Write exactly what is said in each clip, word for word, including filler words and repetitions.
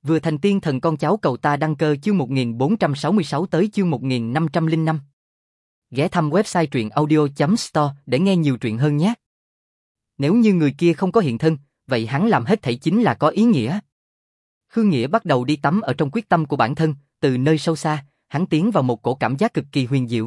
Vừa thành tiên thần con cháu cầu ta đăng cơ chương một nghìn bốn trăm sáu mươi sáu tới chương một nghìn năm trăm lẻ năm. Ghé thăm website truyện audio chấm store để nghe nhiều truyện hơn nhé. Nếu như người kia không có hiện thân, vậy hắn làm hết thảy chính là có ý nghĩa. Khương Nghĩa bắt đầu đi tắm ở trong quyết tâm của bản thân, từ nơi sâu xa, hắn tiến vào một cổ cảm giác cực kỳ huyền diệu.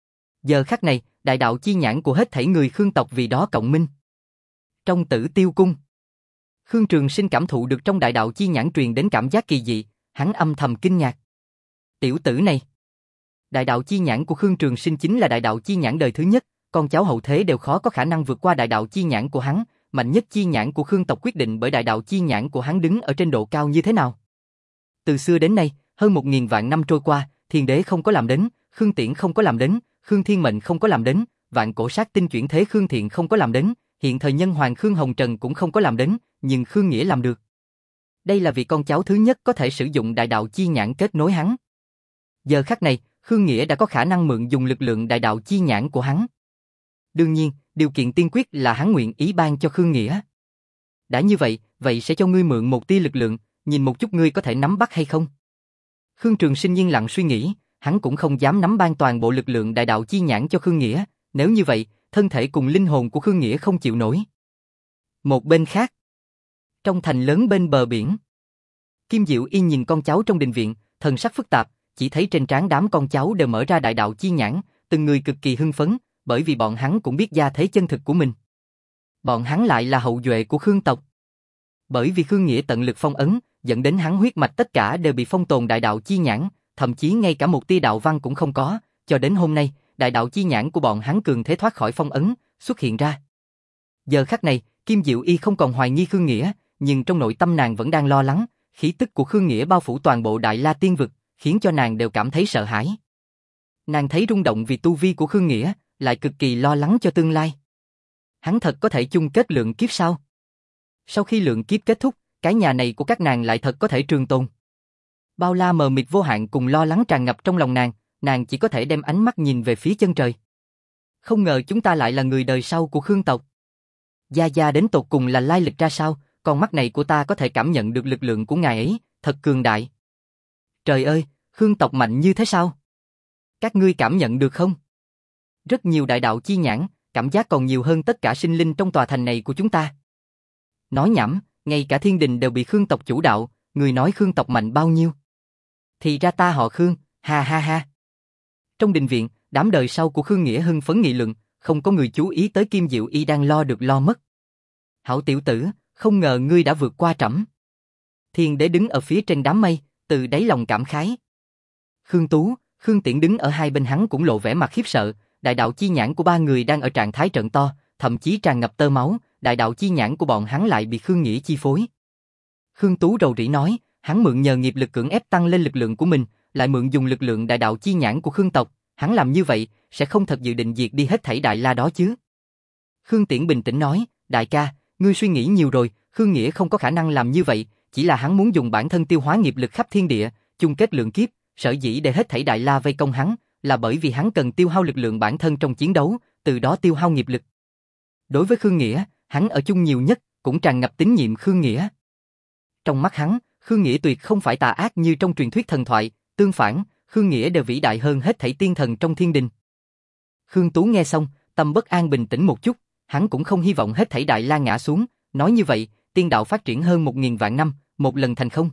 Giờ khắc này, đại đạo chi nhãn của hết thảy người Khương tộc vì đó cộng minh. Trong Tử Tiêu cung, Khương Trường Sinh cảm thụ được trong đại đạo chi nhãn truyền đến cảm giác kỳ dị, hắn âm thầm kinh ngạc. Tiểu tử này, đại đạo chi nhãn của Khương Trường Sinh chính là đại đạo chi nhãn đời thứ nhất, con cháu hậu thế đều khó có khả năng vượt qua đại đạo chi nhãn của hắn, mạnh nhất chi nhãn của Khương tộc quyết định bởi đại đạo chi nhãn của hắn đứng ở trên độ cao như thế nào. Từ xưa đến nay, hơn một nghìn vạn năm trôi qua, Thiên Đế không có làm đến, Khương Tiễn không có làm đến, Khương Thiên Mệnh không có làm đến, vạn cổ sát tinh chuyển thế Khương Thiện không có làm đến, hiện thời nhân hoàng Khương Hồng Trần cũng không có làm đến, nhưng Khương Nghĩa làm được. Đây là vị con cháu thứ nhất có thể sử dụng đại đạo chi nhãn kết nối hắn. Giờ khắc này, Khương Nghĩa đã có khả năng mượn dùng lực lượng đại đạo chi nhãn của hắn. Đương nhiên, điều kiện tiên quyết là hắn nguyện ý ban cho Khương Nghĩa. Đã như vậy, vậy sẽ cho ngươi mượn một tia lực lượng, nhìn một chút ngươi có thể nắm bắt hay không. Khương Trường Sinh yên lặng suy nghĩ, hắn cũng không dám nắm ban toàn bộ lực lượng đại đạo chi nhãn cho Khương Nghĩa, nếu như vậy, thân thể cùng linh hồn của Khương Nghĩa không chịu nổi. Một bên khác, trong thành lớn bên bờ biển, Kim Diệu Y nhìn con cháu trong đình viện, thần sắc phức tạp, chỉ thấy trên trán đám con cháu đều mở ra đại đạo chi nhãn, từng người cực kỳ hưng phấn, bởi vì bọn hắn cũng biết gia thế chân thực của mình. Bọn hắn lại là hậu duệ của Khương tộc. Bởi vì Khương Nghĩa tận lực phong ấn, dẫn đến hắn huyết mạch tất cả đều bị phong tồn đại đạo chi nhãn, thậm chí ngay cả một tia đạo văn cũng không có, cho đến hôm nay, đại đạo chi nhãn của bọn hắn cường thế thoát khỏi phong ấn, xuất hiện ra. Giờ khắc này, Kim Diệu Y không còn hoài nghi Khương Nghĩa, nhưng trong nội tâm nàng vẫn đang lo lắng, khí tức của Khương Nghĩa bao phủ toàn bộ Đại La Tiên vực, khiến cho nàng đều cảm thấy sợ hãi. Nàng thấy rung động vì tu vi của Khương Nghĩa, lại cực kỳ lo lắng cho tương lai. Hắn thật có thể chung kết lượng kiếp sao? Sau khi lượng kiếp kết thúc, cái nhà này của các nàng lại thật có thể trường tồn. Bao la mờ mịt vô hạn cùng lo lắng tràn ngập trong lòng nàng, nàng chỉ có thể đem ánh mắt nhìn về phía chân trời. Không ngờ chúng ta lại là người đời sau của Khương tộc. Gia Gia đến tột cùng là lai lịch ra sao, con mắt này của ta có thể cảm nhận được lực lượng của ngài ấy, thật cường đại. Trời ơi, Khương tộc mạnh như thế sao? Các ngươi cảm nhận được không? Rất nhiều đại đạo chi nhãn, cảm giác còn nhiều hơn tất cả sinh linh trong tòa thành này của chúng ta. Nói nhảm, ngay cả thiên đình đều bị Khương tộc chủ đạo, người nói Khương tộc mạnh bao nhiêu? Thì ra ta họ Khương, ha ha ha. Trong đình viện, đám đời sau của Khương Nghĩa hưng phấn nghị luận, không có người chú ý tới Kim Diệu Y đang lo được lo mất. Hảo tiểu tử, không ngờ ngươi đã vượt qua trẫm. Thiên Đế đứng ở phía trên đám mây, từ đáy lòng cảm khái. Khương Tú, Khương Tiễn đứng ở hai bên hắn cũng lộ vẻ mặt khiếp sợ, đại đạo chi nhãn của ba người đang ở trạng thái trận to, thậm chí tràn ngập tơ máu, đại đạo chi nhãn của bọn hắn lại bị Khương Nghĩa chi phối. Khương Tú rầu rĩ nói, hắn mượn nhờ nghiệp lực cưỡng ép tăng lên lực lượng của mình, lại mượn dùng lực lượng đại đạo chi nhãn của Khương tộc, hắn làm như vậy, sẽ không thật dự định diệt đi hết thảy Đại La đó chứ. Khương Tiễn bình tĩnh nói, đại ca, ngươi suy nghĩ nhiều rồi, Khương Nghĩa không có khả năng làm như vậy, chỉ là hắn muốn dùng bản thân tiêu hóa nghiệp lực khắp thiên địa, chung kết lượng kiếp, sở dĩ để hết thảy Đại La vây công hắn, là bởi vì hắn cần tiêu hao lực lượng bản thân trong chiến đấu, từ đó tiêu hao nghiệp lực. Đối với Khương Nghĩa, hắn ở chung nhiều nhất, cũng tràn ngập tín nhiệm Khương Nghĩa. Trong mắt hắn, Khương Nghĩa tuyệt không phải tà ác như trong truyền thuyết thần thoại, tương phản, Khương Nghĩa đều vĩ đại hơn hết thảy tiên thần trong thiên đình. Khương Tú nghe xong, tâm bất an bình tĩnh một chút, hắn cũng không hy vọng hết thảy Đại La ngã xuống, nói như vậy, tiên đạo phát triển hơn một nghìn vạn năm, một lần thành không.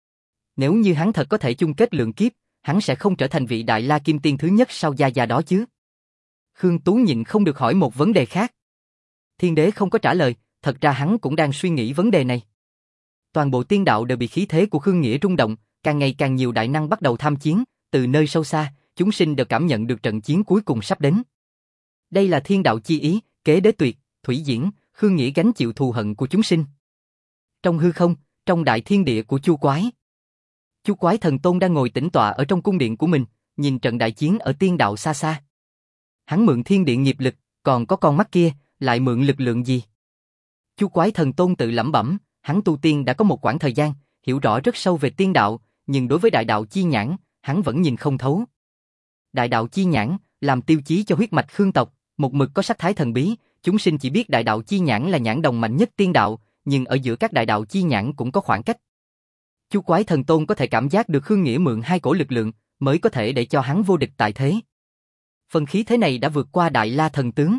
Nếu như hắn thật có thể chung kết lượng kiếp, hắn sẽ không trở thành vị Đại La Kim Tiên thứ nhất sau Gia Gia đó chứ. Khương Tú nhịn không được hỏi một vấn đề khác. Thiên Đế không có trả lời, thật ra hắn cũng đang suy nghĩ vấn đề này. Toàn bộ tiên đạo đều bị khí thế của Khương Nghĩa rung động, càng ngày càng nhiều đại năng bắt đầu tham chiến, từ nơi sâu xa, chúng sinh đều cảm nhận được trận chiến cuối cùng sắp đến. Đây là thiên đạo chi ý, kế đế tuyệt, thủy diễn, Khương Nghĩa gánh chịu thù hận của chúng sinh. Trong hư không, trong đại thiên địa của Chu Quái, Chu Quái thần tôn đang ngồi tĩnh tọa ở trong cung điện của mình, nhìn trận đại chiến ở tiên đạo xa xa. Hắn mượn thiên điện nghiệp lực, còn có con mắt kia, lại mượn lực lượng gì? Chu Quái thần tôn tự lẩm bẩm, hắn tu tiên đã có một quãng thời gian, hiểu rõ rất sâu về tiên đạo, nhưng đối với đại đạo chi nhãn, hắn vẫn nhìn không thấu. Đại đạo chi nhãn, làm tiêu chí cho huyết mạch Khương tộc, một mực có sắc thái thần bí, chúng sinh chỉ biết đại đạo chi nhãn là nhãn đồng mạnh nhất tiên đạo, nhưng ở giữa các đại đạo chi nhãn cũng có khoảng cách. Chu Quái Thần Tôn có thể cảm giác được Khương Nghĩa mượn hai cổ lực lượng, mới có thể để cho hắn vô địch tại thế. Phần khí thế này đã vượt qua Đại La Thần Tướng.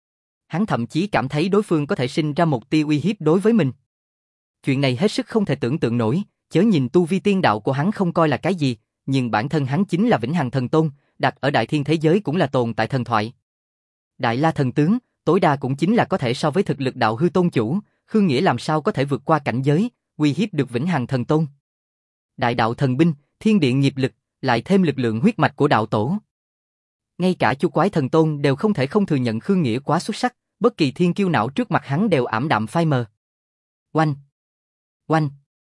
Hắn thậm chí cảm thấy đối phương có thể sinh ra một tia uy hiếp đối với mình. Chuyện này hết sức không thể tưởng tượng nổi, chớ nhìn tu vi tiên đạo của hắn không coi là cái gì, nhưng bản thân hắn chính là Vĩnh Hằng Thần Tôn, đặt ở đại thiên thế giới cũng là tồn tại thần thoại. Đại La Thần Tướng, tối đa cũng chính là có thể so với thực lực đạo hư tôn chủ, Khương Nghĩa làm sao có thể vượt qua cảnh giới, uy hiếp được Vĩnh Hằng Thần Tôn. Đại đạo thần binh, thiên điện nghiệp lực, lại thêm lực lượng huyết mạch của đạo tổ. Ngay cả Chu Quái Thần Tôn đều không thể không thừa nhận Khương Nghĩa quá xuất sắc, bất kỳ thiên kiêu não trước mặt hắn đều ảm đạm phai mờ. Oanh! Oanh!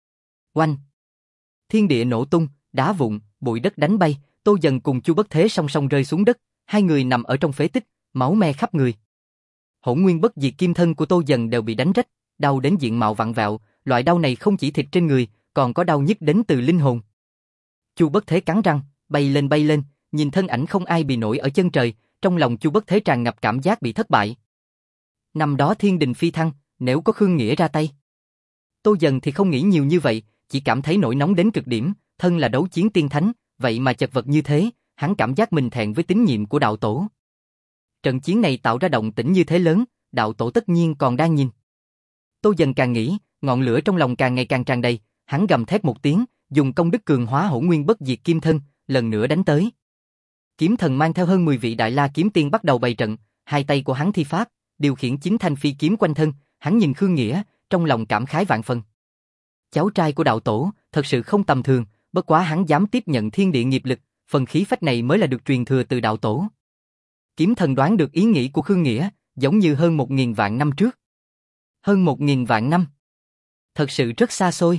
Oanh! Thiên địa nổ tung, đá vụn, bụi đất đánh bay, Tô Dần cùng Chu Bất Thế song song rơi xuống đất, hai người nằm ở trong phế tích, máu me khắp người. Hỗn nguyên bất diệt kim thân của Tô Dần đều bị đánh rách, đau đến diện mạo vặn vẹo, loại đau này không chỉ thịt trên người, còn có đau nhức đến từ linh hồn. Chu Bất Thế cắn răng, bay lên bay lên, nhìn thân ảnh không ai bị nổi ở chân trời, trong lòng Chu Bất Thế tràn ngập cảm giác bị thất bại. Năm đó thiên đình phi thăng, nếu có Khương Nghĩa ra tay. Tô Dần thì không nghĩ nhiều như vậy, chỉ cảm thấy nổi nóng đến cực điểm, thân là đấu chiến tiên thánh, vậy mà chật vật như thế, hắn cảm giác mình thẹn với tín nhiệm của đạo tổ. Trận chiến này tạo ra động tĩnh như thế lớn, đạo tổ tất nhiên còn đang nhìn. Tô Dần càng nghĩ, ngọn lửa trong lòng càng ngày càng tràn đầy, hắn gầm thét một tiếng, dùng công đức cường hóa hỗn nguyên bất diệt kim thân, lần nữa đánh tới. Kiếm thần mang theo hơn mười vị đại la kiếm tiên bắt đầu bày trận, hai tay của hắn thi pháp, điều khiển chín thanh phi kiếm quanh thân, hắn nhìn Khương Nghĩa, trong lòng cảm khái vạn phần. Cháu trai của đạo tổ, thật sự không tầm thường, bất quá hắn dám tiếp nhận thiên địa nghiệp lực, phần khí phách này mới là được truyền thừa từ đạo tổ. Kiếm thần đoán được ý nghĩ của Khương Nghĩa, giống như hơn một nghìn vạn năm trước. Hơn một nghìn vạn năm. Thật sự rất xa xôi.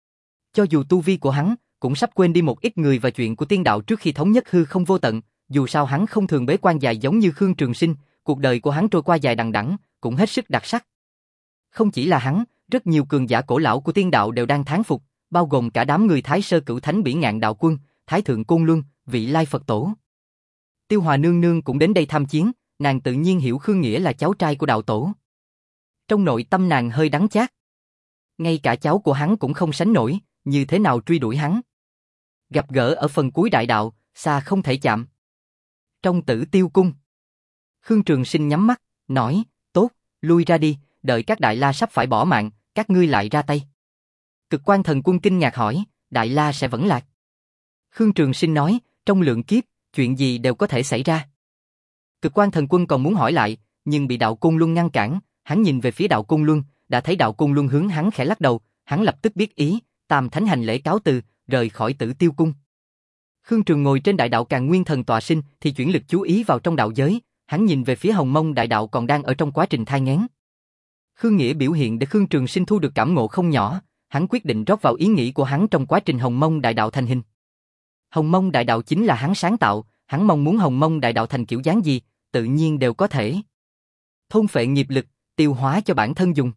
Cho dù tu vi của hắn, cũng sắp quên đi một ít người và chuyện của tiên đạo trước khi thống nhất hư không vô tận, dù sao hắn không thường bế quan dài giống như Khương Trường Sinh, cuộc đời của hắn trôi qua dài đằng đẵng, cũng hết sức đặc sắc. Không chỉ là hắn, rất nhiều cường giả cổ lão của tiên đạo đều đang thán phục, bao gồm cả đám người Thái Sơ Cửu Thánh Bỉ Ngạn Đạo Quân, Thái Thượng Côn Luân, Vị Lai Phật Tổ. Tiêu Hòa Nương Nương cũng đến đây tham chiến, nàng tự nhiên hiểu Khương Nghĩa là cháu trai của đạo tổ. Trong nội tâm nàng hơi đắng chát. Ngay cả cháu của hắn cũng không sánh nổi, như thế nào truy đuổi hắn. Gặp gỡ ở phần cuối đại đạo, xa không thể chạm. Trong Tử Tiêu Cung, Khương Trường Sinh nhắm mắt, nói, tốt, lui ra đi, đợi các đại la sắp phải bỏ mạng, các ngươi lại ra tay. Cực Quan Thần Quân kinh ngạc hỏi, đại la sẽ vẫn lạc. Khương Trường Sinh nói, trong lượng kiếp, chuyện gì đều có thể xảy ra. Cực Quan Thần Quân còn muốn hỏi lại, nhưng bị Đạo Côn Luân ngăn cản, hắn nhìn về phía Đạo Côn Luân, đã thấy Đạo Côn Luân hướng hắn khẽ lắc đầu, hắn lập tức biết ý, tam thánh hành lễ cáo từ, rời khỏi Tử Tiêu Cung. Khương Trường ngồi trên đại đạo Càn Nguyên Thần tọa sinh thì chuyển lực chú ý vào trong đạo giới, hắn nhìn về phía Hồng Mông đại đạo còn đang ở trong quá trình thai nghén. Khương Nghĩa biểu hiện để Khương Trường Sinh thu được cảm ngộ không nhỏ, hắn quyết định rót vào ý nghĩ của hắn trong quá trình Hồng Mông đại đạo thành hình. Hồng Mông đại đạo chính là hắn sáng tạo, hắn mong muốn Hồng Mông đại đạo thành kiểu dáng gì, tự nhiên đều có thể. Thôn phệ nghiệp lực, tiêu hóa cho bản thân dùng.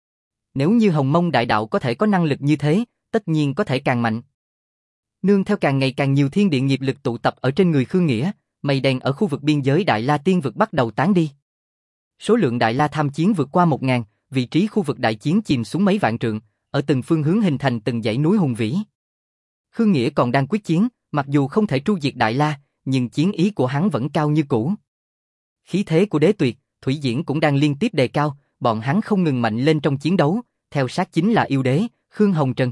Nếu như Hồng Mông đại đạo có thể có năng lực như thế, tất nhiên có thể càng mạnh. Nương theo càng ngày càng nhiều thiên địa nghiệp lực tụ tập ở trên người Khương Nghĩa, mây đen ở khu vực biên giới Đại La Tiên vực bắt đầu tán đi. Số lượng Đại La tham chiến vượt qua một ngàn, vị trí khu vực đại chiến chìm xuống mấy vạn trượng, ở từng phương hướng hình thành từng dãy núi hùng vĩ. Khương Nghĩa còn đang quyết chiến, mặc dù không thể tru diệt Đại La, nhưng chiến ý của hắn vẫn cao như cũ. Khí thế của Đế Tuyệt, Thủy Diễn cũng đang liên tiếp đề cao, bọn hắn không ngừng mạnh lên trong chiến đấu, theo sát chính là yêu đế, Khương Hồng Trần.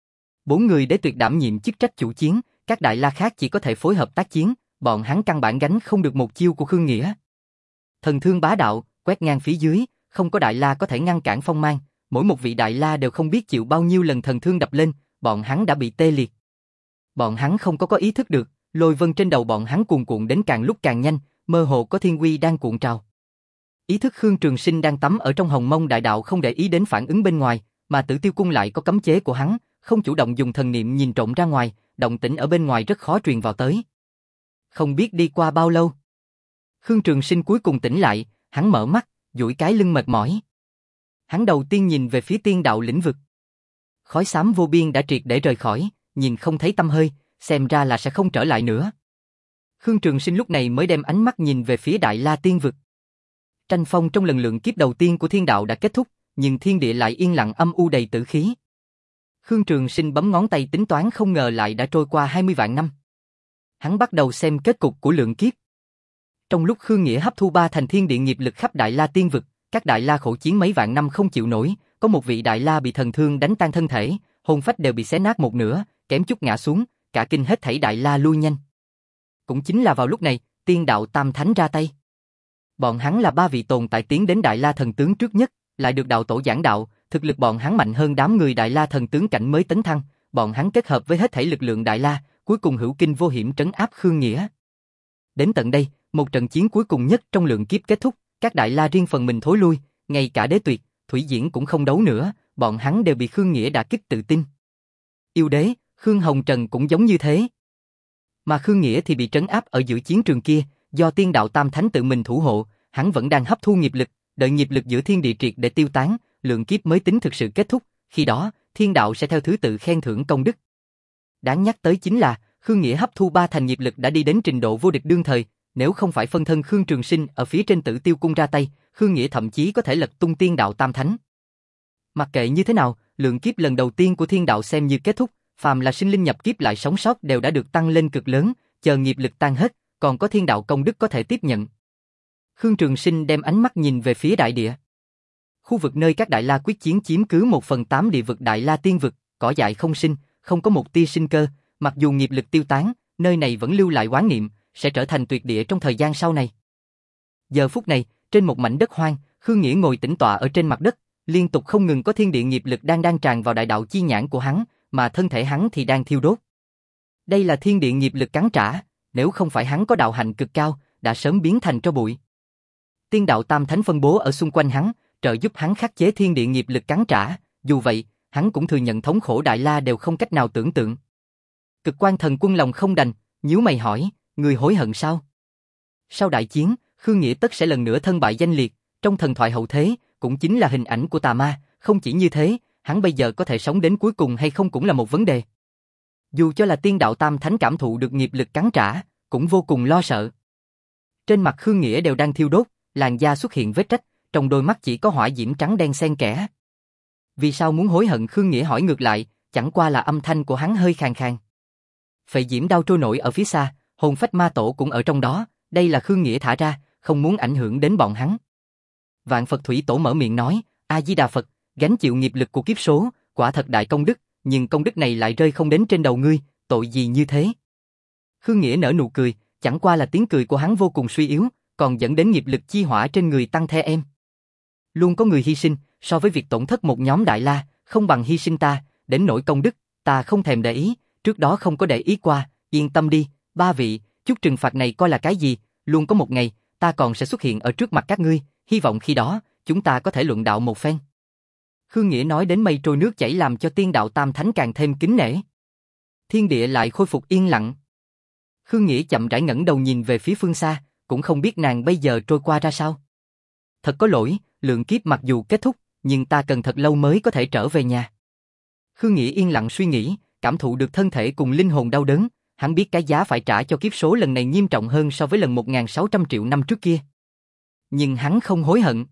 Bốn người Đế Tuyệt đảm nhiệm chức trách chủ chiến, các Đại La khác chỉ có thể phối hợp tác chiến, bọn hắn căn bản gánh không được một chiêu của Khương Nghĩa. Thần thương bá đạo, quét ngang phía dưới, không có Đại La có thể ngăn cản phong mang, mỗi một vị Đại La đều không biết chịu bao nhiêu lần thần thương đập lên, bọn hắn đã bị tê liệt. Bọn hắn không có có ý thức được, lôi vân trên đầu bọn hắn cuồn cuộn đến càng lúc càng nhanh, mơ hồ có thiên uy đang cuộn trào. Ý thức Khương Trường Sinh đang tắm ở trong Hồng Mông đại đạo không để ý đến phản ứng bên ngoài, mà Tử Tiêu Cung lại có cấm chế của hắn, không chủ động dùng thần niệm nhìn trộm ra ngoài, động tĩnh ở bên ngoài rất khó truyền vào tới. Không biết đi qua bao lâu, Khương Trường Sinh cuối cùng tỉnh lại, hắn mở mắt, duỗi cái lưng mệt mỏi. Hắn đầu tiên nhìn về phía tiên đạo lĩnh vực. Khói xám vô biên đã triệt để rời khỏi, nhìn không thấy tăm hơi, xem ra là sẽ không trở lại nữa. Khương Trường Sinh lúc này mới đem ánh mắt nhìn về phía Đại La Tiên vực. Tranh phong trong lần lượng kiếp đầu tiên của thiên đạo đã kết thúc, nhưng thiên địa lại yên lặng âm u đầy tử khí. Khương Trường Sinh bấm ngón tay tính toán, không ngờ lại đã trôi qua hai mươi vạn năm. Hắn bắt đầu xem kết cục của lượng kiếp. Trong lúc Khương Nghĩa hấp thu ba thành thiên địa nghiệp lực khắp Đại La Tiên Vực, các Đại La khổ chiến mấy vạn năm không chịu nổi, có một vị Đại La bị thần thương đánh tan thân thể, hồn phách đều bị xé nát một nửa, kém chút ngã xuống, cả kinh hết thảy Đại La lui nhanh. Cũng chính là vào lúc này, Tiên Đạo Tam Thánh ra tay. Bọn hắn là ba vị tồn tại tiến đến Đại La thần tướng trước nhất, lại được đạo tổ giảng đạo, thực lực bọn hắn mạnh hơn đám người Đại La thần tướng cảnh mới tấn thăng, bọn hắn kết hợp với hết thảy lực lượng Đại La, cuối cùng hữu kinh vô hiểm trấn áp Khương Nghĩa. Đến tận đây, một trận chiến cuối cùng nhất trong lượng kiếp kết thúc, các Đại La riêng phần mình thối lui, ngay cả Đế Tuyệt, Thủy Diễn cũng không đấu nữa, bọn hắn đều bị Khương Nghĩa đả kích tự tin. Yêu Đế, Khương Hồng Trần cũng giống như thế. Mà Khương Nghĩa thì bị trấn áp ở giữa chiến trường kia, do Tiên Đạo Tam Thánh tự mình thủ hộ, hắn vẫn đang hấp thu nghiệp lực, đợi nghiệp lực giữa thiên địa triệt để tiêu tán, lượng kiếp mới tính thực sự kết thúc, khi đó, thiên đạo sẽ theo thứ tự khen thưởng công đức. Đáng nhắc tới chính là, Khương Nghĩa hấp thu ba thành nghiệp lực đã đi đến trình độ vô địch đương thời, nếu không phải phân thân Khương Trường Sinh ở phía trên Tử Tiêu cung ra tay, Khương Nghĩa thậm chí có thể lật tung Tiên Đạo Tam Thánh. Mặc kệ như thế nào, lượng kiếp lần đầu tiên của thiên đạo xem như kết thúc, phàm là sinh linh nhập kiếp lại sống sót đều đã được tăng lên cực lớn, chờ nghiệp lực tan hết, còn có thiên đạo công đức có thể tiếp nhận. Khương Trường Sinh đem ánh mắt nhìn về phía đại địa. Khu vực nơi các Đại La quyết chiến chiếm cứ một phần tám địa vực Đại La Tiên Vực, cỏ dại không sinh, không có một tia sinh cơ, mặc dù nghiệp lực tiêu tán, nơi này vẫn lưu lại oán niệm, sẽ trở thành tuyệt địa trong thời gian sau này. Giờ phút này, trên một mảnh đất hoang, Khương Nghĩa ngồi tĩnh tọa ở trên mặt đất, liên tục không ngừng có thiên địa nghiệp lực đang đang tràn vào đại đạo chi nhãn của hắn, mà thân thể hắn thì đang thiêu đốt. Đây là thiên địa nghiệp lực cắn trả, nếu không phải hắn có đạo hạnh cực cao, đã sớm biến thành tro bụi. Tiên Đạo Tam Thánh phân bố ở xung quanh hắn, trợ giúp hắn khắc chế thiên địa nghiệp lực cắn trả, dù vậy, hắn cũng thừa nhận thống khổ Đại La đều không cách nào tưởng tượng. Cực Quan Thần Quân lòng không đành, nhíu mày hỏi, người hối hận sao? Sau đại chiến, Khương Nghĩa tất sẽ lần nữa thân bại danh liệt, trong thần thoại hậu thế, cũng chính là hình ảnh của tà ma, không chỉ như thế, hắn bây giờ có thể sống đến cuối cùng hay không cũng là một vấn đề. Dù cho là Tiên Đạo Tam Thánh cảm thụ được nghiệp lực cắn trả, cũng vô cùng lo sợ. Trên mặt Khương Nghĩa đều đang thiêu đốt, làn da xuất hiện vết rách, trong đôi mắt chỉ có hỏa diễm trắng đen xen kẽ. Vì sao muốn hối hận? Khương Nghĩa hỏi ngược lại, chẳng qua là âm thanh của hắn hơi khàn khàn. Phệ diễm đao trôi nổi ở phía xa, hồn phách ma tổ cũng ở trong đó, đây là Khương Nghĩa thả ra, không muốn ảnh hưởng đến bọn hắn. Vạn Phật Thủy Tổ mở miệng nói, A Di Đà Phật, gánh chịu nghiệp lực của kiếp số, quả thật đại công đức, nhưng công đức này lại rơi không đến trên đầu ngươi, tội gì như thế? Khương Nghĩa nở nụ cười, chẳng qua là tiếng cười của hắn vô cùng suy yếu, còn dẫn đến nghiệp lực chi hỏa trên người tăng theo em. Luôn có người hy sinh, so với việc tổn thất một nhóm Đại La, không bằng hy sinh ta, đến nỗi công đức, ta không thèm để ý, trước đó không có để ý qua, yên tâm đi, ba vị, chút trừng phạt này coi là cái gì, luôn có một ngày, ta còn sẽ xuất hiện ở trước mặt các ngươi, hy vọng khi đó, chúng ta có thể luận đạo một phen. Khương Nghĩa nói đến mây trôi nước chảy làm cho Tiên Đạo Tam Thánh càng thêm kính nể. Thiên địa lại khôi phục yên lặng. Khương Nghĩa chậm rãi ngẩng đầu nhìn về phía phương xa, cũng không biết nàng bây giờ trôi qua ra sao. Thật có lỗi, lượng kiếp mặc dù kết thúc, nhưng ta cần thật lâu mới có thể trở về nhà. Khương Nghĩa yên lặng suy nghĩ, cảm thụ được thân thể cùng linh hồn đau đớn, hắn biết cái giá phải trả cho kiếp số lần này nghiêm trọng hơn so với lần một nghìn sáu trăm triệu năm trước kia. Nhưng hắn không hối hận.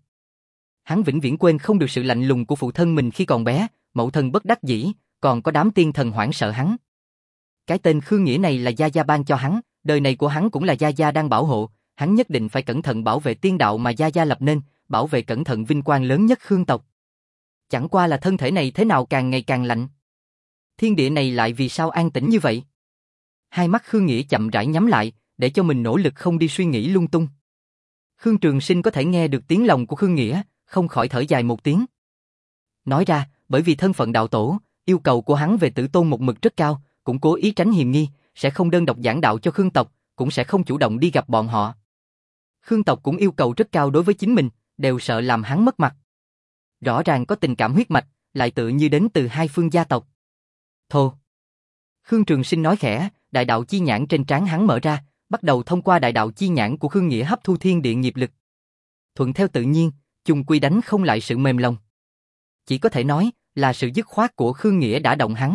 Hắn vĩnh viễn quên không được sự lạnh lùng của phụ thân mình khi còn bé, mẫu thân bất đắc dĩ, còn có đám tiên thần hoảng sợ hắn. Cái tên Khương Nghĩa này là Gia Gia ban cho hắn, đời này của hắn cũng là Gia Gia đang bảo hộ, hắn nhất định phải cẩn thận bảo vệ tiên đạo mà Gia Gia lập nên, bảo vệ cẩn thận vinh quang lớn nhất Khương tộc. Chẳng qua là thân thể này thế nào càng ngày càng lạnh. Thiên địa này lại vì sao an tĩnh như vậy? Hai mắt Khương Nghĩa chậm rãi nhắm lại, để cho mình nỗ lực không đi suy nghĩ lung tung. Khương Trường Sinh có thể nghe được tiếng lòng của Khương Nghĩa, không khỏi thở dài một tiếng. Nói ra, bởi vì thân phận đạo tổ, yêu cầu của hắn về Tử Tôn một mực rất cao, cũng cố ý tránh hiềm nghi, sẽ không đơn độc giảng đạo cho Khương tộc, cũng sẽ không chủ động đi gặp bọn họ. Khương tộc cũng yêu cầu rất cao đối với chính mình, đều sợ làm hắn mất mặt. Rõ ràng có tình cảm huyết mạch, lại tự như đến từ hai phương gia tộc. Thô. Khương Trường Sinh nói khẽ, đại đạo chi nhãn trên trán hắn mở ra, bắt đầu thông qua đại đạo chi nhãn của Khương Nghĩa hấp thu thiên địa nghiệp lực. Thuận theo tự nhiên, chung quy đánh không lại sự mềm lòng. Chỉ có thể nói là sự dứt khoát của Khương Nghĩa đã động hắn.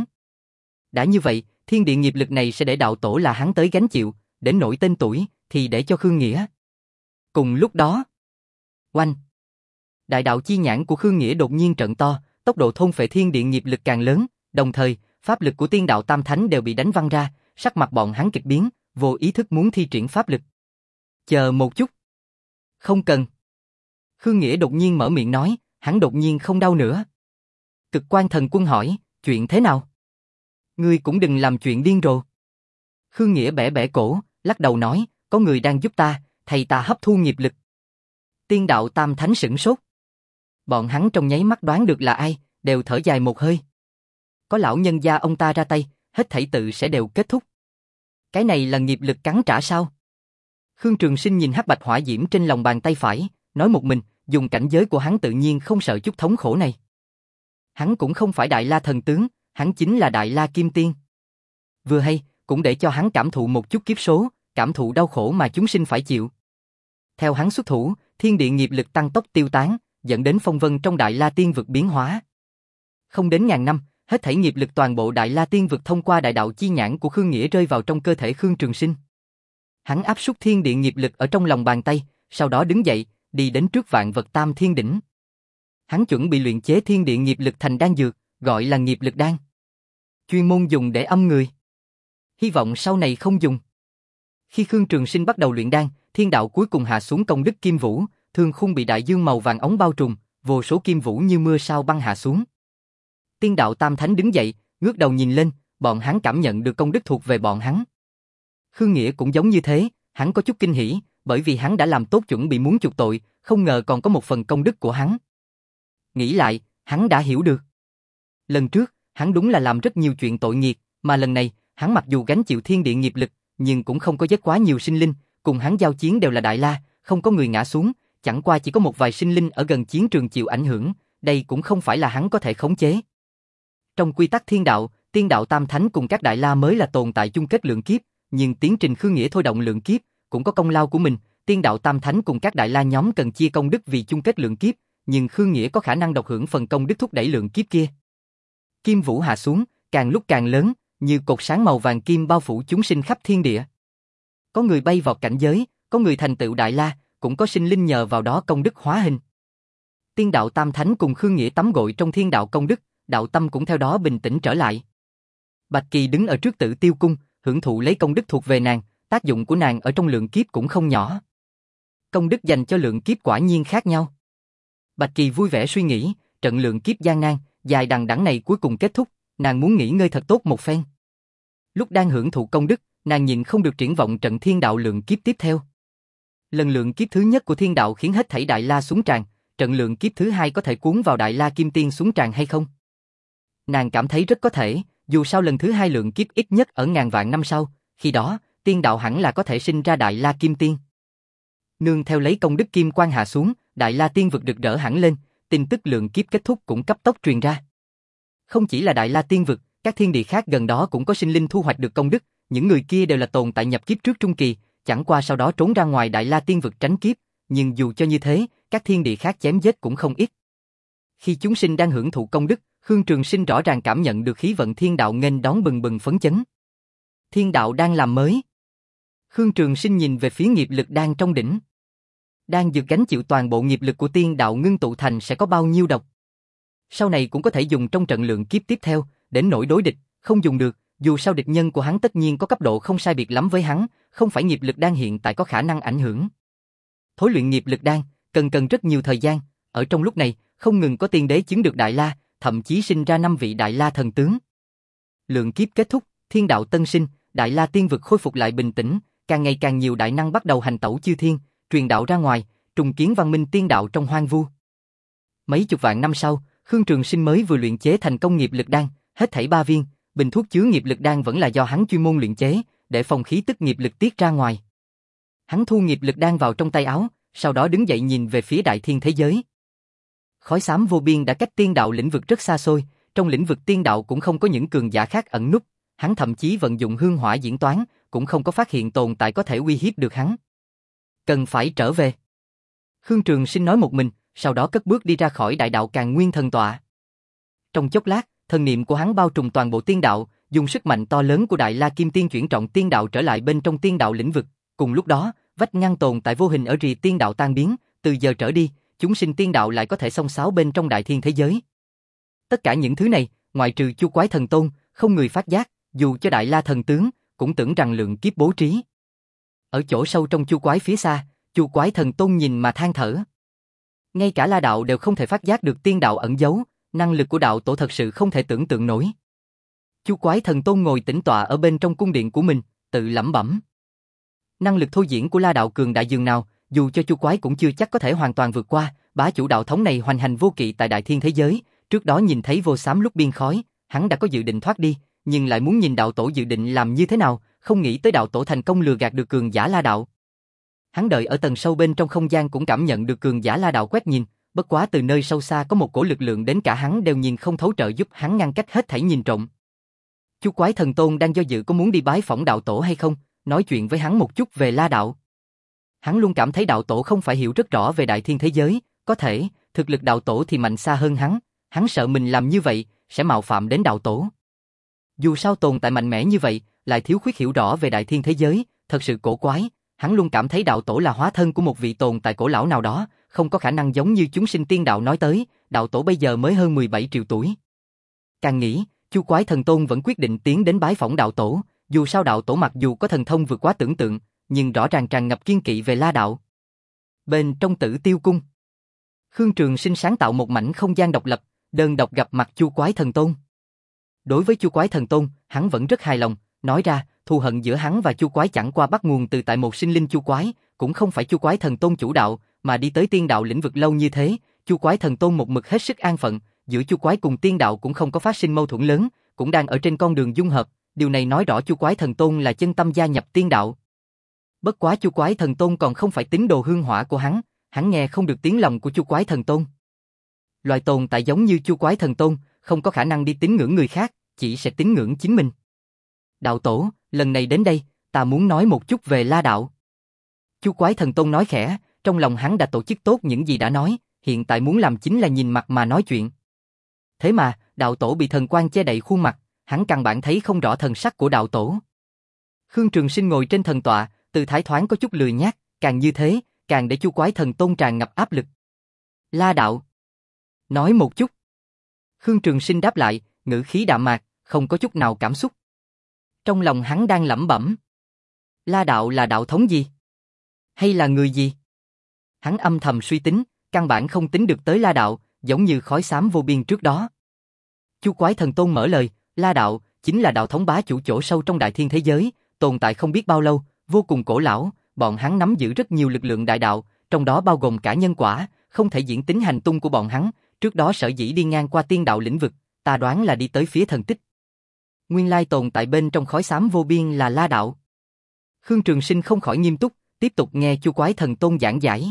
Đã như vậy, thiên địa nghiệp lực này sẽ để đạo tổ là hắn tới gánh chịu, đến nỗi tên tuổi thì để cho Khương Nghĩa. Cùng lúc đó, oanh, đại đạo chi nhãn của Khương Nghĩa đột nhiên trợn to, tốc độ thôn phệ thiên địa nghiệp lực càng lớn, Đồng thời, pháp lực của tiên đạo tam thánh đều bị đánh văng ra, sắc mặt bọn hắn kịch biến, vô ý thức muốn thi triển pháp lực. Chờ một chút. Không cần. Khương Nghĩa đột nhiên mở miệng nói, hắn đột nhiên không đau nữa. Cực Quan Thần Quân hỏi, chuyện thế nào? Ngươi cũng đừng làm chuyện điên rồ. Khương Nghĩa bẻ bẻ cổ, lắc đầu nói, có người đang giúp ta, thầy ta hấp thu nghiệp lực. Tiên đạo tam thánh sửng sốt. Bọn hắn trong nháy mắt đoán được là ai, đều thở dài một hơi. Có lão nhân gia ông ta ra tay, hết thảy tự sẽ đều kết thúc. Cái này là nghiệp lực cắn trả sao? Khương Trường Sinh nhìn hắc bạch hỏa diễm trên lòng bàn tay phải, nói một mình, dùng cảnh giới của hắn tự nhiên không sợ chút thống khổ này. Hắn cũng không phải Đại La thần tướng, hắn chính là Đại La Kim Tiên. Vừa hay, cũng để cho hắn cảm thụ một chút kiếp số, cảm thụ đau khổ mà chúng sinh phải chịu. Theo hắn xuất thủ, thiên địa nghiệp lực tăng tốc tiêu tán, dẫn đến phong vân trong Đại La Tiên vực biến hóa. Không đến ngàn năm, hết thảy nghiệp lực toàn bộ Đại La Tiên vực thông qua đại đạo chi nhãn của Khương Nghĩa rơi vào trong cơ thể Khương Trường Sinh. Hắn áp suất thiên địa nghiệp lực ở trong lòng bàn tay, sau đó đứng dậy, đi đến trước vạn vật tam thiên đỉnh. Hắn chuẩn bị luyện chế thiên địa nghiệp lực thành đan dược, gọi là nghiệp lực đan. Chuyên môn dùng để âm người. Hy vọng sau này không dùng. Khi Khương Trường Sinh bắt đầu luyện đan, thiên đạo cuối cùng hạ xuống công đức kim vũ, thương khung bị đại dương màu vàng ống bao trùm, vô số kim vũ như mưa sao băng hạ xuống. Tiên đạo tam thánh đứng dậy, ngước đầu nhìn lên, bọn hắn cảm nhận được công đức thuộc về bọn hắn. Khương Nghĩa cũng giống như thế, hắn có chút kinh hỉ, bởi vì hắn đã làm tốt chuẩn bị muốn chuộc tội, không ngờ còn có một phần công đức của hắn. Nghĩ lại, hắn đã hiểu được. Lần trước, hắn đúng là làm rất nhiều chuyện tội nghiệp, mà lần này, hắn mặc dù gánh chịu thiên địa nghiệp lực, nhưng cũng không có giết quá nhiều sinh linh, cùng hắn giao chiến đều là Đại La, không có người ngã xuống, chẳng qua chỉ có một vài sinh linh ở gần chiến trường chịu ảnh hưởng, đây cũng không phải là hắn có thể khống chế. Trong quy tắc thiên đạo, tiên đạo tam thánh cùng các Đại La mới là tồn tại chung kết lượng kiếp, nhưng tiến trình Khương Nghĩa thôi động lượng kiếp cũng có công lao của mình, tiên đạo tam thánh cùng các Đại La nhóm cần chia công đức vì chung kết lượng kiếp, nhưng Khương Nghĩa có khả năng độc hưởng phần công đức thúc đẩy lượng kiếp kia. Kim vũ hạ xuống, càng lúc càng lớn, như cột sáng màu vàng kim bao phủ chúng sinh khắp thiên địa. Có người bay vào cảnh giới, có người thành tựu Đại La, cũng có sinh linh nhờ vào đó công đức hóa hình. Tiên đạo tam thánh cùng Khương Nghĩa tắm gội trong thiên đạo công đức, đạo tâm cũng theo đó bình tĩnh trở lại. Bạch Kỳ đứng ở trước Tử Tiêu cung, hưởng thụ lấy công đức thuộc về nàng, tác dụng của nàng ở trong lượng kiếp cũng không nhỏ. Công đức dành cho lượng kiếp quả nhiên khác nhau. Bạch Kỳ vui vẻ suy nghĩ, trận lượng kiếp gian nan, dài đằng đẵng này cuối cùng kết thúc, nàng muốn nghỉ ngơi thật tốt một phen. Lúc đang hưởng thụ công đức, nàng nhìn không được triển vọng trận thiên đạo lượng kiếp tiếp theo. Lần lượng kiếp thứ nhất của thiên đạo khiến hết thảy Đại La xuống tràn, trận lượng kiếp thứ hai có thể cuốn vào Đại La Kim Tiên xuống tràn hay không? Nàng cảm thấy rất có thể, dù sao lần thứ hai lượng kiếp ít nhất ở ngàn vạn năm sau, khi đó, tiên đạo hẳn là có thể sinh ra Đại La Kim Tiên. Nương theo lấy công đức kim quang hạ xuống, Đại La Tiên vực rực rỡ hẳn lên, tin tức lượng kiếp kết thúc cũng cấp tốc truyền ra. Không chỉ là Đại La Tiên vực, các thiên địa khác gần đó cũng có sinh linh thu hoạch được công đức, những người kia đều là tồn tại nhập kiếp trước trung kỳ, chẳng qua sau đó trốn ra ngoài Đại La Tiên vực tránh kiếp, nhưng dù cho như thế, các thiên địa khác chém giết cũng không ít. Khi chúng sinh đang hưởng thụ công đức, Khương Trường Sinh rõ ràng cảm nhận được khí vận thiên đạo nghênh đón bừng bừng phấn chấn. Thiên đạo đang làm mới. Khương Trường Sinh nhìn về phía nghiệp lực đang trong đỉnh. Đang dược gánh chịu toàn bộ nghiệp lực của tiên đạo ngưng tụ thành sẽ có bao nhiêu độc. Sau này cũng có thể dùng trong trận lượng kiếp tiếp theo, đến nỗi đối địch, không dùng được, dù sao địch nhân của hắn tất nhiên có cấp độ không sai biệt lắm với hắn, không phải nghiệp lực đan hiện tại có khả năng ảnh hưởng. Thối luyện nghiệp lực đan, cần cần rất nhiều thời gian, ở trong lúc này, không ngừng có tiên đế chứng được Đại La, thậm chí sinh ra năm vị Đại La thần tướng. Lượng kiếp kết thúc, thiên đạo tân sinh, Đại La Tiên vực khôi phục lại bình tĩnh, càng ngày càng nhiều đại năng bắt đầu hành tẩu chư thiên, truyền đạo ra ngoài, trùng kiến văn minh tiên đạo trong hoang vu. Mấy chục vạn năm sau, Khương Trường Sinh mới vừa luyện chế thành công nghiệp lực đan, hết thảy ba viên, bình thuốc chứa nghiệp lực đan vẫn là do hắn chuyên môn luyện chế, để phòng khí tức nghiệp lực tiết ra ngoài. Hắn thu nghiệp lực đan vào trong tay áo, sau đó đứng dậy nhìn về phía đại thiên thế giới. Khói xám vô biên đã cách tiên đạo lĩnh vực rất xa xôi, trong lĩnh vực tiên đạo cũng không có những cường giả khác ẩn núp, hắn thậm chí vận dụng hương hỏa diễn toán, cũng không có phát hiện tồn tại có thể uy hiếp được hắn. Cần phải trở về. Khương Trường Sinh nói một mình, sau đó cất bước đi ra khỏi đại đạo Càn Nguyên thần tọa. Trong chốc lát, thần niệm của hắn bao trùm toàn bộ tiên đạo, dùng sức mạnh to lớn của Đại La Kim Tiên chuyển trọng tiên đạo trở lại bên trong tiên đạo lĩnh vực. Cùng lúc đó, vách ngăn tồn tại vô hình ở rìa tiên đạo tan biến, từ giờ trở đi, chúng sinh tiên đạo lại có thể xông xáo bên trong đại thiên thế giới. Tất cả những thứ này ngoại trừ Chu Quái Thần Tôn, không người phát giác, dù cho Đại La Thần Tướng, cũng tưởng rằng lượng kiếp bố trí. Ở chỗ sâu trong Chu Quái phía xa, Chu Quái Thần Tôn nhìn mà than thở. Ngay cả La đạo đều không thể phát giác được tiên đạo ẩn giấu, năng lực của đạo tổ thật sự không thể tưởng tượng nổi. Chu Quái Thần Tôn ngồi tĩnh tọa ở bên trong cung điện của mình, tự lẩm bẩm. Năng lực thôi diễn của La đạo cường đại dường nào, dù cho Chu Quái cũng chưa chắc có thể hoàn toàn vượt qua, bá chủ đạo thống này hoành hành vô kỵ tại đại thiên thế giới, trước đó nhìn thấy vô xám lúc biên khói, hắn đã có dự định thoát đi, nhưng lại muốn nhìn đạo tổ dự định làm như thế nào, không nghĩ tới đạo tổ thành công lừa gạt được cường giả La đạo. Hắn đợi ở tầng sâu bên trong không gian cũng cảm nhận được cường giả La đạo quét nhìn, bất quá từ nơi sâu xa có một cổ lực lượng đến cả hắn đều nhìn không thấu, trợ giúp hắn ngăn cách hết thảy nhìn trộm. Chu Quái Thần Tôn đang do dự có muốn đi bái phỏng đạo tổ hay không, nói chuyện với hắn một chút về La đạo. Hắn luôn cảm thấy đạo tổ không phải hiểu rất rõ về đại thiên thế giới, có thể, thực lực đạo tổ thì mạnh xa hơn hắn, hắn sợ mình làm như vậy, sẽ mạo phạm đến đạo tổ. Dù sao tồn tại mạnh mẽ như vậy, lại thiếu khuyết hiểu rõ về đại thiên thế giới, thật sự cổ quái, hắn luôn cảm thấy đạo tổ là hóa thân của một vị tồn tại cổ lão nào đó, không có khả năng giống như chúng sinh tiên đạo nói tới, đạo tổ bây giờ mới hơn mười bảy triệu tuổi. Càng nghĩ, Chu Quái Thần Tôn vẫn quyết định tiến đến bái phỏng đạo tổ, dù sao đạo tổ mặc dù có thần thông vượt quá tưởng tượng, nhưng rõ ràng tràn ngập kiên kỵ về La đạo. Bên trong Tử Tiêu cung, Khương Trường Sinh sáng tạo một mảnh không gian độc lập, đơn độc gặp mặt Chu Quái Thần Tôn. Đối với Chu Quái Thần Tôn, hắn vẫn rất hài lòng, nói ra, thù hận giữa hắn và Chu Quái chẳng qua bắt nguồn từ tại một sinh linh Chu Quái, cũng không phải Chu Quái Thần Tôn chủ đạo, mà đi tới tiên đạo lĩnh vực lâu như thế, Chu Quái Thần Tôn một mực hết sức an phận, giữa Chu Quái cùng tiên đạo cũng không có phát sinh mâu thuẫn lớn, cũng đang ở trên con đường dung hợp, điều này nói rõ Chu Quái Thần Tôn là chân tâm gia nhập tiên đạo. Bất quá Chu Quái Thần Tôn còn không phải tín đồ hương hỏa của hắn, hắn nghe không được tiếng lòng của Chu Quái Thần Tôn. Loài tồn tại giống như Chu Quái Thần Tôn, không có khả năng đi tín ngưỡng người khác, chỉ sẽ tín ngưỡng chính mình. Đạo tổ, lần này đến đây, ta muốn nói một chút về La đạo. Chu Quái Thần Tôn nói khẽ, trong lòng hắn đã tổ chức tốt những gì đã nói, hiện tại muốn làm chính là nhìn mặt mà nói chuyện. Thế mà, đạo tổ bị thần quang che đậy khuôn mặt, hắn căn bản thấy không rõ thần sắc của đạo tổ. Khương Trường Sinh ngồi trên thần tọa, tư thái thoáng có chút lười nhác, càng như thế, càng để Chu Quái Thần Tôn tràn ngập áp lực. La đạo. Nói một chút. Khương Trường Sinh đáp lại, ngữ khí đạm mạc, không có chút nào cảm xúc. Trong lòng hắn đang lẩm bẩm. La đạo là đạo thống gì? Hay là người gì? Hắn âm thầm suy tính, căn bản không tính được tới La đạo, giống như khói xám vô biên trước đó. Chu Quái Thần Tôn mở lời, La đạo chính là đạo thống bá chủ chỗ sâu trong đại thiên thế giới, tồn tại không biết bao lâu, vô cùng cổ lão, bọn hắn nắm giữ rất nhiều lực lượng đại đạo, trong đó bao gồm cả nhân quả, không thể diễn tính hành tung của bọn hắn, trước đó sở dĩ đi ngang qua tiên đạo lĩnh vực, ta đoán là đi tới phía thần tích. Nguyên lai tồn tại bên trong khói xám vô biên là La đạo. Khương Trường Sinh không khỏi nghiêm túc, tiếp tục nghe Chu Quái Thần Tôn giảng giải.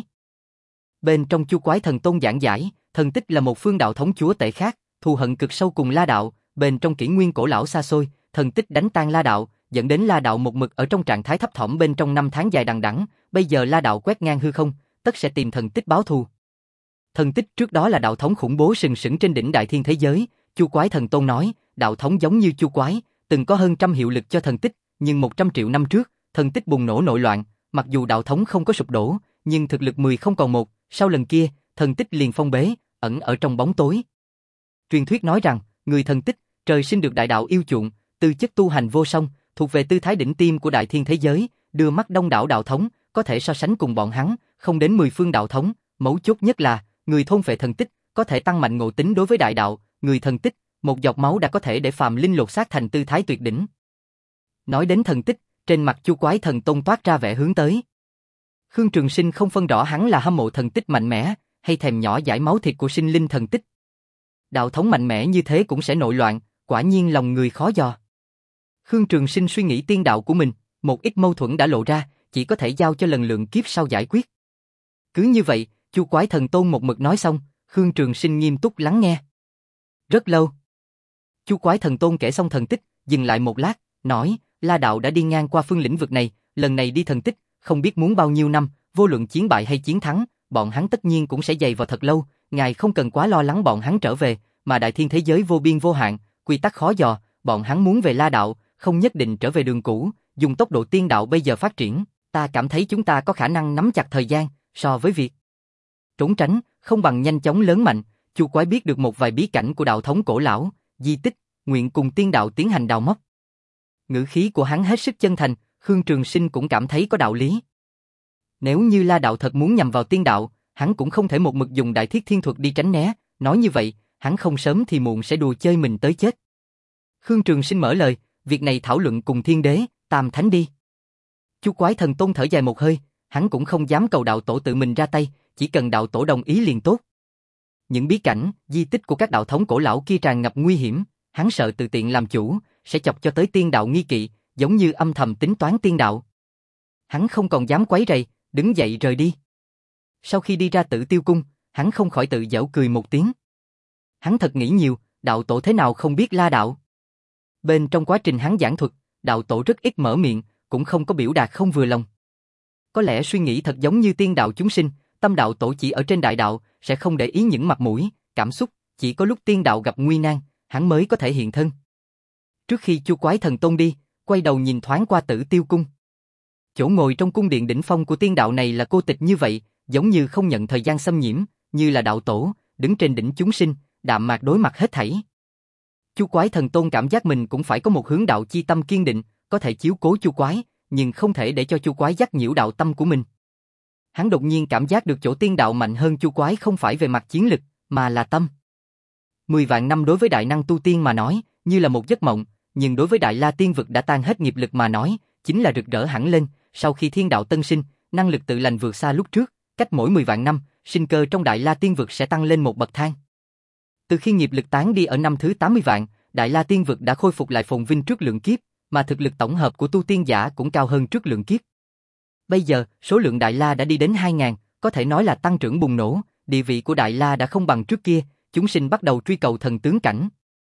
Bên trong Chu Quái Thần Tôn giảng giải, thần tích là một phương đạo thống chúa tể khác, thù hận cực sâu cùng La đạo, bên trong kỷ nguyên cổ lão xa xôi, thần tích đánh tan La đạo, dẫn đến La đạo một mực ở trong trạng thái thấp thỏm bên trong năm tháng dài đằng đẵng, bây giờ La đạo quét ngang hư không, tất sẽ tìm thần tích báo thù. Thần tích trước đó là đạo thống khủng bố sừng sững trên đỉnh đại thiên thế giới, Chu Quái Thần Tôn nói, đạo thống giống như Chu Quái, từng có hơn trăm hiệu lực cho thần tích, nhưng một trăm triệu năm trước, thần tích bùng nổ nội loạn, mặc dù đạo thống không có sụp đổ, nhưng thực lực mười không còn một, sau lần kia, thần tích liền phong bế, ẩn ở trong bóng tối. Truyền thuyết nói rằng, người thần tích, trời sinh được đại đạo yêu chuộng, tư chất tu hành vô song, thuộc về tư thái đỉnh tiêm của đại thiên thế giới, đưa mắt đông đảo đạo thống, có thể so sánh cùng bọn hắn, không đến mười phương đạo thống, mấu chốt nhất là, người thôn phệ thần tích, có thể tăng mạnh ngộ tính đối với đại đạo, người thần tích, một giọt máu đã có thể để phàm linh lột xác thành tư thái tuyệt đỉnh. Nói đến thần tích, trên mặt Chu Quái Thần Tôn toát ra vẻ hướng tới. Khương Trường Sinh không phân rõ hắn là hâm mộ thần tích mạnh mẽ, hay thèm nhỏ dãi máu thịt của sinh linh thần tích. Đạo thống mạnh mẽ như thế cũng sẽ nội loạn, quả nhiên lòng người khó dò. Khương Trường Sinh suy nghĩ tiên đạo của mình, một ít mâu thuẫn đã lộ ra, chỉ có thể giao cho lần lượng kiếp sau giải quyết. Cứ như vậy, Chu Quái Thần Tôn một mực nói xong, Khương Trường Sinh nghiêm túc lắng nghe. Rất lâu. Chu Quái Thần Tôn kể xong thần tích, dừng lại một lát, nói, La đạo đã đi ngang qua phương lĩnh vực này, lần này đi thần tích, không biết muốn bao nhiêu năm, vô luận chiến bại hay chiến thắng, bọn hắn tất nhiên cũng sẽ dày vào thật lâu, ngài không cần quá lo lắng bọn hắn trở về, mà đại thiên thế giới vô biên vô hạn, quy tắc khó dò, bọn hắn muốn về La đạo, không nhất định trở về đường cũ, dùng tốc độ tiên đạo bây giờ phát triển, ta cảm thấy chúng ta có khả năng nắm chặt thời gian, so với việc trốn tránh, không bằng nhanh chóng lớn mạnh. Chu Quái biết được một vài bí cảnh của đạo thống cổ lão, di tích, nguyện cùng tiên đạo tiến hành đào móc. Ngữ khí của hắn hết sức chân thành, Khương Trường Sinh cũng cảm thấy có đạo lý. Nếu như La đạo thật muốn nhằm vào tiên đạo, hắn cũng không thể một mực dùng đại thiết thiên thuật đi tránh né, nói như vậy, hắn không sớm thì muộn sẽ đùa chơi mình tới chết. Khương Trường Sinh mở lời, việc này thảo luận cùng thiên đế, tam thánh đi. Chu Quái Thần Tôn thở dài một hơi, hắn cũng không dám cầu đạo tổ tự mình ra tay, chỉ cần đạo tổ đồng ý liền tốt. Những bí cảnh, di tích của các đạo thống cổ lão kia tràn ngập nguy hiểm, hắn sợ tự tiện làm chủ, sẽ chọc cho tới tiên đạo nghi kỵ, giống như âm thầm tính toán tiên đạo. Hắn không còn dám quấy rầy, đứng dậy rời đi. Sau khi đi ra Tử Tiêu Cung, hắn không khỏi tự giễu cười một tiếng. Hắn thật nghĩ nhiều, đạo tổ thế nào không biết La đạo. Bên trong quá trình hắn giảng thuật, đạo tổ rất ít mở miệng, cũng không có biểu đạt không vừa lòng. Có lẽ suy nghĩ thật giống như tiên đạo chúng sinh, tâm đạo tổ chỉ ở trên đại đạo, sẽ không để ý những mặt mũi, cảm xúc, chỉ có lúc tiên đạo gặp nguy nan, hắn mới có thể hiện thân. Trước khi Chu Quái Thần Tôn đi, quay đầu nhìn thoáng qua Tử Tiêu Cung. Chỗ ngồi trong cung điện đỉnh phong của tiên đạo này là cô tịch như vậy, giống như không nhận thời gian xâm nhiễm, như là đạo tổ, đứng trên đỉnh chúng sinh, đạm mạc đối mặt hết thảy. Chu Quái Thần Tôn cảm giác mình cũng phải có một hướng đạo chi tâm kiên định, có thể chiếu cố Chu Quái, nhưng không thể để cho Chu Quái dắt nhiễu đạo tâm của mình. Hắn đột nhiên cảm giác được chỗ tiên đạo mạnh hơn Chu Quái không phải về mặt chiến lực, mà là tâm. Mười vạn năm đối với đại năng tu tiên mà nói, như là một giấc mộng, nhưng đối với Đại La Tiên Vực đã tan hết nghiệp lực mà nói, chính là rực rỡ hẳn lên. Sau khi thiên đạo tân sinh, năng lực tự lành vượt xa lúc trước, cách mỗi mười vạn năm, sinh cơ trong Đại La Tiên Vực sẽ tăng lên một bậc thang. Từ khi nghiệp lực tán đi ở năm thứ tám mươi vạn, Đại La Tiên Vực đã khôi phục lại phồn vinh trước lượng kiếp, mà thực lực tổng hợp của tu tiên giả cũng cao hơn trước lượng kiếp. Bây giờ, số lượng Đại La đã đi đến hai ngàn, có thể nói là tăng trưởng bùng nổ, địa vị của Đại La đã không bằng trước kia, chúng sinh bắt đầu truy cầu thần tướng cảnh.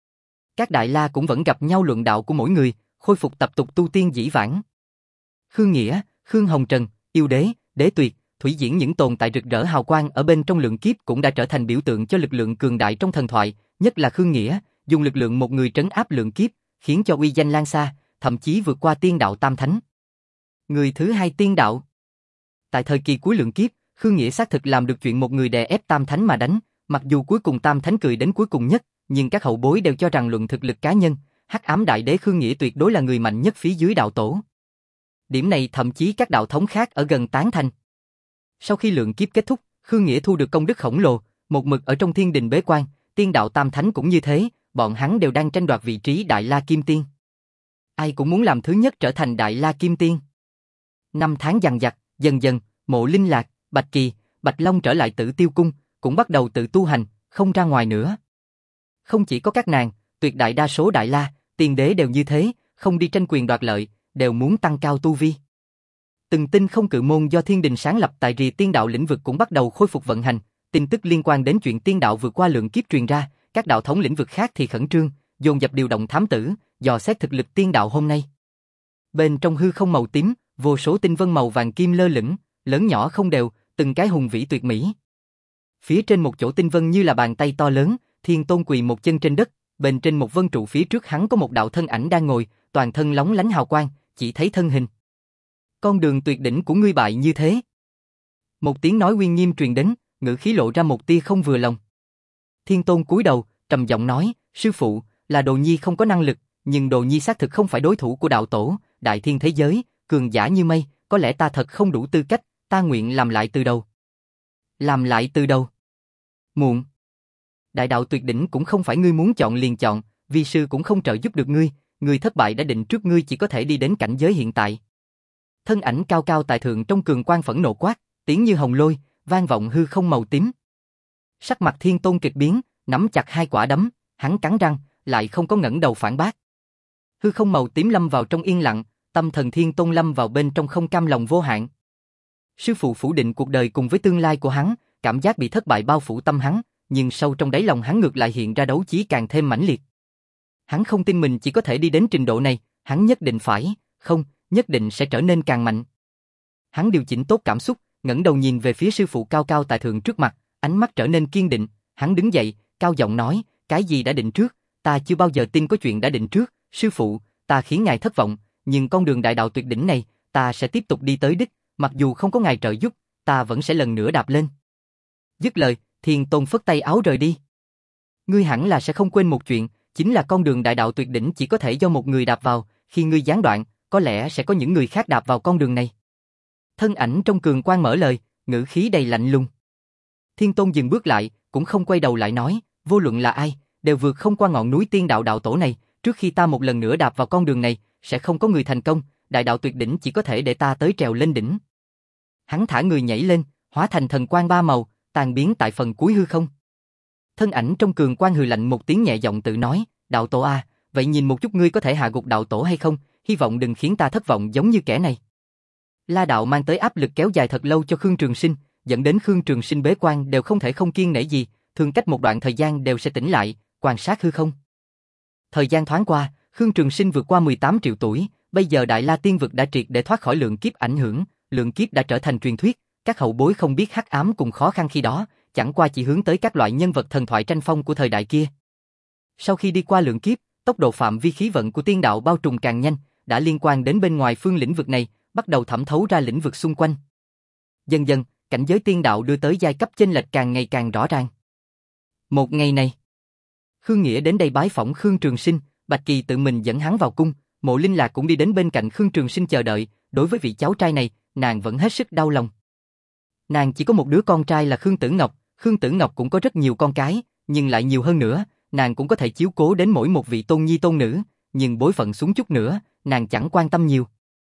Các Đại La cũng vẫn gặp nhau luận đạo của mỗi người, khôi phục tập tục tu tiên dĩ vãng. Khương Nghĩa, Khương Hồng Trần, Yêu Đế, Đế Tuyệt, Thủy Diễn những tồn tại rực rỡ hào quang ở bên trong lượng kiếp cũng đã trở thành biểu tượng cho lực lượng cường đại trong thần thoại, nhất là Khương Nghĩa, dùng lực lượng một người trấn áp lượng kiếp, khiến cho uy danh lan xa, thậm chí vượt qua tiên đạo tam thánh. Người thứ hai tiên đạo. Tại thời kỳ cuối lượng kiếp, Khương Nghĩa xác thực làm được chuyện một người đè ép tam thánh mà đánh, mặc dù cuối cùng tam thánh cười đến cuối cùng nhất, nhưng các hậu bối đều cho rằng luận thực lực cá nhân, Hắc Ám Đại Đế Khương Nghĩa tuyệt đối là người mạnh nhất phía dưới đạo tổ. Điểm này thậm chí các đạo thống khác ở gần tán thành. Sau khi lượng kiếp kết thúc, Khương Nghĩa thu được công đức khổng lồ, một mực ở trong thiên đình bế quan, tiên đạo tam thánh cũng như thế, bọn hắn đều đang tranh đoạt vị trí Đại La Kim Tiên. Ai cũng muốn làm thứ nhất trở thành Đại La Kim Tiên. Năm tháng dằng dặc, dần dần, Mộ Linh Lạc, Bạch Kỳ, Bạch Long trở lại Tử Tiêu Cung, cũng bắt đầu tự tu hành, không ra ngoài nữa. Không chỉ có các nàng, tuyệt đại đa số Đại La, tiên đế đều như thế, không đi tranh quyền đoạt lợi, đều muốn tăng cao tu vi. Từng tinh không cự môn do thiên đình sáng lập tại rìa tiên đạo lĩnh vực cũng bắt đầu khôi phục vận hành, tin tức liên quan đến chuyện tiên đạo vượt qua lượng kiếp truyền ra, các đạo thống lĩnh vực khác thì khẩn trương, dồn dập điều động thám tử, dò xét thực lực tiên đạo hôm nay. Bên trong hư không màu tím, vô số tinh vân màu vàng kim lơ lửng, lớn nhỏ không đều, từng cái hùng vĩ tuyệt mỹ. Phía trên một chỗ tinh vân như là bàn tay to lớn, Thiên Tôn quỳ một chân trên đất, bên trên một vân trụ phía trước hắn có một đạo thân ảnh đang ngồi, toàn thân lóng lánh hào quang, chỉ thấy thân hình. Con đường tuyệt đỉnh của ngươi bại như thế. Một tiếng nói uy nghiêm truyền đến, ngữ khí lộ ra một tia không vừa lòng. Thiên Tôn cúi đầu, trầm giọng nói, sư phụ, là Đồ Nhi không có năng lực, nhưng Đồ Nhi xác thực không phải đối thủ của đạo tổ, đại thiên thế giới, cường giả như mây, có lẽ ta thật không đủ tư cách, ta nguyện làm lại từ đầu. Làm lại từ đầu. Muộn. Đại đạo tuyệt đỉnh cũng không phải ngươi muốn chọn liền chọn, vi sư cũng không trợ giúp được ngươi, ngươi thất bại đã định trước, ngươi chỉ có thể đi đến cảnh giới hiện tại. Thân ảnh cao cao tại thượng trong cường quang phẫn nộ quát, tiếng như hồng lôi, vang vọng hư không màu tím. Sắc mặt Thiên Tôn kịch biến, nắm chặt hai quả đấm, hắn cắn răng, lại không có ngẩng đầu phản bác. Hư không màu tím lâm vào trong yên lặng, tâm thần Thiên Tôn lâm vào bên trong không cam lòng vô hạn. Sư phụ phủ định cuộc đời cùng với tương lai của hắn, cảm giác bị thất bại bao phủ tâm hắn, nhưng sâu trong đáy lòng hắn ngược lại hiện ra đấu chí càng thêm mãnh liệt. Hắn không tin mình chỉ có thể đi đến trình độ này, hắn nhất định phải, không, nhất định sẽ trở nên càng mạnh. Hắn điều chỉnh tốt cảm xúc, ngẩng đầu nhìn về phía sư phụ cao cao tại thượng trước mặt, ánh mắt trở nên kiên định, hắn đứng dậy, cao giọng nói, cái gì đã định trước, ta chưa bao giờ tin có chuyện đã định trước, sư phụ, ta khiến ngài thất vọng, nhưng con đường đại đạo tuyệt đỉnh này, ta sẽ tiếp tục đi tới đích, mặc dù không có ngài trợ giúp, ta vẫn sẽ lần nữa đạp lên. Dứt lời, Thiên Tôn phất tay áo rời đi. Ngươi hẳn là sẽ không quên một chuyện, chính là con đường đại đạo tuyệt đỉnh chỉ có thể do một người đạp vào, khi ngươi gián đoạn, có lẽ sẽ có những người khác đạp vào con đường này. Thân ảnh trong cường quang mở lời, ngữ khí đầy lạnh lùng. Thiên Tôn dừng bước lại, cũng không quay đầu lại nói, vô luận là ai, đều vượt không qua ngọn núi tiên đạo đạo tổ này, trước khi ta một lần nữa đạp vào con đường này, sẽ không có người thành công, đại đạo tuyệt đỉnh chỉ có thể để ta tới trèo lên đỉnh. Hắn thả người nhảy lên, hóa thành thần quang ba màu, tan biến tại phần cuối hư không. Thân ảnh trong cường quang hừ lạnh một tiếng nhẹ giọng tự nói, đạo tổ a, vậy nhìn một chút ngươi có thể hạ gục đạo tổ hay không, hy vọng đừng khiến ta thất vọng giống như kẻ này. La đạo mang tới áp lực kéo dài thật lâu cho Khương Trường Sinh, dẫn đến Khương Trường Sinh bế quan đều không thể không kiêng nể gì, thường cách một đoạn thời gian đều sẽ tỉnh lại, quan sát hư không. Thời gian thoáng qua, Khương Trường Sinh vượt qua mười tám triệu tuổi, bây giờ Đại La Tiên Vực đã triệt để thoát khỏi lượng kiếp ảnh hưởng, lượng kiếp đã trở thành truyền thuyết, các hậu bối không biết hắc ám cùng khó khăn khi đó, chẳng qua chỉ hướng tới các loại nhân vật thần thoại tranh phong của thời đại kia. Sau khi đi qua lượng kiếp, tốc độ phạm vi khí vận của tiên đạo bao trùm càng nhanh, đã liên quan đến bên ngoài phương lĩnh vực này, bắt đầu thẩm thấu ra lĩnh vực xung quanh. Dần dần, cảnh giới tiên đạo đưa tới giai cấp chênh lệch càng ngày càng rõ ràng. Một ngày này, Khương Nghĩa đến đây bái phỏng Khương Trường Sinh, Bạch Kỳ tự mình dẫn hắn vào cung, Mộ Linh Lạc cũng đi đến bên cạnh Khương Trường Sinh chờ đợi, đối với vị cháu trai này, nàng vẫn hết sức đau lòng. Nàng chỉ có một đứa con trai là Khương Tử Ngọc, Khương Tử Ngọc cũng có rất nhiều con cái, nhưng lại nhiều hơn nữa, nàng cũng có thể chiếu cố đến mỗi một vị tôn nhi tôn nữ, nhưng bối phận xuống chút nữa, nàng chẳng quan tâm nhiều.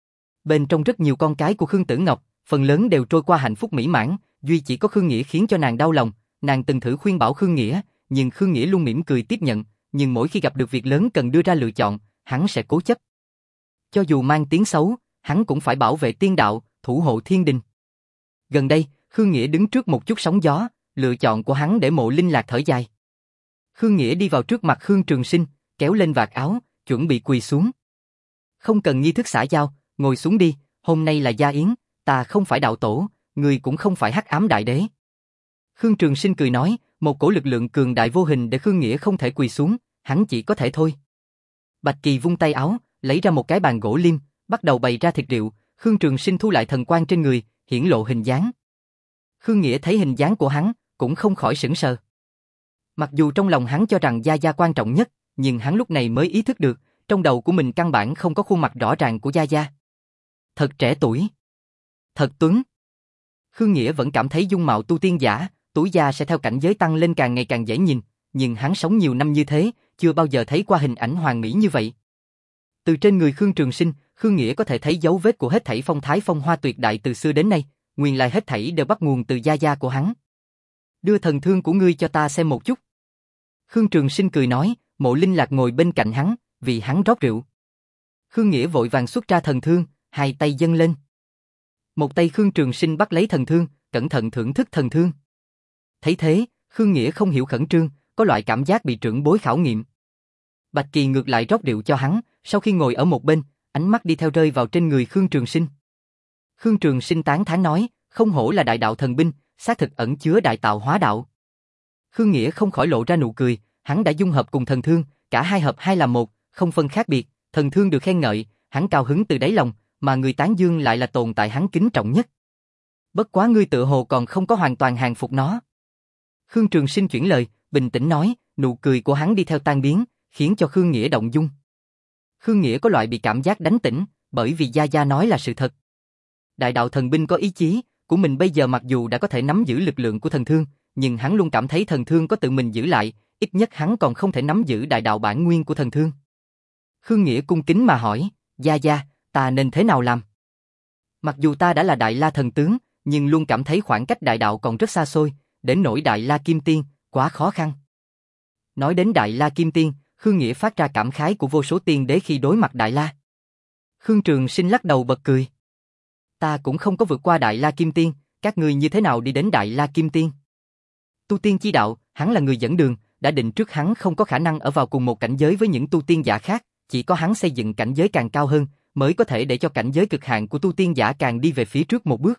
Bên trong rất nhiều con cái của Khương Tử Ngọc, phần lớn đều trôi qua hạnh phúc mỹ mãn, duy chỉ có Khương Nghĩa khiến cho nàng đau lòng, nàng từng thử khuyên bảo Khương Nghĩa, nhưng Khương Nghĩa luôn mỉm cười tiếp nhận, nhưng mỗi khi gặp được việc lớn cần đưa ra lựa chọn, hắn sẽ cố chấp. Cho dù mang tiếng xấu, hắn cũng phải bảo vệ tiên đạo, thủ hộ thiên đình. Gần đây, Khương Nghĩa đứng trước một chút sóng gió, lựa chọn của hắn để Mộ Linh Lạc thở dài. Khương Nghĩa đi vào trước mặt Khương Trường Sinh, kéo lên vạt áo, chuẩn bị quỳ xuống. Không cần nghi thức xã giao, ngồi xuống đi, hôm nay là gia yến, ta không phải đạo tổ, người cũng không phải hắc ám đại đế. Khương Trường Sinh cười nói, một cổ lực lượng cường đại vô hình để Khương Nghĩa không thể quỳ xuống, hắn chỉ có thể thôi. Bạch Kỳ vung tay áo, lấy ra một cái bàn gỗ liêm, bắt đầu bày ra thịt rượu, Khương Trường Sinh thu lại thần quang trên người, hiển lộ hình dáng. Khương Nghĩa thấy hình dáng của hắn, cũng không khỏi sững sờ. Mặc dù trong lòng hắn cho rằng Gia Gia quan trọng nhất, nhưng hắn lúc này mới ý thức được, trong đầu của mình căn bản không có khuôn mặt rõ ràng của Gia Gia. Thật trẻ tuổi. Thật tuấn. Khương Nghĩa vẫn cảm thấy dung mạo tu tiên giả, tuổi già sẽ theo cảnh giới tăng lên càng ngày càng dễ nhìn, nhưng hắn sống nhiều năm như thế, chưa bao giờ thấy qua hình ảnh hoàn mỹ như vậy. Từ trên người Khương Trường Sinh, Khương Nghĩa có thể thấy dấu vết của hết thảy phong thái phong hoa tuyệt đại từ xưa đến nay, nguyên lai hết thảy đều bắt nguồn từ Gia Gia của hắn. Đưa thần thương của ngươi cho ta xem một chút. Khương Trường Sinh cười nói, Mộ Linh Lạc ngồi bên cạnh hắn, vì hắn rót rượu. Khương Nghĩa vội vàng xuất ra thần thương, hai tay dâng lên. Một tay Khương Trường Sinh bắt lấy thần thương, cẩn thận thưởng thức thần thương. Thấy thế, Khương Nghĩa không hiểu khẩn trương, có loại cảm giác bị trưởng bối khảo nghiệm. Bạch Kỳ ngược lại rót rượu cho hắn, sau khi ngồi ở một bên, ánh mắt đi theo rơi vào trên người Khương Trường Sinh. Khương Trường Sinh tán thán nói, không hổ là đại đạo thần binh, xác thực ẩn chứa đại tạo hóa đạo. Khương Nghĩa không khỏi lộ ra nụ cười, hắn đã dung hợp cùng thần thương, cả hai hợp hai làm một, không phân khác biệt, thần thương được khen ngợi, hắn cao hứng từ đáy lòng, mà người tán dương lại là tồn tại hắn kính trọng nhất. Bất quá ngươi tự hồ còn không có hoàn toàn hàng phục nó. Khương Trường Sinh chuyển lời, bình tĩnh nói, nụ cười của hắn đi theo tan biến, khiến cho Khương Nghĩa động dung. Khương Nghĩa có loại bị cảm giác đánh tỉnh, bởi vì Gia Gia nói là sự thật. Đại đạo thần binh có ý chí, của mình bây giờ mặc dù đã có thể nắm giữ lực lượng của thần thương, nhưng hắn luôn cảm thấy thần thương có tự mình giữ lại, ít nhất hắn còn không thể nắm giữ đại đạo bản nguyên của thần thương. Khương Nghĩa cung kính mà hỏi, Gia Gia, ta nên thế nào làm? Mặc dù ta đã là Đại La thần tướng, nhưng luôn cảm thấy khoảng cách đại đạo còn rất xa xôi, đến nỗi Đại La Kim Tiên, quá khó khăn. Nói đến Đại La Kim Tiên, Khương Nghĩa phát ra cảm khái của vô số tiên đế khi đối mặt Đại La. Khương Trường Sinh lắc đầu bật cười. Ta cũng không có vượt qua Đại La Kim Tiên, các ngươi như thế nào đi đến Đại La Kim Tiên? Tu tiên chi đạo, hắn là người dẫn đường, đã định trước hắn không có khả năng ở vào cùng một cảnh giới với những tu tiên giả khác, chỉ có hắn xây dựng cảnh giới càng cao hơn, mới có thể để cho cảnh giới cực hạn của tu tiên giả càng đi về phía trước một bước.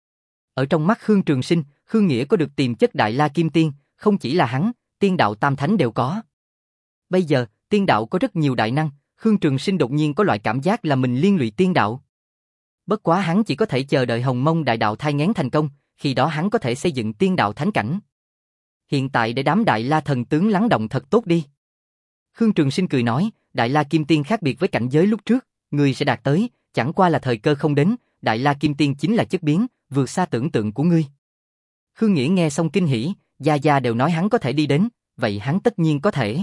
Ở trong mắt Khương Trường Sinh, Khương Nghĩa có được tiềm chất Đại La Kim Tiên, không chỉ là hắn, tiên đạo tam thánh đều có. Bây giờ, tiên đạo có rất nhiều đại năng, Khương Trường Sinh đột nhiên có loại cảm giác là mình liên lụy tiên đạo. Bất quá hắn chỉ có thể chờ đợi Hồng Mông đại đạo thai nghén thành công, khi đó hắn có thể xây dựng tiên đạo thánh cảnh. Hiện tại để đám Đại La thần tướng lắng động thật tốt đi. Khương Trường Sinh cười nói, Đại La Kim Tiên khác biệt với cảnh giới lúc trước, ngươi sẽ đạt tới, chẳng qua là thời cơ không đến, Đại La Kim Tiên chính là chất biến, vượt xa tưởng tượng của ngươi. Khương Nghĩa nghe xong kinh hỉ, gia gia đều nói hắn có thể đi đến, vậy hắn tất nhiên có thể.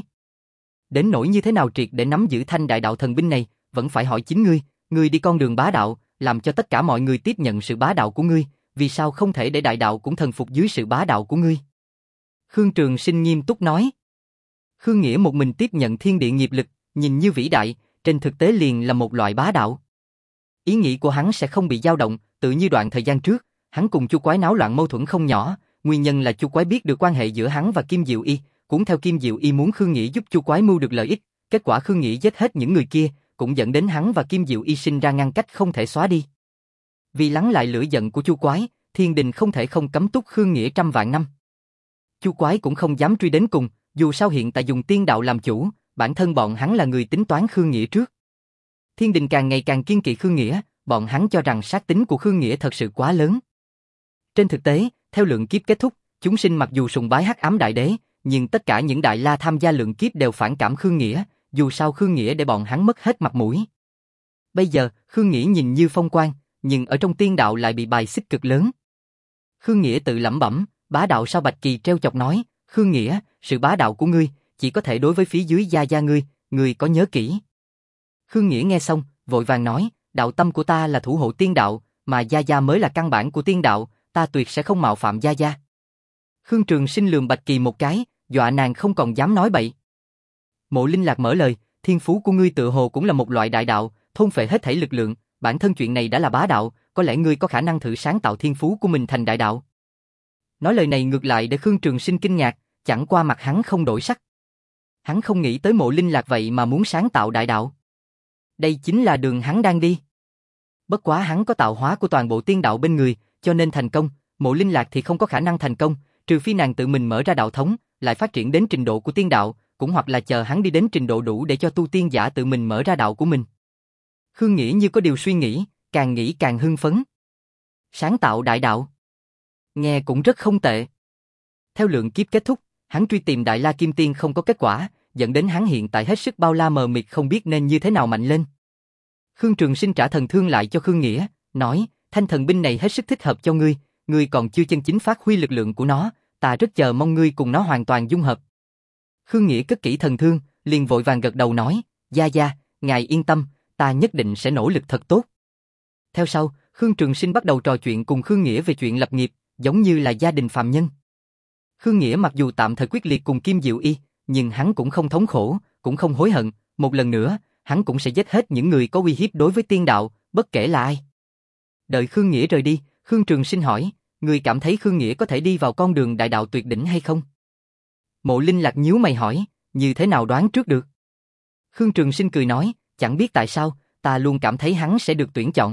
Đến nỗi như thế nào triệt để nắm giữ thanh đại đạo thần binh này, vẫn phải hỏi chính ngươi, ngươi đi con đường bá đạo, làm cho tất cả mọi người tiếp nhận sự bá đạo của ngươi, vì sao không thể để đại đạo cũng thần phục dưới sự bá đạo của ngươi? Khương Trường Sinh nghiêm túc nói. Khương Nghĩa một mình tiếp nhận thiên địa nghiệp lực, nhìn như vĩ đại, trên thực tế liền là một loại bá đạo. Ý nghĩ của hắn sẽ không bị dao động, tự như đoạn thời gian trước, hắn cùng Chu Quái náo loạn mâu thuẫn không nhỏ, nguyên nhân là Chu Quái biết được quan hệ giữa hắn và Kim Diệu Y, cũng theo Kim Diệu Y muốn Khương Nghĩa giúp Chu Quái mưu được lợi ích, kết quả Khương Nghĩa giết hết những người kia, cũng dẫn đến hắn và Kim Diệu Y sinh ra ngăn cách không thể xóa đi. Vì lắng lại lửa giận của Chu Quái, thiên đình không thể không cấm túc Khương Nghĩa trăm vạn năm. Chu Quái cũng không dám truy đến cùng, dù sao hiện tại dùng tiên đạo làm chủ, bản thân bọn hắn là người tính toán Khương Nghĩa trước. Thiên đình càng ngày càng kiên kỵ Khương Nghĩa, bọn hắn cho rằng sát tính của Khương Nghĩa thật sự quá lớn. Trên thực tế, theo lượng kiếp kết thúc, chúng sinh mặc dù sùng bái Hắc Ám Đại Đế, nhưng tất cả những đại la tham gia lượng kiếp đều phản cảm Khương Nghĩa, dù sao Khương Nghĩa để bọn hắn mất hết mặt mũi. Bây giờ, Khương Nghĩa nhìn như phong quang, nhưng ở trong tiên đạo lại bị bài xích cực lớn. Khương Nghĩa tự lẩm bẩm, bá đạo sao? Bạch Kỳ treo chọc nói, Khương Nghĩa, sự bá đạo của ngươi chỉ có thể đối với phía dưới gia gia ngươi, ngươi có nhớ kỹ. Khương Nghĩa nghe xong, vội vàng nói, đạo tâm của ta là thủ hộ tiên đạo, mà gia gia mới là căn bản của tiên đạo, ta tuyệt sẽ không mạo phạm gia gia. Khương Trường Sinh lườm Bạch Kỳ một cái, dọa nàng không còn dám nói bậy. Mộ Linh Lạc mở lời, thiên phú của ngươi tự hồ cũng là một loại đại đạo, thôn phệ hết thảy lực lượng, bản thân chuyện này đã là bá đạo, có lẽ ngươi có khả năng thử sáng tạo thiên phú của mình thành đại đạo. Nói lời này ngược lại để Khương Trường Sinh kinh ngạc, chẳng qua mặt hắn không đổi sắc. Hắn không nghĩ tới Mộ Linh Lạc vậy mà muốn sáng tạo đại đạo. Đây chính là đường hắn đang đi. Bất quá hắn có tạo hóa của toàn bộ tiên đạo bên người, cho nên thành công, Mộ Linh Lạc thì không có khả năng thành công, trừ phi nàng tự mình mở ra đạo thống, lại phát triển đến trình độ của tiên đạo, cũng hoặc là chờ hắn đi đến trình độ đủ để cho tu tiên giả tự mình mở ra đạo của mình. Khương Nghĩa như có điều suy nghĩ, càng nghĩ càng hưng phấn. Sáng tạo đại đạo, nghe cũng rất không tệ. Theo lượng kiếp kết thúc, hắn truy tìm Đại La Kim Tiên không có kết quả, dẫn đến hắn hiện tại hết sức bao la mờ mịt không biết nên như thế nào mạnh lên. Khương Trường Sinh trả thần thương lại cho Khương Nghĩa, nói, thanh thần binh này hết sức thích hợp cho ngươi, ngươi còn chưa chân chính phát huy lực lượng của nó, ta rất chờ mong ngươi cùng nó hoàn toàn dung hợp. Khương Nghĩa cất kỹ thần thương, liền vội vàng gật đầu nói, gia gia, ngài yên tâm, ta nhất định sẽ nỗ lực thật tốt. Theo sau, Khương Trường Sinh bắt đầu trò chuyện cùng Khương Nghĩa về chuyện lập nghiệp, giống như là gia đình phàm nhân. Khương Nghĩa mặc dù tạm thời quyết liệt cùng Kim Diệu Y, nhưng hắn cũng không thống khổ, cũng không hối hận, một lần nữa, hắn cũng sẽ giết hết những người có uy hiếp đối với tiên đạo, bất kể là ai. Đợi Khương Nghĩa rời đi, Khương Trường Sinh hỏi, ngươi cảm thấy Khương Nghĩa có thể đi vào con đường đại đạo tuyệt đỉnh hay không? Mộ Linh Lạc nhíu mày hỏi, như thế nào đoán trước được? Khương Trường Sinh cười nói, chẳng biết tại sao, ta luôn cảm thấy hắn sẽ được tuyển chọn.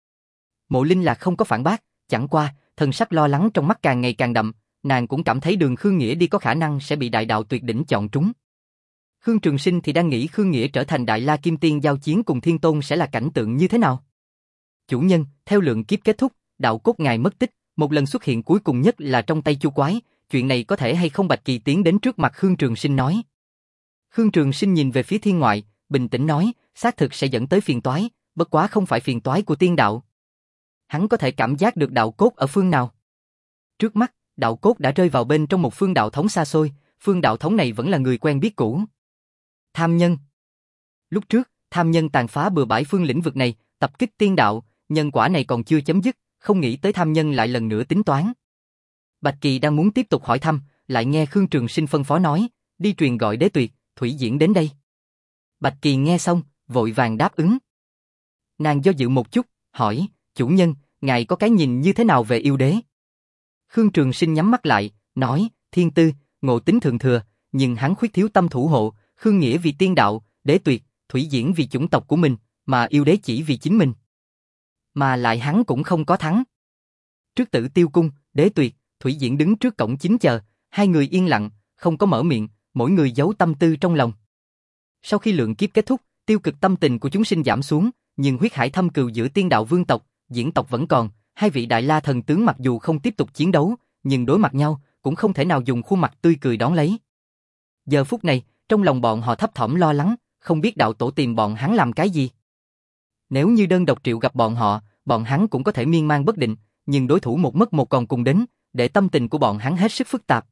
Mộ Linh Lạc không có phản bác, chẳng qua, thần sắc lo lắng trong mắt càng ngày càng đậm, nàng cũng cảm thấy đường Khương Nghĩa đi có khả năng sẽ bị đại đạo tuyệt đỉnh chọn trúng. Khương Trường Sinh thì đang nghĩ Khương Nghĩa trở thành Đại La Kim Tiên giao chiến cùng Thiên Tôn sẽ là cảnh tượng như thế nào. Chủ nhân, theo lượng kiếp kết thúc, đạo cốt ngài mất tích, một lần xuất hiện cuối cùng nhất là trong tay Chu Quái, chuyện này có thể hay không? Bạch Kỳ tiến đến trước mặt Khương Trường Sinh nói. Khương Trường Sinh nhìn về phía thiên ngoại, bình tĩnh nói, xác thực sẽ dẫn tới phiền toái, bất quá không phải phiền toái của tiên đạo. Hắn có thể cảm giác được đạo cốt ở phương nào. Trước mắt, đạo cốt đã rơi vào bên trong một phương đạo thống xa xôi, phương đạo thống này vẫn là người quen biết cũ. Tham nhân. Lúc trước, tham nhân tàn phá bừa bãi phương lĩnh vực này, tập kích tiên đạo, nhân quả này còn chưa chấm dứt, không nghĩ tới tham nhân lại lần nữa tính toán. Bạch Kỳ đang muốn tiếp tục hỏi thăm, lại nghe Khương Trường Sinh phân phó nói, đi truyền gọi Đế Tuyệt, Thủy Diễn đến đây. Bạch Kỳ nghe xong, vội vàng đáp ứng. Nàng do dự một chút, hỏi, chủ nhân, ngài có cái nhìn như thế nào về yêu đế? Khương Trường Sinh nhắm mắt lại, nói, thiên tư, ngộ tính thượng thừa, nhưng hắn khuyết thiếu tâm thủ hộ, Khương Nghĩa vì tiên đạo, Đế Tuyệt, Thủy Diễn vì chủng tộc của mình, mà yêu đế chỉ vì chính mình. Mà lại hắn cũng không có thắng. Trước Tử Tiêu Cung, Đế Tuyệt, Thủy Diễn đứng trước cổng chính chờ, hai người yên lặng, không có mở miệng, mỗi người giấu tâm tư trong lòng. Sau khi lượng kiếp kết thúc, tiêu cực tâm tình của chúng sinh giảm xuống, nhưng huyết hải thâm cừu giữa tiên đạo vương tộc, diễn tộc vẫn còn, hai vị đại la thần tướng mặc dù không tiếp tục chiến đấu, nhưng đối mặt nhau, cũng không thể nào dùng khuôn mặt tươi cười đón lấy. Giờ phút này, Trong lòng bọn họ thấp thỏm lo lắng, không biết đạo tổ tìm bọn hắn làm cái gì. Nếu như đơn độc triệu gặp bọn họ, bọn hắn cũng có thể miên man bất định, nhưng đối thủ một mất một còn cùng đến, để tâm tình của bọn hắn hết sức phức tạp.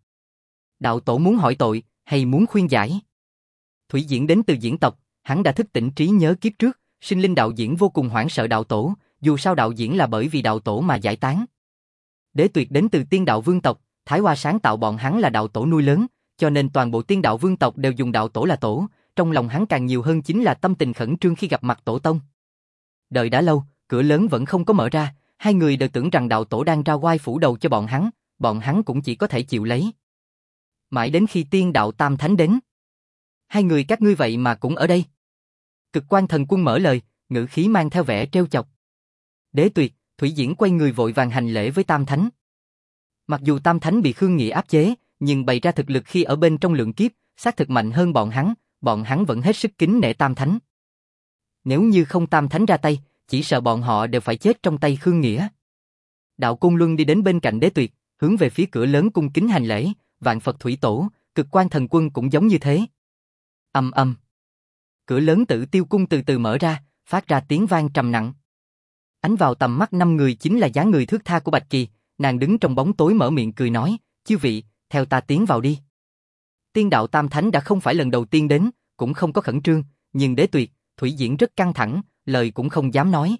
Đạo tổ muốn hỏi tội, hay muốn khuyên giải? Thủy Diễn đến từ diễn tộc, hắn đã thức tỉnh trí nhớ kiếp trước, sinh linh đạo diễn vô cùng hoảng sợ đạo tổ, dù sao đạo diễn là bởi vì đạo tổ mà giải tán. Đế Tuyệt đến từ tiên đạo vương tộc, Thái Hoa sáng tạo bọn hắn là đạo tổ nuôi lớn, cho nên toàn bộ tiên đạo vương tộc đều dùng đạo tổ là tổ, trong lòng hắn càng nhiều hơn chính là tâm tình khẩn trương khi gặp mặt tổ tông. Đợi đã lâu, cửa lớn vẫn không có mở ra, hai người đều tưởng rằng đạo tổ đang ra oai phủ đầu cho bọn hắn, bọn hắn cũng chỉ có thể chịu lấy. Mãi đến khi tiên đạo tam thánh đến. Hai người các ngươi vậy mà cũng ở đây. Cực Quan Thần Quân mở lời, ngữ khí mang theo vẻ trêu chọc. Đế Tuyệt, Thủy Diễn quay người vội vàng hành lễ với tam thánh. Mặc dù tam thánh bị Khương Nghị áp chế, nhưng bày ra thực lực khi ở bên trong lượng kiếp, xác thực mạnh hơn bọn hắn, bọn hắn vẫn hết sức kính nể tam thánh. Nếu như không tam thánh ra tay, chỉ sợ bọn họ đều phải chết trong tay Khương Nghĩa. Đạo Côn Luân đi đến bên cạnh Đế Tuyệt, hướng về phía cửa lớn cung kính hành lễ, Vạn Phật Thủy Tổ, Cực Quan Thần Quân cũng giống như thế. Ầm ầm. Cửa lớn Tử Tiêu cung từ từ mở ra, phát ra tiếng vang trầm nặng. Ánh vào tầm mắt năm người chính là dáng người thướt tha của Bạch Kỳ, nàng đứng trong bóng tối mở miệng cười nói, "Chư vị, theo ta tiến vào đi." Tiên đạo tam thánh đã không phải lần đầu tiên đến, cũng không có khẩn trương, nhưng Đế Tuyệt, Thủy Diễn rất căng thẳng, lời cũng không dám nói.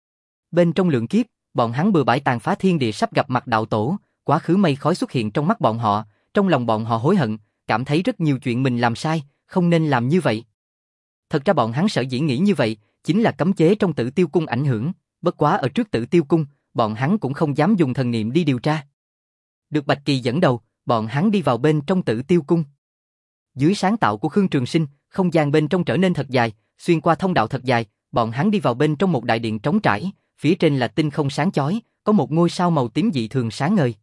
Bên trong lượng kiếp, bọn hắn bừa bãi tàn phá thiên địa sắp gặp mặt đạo tổ, quá khứ mây khói xuất hiện trong mắt bọn họ, trong lòng bọn họ hối hận, cảm thấy rất nhiều chuyện mình làm sai, không nên làm như vậy. Thật ra bọn hắn sở dĩ nghĩ như vậy, chính là cấm chế trong Tử Tiêu cung ảnh hưởng, bất quá ở trước Tử Tiêu cung, bọn hắn cũng không dám dùng thần niệm đi điều tra. Được Bạch Kỳ dẫn đầu, bọn hắn đi vào bên trong Tử Tiêu cung. Dưới sáng tạo của Khương Trường Sinh, không gian bên trong trở nên thật dài, xuyên qua thông đạo thật dài, bọn hắn đi vào bên trong một đại điện trống trải, phía trên là tinh không sáng chói, có một ngôi sao màu tím dị thường sáng ngời.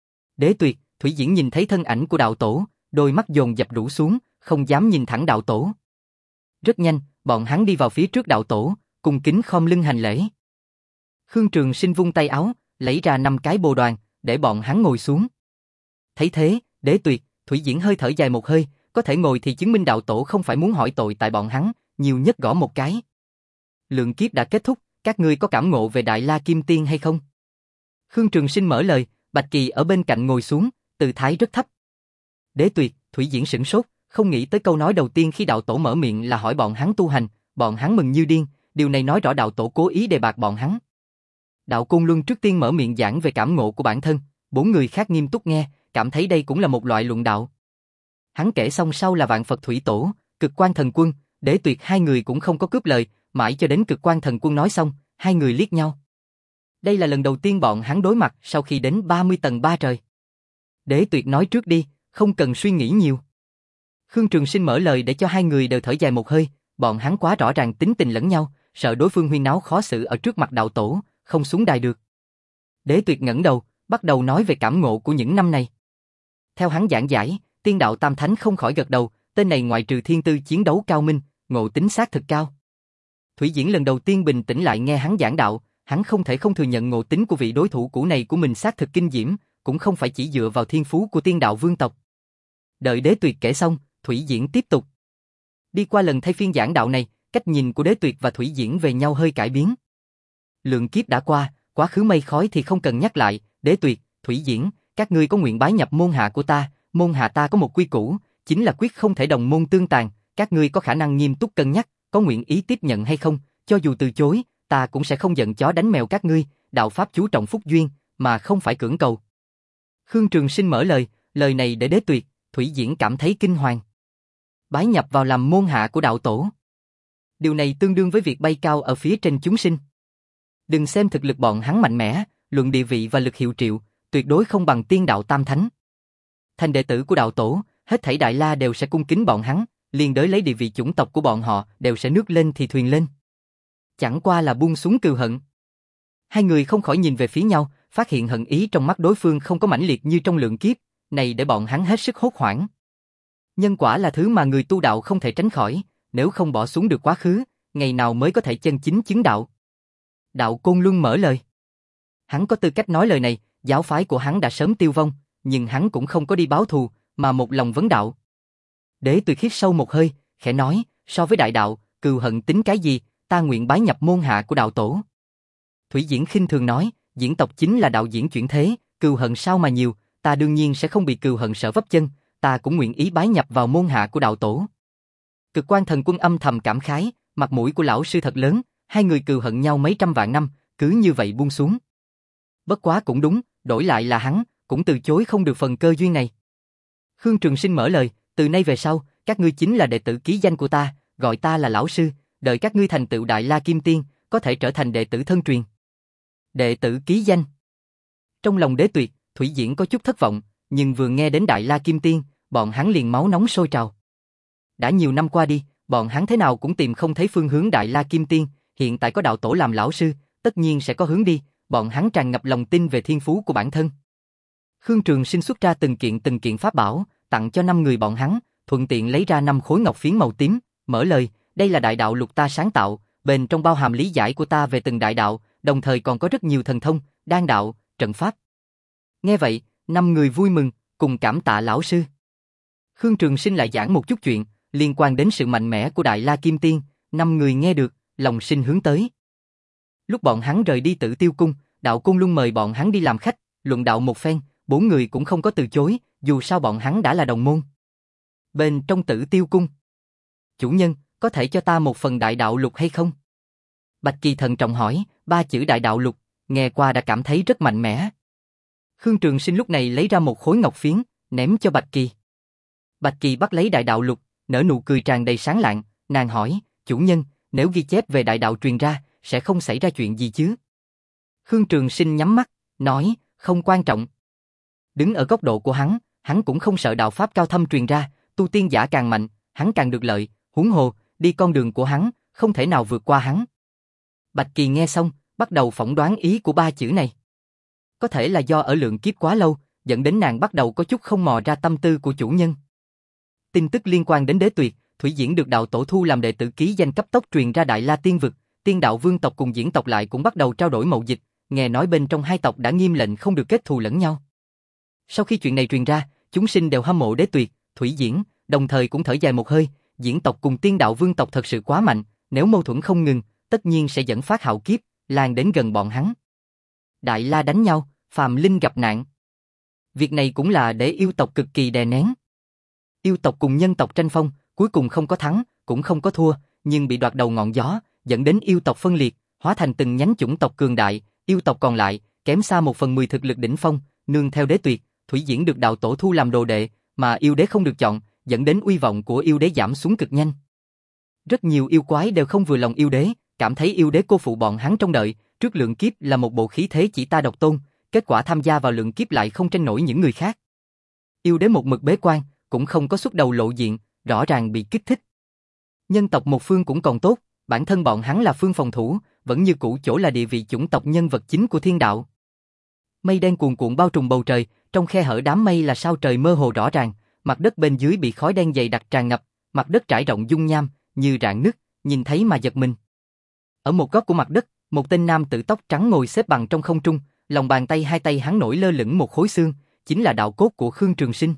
Đế Tuyệt, Thủy Diễn nhìn thấy thân ảnh của đạo tổ, đôi mắt dồn dập rũ xuống, không dám nhìn thẳng đạo tổ. Rất nhanh, bọn hắn đi vào phía trước đạo tổ, cung kính khom lưng hành lễ. Khương Trường Sinh vung tay áo, lấy ra năm cái bồ đoàn, để bọn hắn ngồi xuống. Thấy thế, Đế Tuyệt, Thủy Diễn hơi thở dài một hơi, có thể ngồi thì chứng minh đạo tổ không phải muốn hỏi tội tại bọn hắn, nhiều nhất gõ một cái. Lượng kiếp đã kết thúc, các ngươi có cảm ngộ về Đại La Kim Tiên hay không? Khương Trường Sinh mở lời, Bạch Kỳ ở bên cạnh ngồi xuống, tư thái rất thấp. Đế Tuyệt, Thủy Diễn sửng sốt, không nghĩ tới câu nói đầu tiên khi đạo tổ mở miệng là hỏi bọn hắn tu hành, bọn hắn mừng như điên, điều này nói rõ đạo tổ cố ý đề bạt bọn hắn. Đạo Côn Luân trước tiên mở miệng giảng về cảm ngộ của bản thân, bốn người khác nghiêm túc nghe, cảm thấy đây cũng là một loại luận đạo. Hắn kể xong sau là Vạn Phật Thủy Tổ, Cực Quan Thần Quân, Đế Tuyệt hai người cũng không có cướp lời, mãi cho đến Cực Quan Thần Quân nói xong, hai người liếc nhau. Đây là lần đầu tiên bọn hắn đối mặt sau khi đến ba mươi tầng ba trời. Đế Tuyệt nói trước đi, không cần suy nghĩ nhiều. Khương Trường Sinh mở lời để cho hai người đều thở dài một hơi, bọn hắn quá rõ ràng tính tình lẫn nhau, sợ đối phương huyên náo khó xử ở trước mặt đạo tổ, không xuống đài được. Đế Tuyệt ngẩng đầu, bắt đầu nói về cảm ngộ của những năm này. Theo hắn giảng giải, tiên đạo tam thánh không khỏi gật đầu, tên này ngoại trừ thiên tư chiến đấu cao minh, ngộ tính xác thực cao. Thủy Diễn lần đầu tiên bình tĩnh lại nghe hắn giảng đạo, hắn không thể không thừa nhận ngộ tính của vị đối thủ cũ này của mình xác thực kinh diễm, cũng không phải chỉ dựa vào thiên phú của tiên đạo vương tộc. Đợi Đế Tuyệt kể xong, Thủy Diễn tiếp tục. Đi qua lần thay phiên giảng đạo này, cách nhìn của Đế Tuyệt và Thủy Diễn về nhau hơi cải biến. Lượng kiếp đã qua, quá khứ mây khói thì không cần nhắc lại, Đế Tuyệt, Thủy Diễn, các ngươi có nguyện bái nhập môn hạ của ta, môn hạ ta có một quy củ, chính là quyết không thể đồng môn tương tàn, các ngươi có khả năng nghiêm túc cân nhắc, có nguyện ý tiếp nhận hay không, cho dù từ chối, ta cũng sẽ không giận chó đánh mèo các ngươi, đạo pháp chú trọng phúc duyên, mà không phải cưỡng cầu. Khương Trường Sinh mở lời, lời này để Đế Tuyệt, Thủy Diễn cảm thấy kinh hoàng. Bái nhập vào làm môn hạ của đạo tổ. Điều này tương đương với việc bay cao ở phía trên chúng sinh. Đừng xem thực lực bọn hắn mạnh mẽ, luận địa vị và lực hiệu triệu, tuyệt đối không bằng tiên đạo tam thánh. Thành đệ tử của đạo tổ, hết thảy Đại La đều sẽ cung kính bọn hắn, liên đới lấy địa vị chủng tộc của bọn họ đều sẽ nước lên thì thuyền lên. Chẳng qua là buông xuống cừu hận. Hai người không khỏi nhìn về phía nhau, phát hiện hận ý trong mắt đối phương không có mãnh liệt như trong lượng kiếp, này để bọn hắn hết sức hốt hoảng. Nhân quả là thứ mà người tu đạo không thể tránh khỏi, nếu không bỏ xuống được quá khứ, ngày nào mới có thể chân chính chứng đạo. Đạo Côn Luân mở lời. Hắn có tư cách nói lời này, giáo phái của hắn đã sớm tiêu vong, nhưng hắn cũng không có đi báo thù, mà một lòng vấn đạo. Đế Tuyệt hít sâu một hơi, khẽ nói, so với đại đạo, cừu hận tính cái gì, ta nguyện bái nhập môn hạ của đạo tổ. Thủy Diễn khinh thường nói, diễn tộc chính là đạo diễn chuyển thế, cừu hận sao mà nhiều, ta đương nhiên sẽ không bị cừu hận sợ vấp chân, ta cũng nguyện ý bái nhập vào môn hạ của đạo tổ. Cực Quan Thần Quân âm thầm cảm khái, mặt mũi của lão sư thật lớn, hai người cừu hận nhau mấy trăm vạn năm, cứ như vậy buông xuống. Bất quá cũng đúng, đổi lại là hắn, cũng từ chối không được phần cơ duyên này. Khương Trường Sinh mở lời, từ nay về sau, các ngươi chính là đệ tử ký danh của ta, gọi ta là lão sư, đợi các ngươi thành tựu Đại La Kim Tiên, có thể trở thành đệ tử thân truyền. Đệ tử ký danh. Trong lòng Đế Tuyệt, Thủy Diễn có chút thất vọng, nhưng vừa nghe đến Đại La Kim Tiên, bọn hắn liền máu nóng sôi trào. Đã nhiều năm qua đi, bọn hắn thế nào cũng tìm không thấy phương hướng Đại La Kim Tiên, hiện tại có đạo tổ làm lão sư, tất nhiên sẽ có hướng đi, bọn hắn tràn ngập lòng tin về thiên phú của bản thân. Khương Trường Sinh xuất ra từng kiện từng kiện pháp bảo, tặng cho năm người bọn hắn, thuận tiện lấy ra năm khối ngọc phiến màu tím, mở lời, đây là đại đạo lục ta sáng tạo, bên trong bao hàm lý giải của ta về từng đại đạo, đồng thời còn có rất nhiều thần thông, đan đạo, trận pháp. Nghe vậy, năm người vui mừng, cùng cảm tạ lão sư. Khương Trường Sinh lại giảng một chút chuyện, liên quan đến sự mạnh mẽ của Đại La Kim Tiên, năm người nghe được, lòng sinh hướng tới. Lúc bọn hắn rời đi Tử Tiêu Cung, Đạo Côn Luân mời bọn hắn đi làm khách, luận đạo một phen, bốn người cũng không có từ chối, dù sao bọn hắn đã là đồng môn. Bên trong Tử Tiêu Cung, chủ nhân, có thể cho ta một phần đại đạo lục hay không? Bạch Kỳ thận trọng hỏi, ba chữ đại đạo lục, nghe qua đã cảm thấy rất mạnh mẽ. Khương Trường Sinh lúc này lấy ra một khối ngọc phiến, ném cho Bạch Kỳ. Bạch Kỳ bắt lấy đại đạo lục, nở nụ cười tràn đầy sáng lạng, nàng hỏi, chủ nhân, nếu ghi chép về đại đạo truyền ra, sẽ không xảy ra chuyện gì chứ? Khương Trường Sinh nhắm mắt, nói, không quan trọng. Đứng ở góc độ của hắn, hắn cũng không sợ đạo pháp cao thâm truyền ra, tu tiên giả càng mạnh, hắn càng được lợi, huống hồ, đi con đường của hắn, không thể nào vượt qua hắn. Bạch Kỳ nghe xong, bắt đầu phỏng đoán ý của ba chữ này. Có thể là do ở lượng kiếp quá lâu, dẫn đến nàng bắt đầu có chút không mò ra tâm tư của chủ nhân. Tin tức liên quan đến Đế Tuyệt, Thủy Diễn được đạo tổ thu làm đệ tử ký danh cấp tốc truyền ra Đại La Tiên vực, Tiên Đạo Vương tộc cùng Diễn tộc lại cũng bắt đầu trao đổi mậu dịch, nghe nói bên trong hai tộc đã nghiêm lệnh không được kết thù lẫn nhau. Sau khi chuyện này truyền ra, chúng sinh đều hâm mộ Đế Tuyệt, Thủy Diễn, đồng thời cũng thở dài một hơi, Diễn tộc cùng Tiên Đạo Vương tộc thật sự quá mạnh, nếu mâu thuẫn không ngừng, tất nhiên sẽ dẫn phát hạo kiếp, lan đến gần bọn hắn. Đại La đánh nhau, phàm linh gặp nạn. Việc này cũng là để yêu tộc cực kỳ đè nén. Yêu tộc cùng nhân tộc tranh phong, cuối cùng không có thắng, cũng không có thua, nhưng bị đoạt đầu ngọn gió, dẫn đến yêu tộc phân liệt, hóa thành từng nhánh chủng tộc cường đại, yêu tộc còn lại, kém xa một phần mười thực lực đỉnh phong, nương theo Đế Tuyệt, Thủy Diễn được đạo tổ thu làm đồ đệ, mà yêu đế không được chọn, dẫn đến uy vọng của yêu đế giảm xuống cực nhanh. Rất nhiều yêu quái đều không vừa lòng yêu đế, cảm thấy yêu đế cô phụ bọn hắn trong đợi, trước lượng kiếp là một bộ khí thế chỉ ta độc tôn, kết quả tham gia vào lượng kiếp lại không tranh nổi những người khác. Yêu đế một mực bế quan, cũng không có xuất đầu lộ diện, rõ ràng bị kích thích. Nhân tộc một phương cũng còn tốt, bản thân bọn hắn là phương phòng thủ, vẫn như cũ chỗ là địa vị chủng tộc nhân vật chính của thiên đạo. Mây đen cuồn cuộn bao trùm bầu trời, trong khe hở đám mây là sao trời mơ hồ rõ ràng, mặt đất bên dưới bị khói đen dày đặc tràn ngập, mặt đất trải rộng dung nham, như rạn nứt, nhìn thấy mà giật mình. Ở một góc của mặt đất, một tên nam tử tóc trắng ngồi xếp bằng trong không trung, lòng bàn tay hai tay hắn nổi lơ lửng một khối xương, chính là đạo cốt của Khương Trường Sinh.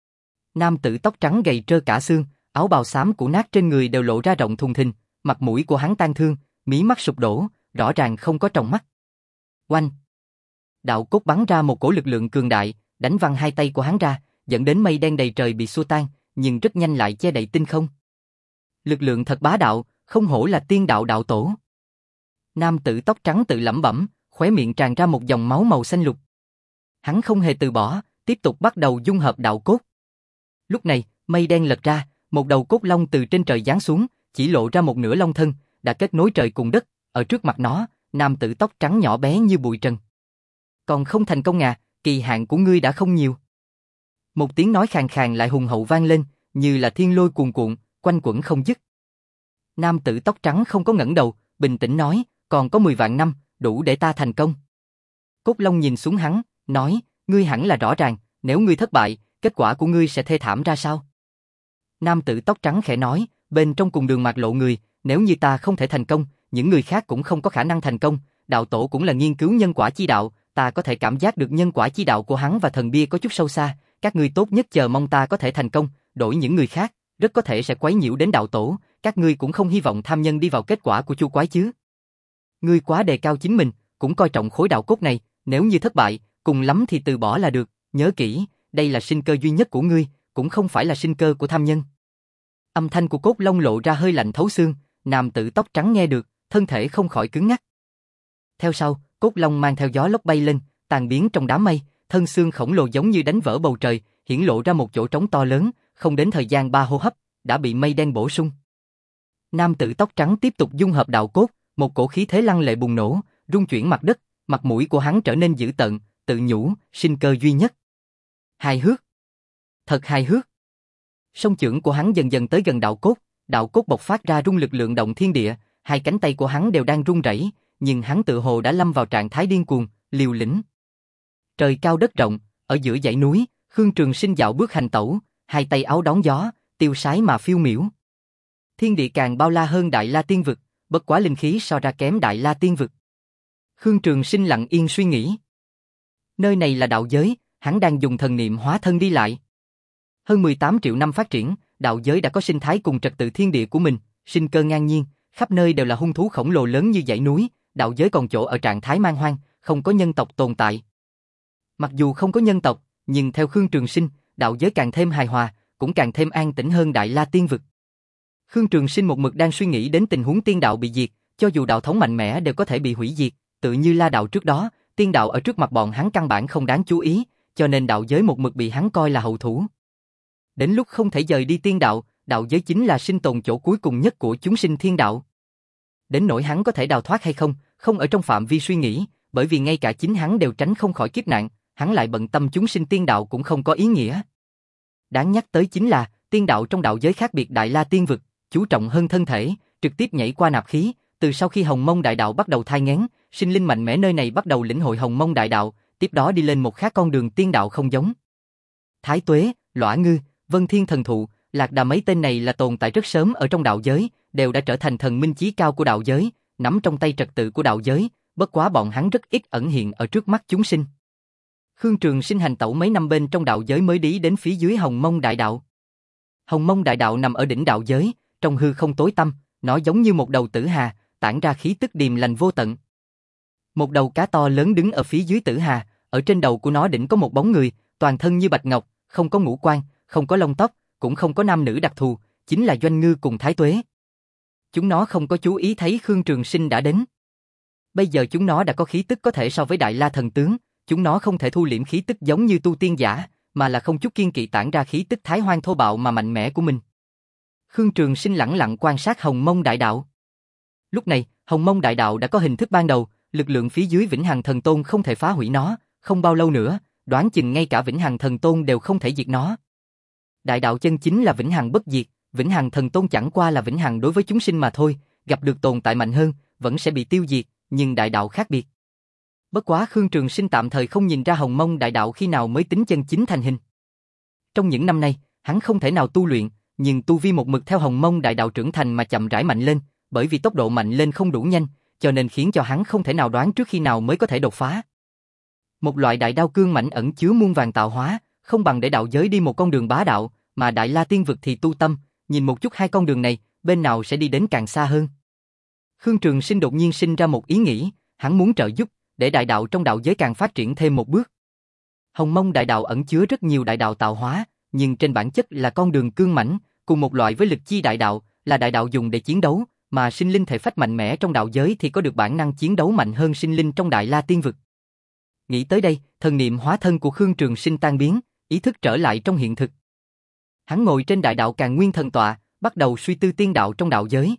Nam tử tóc trắng gầy trơ cả xương, áo bào xám cũ nát trên người đều lộ ra rộng thùng thình, mặt mũi của hắn tan thương, mí mắt sụp đổ, rõ ràng không có tròng mắt. Oanh! Đạo cốt bắn ra một cổ lực lượng cường đại, đánh văng hai tay của hắn ra, dẫn đến mây đen đầy trời bị xua tan, nhưng rất nhanh lại che đậy tinh không. Lực lượng thật bá đạo, không hổ là tiên đạo đạo tổ. Nam tử tóc trắng tự lẩm bẩm, khóe miệng tràn ra một dòng máu màu xanh lục. Hắn không hề từ bỏ, tiếp tục bắt đầu dung hợp đạo cốt. Lúc này, mây đen lật ra, một đầu cốt long từ trên trời giáng xuống, chỉ lộ ra một nửa long thân, đã kết nối trời cùng đất, ở trước mặt nó, nam tử tóc trắng nhỏ bé như bụi trần. Còn không thành công à, kỳ hạn của ngươi đã không nhiều. Một tiếng nói khàn khàn lại hùng hậu vang lên, như là thiên lôi cuồn cuộn, quanh quẩn không dứt. Nam tử tóc trắng không có ngẩng đầu, bình tĩnh nói, còn có mười vạn năm, đủ để ta thành công. Cốt long nhìn xuống hắn, nói, ngươi hẳn là rõ ràng, nếu ngươi thất bại, kết quả của ngươi sẽ thê thảm ra sao? Nam tử tóc trắng khẽ nói, bên trong cùng đường mạc lộ người, nếu như ta không thể thành công, những người khác cũng không có khả năng thành công, đạo tổ cũng là nghiên cứu nhân quả chi đạo, ta có thể cảm giác được nhân quả chi đạo của hắn và thần bia có chút sâu xa, các ngươi tốt nhất chờ mong ta có thể thành công, đổi những người khác, rất có thể sẽ quấy nhiễu đến đạo tổ, các ngươi cũng không hy vọng tham nhân đi vào kết quả của chu quái chứ. Ngươi quá đề cao chính mình, cũng coi trọng khối đạo cốt này, nếu như thất bại, cùng lắm thì từ bỏ là được, nhớ kỹ, đây là sinh cơ duy nhất của ngươi, cũng không phải là sinh cơ của tham nhân. Âm thanh của Cốt Long lộ ra hơi lạnh thấu xương, nam tử tóc trắng nghe được, thân thể không khỏi cứng ngắc. Theo sau, Cốt Long mang theo gió lốc bay lên, tàn biến trong đám mây, thân xương khổng lồ giống như đánh vỡ bầu trời, hiển lộ ra một chỗ trống to lớn, không đến thời gian ba hô hấp, đã bị mây đen bổ sung. Nam tử tóc trắng tiếp tục dung hợp đạo cốt, một cổ khí thế lăng lệ bùng nổ, rung chuyển mặt đất, mặt mũi của hắn trở nên dữ tợn, tự nhủ, sinh cơ duy nhất. Hài hước. Thật hài hước. Song chưởng của hắn dần dần tới gần đạo cốt, đạo cốt bộc phát ra rung lực lượng động thiên địa, hai cánh tay của hắn đều đang rung rẩy, nhưng hắn tự hồ đã lâm vào trạng thái điên cuồng, liều lĩnh. Trời cao đất rộng, ở giữa dãy núi, Khương Trường Sinh dạo bước hành tẩu, hai tay áo đón gió, tiêu sái mà phiêu miểu. Thiên địa càng bao la hơn Đại La Tiên Vực, bất quá linh khí so ra kém Đại La Tiên Vực. Khương Trường Sinh lặng yên suy nghĩ. Nơi này là đạo giới, hắn đang dùng thần niệm hóa thân đi lại. Hơn mười tám triệu năm phát triển, đạo giới đã có sinh thái cùng trật tự thiên địa của mình, sinh cơ ngang nhiên, khắp nơi đều là hung thú khổng lồ lớn như dãy núi, đạo giới còn chỗ ở trạng thái man hoang, không có nhân tộc tồn tại. Mặc dù không có nhân tộc, nhưng theo Khương Trường Sinh, đạo giới càng thêm hài hòa, cũng càng thêm an tĩnh hơn Đại La Tiên Vực. Khương Trường Sinh một mực đang suy nghĩ đến tình huống tiên đạo bị diệt, cho dù đạo thống mạnh mẽ đều có thể bị hủy diệt, tự như La đạo trước đó, tiên đạo ở trước mặt bọn hắn căn bản không đáng chú ý, cho nên đạo giới một mực bị hắn coi là hậu thủ. Đến lúc không thể rời đi tiên đạo, đạo giới chính là sinh tồn chỗ cuối cùng nhất của chúng sinh thiên đạo. Đến nỗi hắn có thể đào thoát hay không, không ở trong phạm vi suy nghĩ, bởi vì ngay cả chính hắn đều tránh không khỏi kiếp nạn, hắn lại bận tâm chúng sinh tiên đạo cũng không có ý nghĩa. Đáng nhắc tới chính là, tiên đạo trong đạo giới khác biệt Đại La Tiên Vực, chú trọng hơn thân thể, trực tiếp nhảy qua nạp khí, từ sau khi Hồng Mông Đại Đạo bắt đầu thai nghén, sinh linh mạnh mẽ nơi này bắt đầu lĩnh hội Hồng Mông Đại Đạo, tiếp đó đi lên một khác con đường tiên đạo không giống. Thái Tuế, Lõa Ngư, Vân Thiên Thần Thụ, Lạc Đà mấy tên này là tồn tại rất sớm ở trong đạo giới, đều đã trở thành thần minh chí cao của đạo giới, nắm trong tay trật tự của đạo giới, bất quá bọn hắn rất ít ẩn hiện ở trước mắt chúng sinh. Khương Trường Sinh hành tẩu mấy năm bên trong đạo giới mới đi đến phía dưới Hồng Mông Đại Đạo. Hồng Mông Đại Đạo nằm ở đỉnh đạo giới, trong hư không tối tăm, nó giống như một đầu tử hà, tản ra khí tức điềm lành vô tận. Một đầu cá to lớn đứng ở phía dưới tử hà, ở trên đầu của nó đỉnh có một bóng người, toàn thân như bạch ngọc, không có ngũ quan, không có lông tóc, cũng không có nam nữ đặc thù, chính là Doanh Ngư cùng Thái Tuế. Chúng nó không có chú ý thấy Khương Trường Sinh đã đến. Bây giờ chúng nó đã có khí tức có thể so với Đại La Thần Tướng, chúng nó không thể thu liễm khí tức giống như tu tiên giả, mà là không chút kiên kỵ tản ra khí tức thái hoang thô bạo mà mạnh mẽ của mình. Khương Trường Sinh lẳng lặng quan sát Hồng Mông Đại Đạo. Lúc này, Hồng Mông Đại Đạo đã có hình thức ban đầu, lực lượng phía dưới Vĩnh Hằng Thần Tôn không thể phá hủy nó, không bao lâu nữa, đoán chừng ngay cả Vĩnh Hằng Thần Tôn đều không thể diệt nó. Đại đạo chân chính là vĩnh hằng bất diệt, Vĩnh Hằng Thần Tôn chẳng qua là vĩnh hằng đối với chúng sinh mà thôi, gặp được tồn tại mạnh hơn, vẫn sẽ bị tiêu diệt, nhưng đại đạo khác biệt. Bất quá Khương Trường Sinh tạm thời không nhìn ra Hồng Mông Đại Đạo khi nào mới tính chân chính thành hình. Trong những năm nay, hắn không thể nào tu luyện, nhưng tu vi một mực theo Hồng Mông Đại Đạo trưởng thành mà chậm rãi mạnh lên, bởi vì tốc độ mạnh lên không đủ nhanh, cho nên khiến cho hắn không thể nào đoán trước khi nào mới có thể đột phá. Một loại đại đao cương mãnh ẩn chứa muôn vàn tạo hóa, không bằng để đạo giới đi một con đường bá đạo, mà Đại La Tiên Vực thì tu tâm, nhìn một chút hai con đường này, bên nào sẽ đi đến càng xa hơn. Khương Trường Sinh đột nhiên sinh ra một ý nghĩ, hắn muốn trợ giúp, để đại đạo trong đạo giới càng phát triển thêm một bước. Hồng Mông Đại Đạo ẩn chứa rất nhiều đại đạo tạo hóa, nhưng trên bản chất là con đường cương mãnh, cùng một loại với lực chi đại đạo, là đại đạo dùng để chiến đấu, mà sinh linh thể phách mạnh mẽ trong đạo giới thì có được bản năng chiến đấu mạnh hơn sinh linh trong Đại La Tiên Vực. Nghĩ tới đây, thần niệm hóa thân của Khương Trường Sinh tan biến, ý thức trở lại trong hiện thực. Hắn ngồi trên đại đạo Càn Nguyên thần tọa, bắt đầu suy tư tiên đạo trong đạo giới.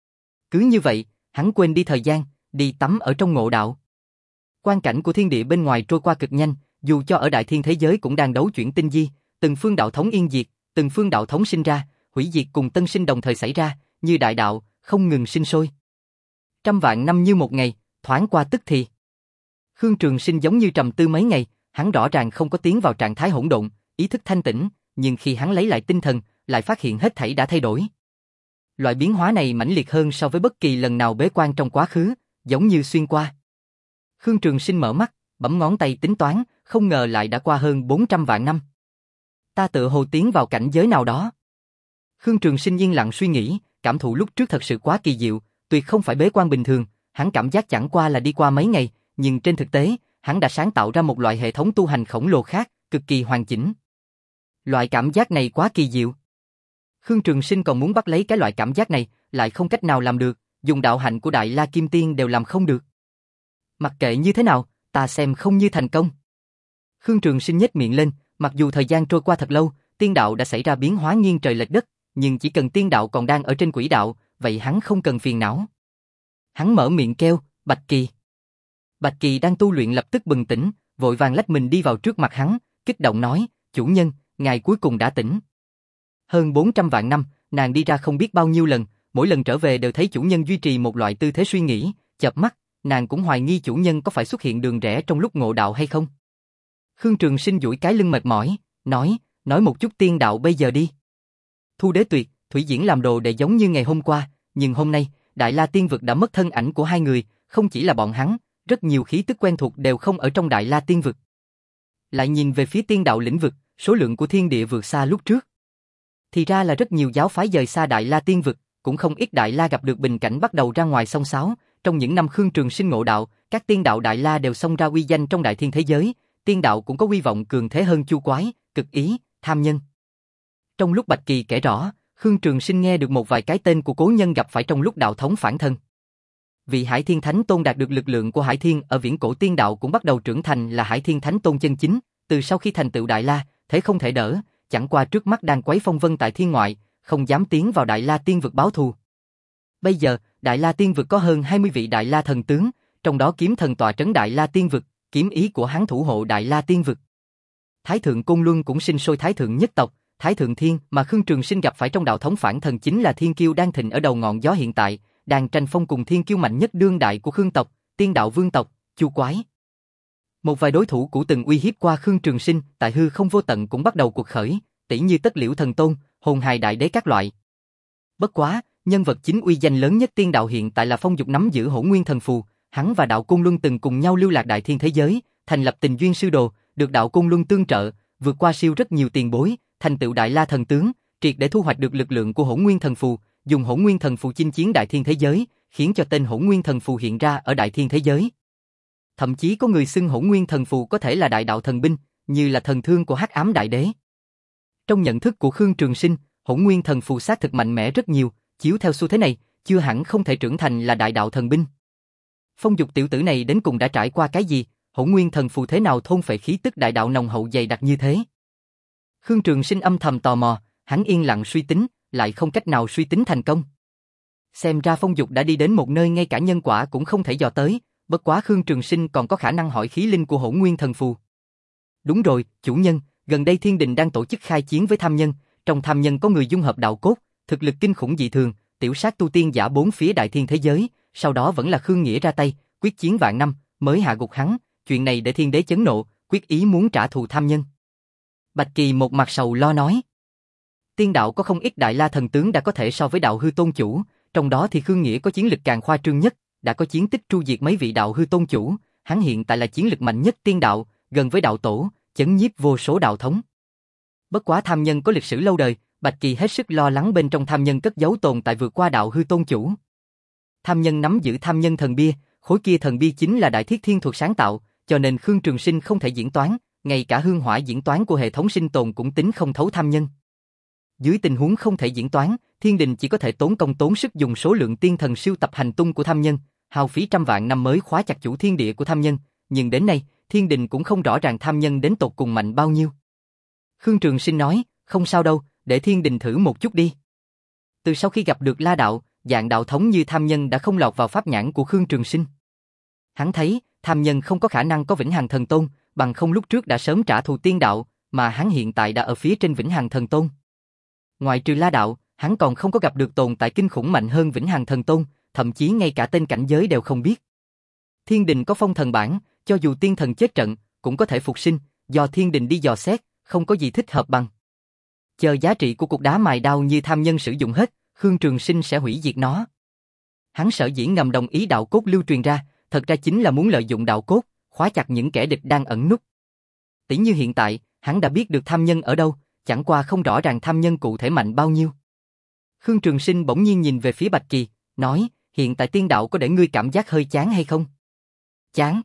Cứ như vậy, hắn quên đi thời gian, đi tắm ở trong ngộ đạo. Quang cảnh của thiên địa bên ngoài trôi qua cực nhanh, dù cho ở đại thiên thế giới cũng đang đấu chuyển tinh di, từng phương đạo thống yên diệt, từng phương đạo thống sinh ra, hủy diệt cùng tân sinh đồng thời xảy ra, như đại đạo, không ngừng sinh sôi. Trăm vạn năm như một ngày, thoáng qua tức thì. Khương Trường Sinh giống như trầm tư mấy ngày, hắn rõ ràng không có tiến vào trạng thái hỗn độn, ý thức thanh tĩnh, nhưng khi hắn lấy lại tinh thần, lại phát hiện hết thảy đã thay đổi. Loại biến hóa này mãnh liệt hơn so với bất kỳ lần nào bế quan trong quá khứ, giống như xuyên qua. Khương Trường Sinh mở mắt, bấm ngón tay tính toán, không ngờ lại đã qua hơn bốn trăm vạn năm. Ta tự hồ tiến vào cảnh giới nào đó. Khương Trường Sinh yên lặng suy nghĩ, cảm thụ lúc trước thật sự quá kỳ diệu, tuyệt không phải bế quan bình thường, hắn cảm giác chẳng qua là đi qua mấy ngày, nhưng trên thực tế, hắn đã sáng tạo ra một loại hệ thống tu hành khổng lồ khác, cực kỳ hoàn chỉnh. Loại cảm giác này quá kỳ diệu. Khương Trường Sinh còn muốn bắt lấy cái loại cảm giác này, lại không cách nào làm được, dùng đạo hạnh của Đại La Kim Tiên đều làm không được. Mặc kệ như thế nào, ta xem không như thành công. Khương Trường Sinh nhếch miệng lên, mặc dù thời gian trôi qua thật lâu, tiên đạo đã xảy ra biến hóa nghiêng trời lệch đất, nhưng chỉ cần tiên đạo còn đang ở trên quỹ đạo, vậy hắn không cần phiền não. Hắn mở miệng kêu, Bạch Kỳ. Bạch Kỳ đang tu luyện lập tức bừng tỉnh, vội vàng lách mình đi vào trước mặt hắn, kích động nói, chủ nhân, ngài cuối cùng đã tỉnh. Hơn bốn trăm vạn năm, nàng đi ra không biết bao nhiêu lần, mỗi lần trở về đều thấy chủ nhân duy trì một loại tư thế suy nghĩ, chợp mắt, nàng cũng hoài nghi chủ nhân có phải xuất hiện đường rẽ trong lúc ngộ đạo hay không. Khương Trường Sinh duỗi cái lưng mệt mỏi, nói, nói một chút tiên đạo bây giờ đi. Thu Đế Tuyệt, Thủy Diễn làm đồ để giống như ngày hôm qua, nhưng hôm nay, Đại La Tiên Vực đã mất thân ảnh của hai người, không chỉ là bọn hắn, rất nhiều khí tức quen thuộc đều không ở trong Đại La Tiên Vực. Lại nhìn về phía tiên đạo lĩnh vực, số lượng của thiên địa vượt xa lúc trước. Thì ra là rất nhiều giáo phái dời xa Đại La Tiên Vực, cũng không ít Đại La gặp được bình cảnh bắt đầu ra ngoài xông xáo. Trong những năm Khương Trường Sinh ngộ đạo, các tiên đạo Đại La đều xông ra uy danh trong đại thiên thế giới, tiên đạo cũng có uy vọng cường thế hơn Chu Quái, Cực Ý, Tham Nhân. Trong lúc Bạch Kỳ kể rõ, Khương Trường Sinh nghe được một vài cái tên của cố nhân gặp phải trong lúc đạo thống phản thân. Vị Hải Thiên Thánh Tôn đạt được lực lượng của Hải Thiên ở viễn cổ tiên đạo cũng bắt đầu trưởng thành là Hải Thiên Thánh Tôn chân chính, từ sau khi thành tựu Đại La, thế không thể đỡ, chẳng qua trước mắt đang quấy phong vân tại thiên ngoại, không dám tiến vào Đại La Tiên Vực báo thù. Bây giờ, Đại La Tiên Vực có hơn hai mươi vị Đại La thần tướng, trong đó kiếm thần tọa trấn Đại La Tiên Vực, kiếm ý của hắn thủ hộ Đại La Tiên Vực. Thái thượng Côn Luân cũng sinh sôi Thái thượng nhất tộc, Thái thượng Thiên mà Khương Trường Sinh gặp phải trong đạo thống phản thần chính là thiên kiêu đang thịnh ở đầu ngọn gió hiện tại, đang tranh phong cùng thiên kiêu mạnh nhất đương đại của Khương tộc, Tiên đạo vương tộc, Chu Quái. Một vài đối thủ cũ từng uy hiếp qua Khương Trường Sinh, tại hư không vô tận cũng bắt đầu cuộc khởi, tỷ như Tất Liễu Thần Tôn, Hồn Hài Đại Đế các loại. Bất quá, nhân vật chính uy danh lớn nhất tiên đạo hiện tại là Phong Dục nắm giữ Hỗn Nguyên Thần Phù, hắn và đạo Côn Luân từng cùng nhau lưu lạc đại thiên thế giới, thành lập tình duyên sư đồ, được đạo Côn Luân tương trợ, vượt qua siêu rất nhiều tiền bối, thành tựu Đại La thần tướng, triệt để thu hoạch được lực lượng của Hỗn Nguyên Thần Phù, dùng Hỗn Nguyên Thần Phù chinh chiến đại thiên thế giới, khiến cho tên Hỗn Nguyên Thần Phù hiện ra ở đại thiên thế giới. Thậm chí có người xưng Hỗn Nguyên Thần Phù có thể là đại đạo thần binh, như là thần thương của Hắc Ám Đại Đế. Trong nhận thức của Khương Trường Sinh, Hỗn Nguyên Thần Phù xác thực mạnh mẽ rất nhiều, chiếu theo xu thế này, chưa hẳn không thể trưởng thành là đại đạo thần binh. Phong Dục tiểu tử này đến cùng đã trải qua cái gì, Hỗn Nguyên Thần Phù thế nào thôn phệ khí tức đại đạo nồng hậu dày đặc như thế? Khương Trường Sinh âm thầm tò mò, hắn yên lặng suy tính, lại không cách nào suy tính thành công. Xem ra Phong Dục đã đi đến một nơi ngay cả nhân quả cũng không thể dò tới, bất quá Khương Trường Sinh còn có khả năng hỏi khí linh của Hỗn Nguyên Thần Phù. Đúng rồi, chủ nhân, gần đây Thiên Đình đang tổ chức khai chiến với Tham Nhân, trong Tham Nhân có người dung hợp đạo cốt, thực lực kinh khủng dị thường, tiểu sát tu tiên giả bốn phía đại thiên thế giới, sau đó vẫn là Khương Nghĩa ra tay, quyết chiến vạn năm, mới hạ gục hắn, chuyện này để Thiên Đế chấn nộ, quyết ý muốn trả thù Tham Nhân. Bạch Kỳ một mặt sầu lo nói. Tiên đạo có không ít Đại La thần tướng đã có thể so với đạo hư tôn chủ, trong đó thì Khương Nghĩa có chiến lực càng khoa trương nhất, đã có chiến tích tru diệt mấy vị đạo hư tôn chủ, hắn hiện tại là chiến lực mạnh nhất tiên đạo, gần với đạo tổ, chấn nhiếp vô số đạo thống. Bất quá Tham Nhân có lịch sử lâu đời, Bạch Kỳ hết sức lo lắng bên trong Tham Nhân cất giấu tồn tại vượt qua đạo hư tôn chủ. Tham Nhân nắm giữ Tham Nhân thần bia, khối kia thần bia chính là Đại Thiết Thiên thuật sáng tạo, cho nên Khương Trường Sinh không thể diễn toán, ngay cả hương hỏa diễn toán của hệ thống sinh tồn cũng tính không thấu Tham Nhân. Dưới tình huống không thể diễn toán, Thiên Đình chỉ có thể tốn công tốn sức dùng số lượng tiên thần siêu tập hành tung của Tham Nhân, hao phí trăm vạn năm mới khóa chặt chủ thiên địa của Tham Nhân, nhưng đến nay, Thiên Đình cũng không rõ ràng Tham Nhân đến tột cùng mạnh bao nhiêu. Khương Trường Sinh nói, không sao đâu, để Thiên Đình thử một chút đi. Từ sau khi gặp được La Đạo, dạng đạo thống như Tham Nhân đã không lọt vào pháp nhãn của Khương Trường Sinh. Hắn thấy, Tham Nhân không có khả năng có Vĩnh Hằng Thần Tôn, bằng không lúc trước đã sớm trả thù tiên đạo, mà hắn hiện tại đã ở phía trên Vĩnh Hằng Thần Tôn. Ngoài trừ La Đạo, hắn còn không có gặp được tồn tại kinh khủng mạnh hơn Vĩnh Hằng Thần Tôn, thậm chí ngay cả tên cảnh giới đều không biết. Thiên Đình có phong thần bản, cho dù tiên thần chết trận, cũng có thể phục sinh, do Thiên Đình đi dò xét, không có gì thích hợp bằng. Chờ giá trị của cục đá mài đao như Tham Nhân sử dụng hết, Khương Trường Sinh sẽ hủy diệt nó. Hắn sở dĩ ngầm đồng ý đạo cốt lưu truyền ra, thật ra chính là muốn lợi dụng đạo cốt, khóa chặt những kẻ địch đang ẩn núp. Tỷ như hiện tại, hắn đã biết được Tham Nhân ở đâu, chẳng qua không rõ ràng Tham Nhân cụ thể mạnh bao nhiêu. Khương Trường Sinh bỗng nhiên nhìn về phía Bạch Kỳ, nói, hiện tại tiên đạo có để ngươi cảm giác hơi chán hay không? Chán.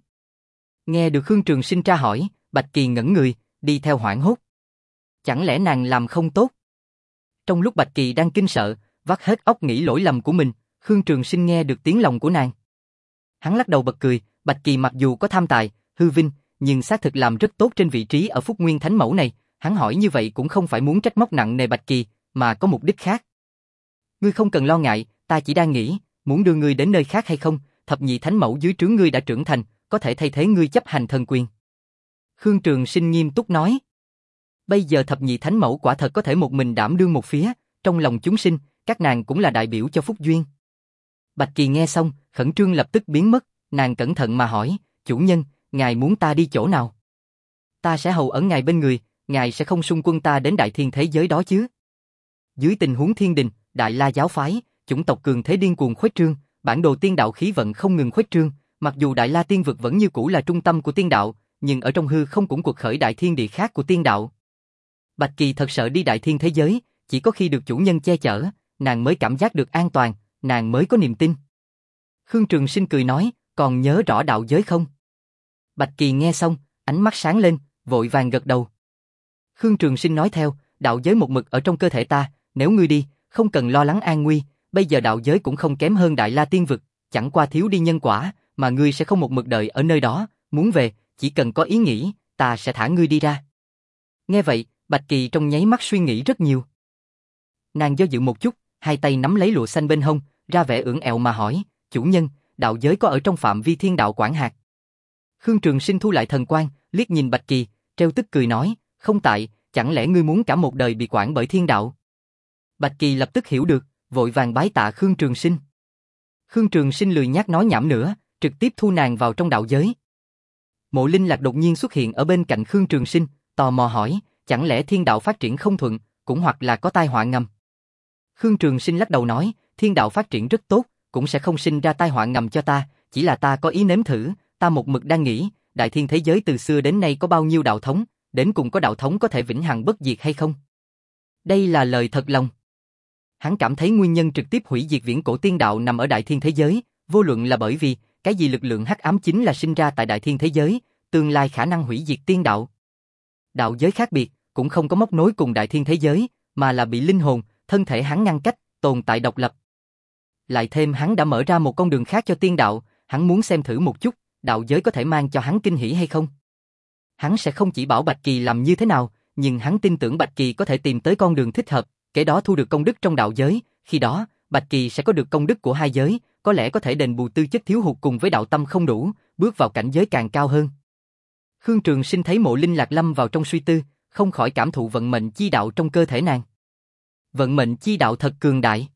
Nghe được Khương Trường Sinh tra hỏi, Bạch Kỳ ngẩn người, đi theo hoảng hốt. Chẳng lẽ nàng làm không tốt? Trong lúc Bạch Kỳ đang kinh sợ, vắt hết óc nghĩ lỗi lầm của mình, Khương Trường Sinh nghe được tiếng lòng của nàng. Hắn lắc đầu bật cười, Bạch Kỳ mặc dù có tham tài, hư vinh, nhưng xác thực làm rất tốt trên vị trí ở Phúc Nguyên Thánh Mẫu này, hắn hỏi như vậy cũng không phải muốn trách móc nặng nề Bạch Kỳ, mà có mục đích khác. Ngươi không cần lo ngại, ta chỉ đang nghĩ, muốn đưa ngươi đến nơi khác hay không, thập nhị thánh mẫu dưới trướng ngươi đã trưởng thành, có thể thay thế ngươi chấp hành thần quyền. Khương Trường Sinh nghiêm túc nói. Bây giờ thập nhị thánh mẫu quả thật có thể một mình đảm đương một phía, trong lòng chúng sinh, các nàng cũng là đại biểu cho phúc duyên. Bạch Kỳ nghe xong, khẩn trương lập tức biến mất, nàng cẩn thận mà hỏi, chủ nhân, ngài muốn ta đi chỗ nào? Ta sẽ hầu ẩn ngài bên người, ngài sẽ không xung quân ta đến đại thiên thế giới đó chứ? Dưới tình huống thiên đình, Đại La giáo phái, chủng tộc cường thế điên cuồng khuếch trương, bản đồ tiên đạo khí vận không ngừng khuếch trương, mặc dù Đại La tiên vực vẫn như cũ là trung tâm của tiên đạo, nhưng ở trong hư không cũng cuộc khởi đại thiên địa khác của tiên đạo. Bạch Kỳ thật sợ đi đại thiên thế giới, chỉ có khi được chủ nhân che chở, nàng mới cảm giác được an toàn, nàng mới có niềm tin. Khương Trường Sinh cười nói, còn nhớ rõ đạo giới không? Bạch Kỳ nghe xong, ánh mắt sáng lên, vội vàng gật đầu. Khương Trường Sinh nói theo, đạo giới một mực ở trong cơ thể ta, nếu ngươi đi, không cần lo lắng an nguy, bây giờ đạo giới cũng không kém hơn Đại La tiên vực, chẳng qua thiếu đi nhân quả, mà ngươi sẽ không một mực đợi ở nơi đó, muốn về, chỉ cần có ý nghĩ, ta sẽ thả ngươi đi ra. Nghe vậy, Bạch Kỳ trong nháy mắt suy nghĩ rất nhiều. Nàng do dự một chút, hai tay nắm lấy lụa xanh bên hông, ra vẻ ưỡn ẹo mà hỏi, chủ nhân, đạo giới có ở trong phạm vi thiên đạo quản hạt? Khương Trường Sinh thu lại thần quang, liếc nhìn Bạch Kỳ, treo tức cười nói, không tại, chẳng lẽ ngươi muốn cả một đời bị quản bởi thiên đạo? Bạch Kỳ lập tức hiểu được, vội vàng bái tạ Khương Trường Sinh. Khương Trường Sinh lười nhác nói nhảm nữa, trực tiếp thu nàng vào trong đạo giới. Mộ Linh Lạc đột nhiên xuất hiện ở bên cạnh Khương Trường Sinh, tò mò hỏi, chẳng lẽ thiên đạo phát triển không thuận, cũng hoặc là có tai họa ngầm? Khương Trường Sinh lắc đầu nói, thiên đạo phát triển rất tốt, cũng sẽ không sinh ra tai họa ngầm cho ta, chỉ là ta có ý nếm thử, ta một mực đang nghĩ, đại thiên thế giới từ xưa đến nay có bao nhiêu đạo thống, đến cùng có đạo thống có thể vĩnh hằng bất diệt hay không? Đây là lời thật lòng. Hắn cảm thấy nguyên nhân trực tiếp hủy diệt viễn cổ tiên đạo nằm ở đại thiên thế giới, vô luận là bởi vì cái gì lực lượng hắc ám chính là sinh ra tại đại thiên thế giới, tương lai khả năng hủy diệt tiên đạo. Đạo giới khác biệt, cũng không có móc nối cùng đại thiên thế giới, mà là bị linh hồn, thân thể hắn ngăn cách, tồn tại độc lập. Lại thêm hắn đã mở ra một con đường khác cho tiên đạo, hắn muốn xem thử một chút, đạo giới có thể mang cho hắn kinh hỉ hay không. Hắn sẽ không chỉ bảo Bạch Kỳ làm như thế nào, nhưng hắn tin tưởng Bạch Kỳ có thể tìm tới con đường thích hợp, kể đó thu được công đức trong đạo giới, khi đó, Bạch Kỳ sẽ có được công đức của hai giới, có lẽ có thể đền bù tư chất thiếu hụt cùng với đạo tâm không đủ, bước vào cảnh giới càng cao hơn. Khương Trường Sinh thấy Mộ Linh Lạc lâm vào trong suy tư, không khỏi cảm thụ vận mệnh chi đạo trong cơ thể nàng. Vận mệnh chi đạo thật cường đại.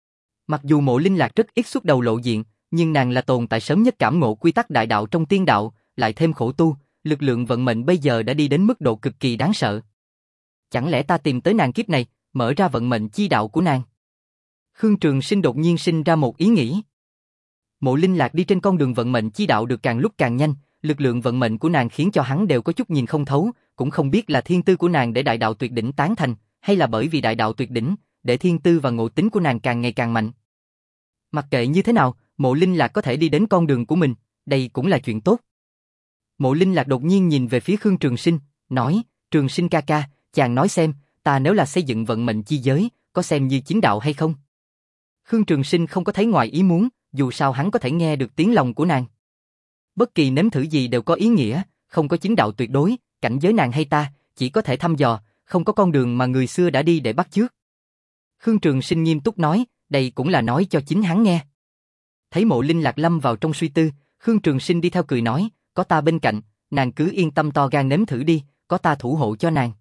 Mặc dù Mộ Linh Lạc rất ít xuất đầu lộ diện, nhưng nàng là tồn tại sớm nhất cảm ngộ quy tắc đại đạo trong tiên đạo, lại thêm khổ tu, lực lượng vận mệnh bây giờ đã đi đến mức độ cực kỳ đáng sợ. Chẳng lẽ ta tìm tới nàng kiếp này, mở ra vận mệnh chi đạo của nàng? Khương Trường Sinh đột nhiên sinh ra một ý nghĩ. Mộ Linh Lạc đi trên con đường vận mệnh chi đạo được càng lúc càng nhanh, lực lượng vận mệnh của nàng khiến cho hắn đều có chút nhìn không thấu, cũng không biết là thiên tư của nàng để đại đạo tuyệt đỉnh tán thành, hay là bởi vì đại đạo tuyệt đỉnh, để thiên tư và ngộ tính của nàng càng ngày càng mạnh. Mặc kệ như thế nào, Mộ Linh Lạc có thể đi đến con đường của mình, đây cũng là chuyện tốt. Mộ Linh Lạc đột nhiên nhìn về phía Khương Trường Sinh, nói, Trường Sinh ca ca, chàng nói xem, ta nếu là xây dựng vận mệnh chi giới, có xem như chính đạo hay không? Khương Trường Sinh không có thấy ngoài ý muốn, dù sao hắn có thể nghe được tiếng lòng của nàng. Bất kỳ nếm thử gì đều có ý nghĩa, không có chính đạo tuyệt đối, cảnh giới nàng hay ta, chỉ có thể thăm dò, không có con đường mà người xưa đã đi để bắt chước. Khương Trường Sinh nghiêm túc nói, đây cũng là nói cho chính hắn nghe. Thấy Mộ Linh Lạc lâm vào trong suy tư, Khương Trường Sinh đi theo cười nói, có ta bên cạnh, nàng cứ yên tâm to gan nếm thử đi, có ta thủ hộ cho nàng.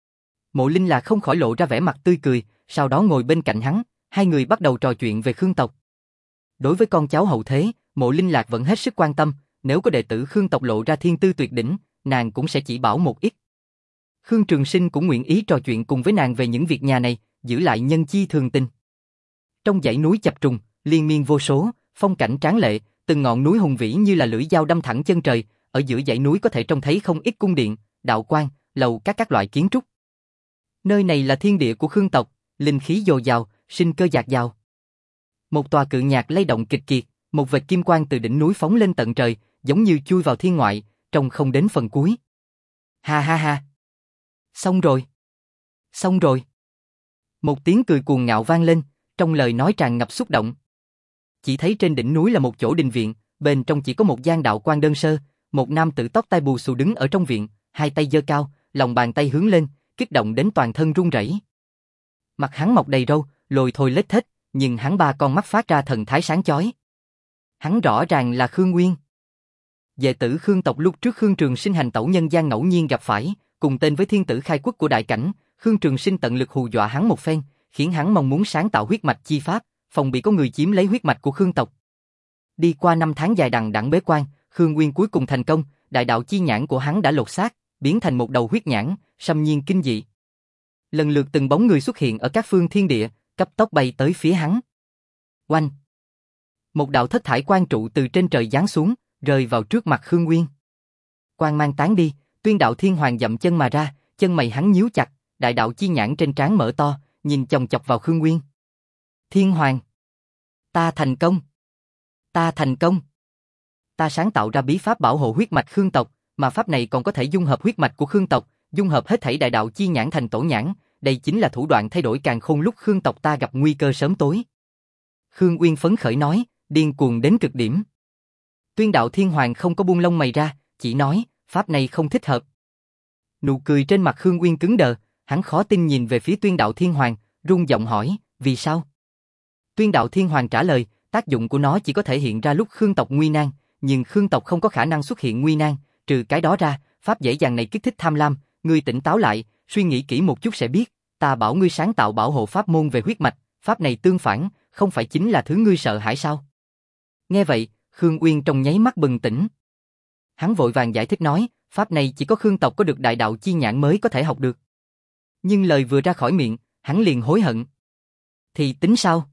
Mộ Linh Lạc không khỏi lộ ra vẻ mặt tươi cười, sau đó ngồi bên cạnh hắn, hai người bắt đầu trò chuyện về Khương tộc. Đối với con cháu hậu thế, Mộ Linh Lạc vẫn hết sức quan tâm, nếu có đệ tử Khương tộc lộ ra thiên tư tuyệt đỉnh, nàng cũng sẽ chỉ bảo một ít. Khương Trường Sinh cũng nguyện ý trò chuyện cùng với nàng về những việc nhà này, giữ lại nhân chi thường tình. Trong dãy núi chập trùng, liên miên vô số, phong cảnh tráng lệ, từng ngọn núi hùng vĩ như là lưỡi dao đâm thẳng chân trời, ở giữa dãy núi có thể trông thấy không ít cung điện, đạo quan, lầu các các loại kiến trúc. Nơi này là thiên địa của Khương tộc, linh khí dồi dào, sinh cơ dạt dào. Một tòa cự nhạc lay động kịch kiệt, một vệt kim quang từ đỉnh núi phóng lên tận trời, giống như chui vào thiên ngoại, trông không đến phần cuối. Ha ha ha. Xong rồi. Xong rồi. Một tiếng cười cuồng ngạo vang lên, trong lời nói tràn ngập xúc động. Chỉ thấy trên đỉnh núi là một chỗ đình viện, bên trong chỉ có một gian đạo quan đơn sơ, một nam tử tóc tai bù xù đứng ở trong viện, hai tay giơ cao, lòng bàn tay hướng lên, kích động đến toàn thân run rẩy. Mặt hắn mọc đầy râu, lồi thồi lết thết, nhưng hắn ba con mắt phát ra thần thái sáng chói. Hắn rõ ràng là Khương Nguyên. Đệ tử Khương tộc lúc trước Khương Trường Sinh hành tẩu nhân gian ngẫu nhiên gặp phải, cùng tên với thiên tử khai quốc của đại cảnh, Khương Trường Sinh tận lực hù dọa hắn một phen, khiến hắn mong muốn sáng tạo huyết mạch chi pháp, phòng bị có người chiếm lấy huyết mạch của Khương tộc. Đi qua năm tháng dài đằng đẵng bế quan, Khương Nguyên cuối cùng thành công, đại đạo chi nhãn của hắn đã lột xác, biến thành một đầu huyết nhãn, xâm nhiên kinh dị. Lần lượt từng bóng người xuất hiện ở các phương thiên địa, cấp tốc bay tới phía hắn. Oanh! Một đạo thất thải quang trụ từ trên trời giáng xuống, rơi vào trước mặt Khương Nguyên. Quang mang tán đi, Tuyên Đạo Thiên Hoàng dậm chân mà ra, chân mày hắn nhíu chặt, đại đạo chi nhãn trên trán mở to, nhìn chòng chọc vào Khương Nguyên. Thiên Hoàng! Ta thành công! Ta thành công! Ta sáng tạo ra bí pháp bảo hộ huyết mạch Khương tộc, mà pháp này còn có thể dung hợp huyết mạch của Khương tộc, dung hợp hết thảy đại đạo chi nhãn thành tổ nhãn, đây chính là thủ đoạn thay đổi càn khôn lúc Khương tộc ta gặp nguy cơ sớm tối. Khương Uyên phấn khởi nói, điên cuồng đến cực điểm. Tuyên Đạo Thiên Hoàng không có buông lông mày ra, chỉ nói, pháp này không thích hợp. Nụ cười trên mặt Khương Uyên cứng đờ, hắn khó tin nhìn về phía Tuyên Đạo Thiên Hoàng, run giọng hỏi, vì sao? Tuyên Đạo Thiên Hoàng trả lời, tác dụng của nó chỉ có thể hiện ra lúc Khương tộc nguy nan, nhưng Khương tộc không có khả năng xuất hiện nguy nan, trừ cái đó ra, pháp dễ dàng này kích thích tham lam, ngươi tỉnh táo lại, suy nghĩ kỹ một chút sẽ biết, ta bảo ngươi sáng tạo bảo hộ pháp môn về huyết mạch, pháp này tương phản, không phải chính là thứ ngươi sợ hãi sao? Nghe vậy, Khương Uyên trong nháy mắt bừng tỉnh. Hắn vội vàng giải thích nói, pháp này chỉ có Khương tộc có được đại đạo chi nhãn mới có thể học được. Nhưng lời vừa ra khỏi miệng, hắn liền hối hận. Thì tính sao?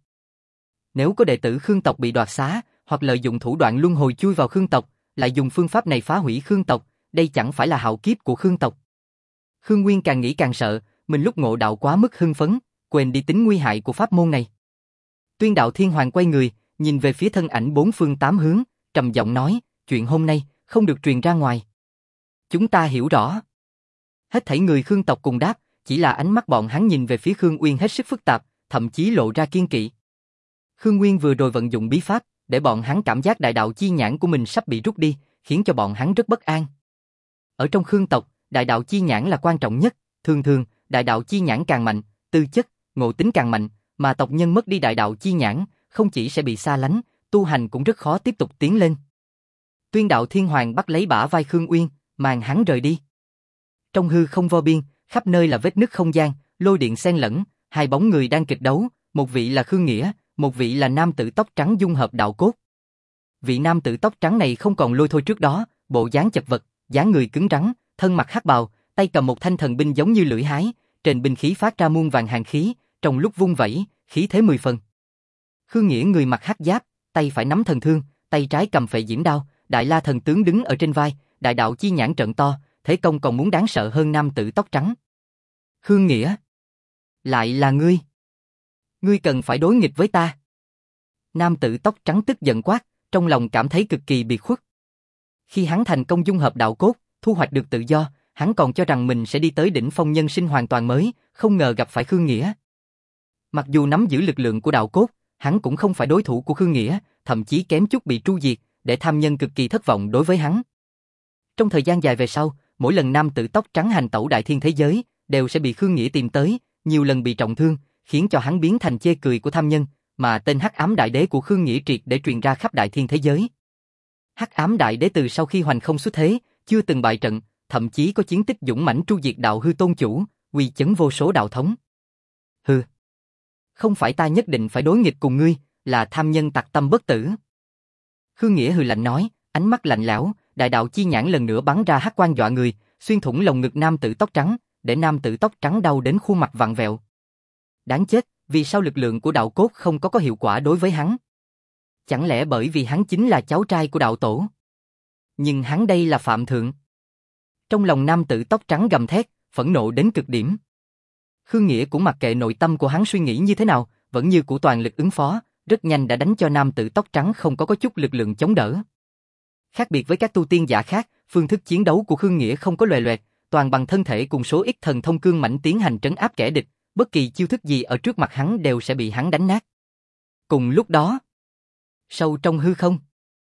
Nếu có đệ tử Khương tộc bị đoạt xá, hoặc lợi dụng thủ đoạn luân hồi chui vào Khương tộc, lại dùng phương pháp này phá hủy Khương tộc, đây chẳng phải là hạo kiếp của Khương tộc. Khương Nguyên càng nghĩ càng sợ, mình lúc ngộ đạo quá mức hưng phấn, quên đi tính nguy hại của pháp môn này. Tuyên Đạo Thiên Hoàng quay người, nhìn về phía thân ảnh bốn phương tám hướng, trầm giọng nói, chuyện hôm nay không được truyền ra ngoài. Chúng ta hiểu rõ. Hết thảy người Khương tộc cùng đáp, chỉ là ánh mắt bọn hắn nhìn về phía Khương Uyên hết sức phức tạp, thậm chí lộ ra kiên kỵ. Khương Nguyên vừa rồi vận dụng bí pháp, để bọn hắn cảm giác đại đạo chi nhãn của mình sắp bị rút đi, khiến cho bọn hắn rất bất an. Ở trong Khương tộc, đại đạo chi nhãn là quan trọng nhất, thường thường, đại đạo chi nhãn càng mạnh, tư chất, ngộ tính càng mạnh, mà tộc nhân mất đi đại đạo chi nhãn, không chỉ sẽ bị xa lánh, tu hành cũng rất khó tiếp tục tiến lên. Tuyên Đạo Thiên Hoàng bắt lấy bả vai Khương Uyên, mang hắn rời đi. Trong hư không vô biên, khắp nơi là vết nứt không gian, lôi điện xen lẫn, hai bóng người đang kịch đấu, một vị là Khương Nghĩa, một vị là nam tử tóc trắng dung hợp đạo cốt. Vị nam tử tóc trắng này không còn lôi thôi trước đó, bộ dáng chật vật, dáng người cứng rắn, thân mặc hắc bào, tay cầm một thanh thần binh giống như lưỡi hái, trên binh khí phát ra muôn vàng hàn khí, trong lúc vung vẩy, khí thế mười phần. Khương Nghĩa người mặc hắc giáp, tay phải nắm thần thương, tay trái cầm phệ diễm đao, đại la thần tướng đứng ở trên vai, đại đạo chi nhãn trợn to, thế công còn muốn đáng sợ hơn nam tử tóc trắng. Khương Nghĩa, lại là ngươi. Ngươi cần phải đối nghịch với ta. Nam tử tóc trắng tức giận quát, trong lòng cảm thấy cực kỳ biệt khuất. Khi hắn thành công dung hợp đạo cốt, thu hoạch được tự do, hắn còn cho rằng mình sẽ đi tới đỉnh phong nhân sinh hoàn toàn mới, không ngờ gặp phải Khương Nghĩa. Mặc dù nắm giữ lực lượng của đạo cốt, hắn cũng không phải đối thủ của Khương Nghĩa, thậm chí kém chút bị tru diệt, để tham nhân cực kỳ thất vọng đối với hắn. Trong thời gian dài về sau, mỗi lần nam tử tóc trắng hành tẩu đại thiên thế giới, đều sẽ bị Khương Nghĩa tìm tới, nhiều lần bị trọng thương, khiến cho hắn biến thành chê cười của tham nhân, mà tên Hắc Ám Đại Đế của Khương Nghĩa triệt để truyền ra khắp đại thiên thế giới. Hắc Ám Đại Đế từ sau khi hoành không xuất thế, chưa từng bại trận, thậm chí có chiến tích dũng mãnh tru diệt đạo hư tôn chủ, uy chấn vô số đạo thống. Hừ, không phải ta nhất định phải đối nghịch cùng ngươi, là tham nhân tặc tâm bất tử. Khương Nghĩa hừ lạnh nói, ánh mắt lạnh lẽo, đại đạo chi nhãn lần nữa bắn ra hắc quang dọa người, xuyên thủng lồng ngực nam tử tóc trắng, để nam tử tóc trắng đau đến khuôn mặt vặn vẹo. Đáng chết, vì sao lực lượng của đạo cốt không có có hiệu quả đối với hắn? Chẳng lẽ bởi vì hắn chính là cháu trai của đạo tổ? Nhưng hắn đây là phạm thượng. Trong lòng nam tử tóc trắng gầm thét, phẫn nộ đến cực điểm. Khương Nghĩa cũng mặc kệ nội tâm của hắn suy nghĩ như thế nào, vẫn như cũ toàn lực ứng phó, rất nhanh đã đánh cho nam tử tóc trắng không có có chút lực lượng chống đỡ. Khác biệt với các tu tiên giả khác, phương thức chiến đấu của Khương Nghĩa không có loè loẹt, toàn bằng thân thể cùng số ít thần thông cương mãnh tiến hành trấn áp kẻ địch, bất kỳ chiêu thức gì ở trước mặt hắn đều sẽ bị hắn đánh nát. Cùng lúc đó, sâu trong hư không,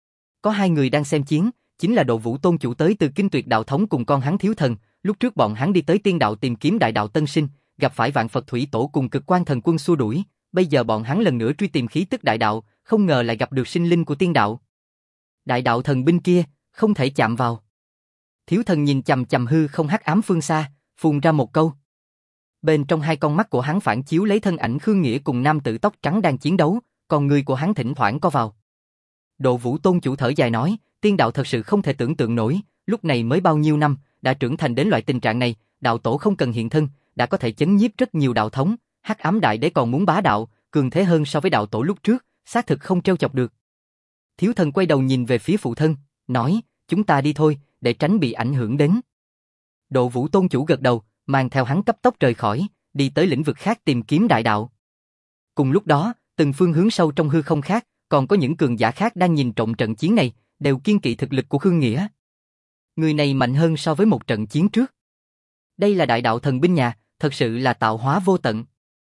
có hai người đang xem chiến, chính là Độ Vũ Tôn chủ tới từ Kinh Tuyệt Đạo Thống cùng con hắn Thiếu Thần. Lúc trước bọn hắn đi tới tiên đạo tìm kiếm đại đạo tân sinh, gặp phải Vạn Phật Thủy Tổ cùng Cực Quan Thần Quân xua đuổi, bây giờ bọn hắn lần nữa truy tìm khí tức đại đạo, không ngờ lại gặp được sinh linh của tiên đạo. Đại đạo thần binh kia, không thể chạm vào. Thiếu Thần nhìn chằm chằm hư không hắc ám phương xa, phun ra một câu. Bên trong hai con mắt của hắn phản chiếu lấy thân ảnh Khương Nghĩa cùng nam tử tóc trắng đang chiến đấu, còn người của hắn thỉnh thoảng co vào. Độ Vũ Tôn chủ thở dài nói, tiên đạo thật sự không thể tưởng tượng nổi, lúc này mới bao nhiêu năm, đã trưởng thành đến loại tình trạng này, đạo tổ không cần hiện thân, đã có thể chấn nhiếp rất nhiều đạo thống, hắc ám đại đế còn muốn bá đạo, cường thế hơn so với đạo tổ lúc trước, xác thực không trêu chọc được. Thiếu Thần quay đầu nhìn về phía phụ thân, nói, chúng ta đi thôi, để tránh bị ảnh hưởng đến. Độ Vũ Tôn chủ gật đầu, mang theo hắn cấp tốc rời khỏi, đi tới lĩnh vực khác tìm kiếm đại đạo. Cùng lúc đó, từng phương hướng sâu trong hư không khác, còn có những cường giả khác đang nhìn trộm trận chiến này, đều kiên kỵ thực lực của Khương Nghĩa. Người này mạnh hơn so với một trận chiến trước. Đây là đại đạo thần binh nhà, thật sự là tạo hóa vô tận.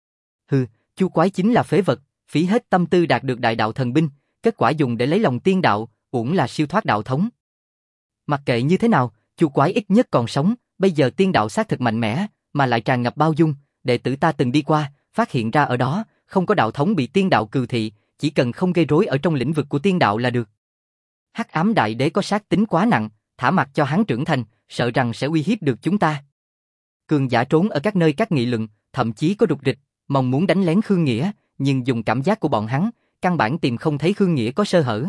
Hừ, Chu Quái chính là phế vật, phí hết tâm tư đạt được đại đạo thần binh, kết quả dùng để lấy lòng tiên đạo, uổng là siêu thoát đạo thống. Mặc kệ như thế nào, Chu Quái ít nhất còn sống, bây giờ tiên đạo xác thực mạnh mẽ, mà lại tràn ngập bao dung, đệ tử ta từng đi qua, phát hiện ra ở đó, không có đạo thống bị tiên đạo cừu thị, chỉ cần không gây rối ở trong lĩnh vực của tiên đạo là được. Hắc ám đại đế có sát tính quá nặng, thả mặc cho hắn trưởng thành, sợ rằng sẽ uy hiếp được chúng ta. Cường giả trốn ở các nơi các nghị luận, thậm chí có đục rịch, mong muốn đánh lén Khương Nghĩa, nhưng dùng cảm giác của bọn hắn, căn bản tìm không thấy Khương Nghĩa có sơ hở.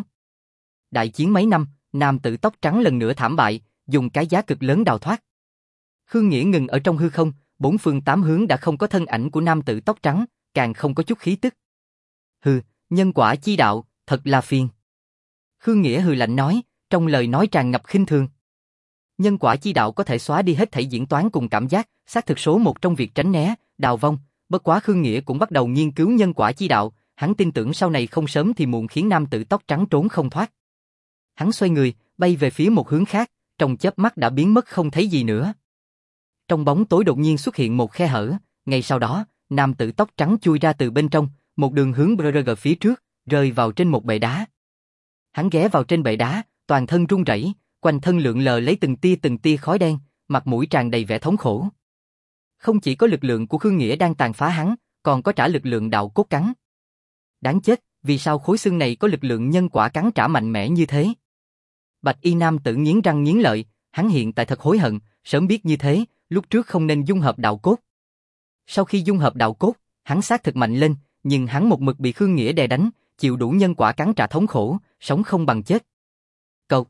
Đại chiến mấy năm, nam tử tóc trắng lần nữa thảm bại, dùng cái giá cực lớn đào thoát. Khương Nghĩa ngừng ở trong hư không, bốn phương tám hướng đã không có thân ảnh của nam tử tóc trắng, càng không có chút khí tức. Hừ, nhân quả chi đạo, thật là phiền. Khương Nghĩa hừ lạnh nói, trong lời nói tràn ngập khinh thường. Nhân quả chi đạo có thể xóa đi hết thảy diễn toán cùng cảm giác, xác thực số một trong việc tránh né, đào vong. Bất quá Khương Nghĩa cũng bắt đầu nghiên cứu nhân quả chi đạo, hắn tin tưởng sau này không sớm thì muộn khiến nam tử tóc trắng trốn không thoát. Hắn xoay người, bay về phía một hướng khác, trong chớp mắt đã biến mất không thấy gì nữa. Trong bóng tối đột nhiên xuất hiện một khe hở, ngay sau đó, nam tử tóc trắng chui ra từ bên trong, một đường hướng bờ rờ phía trước, rơi vào trên một bệ đá. Hắn ghé vào trên bệ đá, toàn thân run rẩy, quanh thân lượn lờ lấy từng tia từng tia khói đen, mặt mũi tràn đầy vẻ thống khổ. Không chỉ có lực lượng của Khương Nghĩa đang tàn phá hắn, còn có trả lực lượng đạo cốt cắn. Đáng chết, vì sao khối xương này có lực lượng nhân quả cắn trả mạnh mẽ như thế? Bạch y nam tử nghiến răng nghiến lợi, hắn hiện tại thật hối hận, sớm biết như thế, lúc trước không nên dung hợp đạo cốt. Sau khi dung hợp đạo cốt, hắn xác thực mạnh lên, nhưng hắn một mực bị Khương Nghĩa đè đánh, chịu đủ nhân quả cắn trả thống khổ, sống không bằng chết. Cậu.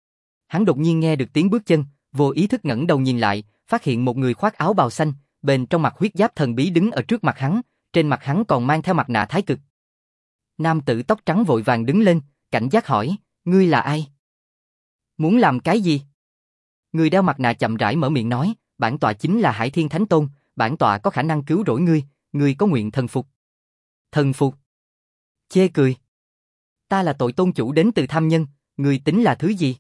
Hắn đột nhiên nghe được tiếng bước chân, vô ý thức ngẩng đầu nhìn lại, phát hiện một người khoác áo bào xanh, bên trong mặc huyết giáp thần bí đứng ở trước mặt hắn, trên mặt hắn còn mang theo mặt nạ thái cực. Nam tử tóc trắng vội vàng đứng lên, cảnh giác hỏi, ngươi là ai? Muốn làm cái gì? Người đeo mặt nạ chậm rãi mở miệng nói, bản tọa chính là Hải Thiên Thánh Tôn, bản tọa có khả năng cứu rỗi ngươi, ngươi có nguyện thần phục. Thần phục? Chê cười. Ta là tội tôn chủ đến từ Tham Nhân, ngươi tính là thứ gì?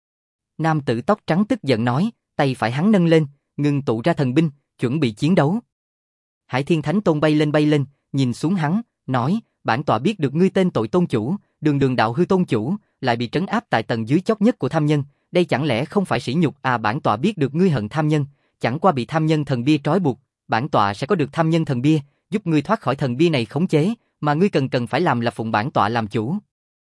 Nam tử tóc trắng tức giận nói, tay phải hắn nâng lên, ngưng tụ ra thần binh, chuẩn bị chiến đấu. Hải Thiên Thánh Tôn bay lên bay lên, nhìn xuống hắn, nói, bản tọa biết được ngươi tên tội tôn chủ, đường đường đạo hư tôn chủ, lại bị trấn áp tại tầng dưới chót nhất của Tham Nhân, đây chẳng lẽ không phải sỉ nhục à? Bản tọa biết được ngươi hận Tham Nhân, chẳng qua bị Tham Nhân thần bia trói buộc, bản tọa sẽ có được Tham Nhân thần bia, giúp ngươi thoát khỏi thần bia này khống chế, mà ngươi cần cần phải làm là phụng bản tọa làm chủ.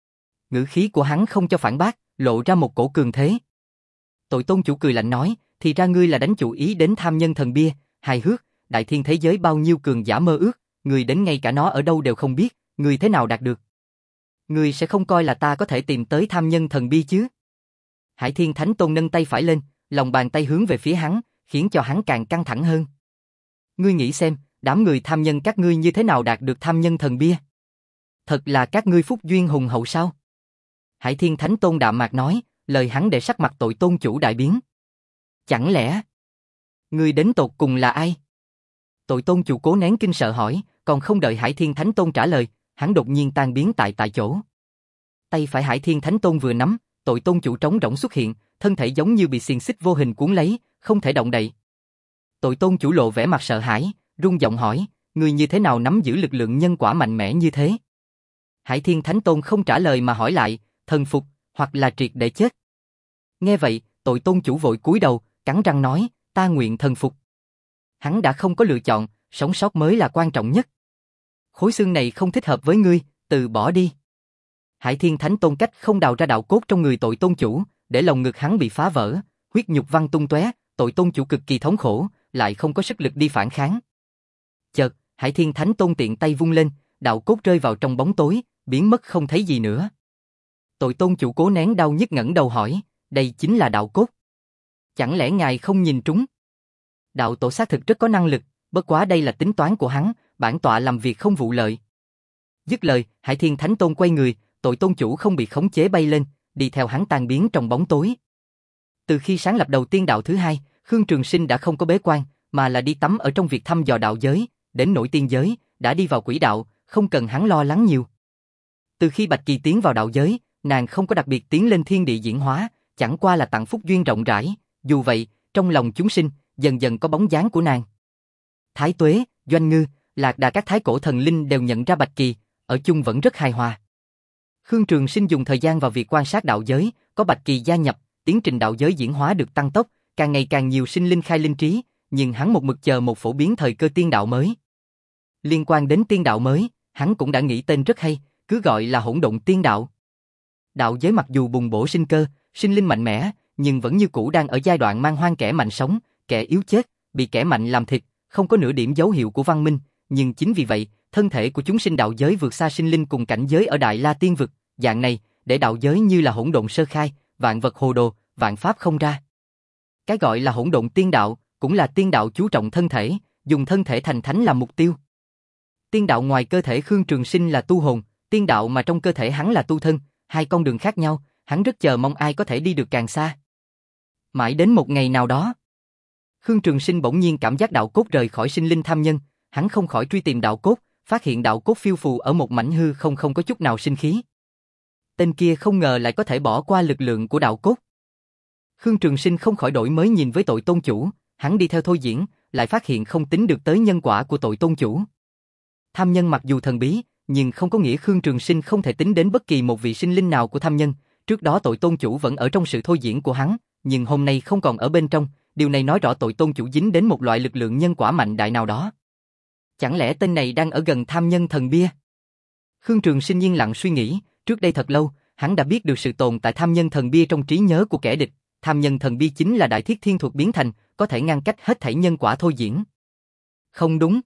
Ngữ khí của hắn không cho phản bác, lộ ra một cổ cường thế. Tội tôn chủ cười lạnh nói, thì ra ngươi là đánh chủ ý đến Tham Nhân thần bia, hài hước, đại thiên thế giới bao nhiêu cường giả mơ ước, ngươi đến ngay cả nó ở đâu đều không biết, ngươi thế nào đạt được? Ngươi sẽ không coi là ta có thể tìm tới Tham Nhân thần bia chứ? Hải Thiên Thánh Tôn nâng tay phải lên, lòng bàn tay hướng về phía hắn, khiến cho hắn càng căng thẳng hơn. Ngươi nghĩ xem, đám người tham nhân các ngươi như thế nào đạt được Tham Nhân thần bia? Thật là các ngươi phúc duyên hùng hậu sao? Hải Thiên Thánh Tôn đạm mạc nói, lời hắn để sắc mặt tội tôn chủ đại biến. Chẳng lẽ ngươi đến tột cùng là ai? Tội tôn chủ cố nén kinh sợ hỏi, Còn không đợi Hải Thiên Thánh Tôn trả lời, hắn đột nhiên tan biến tại tại chỗ. Tay phải Hải Thiên Thánh Tôn vừa nắm, Tội Tôn chủ trống rỗng xuất hiện, thân thể giống như bị xiềng xích vô hình cuốn lấy, không thể động đậy. Tội Tôn chủ lộ vẻ mặt sợ hãi, run giọng hỏi, người như thế nào nắm giữ lực lượng nhân quả mạnh mẽ như thế? Hải Thiên Thánh Tôn không trả lời mà hỏi lại, thần phục, hoặc là triệt để chết. Nghe vậy, Tội Tôn chủ vội cúi đầu, cắn răng nói, ta nguyện thần phục. Hắn đã không có lựa chọn, sống sót mới là quan trọng nhất. Khối xương này không thích hợp với ngươi, từ bỏ đi. Hải Thiên Thánh Tôn cách không đào ra đạo cốt trong người Tội Tôn chủ, để lòng ngực hắn bị phá vỡ, huyết nhục văng tung tóe, Tội Tôn chủ cực kỳ thống khổ, lại không có sức lực đi phản kháng. Chợt, Hải Thiên Thánh Tôn tiện tay vung lên, đạo cốt rơi vào trong bóng tối, biến mất không thấy gì nữa. Tội Tôn chủ cố nén đau nhức ngẩng đầu hỏi, đây chính là đạo cốt. Chẳng lẽ ngài không nhìn trúng? Đạo tổ xác thực rất có năng lực, bất quá đây là tính toán của hắn, bản tọa làm việc không vụ lợi. Dứt lời, Hải Thiên Thánh Tôn quay người, Tội Tôn chủ không bị khống chế bay lên, đi theo hắn tan biến trong bóng tối. Từ khi sáng lập đầu tiên đạo thứ hai, Khương Trường Sinh đã không có bế quan, mà là đi tắm ở trong việc thăm dò đạo giới, đến nỗi tiên giới, đã đi vào quỹ đạo, không cần hắn lo lắng nhiều. Từ khi Bạch Kỳ tiến vào đạo giới, nàng không có đặc biệt tiến lên thiên địa diễn hóa, chẳng qua là tặng phúc duyên rộng rãi, dù vậy, trong lòng chúng sinh, dần dần có bóng dáng của nàng. Thái Tuế, Doanh Ngư, Lạc Đà các thái cổ thần linh đều nhận ra Bạch Kỳ, ở chung vẫn rất hài hòa. Khương Trường Sinh dùng thời gian vào việc quan sát đạo giới, có Bạch Kỳ gia nhập, tiến trình đạo giới diễn hóa được tăng tốc, càng ngày càng nhiều sinh linh khai linh trí, nhưng hắn một mực chờ một phổ biến thời cơ tiên đạo mới. Liên quan đến tiên đạo mới, hắn cũng đã nghĩ tên rất hay, cứ gọi là hỗn độn tiên đạo. Đạo giới mặc dù bùng bổ sinh cơ, sinh linh mạnh mẽ, nhưng vẫn như cũ đang ở giai đoạn man hoang, kẻ mạnh sống, kẻ yếu chết, bị kẻ mạnh làm thịt, không có nửa điểm dấu hiệu của văn minh, nhưng chính vì vậy, thân thể của chúng sinh đạo giới vượt xa sinh linh cùng cảnh giới ở Đại La Tiên vực, dạng này, để đạo giới như là hỗn độn sơ khai, vạn vật hồ đồ, vạn pháp không ra. Cái gọi là hỗn độn tiên đạo, cũng là tiên đạo chú trọng thân thể, dùng thân thể thành thánh làm mục tiêu. Tiên đạo ngoài cơ thể Khương Trường Sinh là tu hồn, tiên đạo mà trong cơ thể hắn là tu thân, hai con đường khác nhau, hắn rất chờ mong ai có thể đi được càng xa. Mãi đến một ngày nào đó, Khương Trường Sinh bỗng nhiên cảm giác đạo cốt rời khỏi sinh linh tham nhân, hắn không khỏi truy tìm đạo cốt, phát hiện đạo cốt phiêu phù ở một mảnh hư không không có chút nào sinh khí. Tên kia không ngờ lại có thể bỏ qua lực lượng của đạo cốt. Khương Trường Sinh không khỏi đổi mới nhìn với Tội Tôn chủ, hắn đi theo thôi diễn, lại phát hiện không tính được tới nhân quả của Tội Tôn chủ. Tham nhân mặc dù thần bí, nhưng không có nghĩa Khương Trường Sinh không thể tính đến bất kỳ một vị sinh linh nào của tham nhân, trước đó Tội Tôn chủ vẫn ở trong sự thôi diễn của hắn, nhưng hôm nay không còn ở bên trong, điều này nói rõ Tội Tôn chủ dính đến một loại lực lượng nhân quả mạnh đại nào đó. Chẳng lẽ tên này đang ở gần tham nhân thần bia? Khương Trường Sinh yên lặng suy nghĩ, trước đây thật lâu, hắn đã biết được sự tồn tại tham nhân thần bia trong trí nhớ của kẻ địch, tham nhân thần bia chính là đại thiết thiên thuật biến thành, có thể ngăn cách hết thảy nhân quả thôi diễn. Không đúng.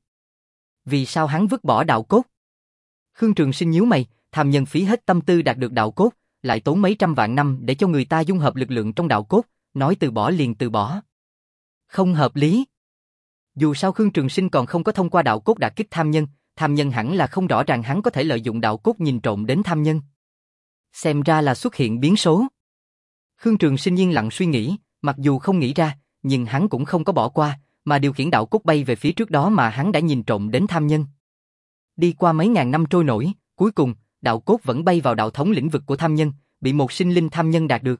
Vì sao hắn vứt bỏ đạo cốt? Khương Trường Sinh nhíu mày, tham nhân phí hết tâm tư đạt được đạo cốt, lại tốn mấy trăm vạn năm để cho người ta dung hợp lực lượng trong đạo cốt, nói từ bỏ liền từ bỏ. Không hợp lý. Dù sao Khương Trường Sinh còn không có thông qua đạo cốt đả kích tham nhân, tham nhân hẳn là không rõ ràng hắn có thể lợi dụng đạo cốt nhìn trộm đến tham nhân. Xem ra là xuất hiện biến số. Khương Trường Sinh yên lặng suy nghĩ, mặc dù không nghĩ ra, nhưng hắn cũng không có bỏ qua, mà điều khiển đạo cốt bay về phía trước đó mà hắn đã nhìn trộm đến tham nhân. Đi qua mấy ngàn năm trôi nổi, cuối cùng, đạo cốt vẫn bay vào đạo thống lĩnh vực của tham nhân, bị một sinh linh tham nhân đạt được.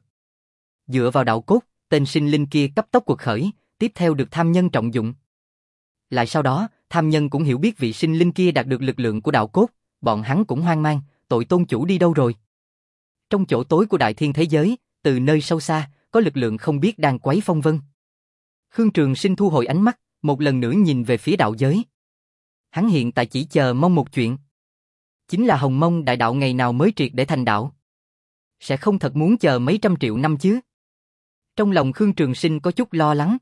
Dựa vào đạo cốt, tên sinh linh kia cấp tốc quật khởi, tiếp theo được tham nhân trọng dụng. Lại sau đó, tham nhân cũng hiểu biết vị sinh linh kia đạt được lực lượng của đạo cốt, bọn hắn cũng hoang mang, Tội Tôn chủ đi đâu rồi? Trong chỗ tối của đại thiên thế giới, từ nơi sâu xa, có lực lượng không biết đang quấy phong vân. Khương Trường Sinh thu hồi ánh mắt, một lần nữa nhìn về phía đạo giới. Hắn hiện tại chỉ chờ mong một chuyện. Chính là Hồng Mông đại đạo ngày nào mới triệt để thành đạo. Sẽ không thật muốn chờ mấy trăm triệu năm chứ? Trong lòng Khương Trường Sinh có chút lo lắng.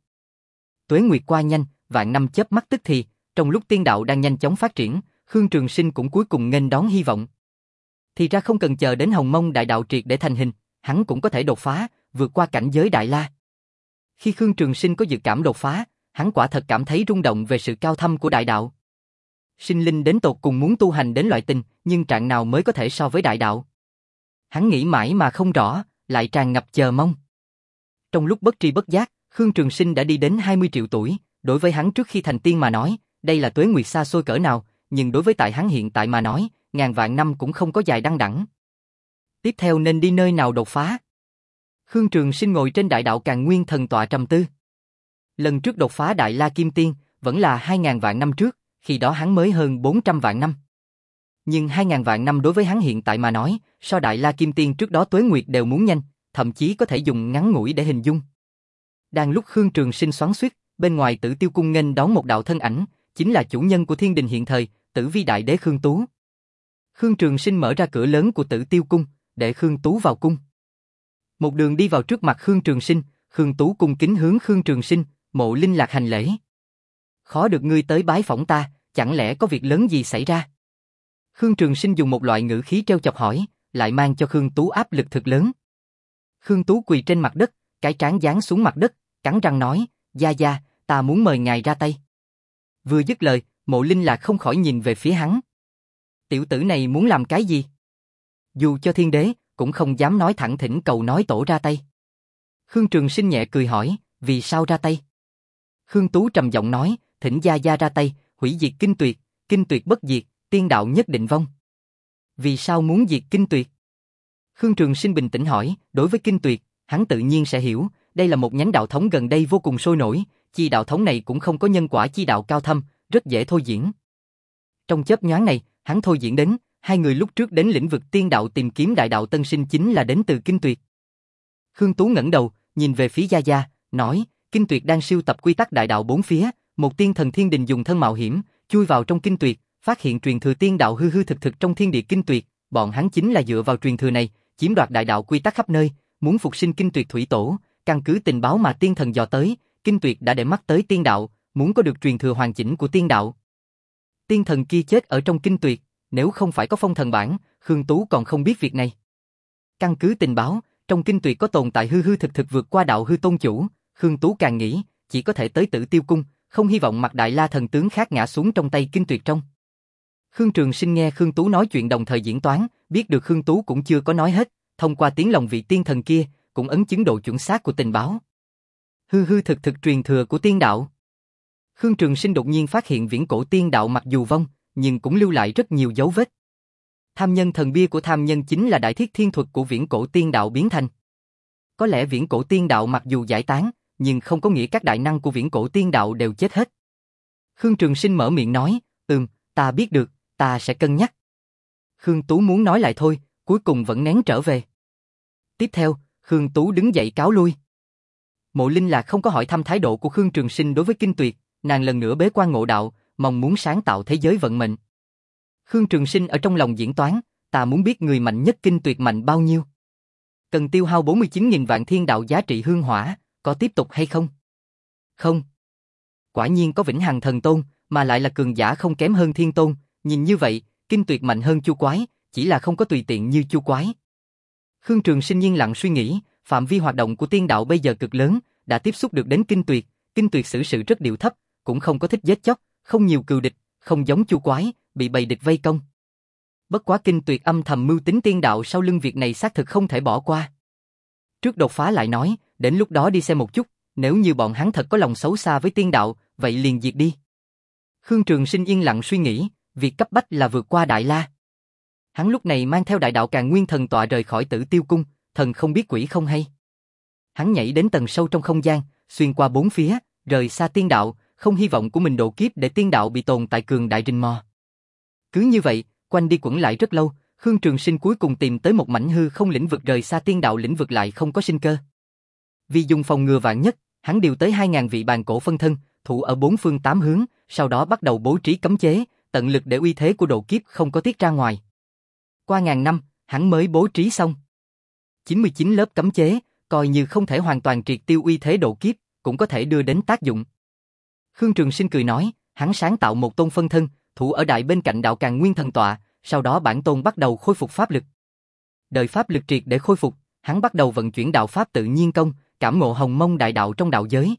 Tuế nguyệt qua nhanh, vạn năm chớp mắt tức thì, trong lúc tiên đạo đang nhanh chóng phát triển, Khương Trường Sinh cũng cuối cùng nghênh đón hy vọng. Thì ra không cần chờ đến Hồng Mông đại đạo triệt để thành hình, hắn cũng có thể đột phá, vượt qua cảnh giới Đại La. Khi Khương Trường Sinh có dự cảm đột phá, hắn quả thật cảm thấy rung động về sự cao thâm của đại đạo. Sinh linh đến tột cùng muốn tu hành đến loại tình, nhưng trạng nào mới có thể so với đại đạo? Hắn nghĩ mãi mà không rõ, lại tràn ngập chờ mong. Trong lúc bất tri bất giác, Khương Trường Sinh đã đi đến hai mươi triệu tuổi, đối với hắn trước khi thành tiên mà nói, đây là tuế nguyệt xa xôi cỡ nào, nhưng đối với tại hắn hiện tại mà nói, ngàn vạn năm cũng không có dài đăng đẳng. Tiếp theo nên đi nơi nào đột phá? Khương Trường Sinh ngồi trên đại đạo Càn Nguyên Thần tọa trầm tư. Lần trước đột phá Đại La Kim Tiên, vẫn là hai ngàn vạn năm trước, khi đó hắn mới hơn bốn trăm vạn năm. Nhưng hai ngàn vạn năm đối với hắn hiện tại mà nói, so Đại La Kim Tiên trước đó tuế nguyệt đều muốn nhanh, thậm chí có thể dùng ngắn ngủi để hình dung. Đang lúc Khương Trường Sinh xoắn xuýt, bên ngoài Tử Tiêu cung nghênh đón một đạo thân ảnh, chính là chủ nhân của thiên đình hiện thời, Tử Vi Đại Đế Khương Tú. Khương Trường Sinh mở ra cửa lớn của Tử Tiêu cung, để Khương Tú vào cung. Một đường đi vào trước mặt Khương Trường Sinh, Khương Tú cung kính hướng Khương Trường Sinh, Mộ Linh Lạc hành lễ. Khó được ngươi tới bái phỏng ta, chẳng lẽ có việc lớn gì xảy ra? Khương Trường Sinh dùng một loại ngữ khí trêu chọc hỏi, lại mang cho Khương Tú áp lực thực lớn. Khương Tú quỳ trên mặt đất, cái trán giáng xuống mặt đất, cắn răng nói, gia gia, ta muốn mời ngài ra tay. Vừa dứt lời, Mộ Linh Lạc không khỏi nhìn về phía hắn. Tiểu tử này muốn làm cái gì? Dù cho thiên đế, cũng không dám nói thẳng thỉnh cầu nói tổ ra tay. Khương Trường Sinh nhẹ cười hỏi, vì sao ra tay? Khương Tú trầm giọng nói, thỉnh gia gia ra tay, hủy diệt kinh tuyệt, kinh tuyệt bất diệt, tiên đạo nhất định vong. Vì sao muốn diệt kinh tuyệt? Khương Trường Sinh bình tĩnh hỏi, đối với kinh tuyệt, hắn tự nhiên sẽ hiểu, đây là một nhánh đạo thống gần đây vô cùng sôi nổi, chi đạo thống này cũng không có nhân quả chi đạo cao thâm, rất dễ thôi diễn. Trong chớp nhoáng này, hắn thôi diễn đến, hai người lúc trước đến lĩnh vực tiên đạo tìm kiếm đại đạo tân sinh chính là đến từ kinh tuyệt. Khương Tú ngẩng đầu, nhìn về phía gia gia, nói, kinh tuyệt đang sưu tập quy tắc đại đạo bốn phía, một tiên thần thiên đình dùng thân mạo hiểm, chui vào trong kinh tuyệt, phát hiện truyền thừa tiên đạo hư hư thực thực trong thiên địa kinh tuyệt, bọn hắn chính là dựa vào truyền thừa này, chiếm đoạt đại đạo quy tắc khắp nơi, muốn phục sinh kinh tuyệt thủy tổ, căn cứ tình báo mà tiên thần dò tới, kinh tuyệt đã để mắt tới tiên đạo, muốn có được truyền thừa hoàn chỉnh của tiên đạo. Tiên thần kia chết ở trong kinh tuyệt, nếu không phải có phong thần bản, Khương Tú còn không biết việc này. Căn cứ tình báo, trong kinh tuyệt có tồn tại hư hư thực thực vượt qua đạo hư tôn chủ, Khương Tú càng nghĩ, chỉ có thể tới Tử Tiêu cung, không hy vọng mặt Đại La thần tướng khác ngã xuống trong tay kinh tuyệt trong. Khương Trường Sinh nghe Khương Tú nói chuyện đồng thời diễn toán, biết được Khương Tú cũng chưa có nói hết, thông qua tiếng lòng vị tiên thần kia, cũng ấn chứng độ chuẩn xác của tình báo. Hư hư thực thực truyền thừa của tiên đạo. Khương Trường Sinh đột nhiên phát hiện viễn cổ tiên đạo mặc dù vong, nhưng cũng lưu lại rất nhiều dấu vết. Tham nhân thần bia của tham nhân chính là đại thiết thiên thuật của viễn cổ tiên đạo biến thành. Có lẽ viễn cổ tiên đạo mặc dù giải tán, nhưng không có nghĩa các đại năng của viễn cổ tiên đạo đều chết hết. Khương Trường Sinh mở miệng nói, ừm, ta biết được, ta sẽ cân nhắc. Khương Tú muốn nói lại thôi, cuối cùng vẫn nén trở về. Tiếp theo, Khương Tú đứng dậy cáo lui. Mộ Linh Lạc không có hỏi thăm thái độ của Khương Trường Sinh đối với kinh tuyệt, nàng lần nữa bế quan ngộ đạo, mong muốn sáng tạo thế giới vận mệnh. Khương Trường Sinh ở trong lòng diễn toán, ta muốn biết người mạnh nhất kinh tuyệt mạnh bao nhiêu. Cần tiêu hao bốn mươi chín nghìn vạn thiên đạo giá trị hương hỏa, có tiếp tục hay không? Không. Quả nhiên có vĩnh hằng thần tôn, mà lại là cường giả không kém hơn thiên tôn, nhìn như vậy, kinh tuyệt mạnh hơn Chu Quái, chỉ là không có tùy tiện như Chu Quái. Khương Trường Sinh yên lặng suy nghĩ, phạm vi hoạt động của tiên đạo bây giờ cực lớn, đã tiếp xúc được đến kinh tuyệt, kinh tuyệt xử sự rất điệu thấp, cũng không có thích giết chóc, không nhiều cừu địch, không giống Chu Quái, bị bầy địch vây công. Bất quá kinh tuyệt âm thầm mưu tính tiên đạo sau lưng việc này xác thực không thể bỏ qua. Trước đột phá lại nói, đến lúc đó đi xem một chút, nếu như bọn hắn thật có lòng xấu xa với tiên đạo, vậy liền diệt đi. Khương Trường Sinh yên lặng suy nghĩ, việc cấp bách là vượt qua Đại La. Hắn lúc này mang theo đại đạo Càn Nguyên thần tọa rời khỏi Tử Tiêu cung, thần không biết quỷ không hay. Hắn nhảy đến tầng sâu trong không gian, xuyên qua bốn phía, rời xa tiên đạo, không hy vọng của mình độ kiếp để tiên đạo bị tồn tại cường đại rình mò. Cứ như vậy, quanh đi quẩn lại rất lâu, Khương Trường Sinh cuối cùng tìm tới một mảnh hư không lĩnh vực rời xa tiên đạo lĩnh vực lại không có sinh cơ. Vì dùng phòng ngừa vạn nhất, hắn điều tới hai ngàn vị bàn cổ phân thân, thủ ở bốn phương tám hướng, sau đó bắt đầu bố trí cấm chế, tận lực để uy thế của độ kiếp không có tiết ra ngoài. Qua ngàn năm, hắn mới bố trí xong. chín mươi chín lớp cấm chế, coi như không thể hoàn toàn triệt tiêu uy thế độ kiếp, cũng có thể đưa đến tác dụng. Khương Trường Sinh cười nói, hắn sáng tạo một tôn phân thân, thủ ở đại bên cạnh đạo Càn Nguyên thần tọa, sau đó bản tôn bắt đầu khôi phục pháp lực. Đợi pháp lực triệt để khôi phục, hắn bắt đầu vận chuyển đạo pháp tự nhiên công, cảm ngộ hồng mông đại đạo trong đạo giới.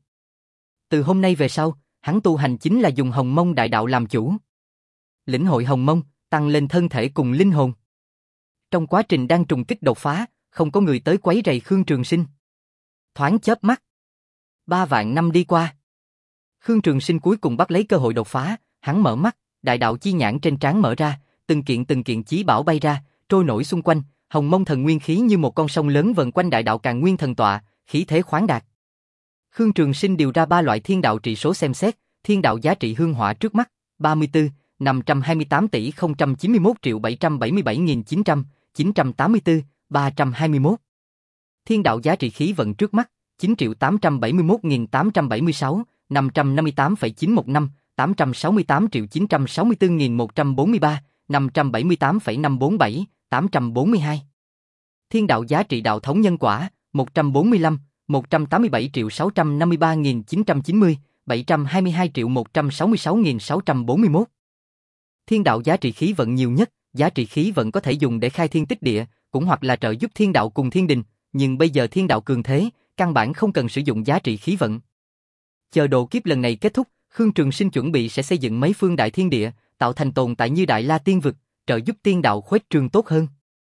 Từ hôm nay về sau, hắn tu hành chính là dùng hồng mông đại đạo làm chủ. Lĩnh hội hồng mông, tăng lên thân thể cùng linh hồn. Trong quá trình đang trùng kích đột phá, không có người tới quấy rầy Khương Trường Sinh. Thoáng chớp mắt, ba vạn năm đi qua. Khương Trường Sinh cuối cùng bắt lấy cơ hội đột phá, hắn mở mắt, đại đạo chi nhãn trên trán mở ra, từng kiện từng kiện chí bảo bay ra, trôi nổi xung quanh, hồng mông thần nguyên khí như một con sông lớn vần quanh đại đạo Càn Nguyên thần tọa, khí thế khoáng đạt. Khương Trường Sinh điều ra ba loại thiên đạo trị số xem xét, thiên đạo giá trị hương hỏa trước mắt, ba mươi tư, năm trăm hai mươi tám tỷ không trăm chín mươi mốt triệu bảy trăm bảy mươi bảy nghìn chín trăm, chín trăm tám mươi tư, ba trăm hai mươi mốt. Thiên đạo giá trị khí vận trước mắt, chín triệu tám trăm bảy mươi mốt nghìn tám trăm bảy mươi sáu, năm trăm năm mươi tám phẩy chín một năm, tám trăm sáu mươi tám triệu chín trăm sáu mươi tư nghìn một trăm bốn mươi ba, năm trăm bảy mươi tám phẩy năm bốn bảy, tám trăm bốn mươi hai. Thiên đạo giá trị đạo thống nhân quả, một trăm bốn mươi lăm, một trăm tám mươi bảy triệu sáu trăm năm mươi ba nghìn chín trăm chín mươi, bảy trăm hai mươi hai triệu một trăm sáu mươi sáu nghìn sáu trăm bốn mươi mốt. Thiên đạo giá trị khí vận nhiều nhất, giá trị khí vận có thể dùng để khai thiên tích địa, cũng hoặc là trợ giúp thiên đạo cùng thiên đình, nhưng bây giờ thiên đạo cường thế, căn bản không cần sử dụng giá trị khí vận. Chờ độ kiếp lần này kết thúc, Khương Trường Sinh chuẩn bị sẽ xây dựng mấy phương đại thiên địa, tạo thành tồn tại như Đại La Tiên Vực, trợ giúp tiên đạo khuếch trương tốt hơn.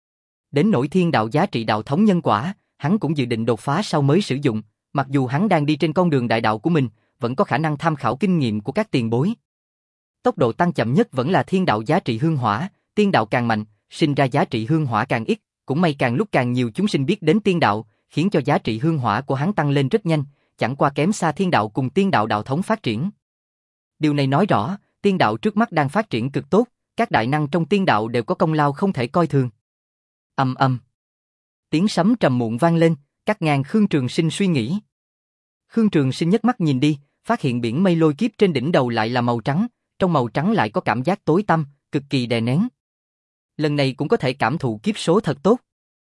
Đến nỗi thiên đạo giá trị đạo thống nhân quả, hắn cũng dự định đột phá sau mới sử dụng, mặc dù hắn đang đi trên con đường đại đạo của mình, vẫn có khả năng tham khảo kinh nghiệm của các tiền bối. Tốc độ tăng chậm nhất vẫn là thiên đạo giá trị hương hỏa, tiên đạo càng mạnh, sinh ra giá trị hương hỏa càng ít, cũng may càng lúc càng nhiều chúng sinh biết đến tiên đạo, khiến cho giá trị hương hỏa của hắn tăng lên rất nhanh, chẳng qua kém xa thiên đạo cùng tiên đạo đạo thống phát triển. Điều này nói rõ, tiên đạo trước mắt đang phát triển cực tốt, các đại năng trong tiên đạo đều có công lao không thể coi thường. Ầm ầm. Tiếng sấm trầm muộn vang lên, cắt ngang Khương Trường Sinh suy nghĩ. Khương Trường Sinh nhấc mắt nhìn đi, phát hiện biển mây lôi kiếp trên đỉnh đầu lại là màu trắng, trong màu trắng lại có cảm giác tối tăm, cực kỳ đè nén. Lần này cũng có thể cảm thụ kiếp số thật tốt.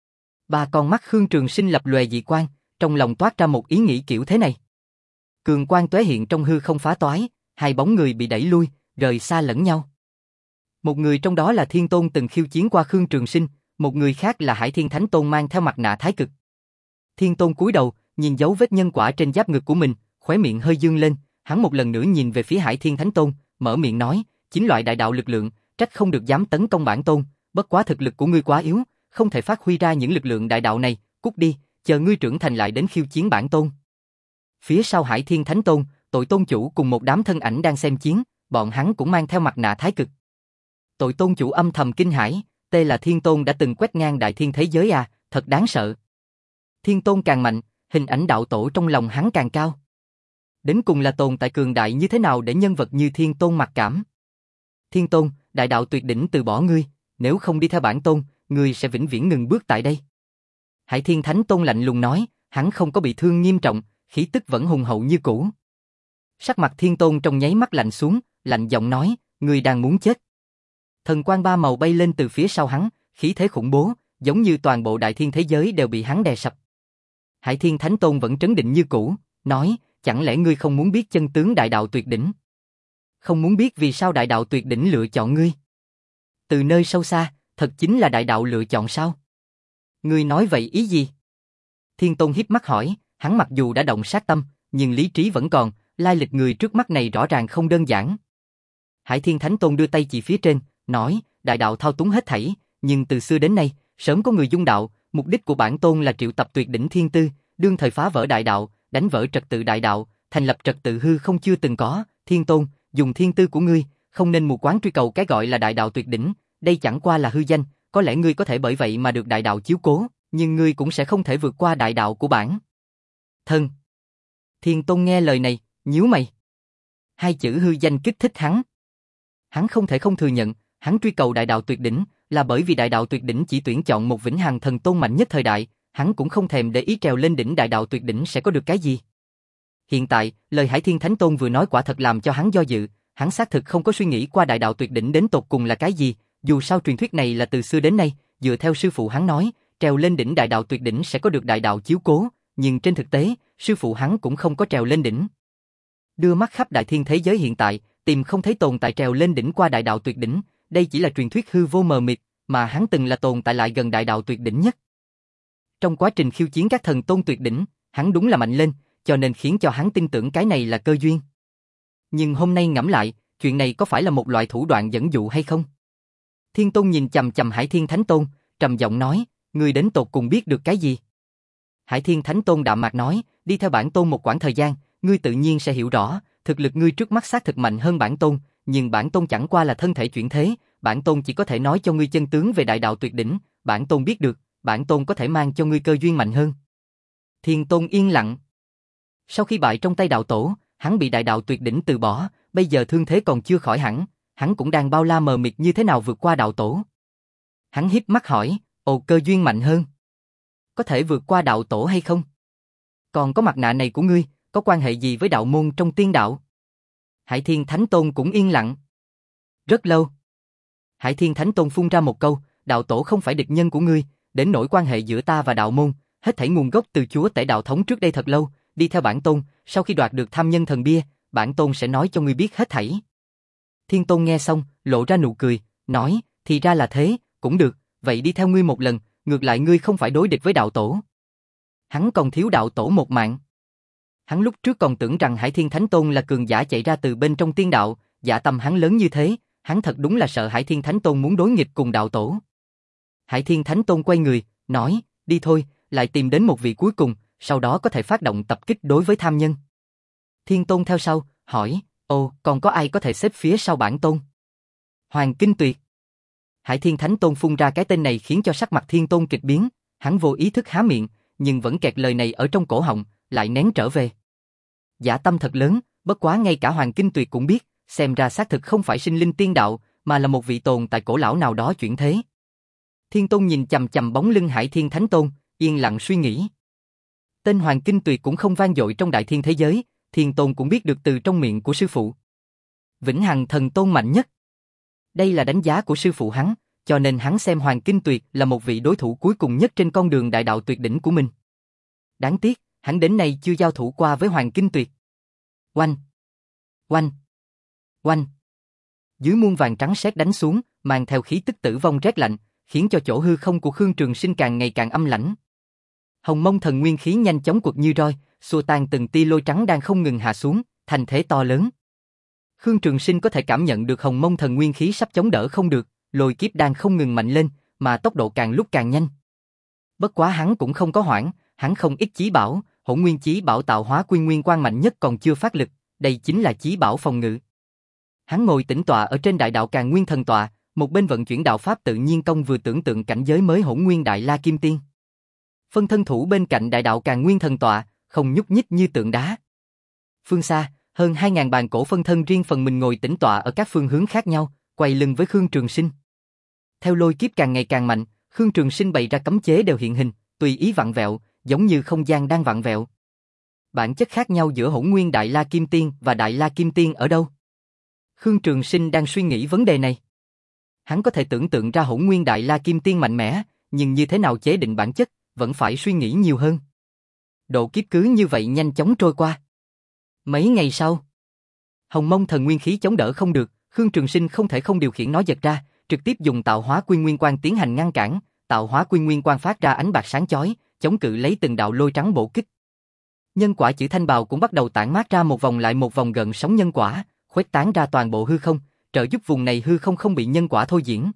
Ba con mắt Khương Trường Sinh lập lòe dị quang, trong lòng toát ra một ý nghĩ kiểu thế này. Cường quang tóe hiện trong hư không phá toái, hai bóng người bị đẩy lui, rời xa lẫn nhau. Một người trong đó là Thiên Tôn từng khiêu chiến qua Khương Trường Sinh, một người khác là Hải Thiên Thánh Tôn mang theo mặt nạ thái cực. Thiên Tôn cúi đầu, nhìn dấu vết nhân quả trên giáp ngực của mình, khóe miệng hơi dương lên, hắn một lần nữa nhìn về phía Hải Thiên Thánh Tôn, mở miệng nói, chính loại đại đạo lực lượng, trách không được dám tấn công bản tôn, bất quá thực lực của ngươi quá yếu, không thể phát huy ra những lực lượng đại đạo này, cút đi, chờ ngươi trưởng thành lại đến khiêu chiến bản tôn. Phía sau Hải Thiên Thánh Tôn, Tội Tôn chủ cùng một đám thân ảnh đang xem chiến, bọn hắn cũng mang theo mặt nạ thái cực. Tội Tôn chủ âm thầm kinh hãi, tê là Thiên Tôn đã từng quét ngang đại thiên thế giới à, thật đáng sợ. Thiên Tôn càng mạnh, hình ảnh đạo tổ trong lòng hắn càng cao. Đến cùng là tồn tại cường đại như thế nào để nhân vật như Thiên Tôn mặc cảm. Thiên Tôn, đại đạo tuyệt đỉnh từ bỏ ngươi, nếu không đi theo bản tôn, ngươi sẽ vĩnh viễn ngừng bước tại đây. Hải Thiên Thánh Tôn lạnh lùng nói, hắn không có bị thương nghiêm trọng, khí tức vẫn hùng hậu như cũ. Sắc mặt Thiên Tôn trong nháy mắt lạnh xuống, lạnh giọng nói, ngươi đang muốn chết. Thần quang ba màu bay lên từ phía sau hắn, khí thế khủng bố, giống như toàn bộ đại thiên thế giới đều bị hắn đè sập. Hải Thiên Thánh Tôn vẫn trấn định như cũ, nói, chẳng lẽ ngươi không muốn biết chân tướng đại đạo tuyệt đỉnh? Không muốn biết vì sao đại đạo tuyệt đỉnh lựa chọn ngươi? Từ nơi sâu xa, thật chính là đại đạo lựa chọn sao? Ngươi nói vậy ý gì? Thiên Tôn híp mắt hỏi, hắn mặc dù đã động sát tâm, nhưng lý trí vẫn còn, lai lịch người trước mắt này rõ ràng không đơn giản. Hải Thiên Thánh Tôn đưa tay chỉ phía trên, nói, đại đạo thao túng hết thảy, nhưng từ xưa đến nay, sớm có người dung đạo, mục đích của bản tôn là triệu tập tuyệt đỉnh thiên tư, đương thời phá vỡ đại đạo, đánh vỡ trật tự đại đạo, thành lập trật tự hư không chưa từng có. Thiên Tôn, dùng thiên tư của ngươi, không nên mù quáng truy cầu cái gọi là đại đạo tuyệt đỉnh, đây chẳng qua là hư danh, có lẽ ngươi có thể bởi vậy mà được đại đạo chiếu cố, nhưng ngươi cũng sẽ không thể vượt qua đại đạo của bản thân. Thiên Tôn nghe lời này, nhíu mày. Hai chữ hư danh kích thích hắn. Hắn không thể không thừa nhận, hắn truy cầu đại đạo tuyệt đỉnh là bởi vì đại đạo tuyệt đỉnh chỉ tuyển chọn một vĩnh hằng thần tôn mạnh nhất thời đại, hắn cũng không thèm để ý trèo lên đỉnh đại đạo tuyệt đỉnh sẽ có được cái gì. Hiện tại, lời Hải Thiên Thánh Tôn vừa nói quả thật làm cho hắn do dự, hắn xác thực không có suy nghĩ qua đại đạo tuyệt đỉnh đến tột cùng là cái gì, dù sao truyền thuyết này là từ xưa đến nay, dựa theo sư phụ hắn nói, trèo lên đỉnh đại đạo tuyệt đỉnh sẽ có được đại đạo chiếu cố, nhưng trên thực tế, sư phụ hắn cũng không có trèo lên đỉnh. Đưa mắt khắp đại thiên thế giới hiện tại, tìm không thấy tồn tại trèo lên đỉnh qua đại đạo tuyệt đỉnh, đây chỉ là truyền thuyết hư vô mờ mịt, mà hắn từng là tồn tại lại gần đại đạo tuyệt đỉnh nhất. Trong quá trình khiêu chiến các thần tôn tuyệt đỉnh, hắn đúng là mạnh lên, cho nên khiến cho hắn tin tưởng cái này là cơ duyên. Nhưng hôm nay ngẫm lại, chuyện này có phải là một loại thủ đoạn dẫn dụ hay không? Thiên Tôn nhìn chằm chằm Hải Thiên Thánh Tôn, trầm giọng nói, ngươi đến tột cùng biết được cái gì? Hải Thiên Thánh Tôn đạm mạc nói, đi theo bản tôn một quãng thời gian, ngươi tự nhiên sẽ hiểu rõ, thực lực ngươi trước mắt xác thực mạnh hơn bản tôn, nhưng bản tôn chẳng qua là thân thể chuyển thế, bản tôn chỉ có thể nói cho ngươi chân tướng về đại đạo tuyệt đỉnh, bản tôn biết được, bản tôn có thể mang cho ngươi cơ duyên mạnh hơn. Thiên Tôn yên lặng. Sau khi bại trong tay đạo tổ, hắn bị đại đạo tuyệt đỉnh từ bỏ, bây giờ thương thế còn chưa khỏi hẳn, hắn cũng đang bao la mờ mịt như thế nào vượt qua đạo tổ. Hắn híp mắt hỏi, ồ, cơ duyên mạnh hơn? Có thể vượt qua đạo tổ hay không? Còn có mặt nạ này của ngươi, có quan hệ gì với đạo môn trong tiên đạo? Hải Thiên Thánh Tôn cũng yên lặng. Rất lâu. Hải Thiên Thánh Tôn phun ra một câu, đạo tổ không phải địch nhân của ngươi, đến nỗi quan hệ giữa ta và đạo môn, hết thảy nguồn gốc từ chúa tể đạo thống trước đây thật lâu, đi theo bản tôn, sau khi đoạt được tham nhân thần bia, bản tôn sẽ nói cho ngươi biết hết thảy. Thiên Tôn nghe xong, lộ ra nụ cười, nói, thì ra là thế, cũng được, vậy đi theo ngươi một lần, ngược lại ngươi không phải đối địch với đạo tổ. Hắn còn thiếu đạo tổ một mạng. Hắn lúc trước còn tưởng rằng Hải Thiên Thánh Tôn là cường giả chạy ra từ bên trong tiên đạo, dạ tâm hắn lớn như thế, hắn thật đúng là sợ Hải Thiên Thánh Tôn muốn đối nghịch cùng đạo tổ. Hải Thiên Thánh Tôn quay người, nói, đi thôi, lại tìm đến một vị cuối cùng, sau đó có thể phát động tập kích đối với tham nhân. Thiên Tôn theo sau, hỏi, ồ, còn có ai có thể xếp phía sau bản tôn? Hoàng Kinh Tuyệt. Hải Thiên Thánh Tôn phun ra cái tên này khiến cho sắc mặt Thiên Tôn kịch biến, hắn vô ý thức há miệng, nhưng vẫn kẹt lời này ở trong cổ họng, lại nén trở về. Dạ tâm thật lớn, bất quá ngay cả Hoàng Kinh Tuyệt cũng biết, xem ra xác thực không phải sinh linh tiên đạo, mà là một vị tồn tại cổ lão nào đó chuyển thế. Thiên Tôn nhìn chằm chằm bóng lưng Hải Thiên Thánh Tôn, yên lặng suy nghĩ. Tên Hoàng Kinh Tuyệt cũng không vang dội trong đại thiên thế giới, Thiên Tôn cũng biết được từ trong miệng của sư phụ. Vĩnh Hằng Thần Tôn mạnh nhất. Đây là đánh giá của sư phụ hắn, cho nên hắn xem Hoàng Kinh Tuyệt là một vị đối thủ cuối cùng nhất trên con đường đại đạo tuyệt đỉnh của mình. Đáng tiếc, hắn đến nay chưa giao thủ qua với Hoàng Kinh Tuyệt. Oanh! Oanh! Oanh! Dưới muôn vàng trắng sét đánh xuống, mang theo khí tức tử vong rét lạnh, khiến cho chỗ hư không của Khương Trường Sinh càng ngày càng âm lãnh. Hồng Mông Thần Nguyên khí nhanh chóng quật như roi, xua tan từng tia lôi trắng đang không ngừng hạ xuống, thành thế to lớn. Khương Trường Sinh có thể cảm nhận được Hồng Mông Thần Nguyên khí sắp chống đỡ không được, lôi kiếp đang không ngừng mạnh lên, mà tốc độ càng lúc càng nhanh. Bất quá hắn cũng không có hoảng, hắn không ít chí bảo, Hỗn Nguyên Chí Bảo tạo hóa quy nguyên quang mạnh nhất còn chưa phát lực, đây chính là chí bảo phòng ngự. Hắn ngồi tĩnh tọa ở trên đại đạo Càn Nguyên Thần Tọa, một bên vận chuyển đạo pháp tự nhiên công vừa tưởng tượng cảnh giới mới Hỗn Nguyên Đại La Kim Tiên. Phân thân thủ bên cạnh đại đạo Càn Nguyên Thần Tọa, không nhúc nhích như tượng đá. Phương xa, hơn hai ngàn bàn cổ phân thân riêng phần mình ngồi tĩnh tọa ở các phương hướng khác nhau, quay lưng với Khương Trường Sinh. Theo lôi kiếp càng ngày càng mạnh, Khương Trường Sinh bày ra cấm chế đều hiện hình, tùy ý vặn vẹo, giống như không gian đang vặn vẹo. Bản chất khác nhau giữa Hỗn Nguyên Đại La Kim Tiên và Đại La Kim Tiên ở đâu? Khương Trường Sinh đang suy nghĩ vấn đề này. Hắn có thể tưởng tượng ra Hỗn Nguyên Đại La Kim Tiên mạnh mẽ, nhưng như thế nào chế định bản chất, vẫn phải suy nghĩ nhiều hơn. Độ kiếp cứ như vậy nhanh chóng trôi qua. Mấy ngày sau, Hồng Mông Thần Nguyên khí chống đỡ không được, Khương Trường Sinh không thể không điều khiển nó giật ra, trực tiếp dùng tạo hóa quy nguyên quang tiến hành ngăn cản, tạo hóa quy nguyên quang phát ra ánh bạc sáng chói, chống cự lấy từng đạo lôi trắng bổ kích. Nhân quả chữ thanh bào cũng bắt đầu tản mát ra một vòng lại một vòng gợn sóng nhân quả, khuếch tán ra toàn bộ hư không, trợ giúp vùng này hư không không bị nhân quả thôi diễn.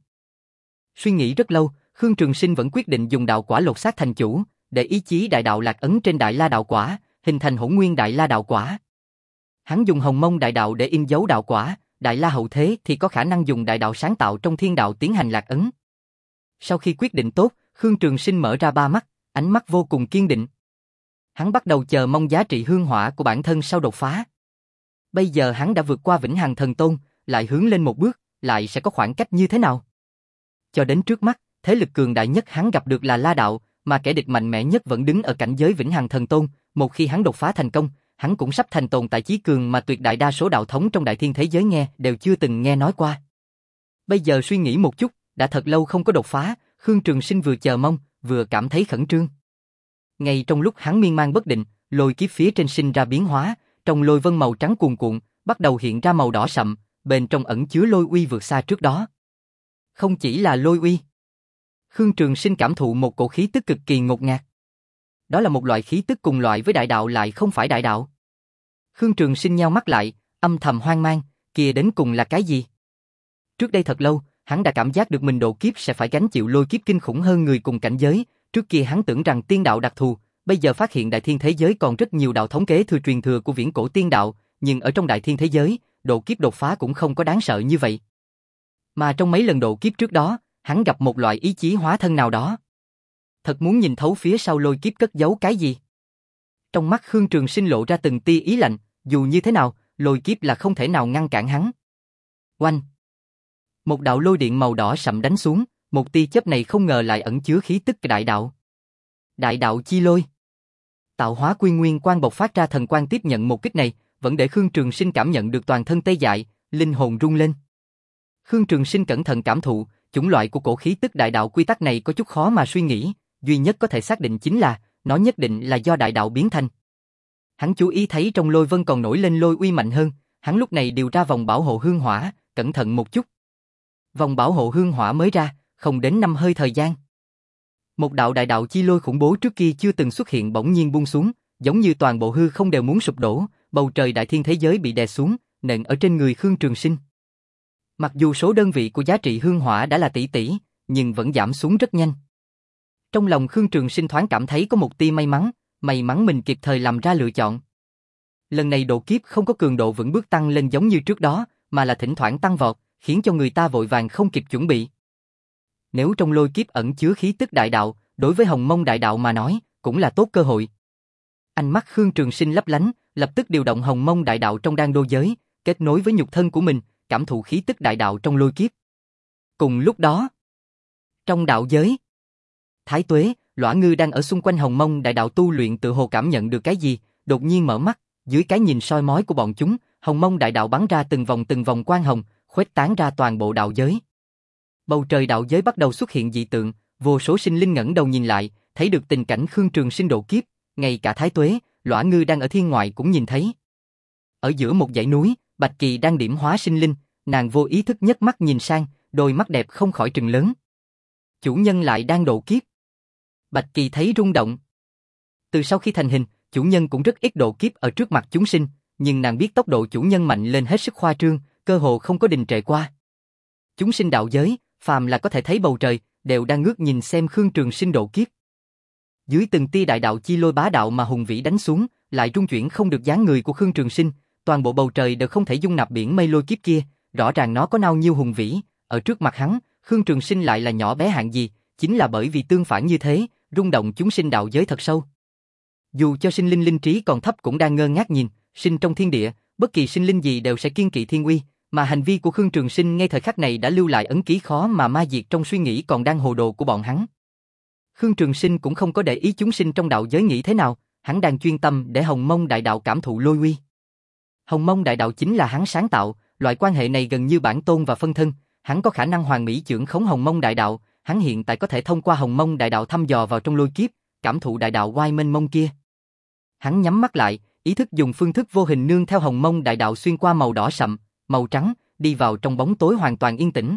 Suy nghĩ rất lâu, Khương Trường Sinh vẫn quyết định dùng đạo quả lột xác thành chủ, để ý chí đại đạo lạc ấn trên Đại La đạo quả, hình thành Hỗn Nguyên Đại La đạo quả. Hắn dùng Hồng Mông đại đạo để in dấu đạo quả, Đại La hậu thế thì có khả năng dùng đại đạo sáng tạo trong thiên đạo tiến hành lạc ấn. Sau khi quyết định tốt, Khương Trường Sinh mở ra ba mắt, ánh mắt vô cùng kiên định. Hắn bắt đầu chờ mong giá trị hương hỏa của bản thân sau đột phá. Bây giờ hắn đã vượt qua Vĩnh Hằng Thần Tôn, lại hướng lên một bước, lại sẽ có khoảng cách như thế nào? Cho đến trước mắt, thế lực cường đại nhất hắn gặp được là La Đạo, mà kẻ địch mạnh mẽ nhất vẫn đứng ở cảnh giới Vĩnh Hằng Thần Tôn. Một khi hắn đột phá thành công, hắn cũng sắp thành tồn tại chí cường mà tuyệt đại đa số đạo thống trong đại thiên thế giới nghe đều chưa từng nghe nói qua. Bây giờ suy nghĩ một chút, đã thật lâu không có đột phá, Khương Trường Sinh vừa chờ mong, vừa cảm thấy khẩn trương. Ngay trong lúc hắn miên man bất định, lôi kiếp phía trên sinh ra biến hóa, trong lôi vân màu trắng cuồn cuộn, bắt đầu hiện ra màu đỏ sậm, bên trong ẩn chứa lôi uy vượt xa trước đó. Không chỉ là lôi uy, Khương Trường Sinh cảm thụ một cổ khí tức cực kỳ ngột ngạt. Đó là một loại khí tức cùng loại với đại đạo lại không phải đại đạo. Khương Trường Sinh nheo mắt lại, âm thầm hoang mang, kia đến cùng là cái gì? Trước đây thật lâu, hắn đã cảm giác được mình độ kiếp sẽ phải gánh chịu lôi kiếp kinh khủng hơn người cùng cảnh giới. Trước kia hắn tưởng rằng tiên đạo đặc thù, bây giờ phát hiện đại thiên thế giới còn rất nhiều đạo thống kế thừa truyền thừa của viễn cổ tiên đạo, nhưng ở trong đại thiên thế giới, độ kiếp đột phá cũng không có đáng sợ như vậy. Mà trong mấy lần độ kiếp trước đó, hắn gặp một loại ý chí hóa thân nào đó. Thật muốn nhìn thấu phía sau lôi kiếp cất giấu cái gì. Trong mắt Khương Trường Sinh lộ ra từng tia ý lạnh, dù như thế nào, lôi kiếp là không thể nào ngăn cản hắn. Oanh! Một đạo lôi điện màu đỏ sậm đánh xuống, một tia chớp này không ngờ lại ẩn chứa khí tức đại đạo. Đại đạo chi lôi. Tạo hóa quy nguyên quang bộc phát ra thần quang tiếp nhận một kích này, vẫn để Khương Trường Sinh cảm nhận được toàn thân tê dại, linh hồn rung lên. Khương Trường Sinh cẩn thận cảm thụ, chủng loại của cổ khí tức đại đạo quy tắc này có chút khó mà suy nghĩ, duy nhất có thể xác định chính là, nó nhất định là do đại đạo biến thành. Hắn chú ý thấy trong lôi vân còn nổi lên lôi uy mạnh hơn, hắn lúc này điều ra vòng bảo hộ hương hỏa, cẩn thận một chút. Vòng bảo hộ hương hỏa mới ra, không đến năm hơi thời gian. Một đạo đại đạo chi lôi khủng bố trước kia chưa từng xuất hiện bỗng nhiên buông xuống, giống như toàn bộ hư không đều muốn sụp đổ, bầu trời đại thiên thế giới bị đè xuống, nện ở trên người Khương Trường Sinh. Mặc dù số đơn vị của giá trị hương hỏa đã là tỷ tỷ, nhưng vẫn giảm xuống rất nhanh. Trong lòng Khương Trường Sinh thoáng cảm thấy có một tia may mắn, may mắn mình kịp thời làm ra lựa chọn. Lần này độ kiếp không có cường độ vững bước tăng lên giống như trước đó, mà là thỉnh thoảng tăng vọt, khiến cho người ta vội vàng không kịp chuẩn bị. Nếu trong lôi kiếp ẩn chứa khí tức đại đạo, đối với Hồng Mông đại đạo mà nói, cũng là tốt cơ hội. Ánh mắt Khương Trường Sinh lấp lánh, lập tức điều động Hồng Mông đại đạo trong đan đô giới, kết nối với nhục thân của mình, cảm thụ khí tức đại đạo trong lôi kiếp. Cùng lúc đó, trong đạo giới, Thái Tuế, Lõa Ngư đang ở xung quanh Hồng Mông đại đạo tu luyện tự hồ cảm nhận được cái gì, đột nhiên mở mắt, dưới cái nhìn soi mói của bọn chúng, Hồng Mông đại đạo bắn ra từng vòng từng vòng quang hồng, khuếch tán ra toàn bộ đạo giới. Bầu trời đạo giới bắt đầu xuất hiện dị tượng, vô số sinh linh ngẩng đầu nhìn lại, thấy được tình cảnh Khương Trường Sinh độ kiếp, ngay cả Thái Tuế, Lõa Ngư đang ở thiên ngoại cũng nhìn thấy. Ở giữa một dãy núi, Bạch Kỳ đang điểm hóa sinh linh, nàng vô ý thức nhấc mắt nhìn sang, đôi mắt đẹp không khỏi trừng lớn. Chủ nhân lại đang độ kiếp. Bạch Kỳ thấy rung động. Từ sau khi thành hình, chủ nhân cũng rất ít độ kiếp ở trước mặt chúng sinh, nhưng nàng biết tốc độ chủ nhân mạnh lên hết sức khoa trương, cơ hồ không có đình trệ qua. Chúng sinh đạo giới, phàm là có thể thấy bầu trời, đều đang ngước nhìn xem Khương Trường Sinh độ kiếp. Dưới từng tia đại đạo chi lôi bá đạo mà hùng vĩ đánh xuống, lại trung chuyển không được dáng người của Khương Trường Sinh, toàn bộ bầu trời đều không thể dung nạp biển mây lôi kiếp kia, rõ ràng nó có nao nhiêu hùng vĩ, ở trước mặt hắn, Khương Trường Sinh lại là nhỏ bé hạng gì, chính là bởi vì tương phản như thế, rung động chúng sinh đạo giới thật sâu. Dù cho sinh linh linh trí còn thấp cũng đang ngơ ngác nhìn, sinh trong thiên địa, bất kỳ sinh linh gì đều sẽ kiêng kỵ thiên uy, mà hành vi của Khương Trường Sinh ngay thời khắc này đã lưu lại ấn ký khó mà ma diệt trong suy nghĩ còn đang hồ đồ của bọn hắn. Khương Trường Sinh cũng không có để ý chúng sinh trong đạo giới nghĩ thế nào, hắn đang chuyên tâm để Hồng Mông đại đạo cảm thụ lôi uy. Hồng Mông đại đạo chính là hắn sáng tạo, loại quan hệ này gần như bản tôn và phân thân, hắn có khả năng hoàn mỹ chưởng khống Hồng Mông đại đạo, hắn hiện tại có thể thông qua Hồng Mông đại đạo thăm dò vào trong lôi kiếp, cảm thụ đại đạo oai mênh mông kia. Hắn nhắm mắt lại, ý thức dùng phương thức vô hình nương theo Hồng Mông đại đạo xuyên qua màu đỏ sậm, màu trắng, đi vào trong bóng tối hoàn toàn yên tĩnh.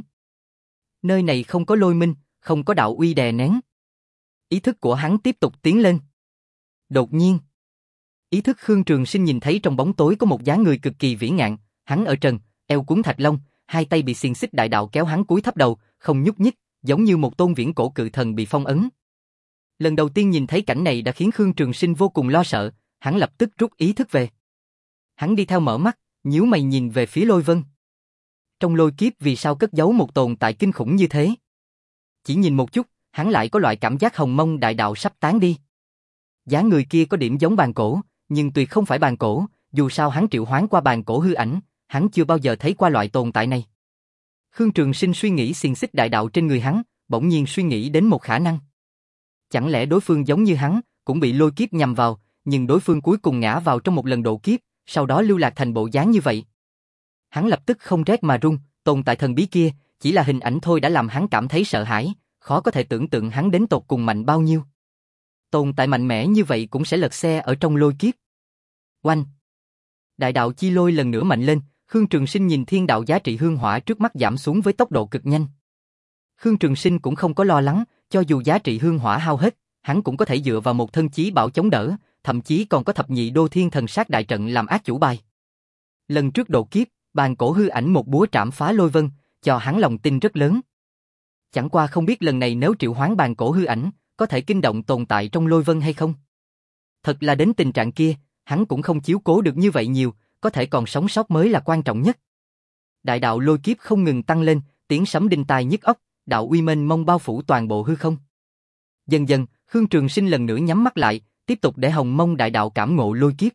Nơi này không có lôi minh, không có đạo uy đè nén. Ý thức của hắn tiếp tục tiến lên. Đột nhiên, ý thức Khương Trường Sinh nhìn thấy trong bóng tối có một dáng người cực kỳ vĩ ngạn, hắn ở trần, eo cuốn thạch long, hai tay bị xiềng xích đại đạo kéo hắn cúi thấp đầu, không nhúc nhích, giống như một tôn viễn cổ cự thần bị phong ấn. Lần đầu tiên nhìn thấy cảnh này đã khiến Khương Trường Sinh vô cùng lo sợ, hắn lập tức rút ý thức về. Hắn đi theo mở mắt, nhíu mày nhìn về phía lôi vân. Trong lôi kiếp vì sao cất giấu một tồn tại kinh khủng như thế? Chỉ nhìn một chút, hắn lại có loại cảm giác Hồng Mông đại đạo sắp tán đi. Dáng người kia có điểm giống bàn cổ, nhưng tuyệt không phải bàn cổ, dù sao hắn triệu hoán qua bàn cổ hư ảnh, hắn chưa bao giờ thấy qua loại tồn tại này. Khương Trường Sinh suy nghĩ xiềng xích đại đạo trên người hắn, bỗng nhiên suy nghĩ đến một khả năng. Chẳng lẽ đối phương giống như hắn, cũng bị lôi kiếp nhằm vào, nhưng đối phương cuối cùng ngã vào trong một lần độ kiếp, sau đó lưu lạc thành bộ dáng như vậy. Hắn lập tức không rét mà run, tồn tại thần bí kia, chỉ là hình ảnh thôi đã làm hắn cảm thấy sợ hãi, khó có thể tưởng tượng hắn đến tột cùng mạnh bao nhiêu. Tồn tại mạnh mẽ như vậy cũng sẽ lật xe ở trong lôi kiếp. Oanh! Đại đạo chi lôi lần nữa mạnh lên, Khương Trường Sinh nhìn thiên đạo giá trị hương hỏa trước mắt giảm xuống với tốc độ cực nhanh. Khương Trường Sinh cũng không có lo lắng, cho dù giá trị hương hỏa hao hết, hắn cũng có thể dựa vào một thân chí bảo chống đỡ, thậm chí còn có thập nhị đô thiên thần sát đại trận làm ác chủ bài. Lần trước độ kiếp, bàn cổ hư ảnh một búa trảm phá lôi vân, cho hắn lòng tin rất lớn. Chẳng qua không biết lần này nếu triệu hoán bàn cổ hư ảnh, có thể kinh động tồn tại trong lôi vân hay không? Thật là đến tình trạng kia, hắn cũng không chiếu cố được như vậy nhiều, có thể còn sống sót mới là quan trọng nhất. Đại đạo lôi kiếp không ngừng tăng lên, tiếng sấm đinh tai nhức óc, đạo uy mênh mông bao phủ toàn bộ hư không. Dần dần, Khương Trường Sinh lần nữa nhắm mắt lại, tiếp tục để Hồng Mông đại đạo cảm ngộ lôi kiếp.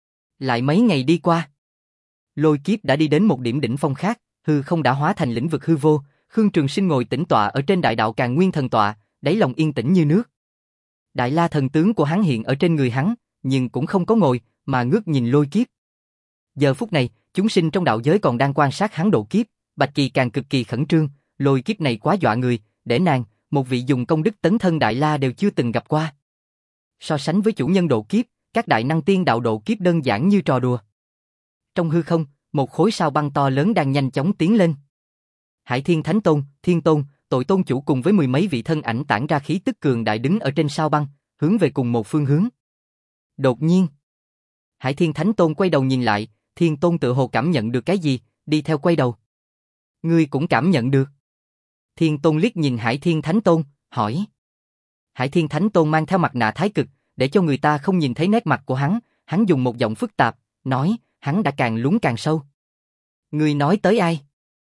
Lại mấy ngày đi qua, lôi kiếp đã đi đến một điểm đỉnh phong khác, hư không đã hóa thành lĩnh vực hư vô. Khương Trường Sinh ngồi tĩnh tọa ở trên đại đạo Càn Nguyên thần tọa, đáy lòng yên tĩnh như nước. Đại la thần tướng của hắn hiện ở trên người hắn, nhưng cũng không có ngồi, mà ngước nhìn lôi kiếp. Giờ phút này, chúng sinh trong đạo giới còn đang quan sát hắn độ kiếp, Bạch Kỳ càng cực kỳ khẩn trương, lôi kiếp này quá dọa người, để nàng, một vị dùng công đức tấn thân đại la đều chưa từng gặp qua. So sánh với chủ nhân độ kiếp, các đại năng tiên đạo độ kiếp đơn giản như trò đùa. Trong hư không, một khối sao băng to lớn đang nhanh chóng tiến lên. Hải Thiên Thánh Tôn, Thiên Tôn, Tội Tôn chủ cùng với mười mấy vị thân ảnh tản ra khí tức cường đại đứng ở trên sao băng, hướng về cùng một phương hướng. Đột nhiên, Hải Thiên Thánh Tôn quay đầu nhìn lại, Thiên Tôn tự hồ cảm nhận được cái gì, đi theo quay đầu. Ngươi cũng cảm nhận được. Thiên Tôn liếc nhìn Hải Thiên Thánh Tôn, hỏi. Hải Thiên Thánh Tôn mang theo mặt nạ thái cực, để cho người ta không nhìn thấy nét mặt của hắn, hắn dùng một giọng phức tạp, nói, hắn đã càng lún càng sâu. Ngươi nói tới ai?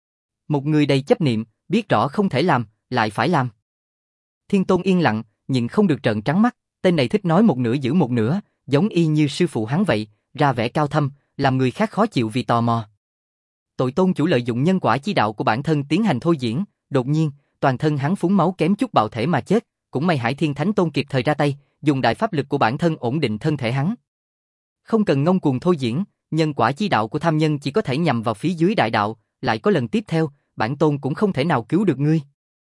Một người đầy chấp niệm, biết rõ không thể làm, lại phải làm. Thiên Tôn yên lặng, nhưng không được trợn trắng mắt, tên này thích nói một nửa giữ một nửa, giống y như sư phụ hắn vậy, ra vẻ cao thâm, làm người khác khó chịu vì tò mò. Tội Tôn chủ lợi dụng nhân quả chi đạo của bản thân tiến hành thôi diễn, đột nhiên, toàn thân hắn phúng máu kém chút bạo thể mà chết, cũng may Hải Thiên Thánh Tôn kịp thời ra tay, dùng đại pháp lực của bản thân ổn định thân thể hắn. Không cần ngông cuồng thôi diễn, nhân quả chi đạo của tham nhân chỉ có thể nhằm vào phía dưới đại đạo, lại có lần tiếp theo, bản tôn cũng không thể nào cứu được ngươi.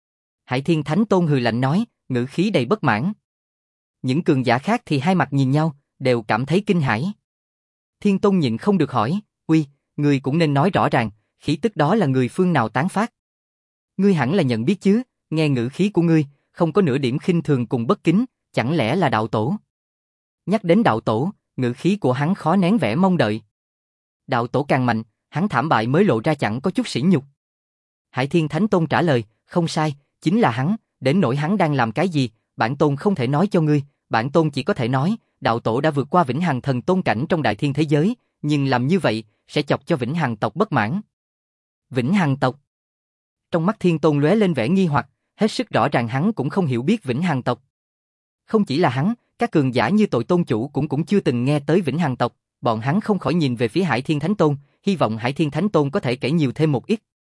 Hải Thiên Thánh Tôn hừ lạnh nói, ngữ khí đầy bất mãn. Những cường giả khác thì hai mặt nhìn nhau, đều cảm thấy kinh hãi. Thiên Tôn nhịn không được hỏi, uy, ngươi cũng nên nói rõ ràng, khí tức đó là người phương nào tán phát. Ngươi hẳn là nhận biết chứ, nghe ngữ khí của ngươi, không có nửa điểm khinh thường cùng bất kính, chẳng lẽ là đạo tổ? Nhắc đến đạo tổ, ngữ khí của hắn khó nén vẻ mong đợi. Đạo tổ càng mạnh, hắn thảm bại mới lộ ra chẳng có chút sỉ nhục. Hải Thiên Thánh Tôn trả lời, không sai, chính là hắn, đến nỗi hắn đang làm cái gì, bản tôn không thể nói cho ngươi, bản tôn chỉ có thể nói, đạo tổ đã vượt qua vĩnh hằng thần tôn cảnh trong đại thiên thế giới, nhưng làm như vậy, sẽ chọc cho vĩnh hằng tộc bất mãn. Vĩnh hằng tộc? Trong mắt Thiên Tôn lóe lên vẻ nghi hoặc, hết sức rõ ràng hắn cũng không hiểu biết vĩnh hằng tộc. Không chỉ là hắn, các cường giả như Tội Tôn chủ cũng cũng chưa từng nghe tới vĩnh hằng tộc, bọn hắn không khỏi nhìn về phía Hải Thiên Thánh Tôn, hy vọng Hải Thiên Thánh Tôn có thể kể nhiều thêm một ít.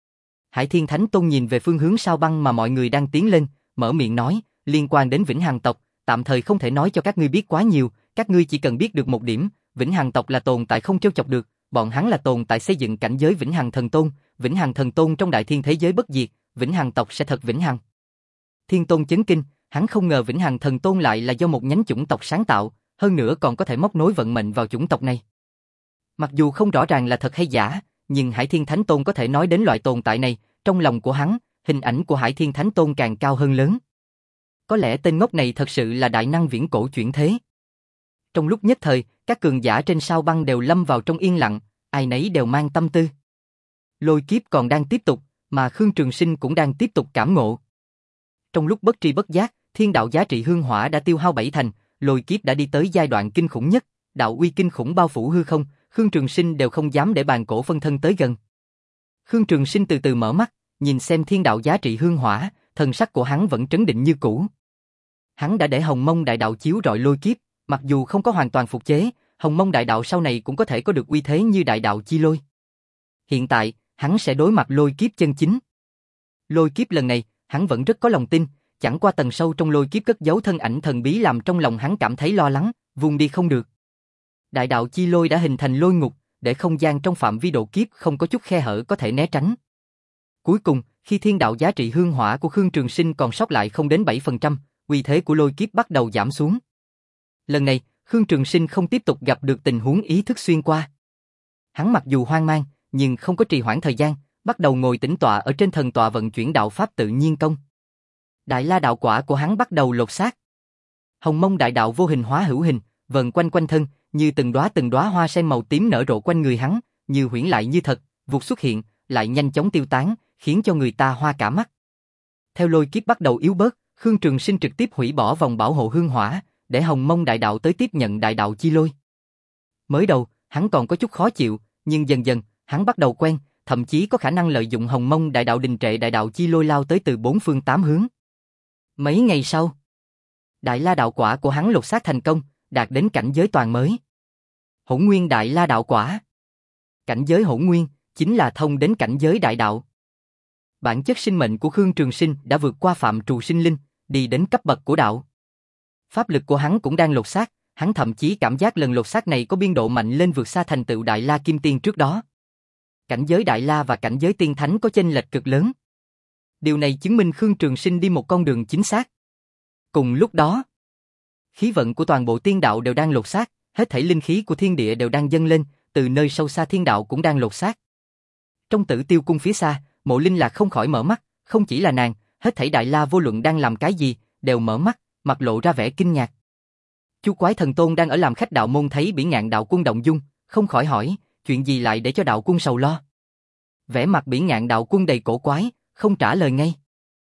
Hải Thiên Thánh Tôn nhìn về phương hướng sao băng mà mọi người đang tiến lên, mở miệng nói, liên quan đến vĩnh hằng tộc, tạm thời không thể nói cho các ngươi biết quá nhiều, các ngươi chỉ cần biết được một điểm, vĩnh hằng tộc là tồn tại không trêu chọc được, bọn hắn là tồn tại xây dựng cảnh giới vĩnh hằng thần tôn, vĩnh hằng thần tôn trong đại thiên thế giới bất diệt, vĩnh hằng tộc sẽ thật vĩnh hằng. Thiên Tôn chấn kinh, hắn không ngờ vĩnh hằng thần tôn lại là do một nhánh chủng tộc sáng tạo, hơn nữa còn có thể móc nối vận mệnh vào chủng tộc này. Mặc dù không rõ ràng là thật hay giả, nhưng Hải Thiên Thánh Tôn có thể nói đến loại tồn tại này, trong lòng của hắn, hình ảnh của Hải Thiên Thánh Tôn càng cao hơn lớn. Có lẽ tên ngốc này thật sự là đại năng viễn cổ chuyển thế. Trong lúc nhất thời, các cường giả trên sao băng đều lâm vào trong yên lặng, ai nấy đều mang tâm tư. Lôi kiếp còn đang tiếp tục, mà Khương Trường Sinh cũng đang tiếp tục cảm ngộ. Trong lúc bất tri bất giác, thiên đạo giá trị hương hỏa đã tiêu hao bảy thành, lôi kiếp đã đi tới giai đoạn kinh khủng nhất, đạo uy kinh khủng bao phủ hư không, Khương Trường Sinh đều không dám để bàn cổ phân thân tới gần. Khương Trường Sinh từ từ mở mắt, nhìn xem thiên đạo giá trị hương hỏa, thần sắc của hắn vẫn trấn định như cũ. Hắn đã để Hồng Mông đại đạo chiếu rọi lôi kiếp, mặc dù không có hoàn toàn phục chế, Hồng Mông đại đạo sau này cũng có thể có được uy thế như đại đạo chi lôi. Hiện tại, hắn sẽ đối mặt lôi kiếp chân chính. Lôi kiếp lần này, hắn vẫn rất có lòng tin, chẳng qua tầng sâu trong lôi kiếp cất giấu thân ảnh thần bí làm trong lòng hắn cảm thấy lo lắng, vùng đi không được. Đại đạo chi lôi đã hình thành lôi ngục, để không gian trong phạm vi độ kiếp không có chút khe hở có thể né tránh. Cuối cùng, khi thiên đạo giá trị hương hỏa của Khương Trường Sinh còn sót lại không đến bảy phần trăm, uy thế của lôi kiếp bắt đầu giảm xuống. Lần này, Khương Trường Sinh không tiếp tục gặp được tình huống ý thức xuyên qua. Hắn mặc dù hoang mang, nhưng không có trì hoãn thời gian, bắt đầu ngồi tĩnh tọa ở trên thần tọa vận chuyển đạo pháp tự nhiên công. Đại la đạo quả của hắn bắt đầu lột xác. Hồng Mông đại đạo vô hình hóa hữu hình, vần quanh quanh thân, như từng đóa từng đóa hoa sen màu tím nở rộ quanh người hắn, như huyễn lại như thật, vụt xuất hiện, lại nhanh chóng tiêu tán, khiến cho người ta hoa cả mắt. Theo lôi kiếp bắt đầu yếu bớt, Khương Trường Sinh trực tiếp hủy bỏ vòng bảo hộ hương hỏa, để Hồng Mông đại đạo tới tiếp nhận đại đạo chi lôi. Mới đầu, hắn còn có chút khó chịu, nhưng dần dần, hắn bắt đầu quen, thậm chí có khả năng lợi dụng Hồng Mông Đại Đạo đình trệ đại đạo chi lôi lao tới từ bốn phương tám hướng. Mấy ngày sau, Đại La đạo quả của hắn lột xác thành công, đạt đến cảnh giới toàn mới. Hỗn Nguyên Đại La đạo quả. Cảnh giới Hỗn Nguyên chính là thông đến cảnh giới đại đạo. Bản chất sinh mệnh của Khương Trường Sinh đã vượt qua phạm trù sinh linh, đi đến cấp bậc của đạo. Pháp lực của hắn cũng đang lột xác, hắn thậm chí cảm giác lần lột xác này có biên độ mạnh lên vượt xa thành tựu Đại La Kim Tiên trước đó. Cảnh giới Đại La và cảnh giới Tiên Thánh có chênh lệch cực lớn. Điều này chứng minh Khương Trường Sinh đi một con đường chính xác. Cùng lúc đó, khí vận của toàn bộ tiên đạo đều đang lột xác, hết thảy linh khí của thiên địa đều đang dâng lên, từ nơi sâu xa thiên đạo cũng đang lột xác. Trong Tử Tiêu cung phía xa, Mộ Linh Lạc không khỏi mở mắt, không chỉ là nàng, hết thảy Đại La vô luận đang làm cái gì, đều mở mắt, mặt lộ ra vẻ kinh ngạc. Chu Quái Thần Tôn đang ở làm khách đạo môn thấy Bỉ Ngạn đạo quân động dung, không khỏi hỏi, chuyện gì lại để cho đạo quân sầu lo? Vẻ mặt Bỉ Ngạn đạo quân đầy cổ quái, không trả lời ngay.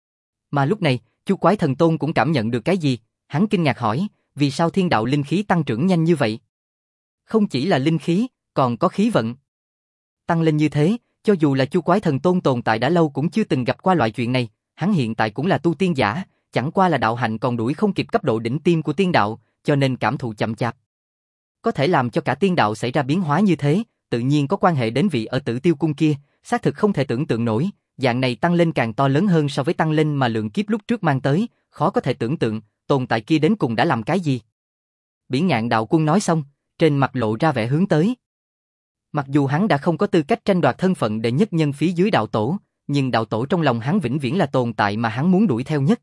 Mà lúc này, Chu Quái Thần Tôn cũng cảm nhận được cái gì, hắn kinh ngạc hỏi, vì sao thiên đạo linh khí tăng trưởng nhanh như vậy? Không chỉ là linh khí, còn có khí vận. Tăng lên như thế, cho dù là Chu Quái Thần Tôn tồn tại đã lâu cũng chưa từng gặp qua loại chuyện này, hắn hiện tại cũng là tu tiên giả, chẳng qua là đạo hạnh còn đuổi không kịp cấp độ đỉnh tiêm của tiên đạo, cho nên cảm thụ chậm chạp. Có thể làm cho cả tiên đạo xảy ra biến hóa như thế, tự nhiên có quan hệ đến vị ở Tử Tiêu cung kia, xác thực không thể tưởng tượng nổi, dạng này tăng lên càng to lớn hơn so với tăng lên mà lượng kiếp lúc trước mang tới, khó có thể tưởng tượng, tồn tại kia đến cùng đã làm cái gì. Bỉ Ngạn đạo quân nói xong, trên mặt lộ ra vẻ hướng tới. Mặc dù hắn đã không có tư cách tranh đoạt thân phận đệ nhất nhân phía dưới đạo tổ, nhưng đạo tổ trong lòng hắn vĩnh viễn là tồn tại mà hắn muốn đuổi theo nhất.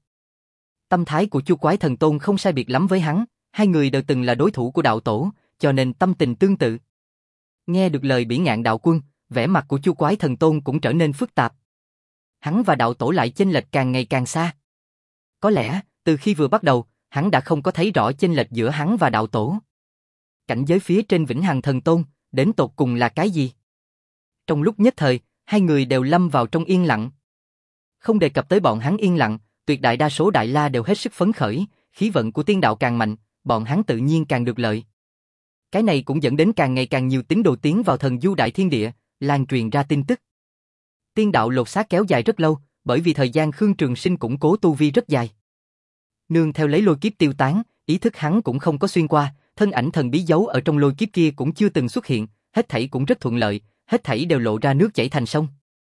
Tâm thái của Chu Quái Thần Tôn không sai biệt lắm với hắn, hai người đều từng là đối thủ của đạo tổ, cho nên tâm tình tương tự. Nghe được lời Bỉ Ngạn đạo quân, vẻ mặt của Chu Quái Thần Tôn cũng trở nên phức tạp. Hắn và đạo tổ lại chênh lệch càng ngày càng xa. Có lẽ, từ khi vừa bắt đầu, hắn đã không có thấy rõ chênh lệch giữa hắn và đạo tổ. Cảnh giới phía trên Vĩnh Hằng Thần Tôn, đến tột cùng là cái gì? Trong lúc nhất thời, hai người đều lâm vào trong yên lặng. Không đề cập tới bọn hắn yên lặng, tuyệt đại đa số Đại La đều hết sức phấn khởi, khí vận của tiên đạo càng mạnh, bọn hắn tự nhiên càng được lợi. Cái này cũng dẫn đến càng ngày càng nhiều tín đồ tiến vào thần du đại thiên địa, lan truyền ra tin tức. Tiên đạo lột xác kéo dài rất lâu, bởi vì thời gian Khương Trường Sinh củng cố tu vi rất dài. Nương theo lấy lôi kiếp tiêu tán, ý thức hắn cũng không có xuyên qua, thân ảnh thần bí giấu ở trong lôi kiếp kia cũng chưa từng xuất hiện, hết thảy cũng rất thuận lợi, hết thảy đều lộ ra nước chảy thành sông.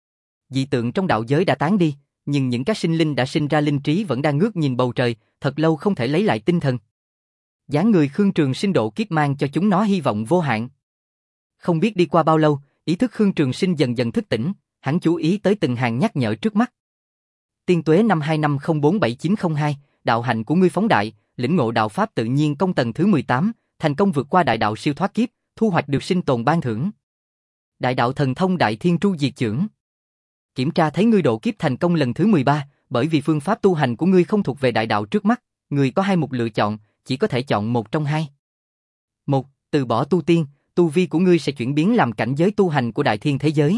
Dị tượng trong đạo giới đã tán đi, nhưng những các sinh linh đã sinh ra linh trí vẫn đang ngước nhìn bầu trời, thật lâu không thể lấy lại tinh thần. Dáng người Khương Trường Sinh độ kiếp mang cho chúng nó hy vọng vô hạn. Không biết đi qua bao lâu, ý thức Khương Trường Sinh dần dần thức tỉnh, hắn chú ý tới từng hàng nhắc nhở trước mắt. Tiên tuế năm hai năm không bốn bảy chín không hai, đạo hạnh của ngươi phóng đại, lĩnh ngộ đạo pháp tự nhiên công tầng thứ mười tám, thành công vượt qua đại đạo siêu thoát kiếp, thu hoạch được sinh tồn ban thưởng. Đại đạo thần thông Đại Thiên Tru Diệt Chưởng. Kiểm tra thấy ngươi độ kiếp thành công lần thứ mười ba, bởi vì phương pháp tu hành của ngươi không thuộc về đại đạo trước mắt, ngươi có hai mục lựa chọn, chỉ có thể chọn một trong hai. Một, từ bỏ tu tiên, tu vi của ngươi sẽ chuyển biến làm cảnh giới tu hành của đại thiên thế giới.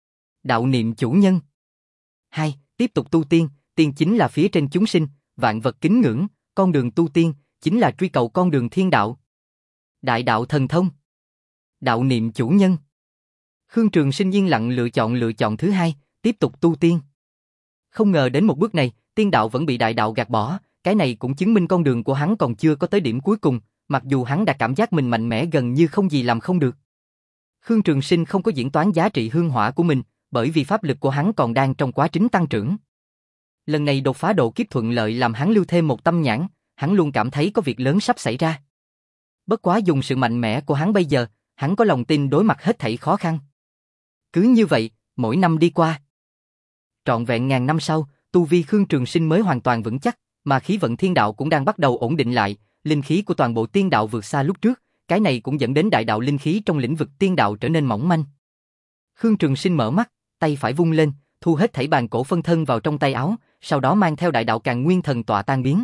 Đạo niệm chủ nhân. Hai, tiếp tục tu tiên, tiên chính là phía trên chúng sinh, vạn vật kính ngưỡng, con đường tu tiên chính là truy cầu con đường thiên đạo. Đại đạo thần thông. Đạo niệm chủ nhân. Khương Trường Sinh yên lặng lựa chọn lựa chọn thứ hai, tiếp tục tu tiên. Không ngờ đến một bước này, tiên đạo vẫn bị đại đạo gạt bỏ, cái này cũng chứng minh con đường của hắn còn chưa có tới điểm cuối cùng, mặc dù hắn đã cảm giác mình mạnh mẽ gần như không gì làm không được. Khương Trường Sinh không có diễn toán giá trị hương hỏa của mình, bởi vì pháp lực của hắn còn đang trong quá trình tăng trưởng. Lần này đột phá độ kiếp thuận lợi làm hắn lưu thêm một tâm nhãn, hắn luôn cảm thấy có việc lớn sắp xảy ra. Bất quá dùng sự mạnh mẽ của hắn bây giờ, hắn có lòng tin đối mặt hết thảy khó khăn. Cứ như vậy, mỗi năm đi qua. Trọn vẹn ngàn năm sau, tu vi Khương Trường Sinh mới hoàn toàn vững chắc, mà khí vận thiên đạo cũng đang bắt đầu ổn định lại, linh khí của toàn bộ tiên đạo vượt xa lúc trước, cái này cũng dẫn đến đại đạo linh khí trong lĩnh vực tiên đạo trở nên mỏng manh. Khương Trường Sinh mở mắt, tay phải vung lên, thu hết thảy bàn cổ phân thân vào trong tay áo, sau đó mang theo đại đạo Càn Nguyên thần tọa tan biến.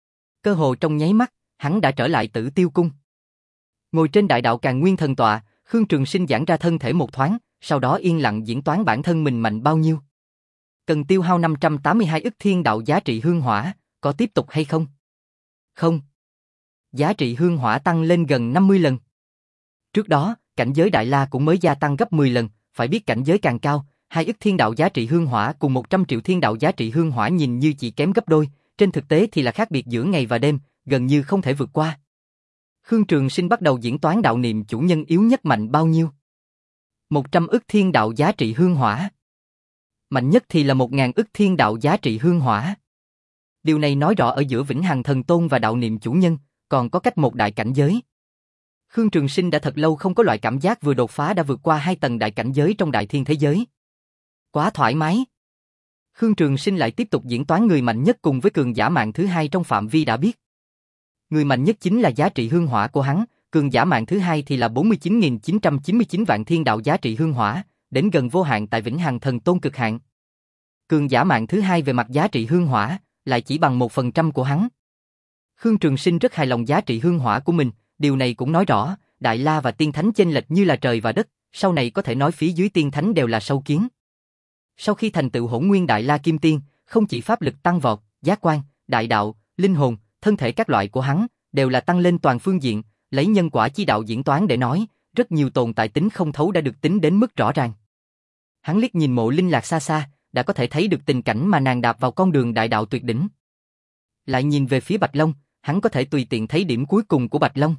Cơ hồ trong nháy mắt, hắn đã trở lại Tử Tiêu cung. Ngồi trên đại đạo Càn Nguyên thần tọa, Khương Trường Sinh giãn ra thân thể một thoáng, sau đó yên lặng diễn toán bản thân mình mạnh bao nhiêu. Cần tiêu hao năm trăm tám mươi hai ức thiên đạo giá trị hương hỏa, có tiếp tục hay không? Không. Giá trị hương hỏa tăng lên gần năm mươi lần. Trước đó, cảnh giới Đại La cũng mới gia tăng gấp mười lần, phải biết cảnh giới càng cao, hai ức thiên đạo giá trị hương hỏa cùng một trăm triệu thiên đạo giá trị hương hỏa nhìn như chỉ kém gấp đôi, trên thực tế thì là khác biệt giữa ngày và đêm, gần như không thể vượt qua. Khương Trường Sinh bắt đầu diễn toán đạo niệm chủ nhân yếu nhất mạnh bao nhiêu. một trăm ức thiên đạo giá trị hương hỏa. Mạnh nhất thì là một ngàn ức thiên đạo giá trị hương hỏa. Điều này nói rõ ở giữa Vĩnh Hằng Thần Tôn và đạo niệm chủ nhân, còn có cách một đại cảnh giới. Khương Trường Sinh đã thật lâu không có loại cảm giác vừa đột phá đã vượt qua hai tầng đại cảnh giới trong đại thiên thế giới. Quá thoải mái. Khương Trường Sinh lại tiếp tục diễn toán người mạnh nhất cùng với cường giả mạng thứ hai trong phạm vi đã biết. Người mạnh nhất chính là giá trị hương hỏa của hắn, cường giả mạng thứ hai thì là bốn mươi chín nghìn chín trăm chín mươi chín vạn thiên đạo giá trị hương hỏa, đến gần vô hạn tại Vĩnh Hằng Thần Tôn cực hạn. Cường giả mạng thứ hai về mặt giá trị hương hỏa, lại chỉ bằng một phần trăm của hắn. Khương Trường Sinh rất hài lòng giá trị hương hỏa của mình, điều này cũng nói rõ, Đại La và Tiên Thánh chênh lệch như là trời và đất, sau này có thể nói phía dưới Tiên Thánh đều là sâu kiến. Sau khi thành tựu Hỗn Nguyên Đại La Kim Tiên, không chỉ pháp lực tăng vọt, giác quan, đại đạo, linh hồn, thân thể các loại của hắn đều là tăng lên toàn phương diện, lấy nhân quả chi đạo diễn toán để nói, rất nhiều tồn tại tính không thấu đã được tính đến mức rõ ràng. Hắn liếc nhìn Mộ Linh Lạc xa xa, đã có thể thấy được tình cảnh mà nàng đạp vào con đường đại đạo tuyệt đỉnh. Lại nhìn về phía Bạch Long, hắn có thể tùy tiện thấy điểm cuối cùng của Bạch Long.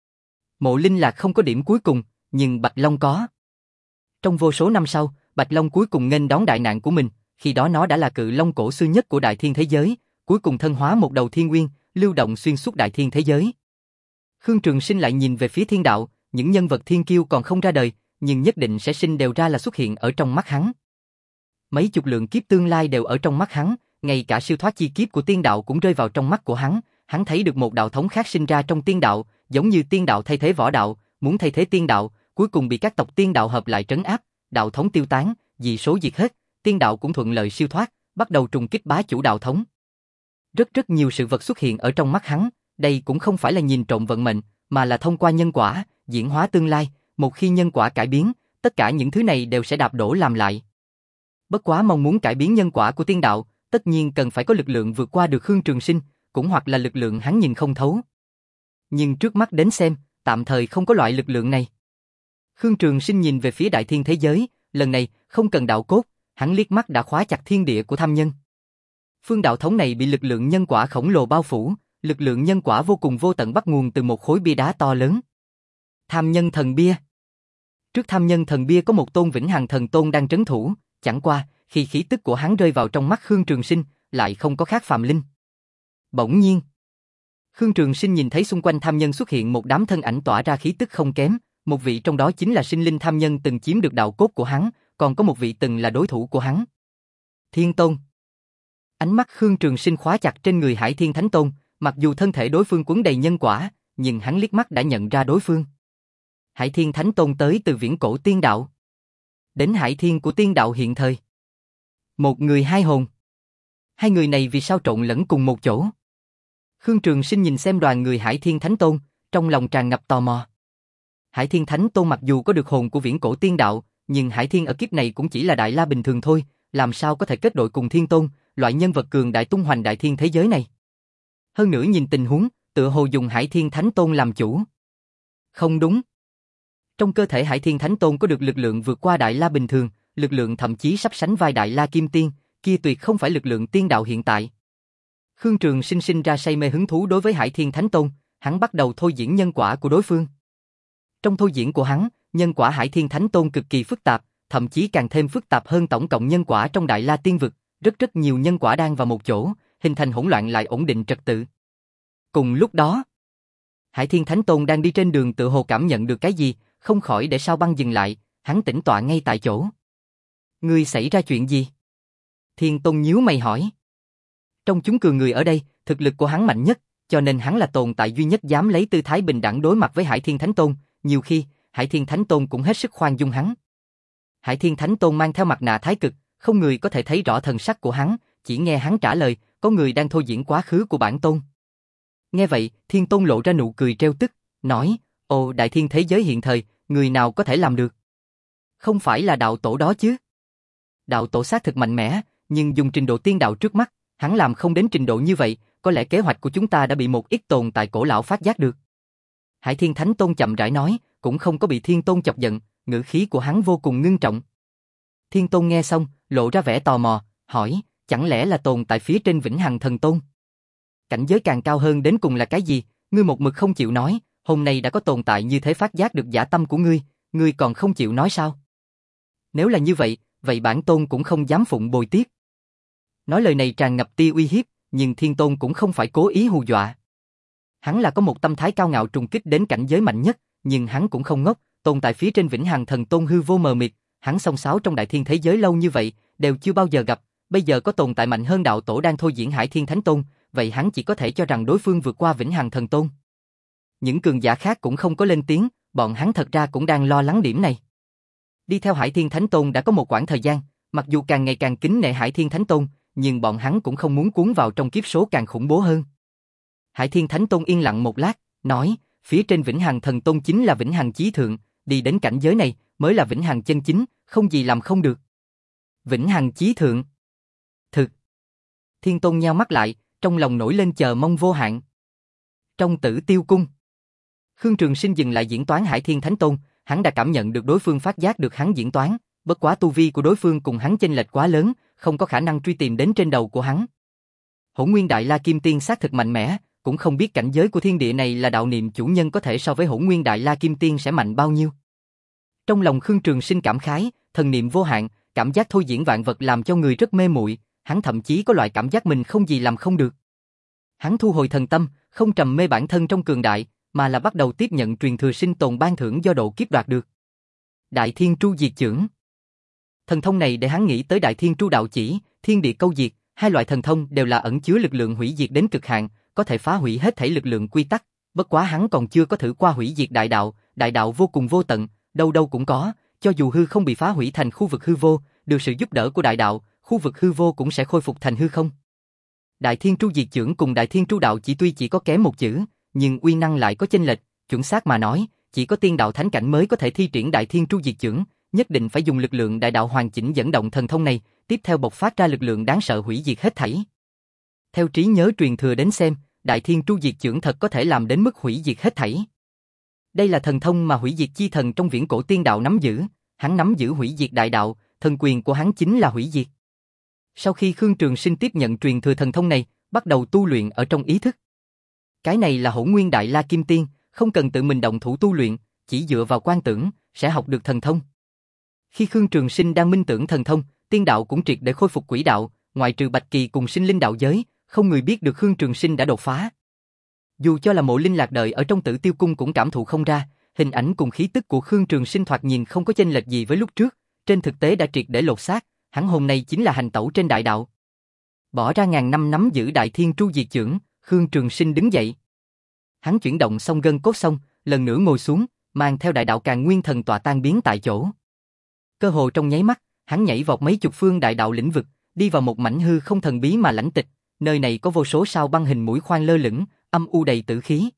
Mộ Linh Lạc không có điểm cuối cùng, nhưng Bạch Long có. Trong vô số năm sau, Bạch Long cuối cùng nghênh đón đại nạn của mình, khi đó nó đã là cự long cổ xưa nhất của đại thiên thế giới, cuối cùng thân hóa một đầu thiên nguyên, lưu động xuyên suốt đại thiên thế giới. Khương Trường Sinh lại nhìn về phía thiên đạo, những nhân vật thiên kiêu còn không ra đời, nhưng nhất định sẽ sinh đều ra là xuất hiện ở trong mắt hắn. Mấy chục lượng kiếp tương lai đều ở trong mắt hắn, ngay cả siêu thoát chi kiếp của tiên đạo cũng rơi vào trong mắt của hắn, hắn thấy được một đạo thống khác sinh ra trong tiên đạo, giống như tiên đạo thay thế võ đạo, muốn thay thế tiên đạo, cuối cùng bị các tộc tiên đạo hợp lại trấn áp, đạo thống tiêu tán, dị số diệt hết, tiên đạo cũng thuận lợi siêu thoát, bắt đầu trùng kích bá chủ đạo thống. Rất rất nhiều sự vật xuất hiện ở trong mắt hắn, đây cũng không phải là nhìn trộm vận mệnh, mà là thông qua nhân quả, diễn hóa tương lai, một khi nhân quả cải biến, tất cả những thứ này đều sẽ đạp đổ làm lại. Bất quá mong muốn cải biến nhân quả của tiên đạo, tất nhiên cần phải có lực lượng vượt qua được Khương Trường Sinh, cũng hoặc là lực lượng hắn nhìn không thấu. Nhưng trước mắt đến xem, tạm thời không có loại lực lượng này. Khương Trường Sinh nhìn về phía đại thiên thế giới, lần này không cần đạo cốt, hắn liếc mắt đã khóa chặt thiên địa của tham nhân. Phương đạo thống này bị lực lượng nhân quả khổng lồ bao phủ, lực lượng nhân quả vô cùng vô tận bắt nguồn từ một khối bia đá to lớn. Tham nhân thần bia. Trước tham nhân thần bia có một tôn Vĩnh Hằng Thần Tôn đang trấn thủ, chẳng qua, khi khí tức của hắn rơi vào trong mắt Khương Trường Sinh, lại không có khác phàm linh. Bỗng nhiên, Khương Trường Sinh nhìn thấy xung quanh tham nhân xuất hiện một đám thân ảnh tỏa ra khí tức không kém, một vị trong đó chính là sinh linh tham nhân từng chiếm được đạo cốt của hắn, còn có một vị từng là đối thủ của hắn. Thiên Tôn. Ánh mắt Khương Trường Sinh khóa chặt trên người Hải Thiên Thánh Tôn, mặc dù thân thể đối phương quấn đầy nhân quả, nhưng hắn liếc mắt đã nhận ra đối phương. Hải Thiên Thánh Tôn tới từ viễn cổ tiên đạo. Đến Hải Thiên của tiên đạo hiện thời. Một người hai hồn. Hai người này vì sao trộn lẫn cùng một chỗ? Khương Trường Sinh nhìn xem đoàn người Hải Thiên Thánh Tôn, trong lòng tràn ngập tò mò. Hải Thiên Thánh Tôn mặc dù có được hồn của viễn cổ tiên đạo, nhưng Hải Thiên ở kiếp này cũng chỉ là Đại La bình thường thôi, làm sao có thể kết đội cùng Thiên Tôn, loại nhân vật cường đại tung hoành đại thiên thế giới này. Hơn nữa nhìn tình huống, tựa hồ dùng Hải Thiên Thánh Tôn làm chủ. Không đúng. Trong cơ thể Hải Thiên Thánh Tôn có được lực lượng vượt qua Đại La bình thường, lực lượng thậm chí sắp sánh vai Đại La Kim Tiên, kia tuyệt không phải lực lượng tiên đạo hiện tại. Khương Trường Sinh sinh ra say mê hứng thú đối với Hải Thiên Thánh Tôn, hắn bắt đầu thôi diễn nhân quả của đối phương. Trong thôi diễn của hắn, nhân quả Hải Thiên Thánh Tôn cực kỳ phức tạp, thậm chí càng thêm phức tạp hơn tổng cộng nhân quả trong Đại La Tiên Vực, rất rất nhiều nhân quả đang vào một chỗ, hình thành hỗn loạn lại ổn định trật tự. Cùng lúc đó, Hải Thiên Thánh Tôn đang đi trên đường tự hồ cảm nhận được cái gì, không khỏi để Sao Băng dừng lại, hắn tĩnh tọa ngay tại chỗ. Ngươi xảy ra chuyện gì? Thiên Tôn nhíu mày hỏi. Trong chúng cường người ở đây, thực lực của hắn mạnh nhất, cho nên hắn là tồn tại duy nhất dám lấy tư thái bình đẳng đối mặt với Hải Thiên Thánh Tôn, nhiều khi, Hải Thiên Thánh Tôn cũng hết sức khoan dung hắn. Hải Thiên Thánh Tôn mang theo mặt nạ thái cực, không người có thể thấy rõ thần sắc của hắn, chỉ nghe hắn trả lời, có người đang thôi diễn quá khứ của bản tôn. Nghe vậy, Thiên Tôn lộ ra nụ cười trêu tức, nói, ồ đại thiên thế giới hiện thời, người nào có thể làm được? Không phải là đạo tổ đó chứ? Đạo tổ xác thực mạnh mẽ, nhưng dùng trình độ tiên đạo trước mắt, hắn làm không đến trình độ như vậy, có lẽ kế hoạch của chúng ta đã bị một ít tồn tại cổ lão phát giác được. Hải Thiên Thánh Tôn chậm rãi nói, cũng không có bị Thiên Tôn chọc giận, ngữ khí của hắn vô cùng ngưng trọng. Thiên Tôn nghe xong, lộ ra vẻ tò mò, hỏi, chẳng lẽ là tồn tại phía trên Vĩnh Hằng Thần Tôn? Cảnh giới càng cao hơn đến cùng là cái gì? Ngươi một mực không chịu nói, hôm nay đã có tồn tại như thế phát giác được dã tâm của ngươi, ngươi còn không chịu nói sao? Nếu là như vậy, vậy bản tôn cũng không dám phụng bồi tiếc. Nói lời này tràn ngập tia uy hiếp, nhưng Thiên Tôn cũng không phải cố ý hù dọa. Hắn là có một tâm thái cao ngạo trùng kích đến cảnh giới mạnh nhất, nhưng hắn cũng không ngốc, tồn tại phía trên Vĩnh Hằng Thần Tôn hư vô mờ mịt, hắn xông xáo trong đại thiên thế giới lâu như vậy, đều chưa bao giờ gặp, bây giờ có tồn tại mạnh hơn đạo tổ đang thôi diễn Hải Thiên Thánh Tôn, vậy hắn chỉ có thể cho rằng đối phương vượt qua Vĩnh Hằng Thần Tôn. Những cường giả khác cũng không có lên tiếng, bọn hắn thật ra cũng đang lo lắng điểm này. Đi theo Hải Thiên Thánh Tôn đã có một quãng thời gian, mặc dù càng ngày càng kính nể Hải Thiên Thánh Tôn, nhưng bọn hắn cũng không muốn cuốn vào trong kiếp số càng khủng bố hơn. Hải Thiên Thánh Tôn yên lặng một lát, nói, phía trên Vĩnh Hằng Thần Tôn chính là Vĩnh Hằng Chí Thượng, đi đến cảnh giới này mới là Vĩnh Hằng chân chính, không gì làm không được. Vĩnh Hằng Chí Thượng. Thực. Thiên Tôn nheo mắt lại, trong lòng nổi lên chờ mong vô hạn. Trong Tử Tiêu Cung, Khương Trường Sinh dừng lại diễn toán Hải Thiên Thánh Tôn, hắn đã cảm nhận được đối phương phát giác được hắn diễn toán, bất quá tu vi của đối phương cùng hắn chênh lệch quá lớn, không có khả năng truy tìm đến trên đầu của hắn. Hỗn Nguyên Đại La Kim Tiên xác thực mạnh mẽ, cũng không biết cảnh giới của thiên địa này là đạo niệm chủ nhân có thể so với Hỗn Nguyên Đại La Kim Tiên sẽ mạnh bao nhiêu. Trong lòng Khương Trường Sinh cảm khái, thần niệm vô hạn, cảm giác thôi diễn vạn vật làm cho người rất mê muội, hắn thậm chí có loại cảm giác mình không gì làm không được. Hắn thu hồi thần tâm, không trầm mê bản thân trong cường đại, mà là bắt đầu tiếp nhận truyền thừa sinh tồn ban thưởng do độ kiếp đoạt được. Đại Thiên Tru Diệt Chưởng. Thần thông này để hắn nghĩ tới Đại Thiên Tru Đạo Chỉ, Thiên Địa Câu Diệt, hai loại thần thông đều là ẩn chứa lực lượng hủy diệt đến cực hạn, có thể phá hủy hết thảy lực lượng quy tắc, bất quá hắn còn chưa có thử qua hủy diệt đại đạo, đại đạo vô cùng vô tận, đâu đâu cũng có, cho dù hư không bị phá hủy thành khu vực hư vô, được sự giúp đỡ của đại đạo, khu vực hư vô cũng sẽ khôi phục thành hư không. Đại Thiên Tru Diệt Chưởng cùng Đại Thiên Tru Đạo Chỉ tuy chỉ có kém một chữ, nhưng uy năng lại có chênh lệch, chuẩn xác mà nói, chỉ có tiên đạo thánh cảnh mới có thể thi triển Đại Thiên Tru Diệt Chưởng, nhất định phải dùng lực lượng đại đạo hoàn chỉnh dẫn động thần thông này, tiếp theo bộc phát ra lực lượng đáng sợ hủy diệt hết thảy. Theo trí nhớ truyền thừa đến xem, Đại Thiên Tru Diệt Chưởng thật có thể làm đến mức hủy diệt hết thảy. Đây là thần thông mà hủy diệt chi thần trong viễn cổ tiên đạo nắm giữ, hắn nắm giữ hủy diệt đại đạo, thần quyền của hắn chính là hủy diệt. Sau khi Khương Trường Sinh tiếp nhận truyền thừa thần thông này, bắt đầu tu luyện ở trong ý thức. Cái này là Hỗn Nguyên Đại La Kim Tiên, không cần tự mình động thủ tu luyện, chỉ dựa vào quan tưởng, sẽ học được thần thông. Khi Khương Trường Sinh đang minh tưởng thần thông, tiên đạo cũng triệt để khôi phục quỹ đạo, ngoại trừ Bạch Kỳ cùng Sinh Linh đạo giới, không người biết được Khương Trường Sinh đã đột phá. Dù cho là Mộ Linh lạc đợi ở trong Tử Tiêu Cung cũng cảm thụ không ra, hình ảnh cùng khí tức của Khương Trường Sinh thoạt nhìn không có chênh lệch gì với lúc trước, trên thực tế đã triệt để lột xác, hắn hôm nay chính là hành tẩu trên đại đạo. Bỏ ra ngàn năm nắm giữ Đại Thiên Tru Diệt Chưởng, Khương Trường Sinh đứng dậy. Hắn chuyển động xong gân cốt xong, lần nữa ngồi xuống, mang theo đại đạo Càn Nguyên Thần Tọa tan biến tại chỗ. Cơ hồ trong nháy mắt, hắn nhảy vọt mấy chục phương đại đạo lĩnh vực, đi vào một mảnh hư không thần bí mà lãnh tịch, nơi này có vô số sao băng hình mũi khoan lơ lửng, âm u đầy tử khí.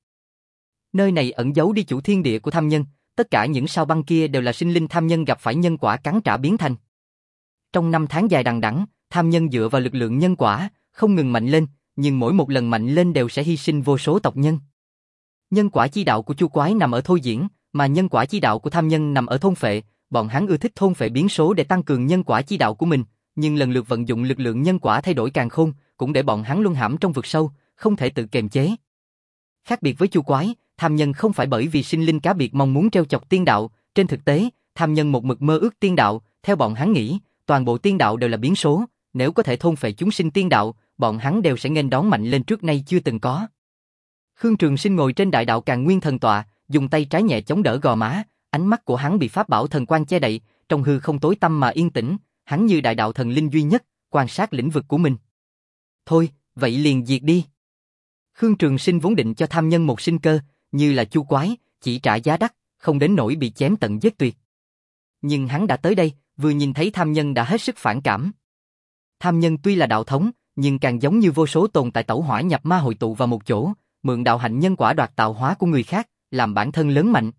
Nơi này ẩn giấu đi chủ thiên địa của tham nhân, tất cả những sao băng kia đều là sinh linh tham nhân gặp phải nhân quả cắn trả biến thành. Trong năm tháng dài đằng đẵng, tham nhân dựa vào lực lượng nhân quả, không ngừng mạnh lên, nhưng mỗi một lần mạnh lên đều sẽ hy sinh vô số tộc nhân. Nhân quả chi đạo của Chu Quái nằm ở thôi diễn, mà nhân quả chi đạo của tham nhân nằm ở thôn phệ, bọn hắn ưa thích thôn phệ biến số để tăng cường nhân quả chi đạo của mình, nhưng lần lượt vận dụng lực lượng nhân quả thay đổi càn khôn, cũng để bọn hắn luân hãm trong vực sâu, không thể tự kiềm chế. Khác biệt với Chu Quái, tham nhân không phải bởi vì sinh linh cá biệt mong muốn trêu chọc tiên đạo, trên thực tế, tham nhân một mực mơ ước tiên đạo, theo bọn hắn nghĩ, toàn bộ tiên đạo đều là biến số, nếu có thể thôn phệ chúng sinh tiên đạo, bọn hắn đều sẽ nghênh đón mạnh lên trước nay chưa từng có. Khương Trường Sinh ngồi trên đại đạo Càn Nguyên Thần Tọa, dùng tay trái nhẹ chống đỡ gò má, ánh mắt của hắn bị pháp bảo thần quang che đậy, trong hư không tối tăm mà yên tĩnh, hắn như đại đạo thần linh duy nhất, quan sát lĩnh vực của mình. Thôi, vậy liền diệt đi. Khương Trường Sinh vốn định cho tham nhân một sinh cơ, như là Chu Quái, chỉ trả giá đắt, không đến nỗi bị chém tận giết tuyệt. Nhưng hắn đã tới đây, vừa nhìn thấy tham nhân đã hết sức phản cảm. Tham nhân tuy là đạo thống, nhưng càng giống như vô số tồn tại tẩu hỏa nhập ma hội tụ vào một chỗ, mượn đạo hạnh nhân quả đoạt tạo hóa của người khác, làm bản thân lớn mạnh.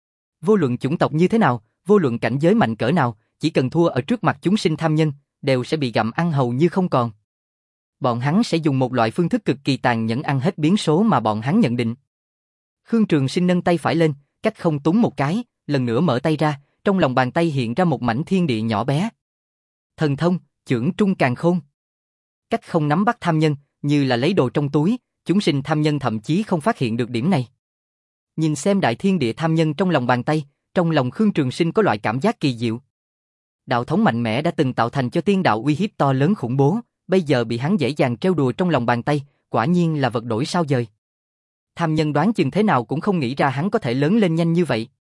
Vô luận chủng tộc như thế nào, vô luận cảnh giới mạnh cỡ nào, chỉ cần thua ở trước mặt chúng sinh tham nhân, đều sẽ bị gặm ăn hầu như không còn. Bọn hắn sẽ dùng một loại phương thức cực kỳ tàn nhẫn ăn hết biến số mà bọn hắn nhận định. Khương Trường Sinh nâng tay phải lên, cách không túm một cái, lần nữa mở tay ra, trong lòng bàn tay hiện ra một mảnh thiên địa nhỏ bé. Thần thông, chưởng trung càn khôn. Cách không nắm bắt tham nhân, như là lấy đồ trong túi, chúng sinh tham nhân thậm chí không phát hiện được điểm này. Nhìn xem đại thiên địa tham nhân trong lòng bàn tay, trong lòng Khương Trường Sinh có loại cảm giác kỳ diệu. Đạo thống mạnh mẽ đã từng tạo thành cho tiên đạo uy hiếp to lớn khủng bố, bây giờ bị hắn dễ dàng trêu đùa trong lòng bàn tay, quả nhiên là vật đổi sao dời. Tham nhân đoán chừng thế nào cũng không nghĩ ra hắn có thể lớn lên nhanh như vậy.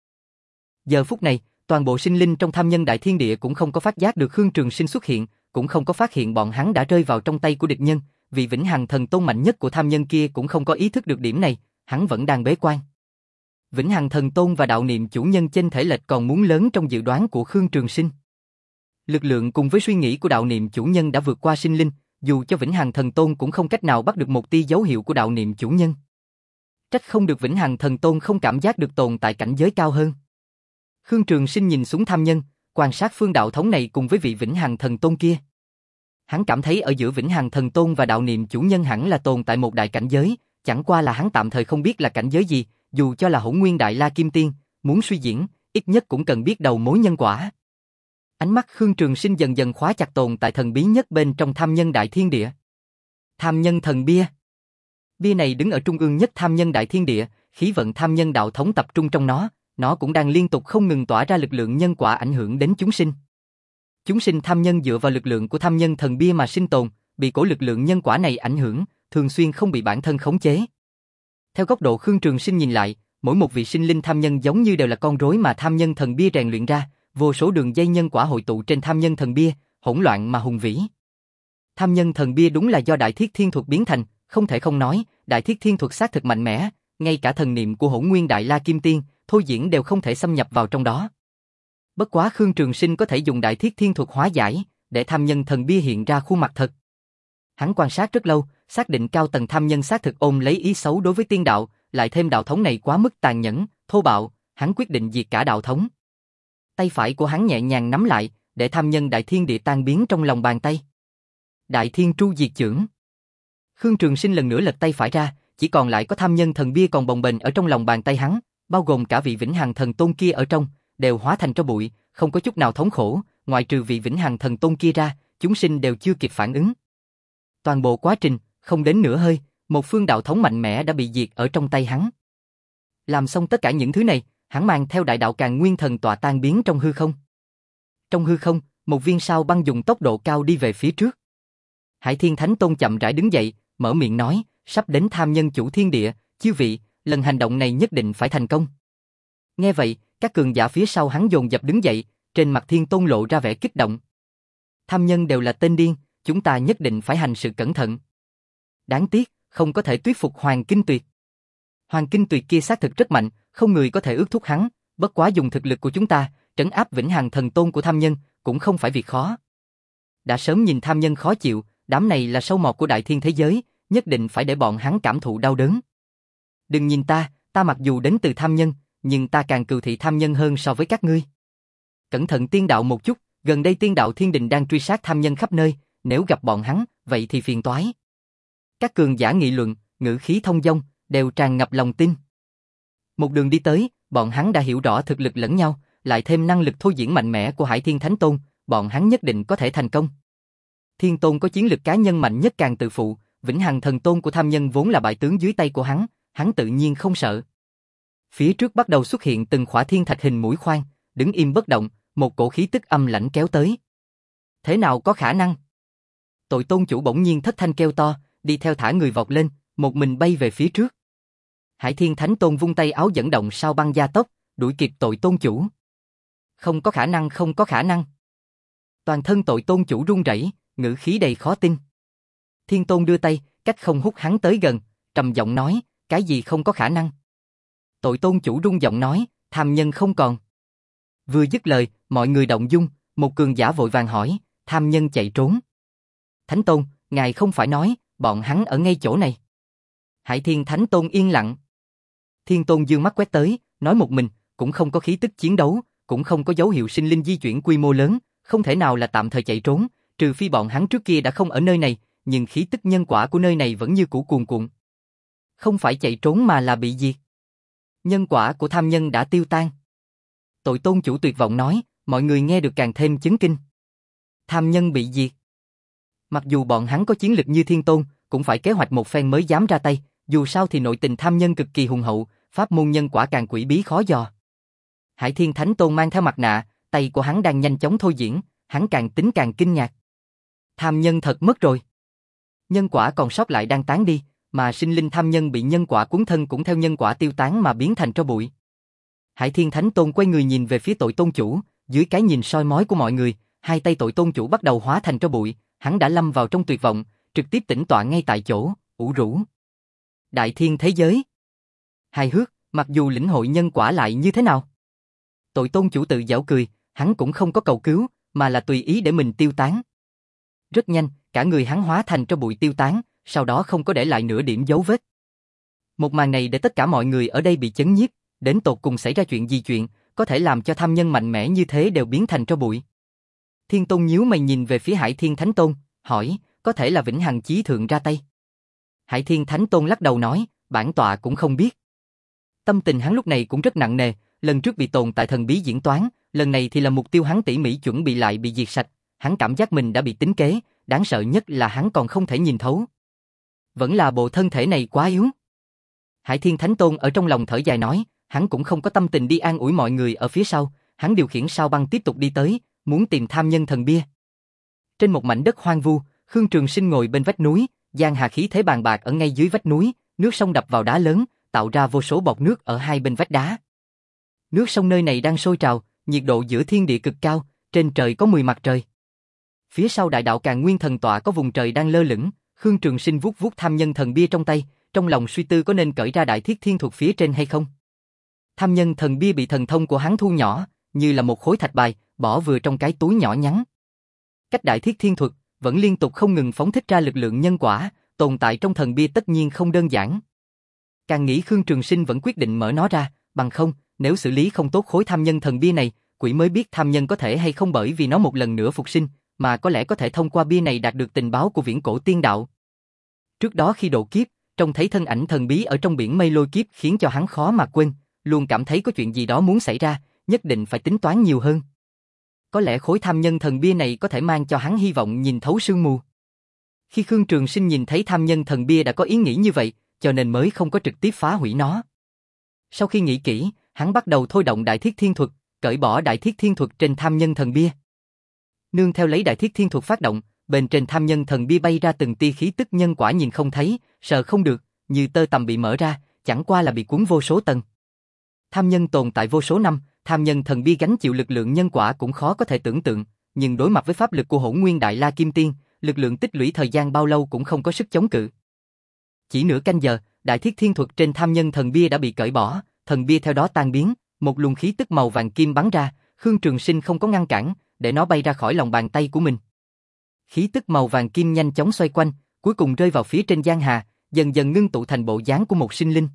Giờ phút này, toàn bộ sinh linh trong tham nhân đại thiên địa cũng không có phát giác được Khương Trường Sinh xuất hiện, cũng không có phát hiện bọn hắn đã rơi vào trong tay của địch nhân, vì Vĩnh Hằng Thần Tôn mạnh nhất của tham nhân kia cũng không có ý thức được điểm này, hắn vẫn đang bế quan. Vĩnh Hằng Thần Tôn và đạo niệm chủ nhân chênh thể lệch còn muốn lớn trong dự đoán của Khương Trường Sinh. Lực lượng cùng với suy nghĩ của đạo niệm chủ nhân đã vượt qua sinh linh, dù cho Vĩnh Hằng Thần Tôn cũng không cách nào bắt được một tia dấu hiệu của đạo niệm chủ nhân. Trách không được Vĩnh Hằng Thần Tôn không cảm giác được tồn tại cảnh giới cao hơn. Khương Trường Sinh nhìn xuống tham nhân, quan sát phương đạo thống này cùng với vị Vĩnh Hằng Thần Tôn kia. Hắn cảm thấy ở giữa Vĩnh Hằng Thần Tôn và đạo niệm chủ nhân hẳn là tồn tại một đại cảnh giới, chẳng qua là hắn tạm thời không biết là cảnh giới gì, dù cho là Hỗn Nguyên Đại La Kim Tiên, muốn suy diễn, ít nhất cũng cần biết đầu mối nhân quả. Ánh mắt Khương Trường Sinh dần dần khóa chặt tồn tại thần bí nhất bên trong tham nhân đại thiên địa. Tham nhân thần bia. Bia này đứng ở trung ương nhất tham nhân đại thiên địa, khí vận tham nhân đạo thống tập trung trong nó, nó cũng đang liên tục không ngừng tỏa ra lực lượng nhân quả ảnh hưởng đến chúng sinh. Chúng sinh tham nhân dựa vào lực lượng của tham nhân thần bia mà sinh tồn, bị cổ lực lượng nhân quả này ảnh hưởng, thường xuyên không bị bản thân khống chế. Theo góc độ Khương Trường Sinh nhìn lại, mỗi một vị sinh linh tham nhân giống như đều là con rối mà tham nhân thần bia rèn luyện ra, vô số đường dây nhân quả hội tụ trên tham nhân thần bia, hỗn loạn mà hùng vĩ. Tham nhân thần bia đúng là do Đại Thiết Thiên Thuật biến thành, không thể không nói, Đại Thiết Thiên Thuật xác thực mạnh mẽ, ngay cả thần niệm của Hỗn Nguyên Đại La Kim Tiên, thôi diễn đều không thể xâm nhập vào trong đó. Bất quá Khương Trường Sinh có thể dùng Đại Thiết Thiên Thuật hóa giải, để tham nhân thần bia hiện ra khuôn mặt thật. Hắn quan sát rất lâu, xác định cao tầng tham nhân xác thực ôm lấy ý xấu đối với tiên đạo, lại thêm đạo thống này quá mức tàn nhẫn, thô bạo, hắn quyết định diệt cả đạo thống. Tay phải của hắn nhẹ nhàng nắm lại, để tham nhân đại thiên địa tan biến trong lòng bàn tay. Đại Thiên Tru Diệt Chưởng. Khương Trường Sinh lần nữa lật tay phải ra, chỉ còn lại có tham nhân thần bia còn bồng bềnh ở trong lòng bàn tay hắn, bao gồm cả vị Vĩnh Hằng Thần Tôn kia ở trong, đều hóa thành tro bụi, không có chút nào thống khổ, ngoại trừ vị Vĩnh Hằng Thần Tôn kia ra, chúng sinh đều chưa kịp phản ứng. Toàn bộ quá trình, không đến nửa hơi, một phương đạo thống mạnh mẽ đã bị diệt ở trong tay hắn. Làm xong tất cả những thứ này, hắn mang theo đại đạo Càn Nguyên Thần tọa tan biến trong hư không. Trong hư không, một viên sao băng dùng tốc độ cao đi về phía trước. Hải Thiên Thánh Tôn chậm rãi đứng dậy, mở miệng nói, sắp đến tham nhân chủ thiên địa, chư vị, lần hành động này nhất định phải thành công. Nghe vậy, các cường giả phía sau hắn dồn dập đứng dậy, trên mặt Thiên Tôn lộ ra vẻ kích động. Tham nhân đều là tên điên, chúng ta nhất định phải hành sự cẩn thận. Đáng tiếc, không có thể thuyết phục Hoàng Kinh Tuyệt. Hoàng Kinh Tuyệt kia xác thực rất mạnh, không người có thể ước thúc hắn, bất quá dùng thực lực của chúng ta, trấn áp Vĩnh Hằng Thần Tôn của tham nhân, cũng không phải việc khó. Đã sớm nhìn tham nhân khó chịu, đám này là sâu mọt của đại thiên thế giới, nhất định phải để bọn hắn cảm thụ đau đớn. Đừng nhìn ta, ta mặc dù đến từ tham nhân, nhưng ta càng cừu thị tham nhân hơn so với các ngươi. Cẩn thận tiên đạo một chút, gần đây tiên đạo thiên đình đang truy sát tham nhân khắp nơi, nếu gặp bọn hắn, vậy thì phiền toái. Các cường giả nghị luận, ngữ khí thông dong, đều tràn ngập lòng tin. Một đường đi tới, bọn hắn đã hiểu rõ thực lực lẫn nhau, lại thêm năng lực thôi diễn mạnh mẽ của Hải Thiên Thánh Tôn, bọn hắn nhất định có thể thành công. Thiên Tôn có chiến lực cá nhân mạnh nhất càng tự phụ, Vĩnh Hằng Thần Tôn của tham nhân vốn là bại tướng dưới tay của hắn, hắn tự nhiên không sợ. Phía trước bắt đầu xuất hiện từng khỏa thiên thạch hình mũi khoan, đứng im bất động, một cổ khí tức âm lãnh kéo tới. Thế nào có khả năng? Tội Tôn chủ bỗng nhiên thất thanh kêu to, đi theo thả người vọt lên, một mình bay về phía trước. Hải Thiên Thánh Tôn vung tay áo dẫn động sao băng gia tốc, đuổi kịp Tội Tôn chủ. Không có khả năng, không có khả năng. Toàn thân Tội Tôn chủ run rẩy, ngữ khí đầy khó tin. Thiên Tôn đưa tay, cách không hút hắn tới gần, trầm giọng nói, cái gì không có khả năng? Tội Tôn chủ run giọng nói, tham nhân không còn. Vừa dứt lời, mọi người động dung, một cường giả vội vàng hỏi, tham nhân chạy trốn. Thánh Tôn, ngài không phải nói, bọn hắn ở ngay chỗ này. Hải Thiên Thánh Tôn yên lặng. Thiên Tôn dương mắt quét tới, nói một mình, cũng không có khí tức chiến đấu, cũng không có dấu hiệu sinh linh di chuyển quy mô lớn, không thể nào là tạm thời chạy trốn, trừ phi bọn hắn trước kia đã không ở nơi này, nhưng khí tức nhân quả của nơi này vẫn như cũ cuồn cuộn. Không phải chạy trốn mà là bị diệt. Nhân quả của tham nhân đã tiêu tan. Tội tôn chủ tuyệt vọng nói, mọi người nghe được càng thêm chấn kinh. Tham nhân bị diệt. Mặc dù bọn hắn có chiến lực như thiên tôn, cũng phải kế hoạch một phen mới dám ra tay, dù sao thì nội tình tham nhân cực kỳ hùng hậu, pháp môn nhân quả càng quỷ bí khó dò. Hải Thiên Thánh Tôn mang theo mặt nạ, tay của hắn đang nhanh chóng thôi diễn, hắn càng tính càng kinh ngạc. Tham nhân thật mất rồi. Nhân quả còn sót lại đang tán đi, mà sinh linh tham nhân bị nhân quả cuốn thân cũng theo nhân quả tiêu tán mà biến thành tro bụi. Hải Thiên Thánh Tôn quay người nhìn về phía tội tôn chủ, dưới cái nhìn soi mói của mọi người, hai tay tội tôn chủ bắt đầu hóa thành tro bụi, hắn đã lâm vào trong tuyệt vọng, trực tiếp tĩnh tọa ngay tại chỗ, ủ rũ. Đại thiên thế giới. Hài hước, mặc dù lĩnh hội nhân quả lại như thế nào? Tội tôn chủ tự giễu cười, hắn cũng không có cầu cứu, mà là tùy ý để mình tiêu tán. Rất nhanh, cả người hắn hóa thành tro bụi tiêu tán, sau đó không có để lại nửa điểm dấu vết. Một màn này để tất cả mọi người ở đây bị chấn nhiếp, đến tột cùng xảy ra chuyện gì chuyện, có thể làm cho tham nhân mạnh mẽ như thế đều biến thành tro bụi. Thiên Tôn nhíu mày nhìn về phía Hải Thiên Thánh Tôn, hỏi, có thể là Vĩnh Hằng Chí Thượng ra tay. Hải Thiên Thánh Tôn lắc đầu nói, bản tọa cũng không biết. Tâm tình hắn lúc này cũng rất nặng nề, lần trước bị tồn tại thần bí diễn toán, lần này thì là mục tiêu hắn tỉ mỉ chuẩn bị lại bị diệt sạch, hắn cảm giác mình đã bị tính kế, đáng sợ nhất là hắn còn không thể nhìn thấu. Vẫn là bộ thân thể này quá yếu. Hải Thiên Thánh Tôn ở trong lòng thở dài nói, hắn cũng không có tâm tình đi an ủi mọi người ở phía sau, hắn điều khiển sao băng tiếp tục đi tới, muốn tìm tham nhân thần bia. Trên một mảnh đất hoang vu, Khương Trường Sinh ngồi bên vách núi, giang hà khí thế bàn bạc ở ngay dưới vách núi, nước sông đập vào đá lớn, tạo ra vô số bọt nước ở hai bên vách đá. Nước sông nơi này đang sôi trào, nhiệt độ giữa thiên địa cực cao, trên trời có mười mặt trời. Phía sau đại đạo Càn Nguyên thần tọa có vùng trời đang lơ lửng, Khương Trường Sinh vuốt vuốt tham nhân thần bia trong tay, trong lòng suy tư có nên cởi ra đại thiết thiên thuật phía trên hay không. Tham nhân thần bia bị thần thông của hắn thu nhỏ, như là một khối thạch bài, bỏ vừa trong cái túi nhỏ nhắn. Cách đại thiết thiên thuật, vẫn liên tục không ngừng phóng thích ra lực lượng nhân quả, tồn tại trong thần bia tất nhiên không đơn giản. Càng nghĩ Khương Trường Sinh vẫn quyết định mở nó ra, bằng không, nếu xử lý không tốt khối tham nhân thần bia này, quỷ mới biết tham nhân có thể hay không bởi vì nó một lần nữa phục sinh, mà có lẽ có thể thông qua bia này đạt được tình báo của viễn cổ tiên đạo. Trước đó khi độ kiếp, trông thấy thân ảnh thần bí ở trong biển mây lôi kiếp khiến cho hắn khó mà quên, luôn cảm thấy có chuyện gì đó muốn xảy ra, nhất định phải tính toán nhiều hơn. Có lẽ khối tham nhân thần bia này có thể mang cho hắn hy vọng nhìn thấu sương mù. Khi Khương Trường Sinh nhìn thấy tham nhân thần bia đã có ý nghĩ như vậy, cho nên mới không có trực tiếp phá hủy nó. Sau khi nghĩ kỹ, hắn bắt đầu thôi động đại thiết thiên thuật, cởi bỏ đại thiết thiên thuật trên tham nhân thần bia. Nương theo lấy đại thiết thiên thuật phát động, bên trên tham nhân thần bia bay ra từng tia khí tức nhân quả nhìn không thấy, sờ không được, như tơ tằm bị mở ra, chẳng qua là bị cuốn vô số tầng. Tham nhân tồn tại vô số năm, tham nhân thần bia gánh chịu lực lượng nhân quả cũng khó có thể tưởng tượng, nhưng đối mặt với pháp lực của Hỗn Nguyên Đại La Kim Tiên, lực lượng tích lũy thời gian bao lâu cũng không có sức chống cự. Chỉ nửa canh giờ, đại thiết thiên thuật trên tham nhân thần bia đã bị cởi bỏ, thần bia theo đó tan biến, một luồng khí tức màu vàng kim bắn ra, Khương Trường Sinh không có ngăn cản, để nó bay ra khỏi lòng bàn tay của mình. Khí tức màu vàng kim nhanh chóng xoay quanh, cuối cùng rơi vào phía trên giang hà, dần dần ngưng tụ thành bộ dáng của một sinh linh.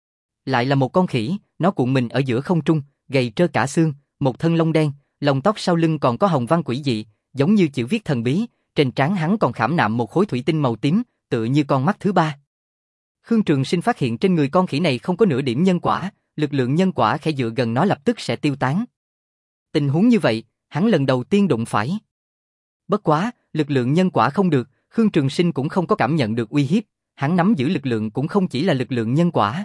Lại là một con khỉ, nó cuộn mình ở giữa không trung, gầy trơ cả xương, một thân lông đen, lông tóc sau lưng còn có hồng văn quỷ dị, giống như chữ viết thần bí, trên trán hắn còn khảm nạm một khối thủy tinh màu tím, tựa như con mắt thứ ba. Khương Trường Sinh phát hiện trên người con khỉ này không có nửa điểm nhân quả, lực lượng nhân quả khẽ dựa gần nó lập tức sẽ tiêu tán. Tình huống như vậy, hắn lần đầu tiên đụng phải. Bất quá, lực lượng nhân quả không được, Khương Trường Sinh cũng không có cảm nhận được uy hiếp, hắn nắm giữ lực lượng cũng không chỉ là lực lượng nhân quả.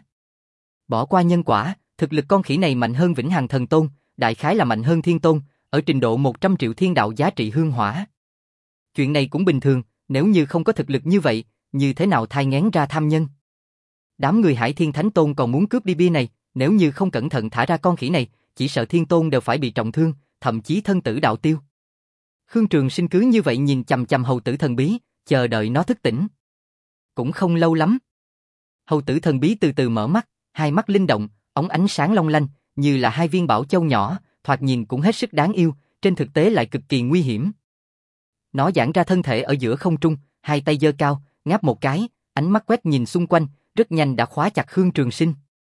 Bỏ qua nhân quả, thực lực con khỉ này mạnh hơn Vĩnh Hằng Thần Tôn, đại khái là mạnh hơn Thiên Tôn, ở trình độ một trăm triệu thiên đạo giá trị hương hỏa. Chuyện này cũng bình thường, nếu như không có thực lực như vậy, như thế nào thai nghén ra tham nhân? Đám người Hải Thiên Thánh Tôn còn muốn cướp đi bia này, nếu như không cẩn thận thả ra con khỉ này, chỉ sợ Thiên Tôn đều phải bị trọng thương, thậm chí thân tử đạo tiêu. Khương Trường Sinh cứ như vậy nhìn chằm chằm hầu tử thần bí, chờ đợi nó thức tỉnh. Cũng không lâu lắm. Hầu tử thần bí từ từ mở mắt, hai mắt linh động, ống ánh sáng long lanh, như là hai viên bảo châu nhỏ, thoạt nhìn cũng hết sức đáng yêu, trên thực tế lại cực kỳ nguy hiểm. Nó giãn ra thân thể ở giữa không trung, hai tay giơ cao, ngáp một cái, ánh mắt quét nhìn xung quanh, rất nhanh đã khóa chặt Khương Trường Sinh.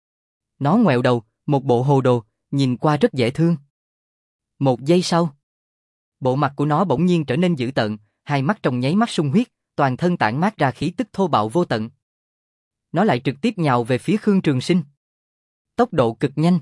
Nó ngoẹo đầu, một bộ hồ đồ, nhìn qua rất dễ thương. Một giây sau, bộ mặt của nó bỗng nhiên trở nên dữ tợn, hai mắt trong nháy mắt sung huyết, toàn thân tản mát ra khí tức thô bạo vô tận. Nó lại trực tiếp nhào về phía Khương Trường Sinh. tốc độ cực nhanh.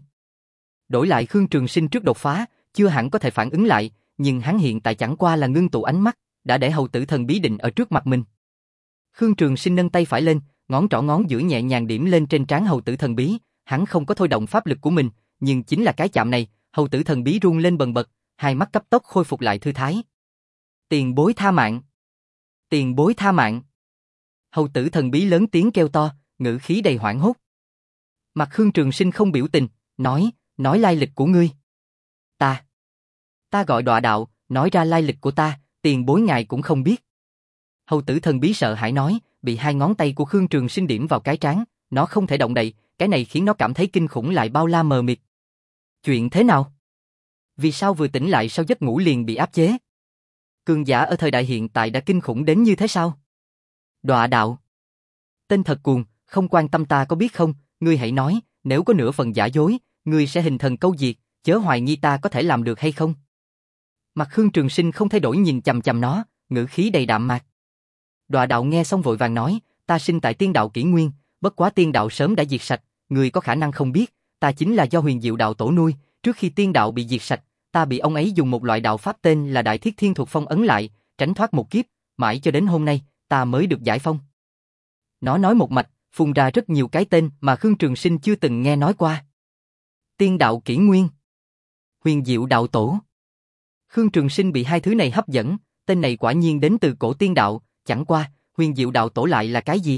Đổi lại Khương Trường Sinh trước đột phá, chưa hẳn có thể phản ứng lại, nhưng hắn hiện tại chẳng qua là ngưng tụ ánh mắt, đã để hầu tử thần bí định ở trước mặt mình. Khương Trường Sinh nâng tay phải lên, ngón trỏ ngón giữa nhẹ nhàng điểm lên trên trán hầu tử thần bí, hắn không có thôi động pháp lực của mình, nhưng chính là cái chạm này, hầu tử thần bí run lên bần bật, hai mắt cấp tốc khôi phục lại thư thái. Tiền bối tha mạng! Tiền bối tha mạng! Hầu tử thần bí lớn tiếng kêu to, ngữ khí đầy hoảng hốt. Mặt Khương Trường Sinh không biểu tình, nói, nói lai lịch của ngươi. Ta, ta gọi Đọa Đạo, nói ra lai lịch của ta, tiền bối ngài cũng không biết. Hầu tử thần bí sợ hãi nói, bị hai ngón tay của Khương Trường Sinh điểm vào cái trán, nó không thể động đậy, cái này khiến nó cảm thấy kinh khủng lại bao la mờ mịt. Chuyện thế nào? Vì sao vừa tỉnh lại sau giấc ngủ liền bị áp chế? Cường giả ở thời đại hiện tại đã kinh khủng đến như thế sao? Đọa Đạo. Tên thật cuồng, không quan tâm ta có biết không, ngươi hãy nói, nếu có nửa phần giả dối, ngươi sẽ hình thần câu diệt, chớ hoài nghi ta có thể làm được hay không? Mặt Khương Trường Sinh không thay đổi nhìn chằm chằm nó, ngữ khí đầy đạm mạc. Đọa Đạo nghe xong vội vàng nói, ta sinh tại tiên đạo kỷ nguyên, bất quá tiên đạo sớm đã diệt sạch, ngươi có khả năng không biết, ta chính là do Huyền Diệu đạo tổ nuôi, trước khi tiên đạo bị diệt sạch, ta bị ông ấy dùng một loại đạo pháp tên là Đại Thiết Thiên Thuật phong ấn lại, tránh thoát một kiếp, mãi cho đến hôm nay, ta mới được giải phong. Nó nói một mạch, phun ra rất nhiều cái tên mà Khương Trường Sinh chưa từng nghe nói qua. Tiên đạo kỷ nguyên, Huyền Diệu đạo tổ. Khương Trường Sinh bị hai thứ này hấp dẫn, tên này quả nhiên đến từ cổ tiên đạo, chẳng qua, Huyền Diệu đạo tổ lại là cái gì?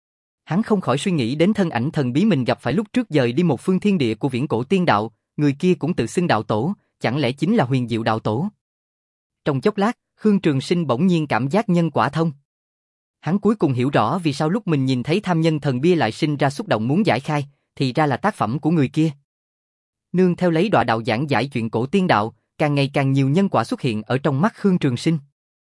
Hắn không khỏi suy nghĩ đến thân ảnh thần bí mình gặp phải lúc trước dời đi một phương thiên địa của viễn cổ tiên đạo, người kia cũng tự xưng đạo tổ, chẳng lẽ chính là Huyền Diệu đạo tổ? Trong chốc lát, Khương Trường Sinh bỗng nhiên cảm giác nhân quả thông. Hắn cuối cùng hiểu rõ vì sao lúc mình nhìn thấy tham nhân thần bia lại sinh ra xúc động muốn giải khai, thì ra là tác phẩm của người kia. Nương theo lấy Đọa Đạo giảng giải chuyện cổ tiên đạo, càng ngày càng nhiều nhân quả xuất hiện ở trong mắt Khương Trường Sinh.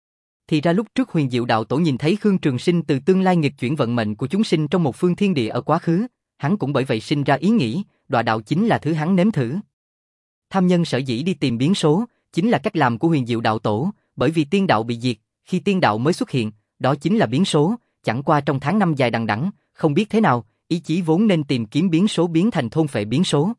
Thì ra lúc trước Huyền Diệu đạo tổ nhìn thấy Khương Trường Sinh từ tương lai nghịch chuyển vận mệnh của chúng sinh trong một phương thiên địa ở quá khứ, hắn cũng bởi vậy sinh ra ý nghĩ, Đọa Đạo chính là thứ hắn nếm thử. Tham nhân sở dĩ đi tìm biến số, chính là cách làm của Huyền Diệu đạo tổ, bởi vì tiên đạo bị diệt, khi tiên đạo mới xuất hiện, đó chính là biến số, chẳng qua trong tháng năm dài đằng đẵng, không biết thế nào, ý chí vốn nên tìm kiếm biến số biến thành thôn phệ biến số.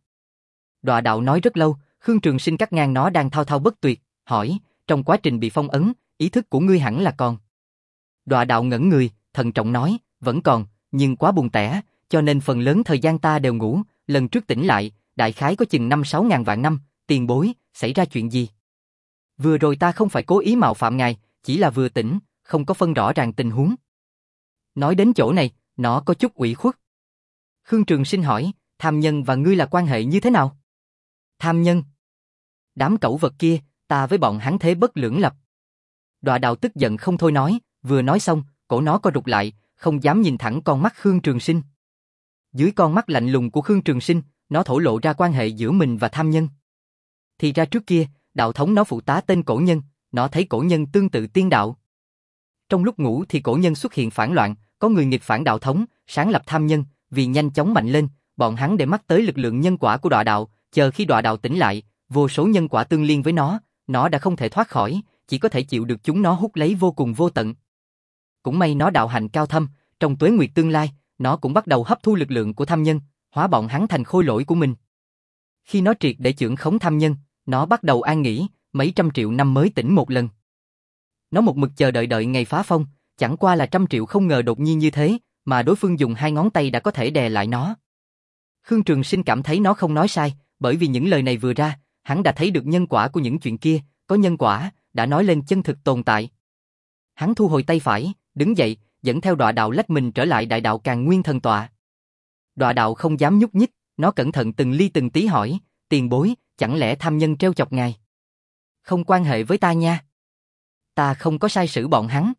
Đọa Đạo nói rất lâu, Khương Trường Sinh cắt ngang nó đang thao thao bất tuyệt, hỏi, trong quá trình bị phong ấn, ý thức của ngươi hẳn là còn. Đọa Đạo ngẩn người, thận trọng nói, vẫn còn, nhưng quá buồn tẻ, cho nên phần lớn thời gian ta đều ngủ, lần trước tỉnh lại, đại khái có chừng năm sáu ngàn vạn năm, tiền bối, xảy ra chuyện gì? Vừa rồi ta không phải cố ý mạo phạm ngài, chỉ là vừa tỉnh, không có phân rõ ràng tình huống. Nói đến chỗ này, nó có chút ủy khuất. Khương Trường Sinh hỏi, tham nhân và ngươi là quan hệ như thế nào? Tham nhân? Đám cẩu vật kia, ta với bọn hắn thế bất lưỡng lập. Đọa Đạo tức giận không thôi nói, vừa nói xong, cổ nó co rụt lại, không dám nhìn thẳng con mắt Khương Trường Sinh. Dưới con mắt lạnh lùng của Khương Trường Sinh, nó thổ lộ ra quan hệ giữa mình và tham nhân. Thì ra trước kia, đạo thống nó phụ tá tên cổ nhân, nó thấy cổ nhân tương tự tiên đạo. Trong lúc ngủ thì cổ nhân xuất hiện phản loạn, có người nghịch phản đạo thống, sáng lập tham nhân, vì nhanh chóng mạnh lên, bọn hắn để mắt tới lực lượng nhân quả của Đọa Đạo, chờ khi Đọa Đạo tỉnh lại, vô số nhân quả tương liên với nó, nó đã không thể thoát khỏi, chỉ có thể chịu được chúng nó hút lấy vô cùng vô tận. Cũng may nó đạo hạnh cao thâm, trong tuế nguyệt tương lai, nó cũng bắt đầu hấp thu lực lượng của tham nhân, hóa bọn hắn thành khôi lỗi của mình. Khi nó triệt để chưởng khống tham nhân, nó bắt đầu an nghỉ, mấy trăm triệu năm mới tỉnh một lần. Nó một mực chờ đợi đợi ngày phá phong, chẳng qua là trăm triệu không ngờ đột nhiên như thế, mà đối phương dùng hai ngón tay đã có thể đè lại nó. Khương Trường Sinh cảm thấy nó không nói sai, bởi vì những lời này vừa ra, hắn đã thấy được nhân quả của những chuyện kia, có nhân quả, đã nói lên chân thực tồn tại. Hắn thu hồi tay phải, đứng dậy, dẫn theo Đọa Đạo lách mình trở lại đại đạo Càn Nguyên thần tọa. Đọa Đạo không dám nhúc nhích, nó cẩn thận từng ly từng tí hỏi, tiền bối, chẳng lẽ tham nhân trêu chọc ngài? Không quan hệ với ta nha. Ta không có sai xử bọn hắn.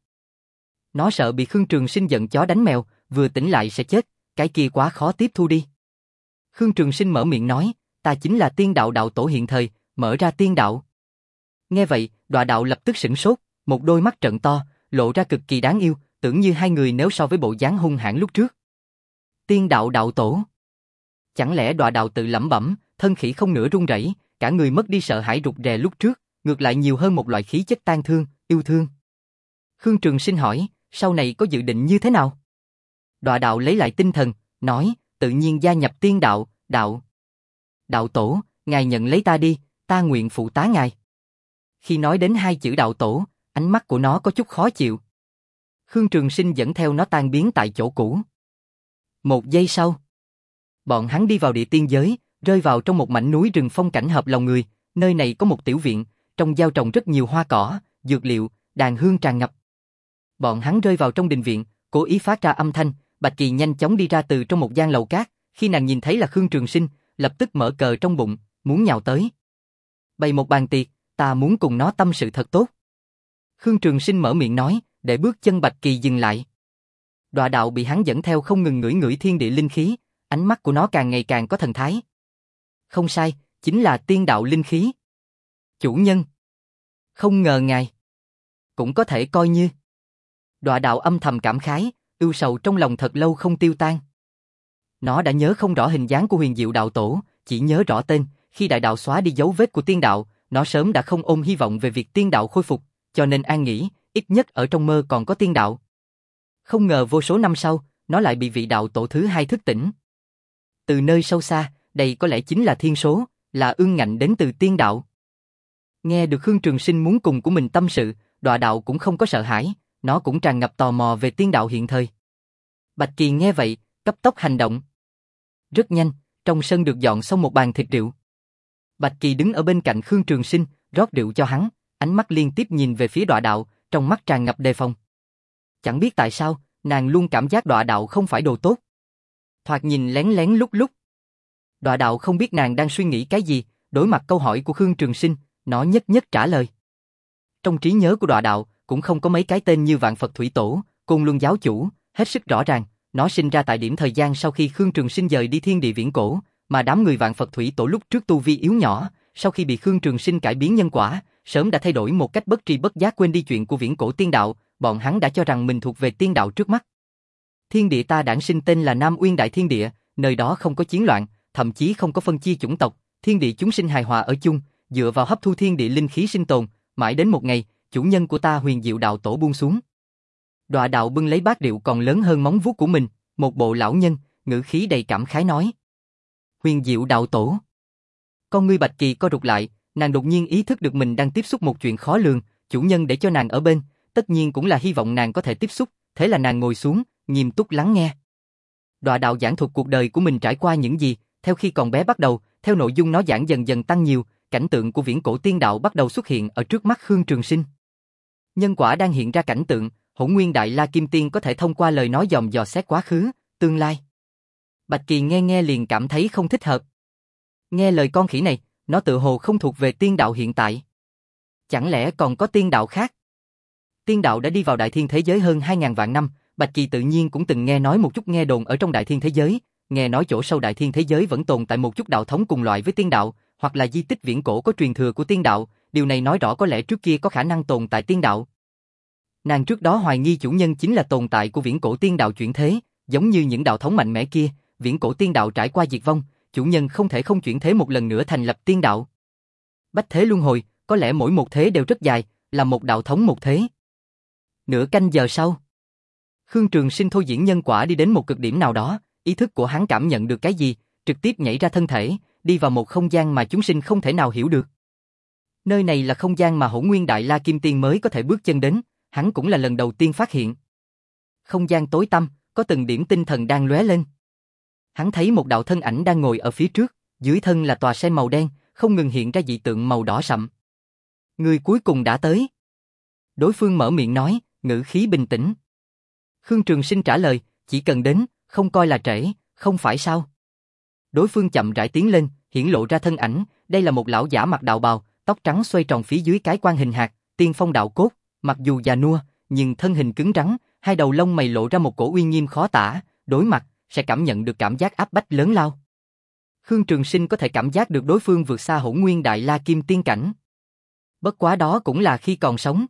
Nó sợ bị Khương Trường Sinh giận chó đánh mèo, vừa tỉnh lại sẽ chết, cái kia quá khó tiếp thu đi. Khương Trường Sinh mở miệng nói, ta chính là tiên đạo đạo tổ hiện thời, mở ra tiên đạo. Nghe vậy, Đọa Đạo lập tức sửng sốt, một đôi mắt trợn to, lộ ra cực kỳ đáng yêu, tưởng như hai người nếu so với bộ dáng hung hãn lúc trước. Tiên đạo đạo tổ. Chẳng lẽ Đọa Đạo tự lẩm bẩm, thân khỉ không nửa run rẩy, cả người mất đi sợ hãi rụt rè lúc trước, ngược lại nhiều hơn một loại khí chất tang thương, yêu thương. Khương Trường Sinh hỏi, sau này có dự định như thế nào? Đọa Đạo lấy lại tinh thần, nói, tự nhiên gia nhập tiên đạo, Đạo. Đạo tổ, ngài nhận lấy ta đi, ta nguyện phụ tá ngài. Khi nói đến hai chữ đạo tổ, ánh mắt của nó có chút khó chịu. Khương Trường Sinh dẫn theo nó tan biến tại chỗ cũ. Một giây sau, bọn hắn đi vào địa tiên giới, rơi vào trong một mảnh núi rừng phong cảnh hợp lòng người. Nơi này có một tiểu viện, trong gieo trồng rất nhiều hoa cỏ, dược liệu, đàn hương tràn ngập. Bọn hắn rơi vào trong đình viện, cố ý phát ra âm thanh. Bạch Kỳ nhanh chóng đi ra từ trong một gian lầu cát. Khi nàng nhìn thấy là Khương Trường Sinh, lập tức mở cờ trong bụng, muốn nhào tới. Bày một bàn tiệc, ta muốn cùng nó tâm sự thật tốt. Khương Trường Sinh mở miệng nói, để bước chân Bạch Kỳ dừng lại. Đọa đạo bị hắn dẫn theo không ngừng ngửi ngửi thiên địa linh khí, ánh mắt của nó càng ngày càng có thần thái. Không sai, chính là tiên đạo linh khí. Chủ nhân. Không ngờ ngài. Cũng có thể coi như. Đọa đạo âm thầm cảm khái, ưu sầu trong lòng thật lâu không tiêu tan. Nó đã nhớ không rõ hình dáng của huyền diệu đạo tổ, chỉ nhớ rõ tên. Khi đại đạo xóa đi dấu vết của tiên đạo, nó sớm đã không ôm hy vọng về việc tiên đạo khôi phục, cho nên an nghĩ, ít nhất ở trong mơ còn có tiên đạo. Không ngờ vô số năm sau, nó lại bị vị đạo tổ thứ hai thức tỉnh. Từ nơi sâu xa, đây có lẽ chính là thiên số, là ương ngạnh đến từ tiên đạo. Nghe được Khương Trường Sinh muốn cùng của mình tâm sự, Đọa đạo cũng không có sợ hãi, nó cũng tràn ngập tò mò về tiên đạo hiện thời. Bạch Kỳ nghe vậy, cấp tốc hành động. Rất nhanh, trong sân được dọn xong một bàn thịt rượu. Bạch Kỳ đứng ở bên cạnh Khương Trường Sinh, rót rượu cho hắn, ánh mắt liên tiếp nhìn về phía Đọa đạo, trong mắt tràn ngập đề phòng. Chẳng biết tại sao, nàng luôn cảm giác Đọa đạo không phải đồ tốt. Thoạt nhìn lén lén lúc lúc. Đọa đạo không biết nàng đang suy nghĩ cái gì, đối mặt câu hỏi của Khương Trường Sinh, nó nhất nhất trả lời. Trong trí nhớ của Đọa đạo, cũng không có mấy cái tên như Vạn Phật Thủy Tổ, Côn Luân Giáo Chủ, hết sức rõ ràng, nó sinh ra tại điểm thời gian sau khi Khương Trường Sinh dời đi thiên địa viễn cổ, mà đám người Vạn Phật Thủy Tổ lúc trước tu vi yếu nhỏ, sau khi bị Khương Trường Sinh cải biến nhân quả, sớm đã thay đổi một cách bất tri bất giác quên đi chuyện của viễn cổ tiên đạo, bọn hắn đã cho rằng mình thuộc về tiên đạo trước mắt. Thiên địa ta đản sinh tên là Nam Uyên Đại Thiên Địa, nơi đó không có chiến loạn, thậm chí không có phân chia chủng tộc, thiên địa chúng sinh hài hòa ở chung, dựa vào hấp thu thiên địa linh khí sinh tồn, mãi đến một ngày, chủ nhân của ta huyền diệu đạo tổ buông xuống. Đọa đạo bưng lấy bát rượu còn lớn hơn móng vuốt của mình, một bộ lão nhân, ngữ khí đầy cảm khái nói. Huyền diệu đạo tổ. Con ngươi Bạch Kỳ co rụt lại, nàng đột nhiên ý thức được mình đang tiếp xúc một chuyện khó lường, chủ nhân để cho nàng ở bên, tất nhiên cũng là hy vọng nàng có thể tiếp xúc, thế là nàng ngồi xuống, nghiêm túc lắng nghe. Đọa đạo giảng thuật cuộc đời của mình trải qua những gì, theo khi còn bé bắt đầu, theo nội dung nó giảng dần dần tăng nhiều, cảnh tượng của viễn cổ tiên đạo bắt đầu xuất hiện ở trước mắt Khương Trường Sinh. Nhân quả đang hiện ra cảnh tượng, Hỗn Nguyên Đại La Kim Tiên có thể thông qua lời nói dòm dò xét quá khứ, tương lai. Bạch Kỳ nghe nghe liền cảm thấy không thích hợp. Nghe lời con khỉ này, nó tự hồ không thuộc về tiên đạo hiện tại. Chẳng lẽ còn có tiên đạo khác? Tiên đạo đã đi vào đại thiên thế giới hơn hai ngàn vạn năm, Bạch Kỳ tự nhiên cũng từng nghe nói một chút nghe đồn ở trong đại thiên thế giới, nghe nói chỗ sâu đại thiên thế giới vẫn tồn tại một chút đạo thống cùng loại với tiên đạo, hoặc là di tích viễn cổ có truyền thừa của tiên đạo, điều này nói rõ có lẽ trước kia có khả năng tồn tại tiên đạo. Nàng trước đó hoài nghi chủ nhân chính là tồn tại của viễn cổ tiên đạo chuyển thế, giống như những đạo thống mạnh mẽ kia, viễn cổ tiên đạo trải qua diệt vong, chủ nhân không thể không chuyển thế một lần nữa thành lập tiên đạo. Bách thế luân hồi, có lẽ mỗi một thế đều rất dài, là một đạo thống một thế. Nửa canh giờ sau, Khương Trường Sinh thôi diễn nhân quả đi đến một cực điểm nào đó, ý thức của hắn cảm nhận được cái gì, trực tiếp nhảy ra thân thể, đi vào một không gian mà chúng sinh không thể nào hiểu được. Nơi này là không gian mà Hỗn Nguyên Đại La Kim Tiên mới có thể bước chân đến, hắn cũng là lần đầu tiên phát hiện. Không gian tối tăm, có từng điểm tinh thần đang lóe lên. Hắn thấy một đạo thân ảnh đang ngồi ở phía trước, dưới thân là tòa sen màu đen, không ngừng hiện ra dị tượng màu đỏ sậm. Người cuối cùng đã tới. Đối phương mở miệng nói, ngữ khí bình tĩnh. Khương Trường Sinh trả lời, chỉ cần đến, không coi là trễ, không phải sao? Đối phương chậm rãi tiến lên, hiển lộ ra thân ảnh, đây là một lão giả mặc đạo bào, tóc trắng xoay tròn phía dưới cái quan hình hạt, tiên phong đạo cốt, mặc dù già nua, nhưng thân hình cứng rắn, hai đầu lông mày lộ ra một cổ uy nghiêm khó tả, đối mặt sẽ cảm nhận được cảm giác áp bách lớn lao. Khương Trường Sinh có thể cảm giác được đối phương vượt xa Hỗn Nguyên Đại La Kim Tiên cảnh. Bất quá đó cũng là khi còn sống.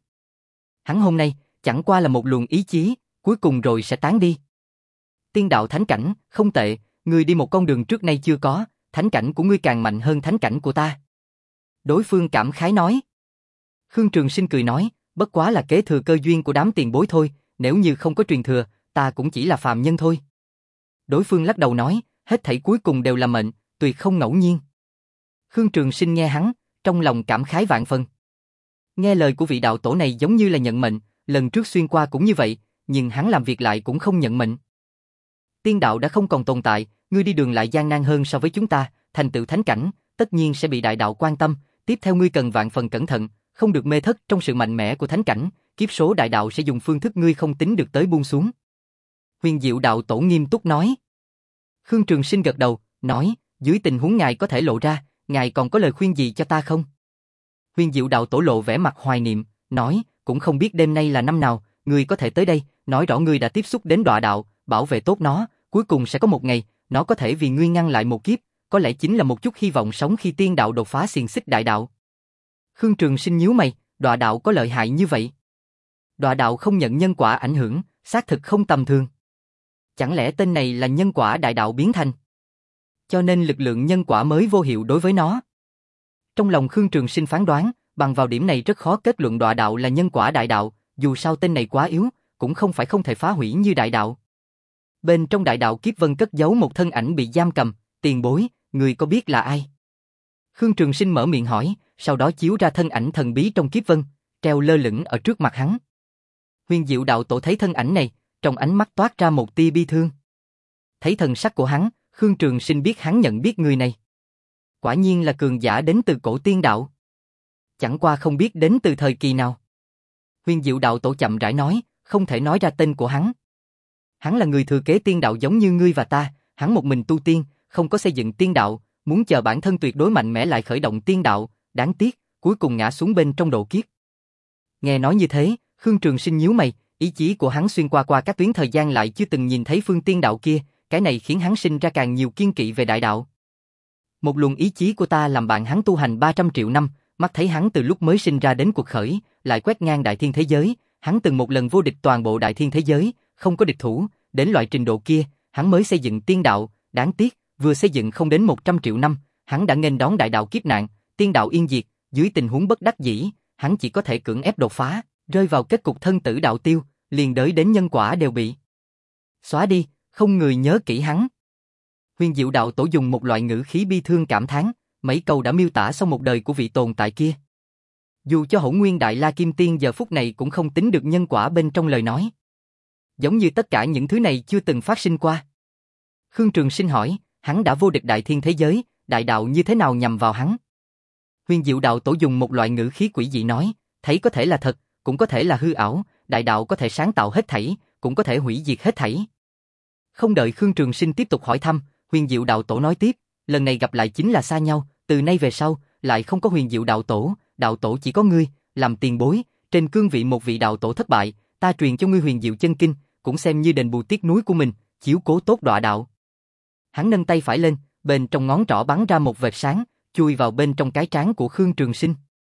Hắn hôm nay chẳng qua là một luồng ý chí, cuối cùng rồi sẽ tán đi. Tiên đạo thánh cảnh, không tệ, ngươi đi một con đường trước nay chưa có, thánh cảnh của ngươi càng mạnh hơn thánh cảnh của ta. Đối phương cảm khái nói. Khương Trường Sinh cười nói, bất quá là kế thừa cơ duyên của đám tiền bối thôi, nếu như không có truyền thừa, ta cũng chỉ là phàm nhân thôi. Đối phương lắc đầu nói, hết thảy cuối cùng đều là mệnh, tuyệt không ngẫu nhiên. Khương Trường Sinh nghe hắn, trong lòng cảm khái vạn phần. Nghe lời của vị đạo tổ này giống như là nhận mệnh, lần trước xuyên qua cũng như vậy, nhưng hắn làm việc lại cũng không nhận mệnh. Tiên đạo đã không còn tồn tại, ngươi đi đường lại gian nan hơn so với chúng ta, thành tựu thánh cảnh, tất nhiên sẽ bị đại đạo quan tâm, tiếp theo ngươi cần vạn phần cẩn thận, không được mê thất trong sự mạnh mẽ của thánh cảnh, kiếp số đại đạo sẽ dùng phương thức ngươi không tính được tới buông xuống. Huyền Diệu đạo tổ nghiêm túc nói. Khương Trường Sinh gật đầu, nói, dưới tình huống ngài có thể lộ ra, ngài còn có lời khuyên gì cho ta không? Huyền Diệu đạo tổ lộ vẻ mặt hoài niệm, nói, cũng không biết đêm nay là năm nào, ngươi có thể tới đây, nói rõ ngươi đã tiếp xúc đến đọa đạo, bảo vệ tốt nó, cuối cùng sẽ có một ngày, nó có thể vì ngươi ngăn lại một kiếp, có lẽ chính là một chút hy vọng sống khi tiên đạo đột phá xiềng xích đại đạo. Khương Trường Sinh nhíu mày, đọa đạo có lợi hại như vậy? Đọa đạo không nhận nhân quả ảnh hưởng, xác thực không tầm thường. Chẳng lẽ tên này là nhân quả đại đạo biến thành? Cho nên lực lượng nhân quả mới vô hiệu đối với nó. Trong lòng Khương Trường Sinh phán đoán, bằng vào điểm này rất khó kết luận đọa đạo là nhân quả đại đạo, dù sao tên này quá yếu, cũng không phải không thể phá hủy như đại đạo. Bên trong đại đạo kiếp vân cất giấu một thân ảnh bị giam cầm, tiền bối, người có biết là ai? Khương Trường Sinh mở miệng hỏi, sau đó chiếu ra thân ảnh thần bí trong kiếp vân, treo lơ lửng ở trước mặt hắn. Huyền Diệu đạo tổ thấy thân ảnh này, trong ánh mắt toát ra một tia bi thương. Thấy thần sắc của hắn, Khương Trường Sinh biết hắn nhận biết người này. Quả nhiên là cường giả đến từ cổ tiên đạo. Chẳng qua không biết đến từ thời kỳ nào. Huyền Diệu đạo tổ chậm rãi nói, không thể nói ra tên của hắn. Hắn là người thừa kế tiên đạo giống như ngươi và ta, hắn một mình tu tiên, không có xây dựng tiên đạo, muốn chờ bản thân tuyệt đối mạnh mẽ lại khởi động tiên đạo, đáng tiếc, cuối cùng ngã xuống bên trong độ kiếp. Nghe nói như thế, Khương Trường Sinh nhíu mày, ý chí của hắn xuyên qua qua các tuyến thời gian lại chưa từng nhìn thấy phương tiên đạo kia, cái này khiến hắn sinh ra càng nhiều kiên kỵ về đại đạo. Một luồng ý chí của ta làm bạn hắn tu hành ba trăm triệu năm, mắt thấy hắn từ lúc mới sinh ra đến cuộc khởi, lại quét ngang đại thiên thế giới, hắn từng một lần vô địch toàn bộ đại thiên thế giới, không có địch thủ, đến loại trình độ kia, hắn mới xây dựng tiên đạo, đáng tiếc, vừa xây dựng không đến một trăm triệu năm, hắn đã nghênh đón đại đạo kiếp nạn, tiên đạo yên diệt, dưới tình huống bất đắc dĩ, hắn chỉ có thể cưỡng ép đột phá, rơi vào kết cục thân tử đạo tiêu, liền đới đến nhân quả đều bị xóa đi, không người nhớ kỹ hắn. Huyền Diệu đạo tổ dùng một loại ngữ khí bi thương cảm thán, mấy câu đã miêu tả xong một đời của vị tồn tại kia. Dù cho Hỗn Nguyên Đại La Kim Tiên giờ phút này cũng không tính được nhân quả bên trong lời nói. Giống như tất cả những thứ này chưa từng phát sinh qua. Khương Trường Sinh hỏi, hắn đã vô địch đại thiên thế giới, đại đạo như thế nào nhằm vào hắn? Huyền Diệu đạo tổ dùng một loại ngữ khí quỷ dị nói, thấy có thể là thật, cũng có thể là hư ảo, đại đạo có thể sáng tạo hết thảy, cũng có thể hủy diệt hết thảy. Không đợi Khương Trường Sinh tiếp tục hỏi thăm, Huyền Diệu đạo tổ nói tiếp, lần này gặp lại chính là xa nhau, từ nay về sau, lại không có Huyền Diệu đạo tổ, đạo tổ chỉ có ngươi, làm tiền bối, trên cương vị một vị đạo tổ thất bại, ta truyền cho ngươi Huyền Diệu chân kinh, cũng xem như đền bù tiếc núi của mình, chiếu cố tốt đọa đạo. Hắn nâng tay phải lên, bên trong ngón trỏ bắn ra một vệt sáng, chui vào bên trong cái trán của Khương Trường Sinh.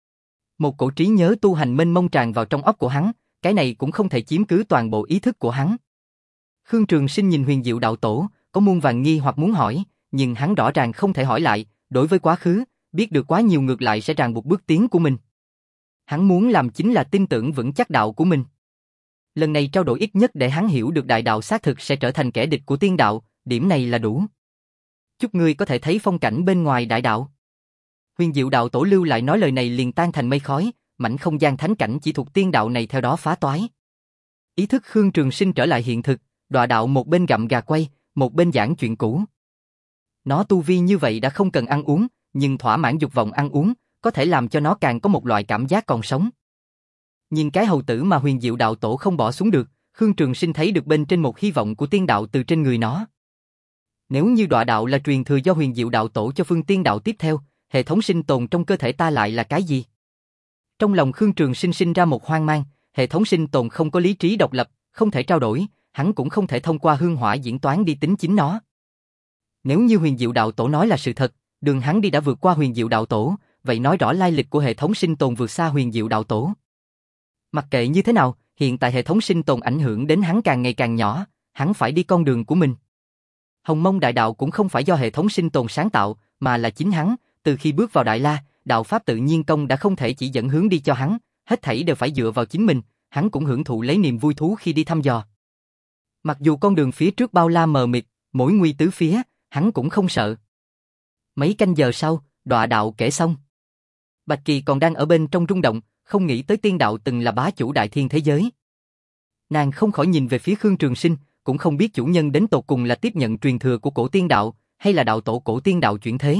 Một cổ trí nhớ tu hành mênh mông tràn vào trong óc của hắn, cái này cũng không thể chiếm cứ toàn bộ ý thức của hắn. Khương Trường Sinh nhìn Huyền Diệu đạo tổ, có muôn vàn nghi hoặc muốn hỏi, nhưng hắn rõ ràng không thể hỏi lại, đối với quá khứ, biết được quá nhiều ngược lại sẽ ràng buộc bước tiến của mình. Hắn muốn làm chính là tin tưởng vững chắc đạo của mình. Lần này trao đổi ít nhất để hắn hiểu được đại đạo xác thực sẽ trở thành kẻ địch của tiên đạo, điểm này là đủ. Chúc ngươi có thể thấy phong cảnh bên ngoài đại đạo. Huyền Diệu đạo tổ lưu lại nói lời này liền tan thành mây khói, mảnh không gian thánh cảnh chỉ thuộc tiên đạo này theo đó phá toái. Ý thức Khương Trường Sinh trở lại hiện thực, đọa đạo một bên gặm gà quay, một bên giảng chuyện cũ. Nó tu vi như vậy đã không cần ăn uống, nhưng thỏa mãn dục vọng ăn uống, có thể làm cho nó càng có một loại cảm giác còn sống. Nhìn cái hầu tử mà Huyền Diệu đạo tổ không bỏ xuống được, Khương Trường Sinh thấy được bên trên một hy vọng của tiên đạo từ trên người nó. Nếu như đọa đạo là truyền thừa do Huyền Diệu đạo tổ cho phương tiên đạo tiếp theo, hệ thống sinh tồn trong cơ thể ta lại là cái gì? Trong lòng Khương Trường Sinh sinh ra một hoang mang, hệ thống sinh tồn không có lý trí độc lập, không thể trao đổi, hắn cũng không thể thông qua hương hỏa diễn toán đi tính chính nó. Nếu như Huyền Diệu đạo tổ nói là sự thật, đường hắn đi đã vượt qua Huyền Diệu đạo tổ, vậy nói rõ lai lịch của hệ thống sinh tồn vượt xa Huyền Diệu đạo tổ. Mặc kệ như thế nào, hiện tại hệ thống sinh tồn ảnh hưởng đến hắn càng ngày càng nhỏ, hắn phải đi con đường của mình. Hồng Mông đại đạo cũng không phải do hệ thống sinh tồn sáng tạo, mà là chính hắn, từ khi bước vào Đại La, đạo pháp tự nhiên công đã không thể chỉ dẫn hướng đi cho hắn, hết thảy đều phải dựa vào chính mình, hắn cũng hưởng thụ lấy niềm vui thú khi đi thăm dò. Mặc dù con đường phía trước bao la mờ mịt, mỗi nguy tứ phía, hắn cũng không sợ. Mấy canh giờ sau, đọa đạo kể xong. Bạch Kỳ còn đang ở bên trong rung động, không nghĩ tới tiên đạo từng là bá chủ đại thiên thế giới. Nàng không khỏi nhìn về phía Khương Trường Sinh, cũng không biết chủ nhân đến tột cùng là tiếp nhận truyền thừa của cổ tiên đạo, hay là đạo tổ cổ tiên đạo chuyển thế.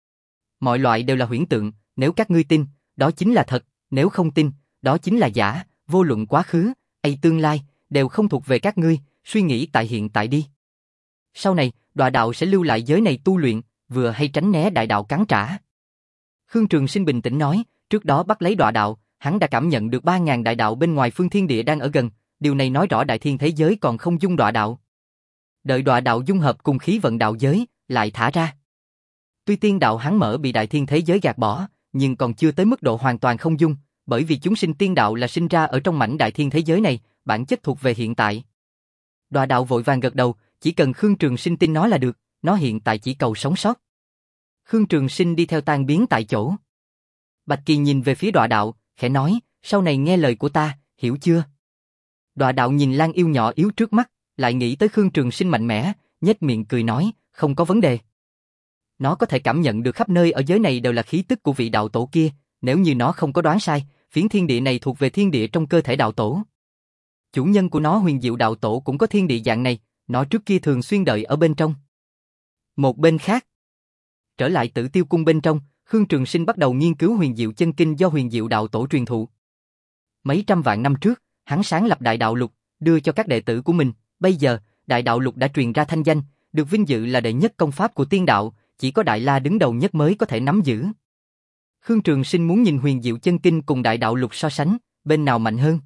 Mọi loại đều là huyễn tượng, nếu các ngươi tin, đó chính là thật, nếu không tin, đó chính là giả, vô luận quá khứ, hay tương lai, đều không thuộc về các ngươi, suy nghĩ tại hiện tại đi. Sau này, đọa đạo sẽ lưu lại giới này tu luyện, vừa hay tránh né đại đạo cắn trả. Khương Trường Sinh bình tĩnh nói, trước đó bắt lấy đọa đạo, hắn đã cảm nhận được ba ngàn đại đạo bên ngoài phương thiên địa đang ở gần, điều này nói rõ đại thiên thế giới còn không dung đọa đạo. Đợi đọa đạo dung hợp cùng khí vận đạo giới, lại thả ra. Tuy tiên đạo hắn mở bị đại thiên thế giới gạt bỏ, nhưng còn chưa tới mức độ hoàn toàn không dung, bởi vì chúng sinh tiên đạo là sinh ra ở trong mảnh đại thiên thế giới này, bản chất thuộc về hiện tại. Đọa đạo vội vàng gật đầu, chỉ cần Khương Trường Sinh tin nó là được, nó hiện tại chỉ cầu sống sót. Khương Trường Sinh đi theo tan biến tại chỗ. Bạch Kỳ nhìn về phía đọa đạo, khẽ nói, sau này nghe lời của ta, hiểu chưa? Đọa đạo nhìn Lan Yêu nhỏ yếu trước mắt, lại nghĩ tới Khương Trường Sinh mạnh mẽ, nhếch miệng cười nói, không có vấn đề. Nó có thể cảm nhận được khắp nơi ở giới này đều là khí tức của vị đạo tổ kia, nếu như nó không có đoán sai, phiến thiên địa này thuộc về thiên địa trong cơ thể đạo tổ. Chủ nhân của nó Huyền Diệu đạo tổ cũng có thiên địa dạng này, nó trước kia thường xuyên đợi ở bên trong. Một bên khác, trở lại Tử Tiêu cung bên trong, Khương Trường Sinh bắt đầu nghiên cứu Huyền Diệu chân kinh do Huyền Diệu đạo tổ truyền thụ. Mấy trăm vạn năm trước, hắn sáng lập Đại Đạo Lục, đưa cho các đệ tử của mình, bây giờ, Đại Đạo Lục đã truyền ra thanh danh, được vinh dự là đệ nhất công pháp của tiên đạo, chỉ có Đại La đứng đầu nhất mới có thể nắm giữ. Khương Trường Sinh muốn nhìn Huyền Diệu chân kinh cùng Đại Đạo Lục so sánh, bên nào mạnh hơn.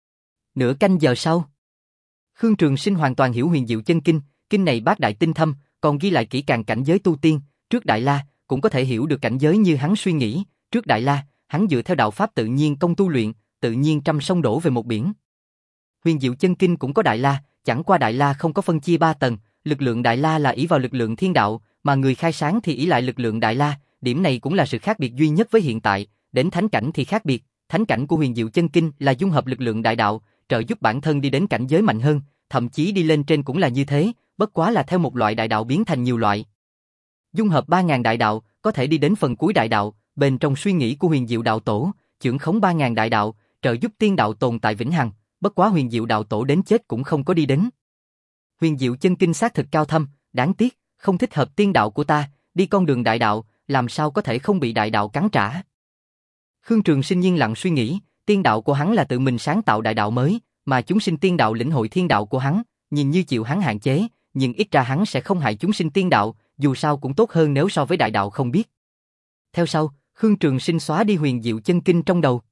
Nửa canh giờ sau, Khương Trường Sinh hoàn toàn hiểu Huyền Diệu chân kinh, kinh này bác đại tinh thâm, còn ghi lại kỹ càng cảnh giới tu tiên, trước Đại La cũng có thể hiểu được cảnh giới như hắn suy nghĩ, trước Đại La, hắn dựa theo đạo pháp tự nhiên công tu luyện, tự nhiên trăm sông đổ về một biển. Huyền Diệu chân kinh cũng có Đại La, chẳng qua Đại La không có phân chia ba tầng, lực lượng Đại La là ỷ vào lực lượng thiên đạo, mà người khai sáng thì ỷ lại lực lượng Đại La, điểm này cũng là sự khác biệt duy nhất với hiện tại, đến thánh cảnh thì khác biệt, thánh cảnh của Huyền Diệu chân kinh là dung hợp lực lượng đại đạo, trợ giúp bản thân đi đến cảnh giới mạnh hơn, thậm chí đi lên trên cũng là như thế, bất quá là theo một loại đại đạo biến thành nhiều loại. Dung hợp ba ngàn đại đạo, có thể đi đến phần cuối đại đạo, bên trong suy nghĩ của Huyền Diệu đạo tổ, chưởng khống ba ngàn đại đạo, trợ giúp tiên đạo tồn tại vĩnh hằng, bất quá Huyền Diệu đạo tổ đến chết cũng không có đi đến. Huyền Diệu chân kinh xác thực cao thâm, đáng tiếc, không thích hợp tiên đạo của ta, đi con đường đại đạo, làm sao có thể không bị đại đạo cắn trả. Khương Trường Sinh yên lặng suy nghĩ, tiên đạo của hắn là tự mình sáng tạo đại đạo mới, mà chúng sinh tiên đạo lĩnh hội thiên đạo của hắn, nhìn như chịu hắn hạn chế, nhưng ít ra hắn sẽ không hại chúng sinh tiên đạo, dù sao cũng tốt hơn nếu so với đại đạo không biết. Theo sau, Khương Trường Sinh xóa đi Huyền Diệu chân kinh trong đầu.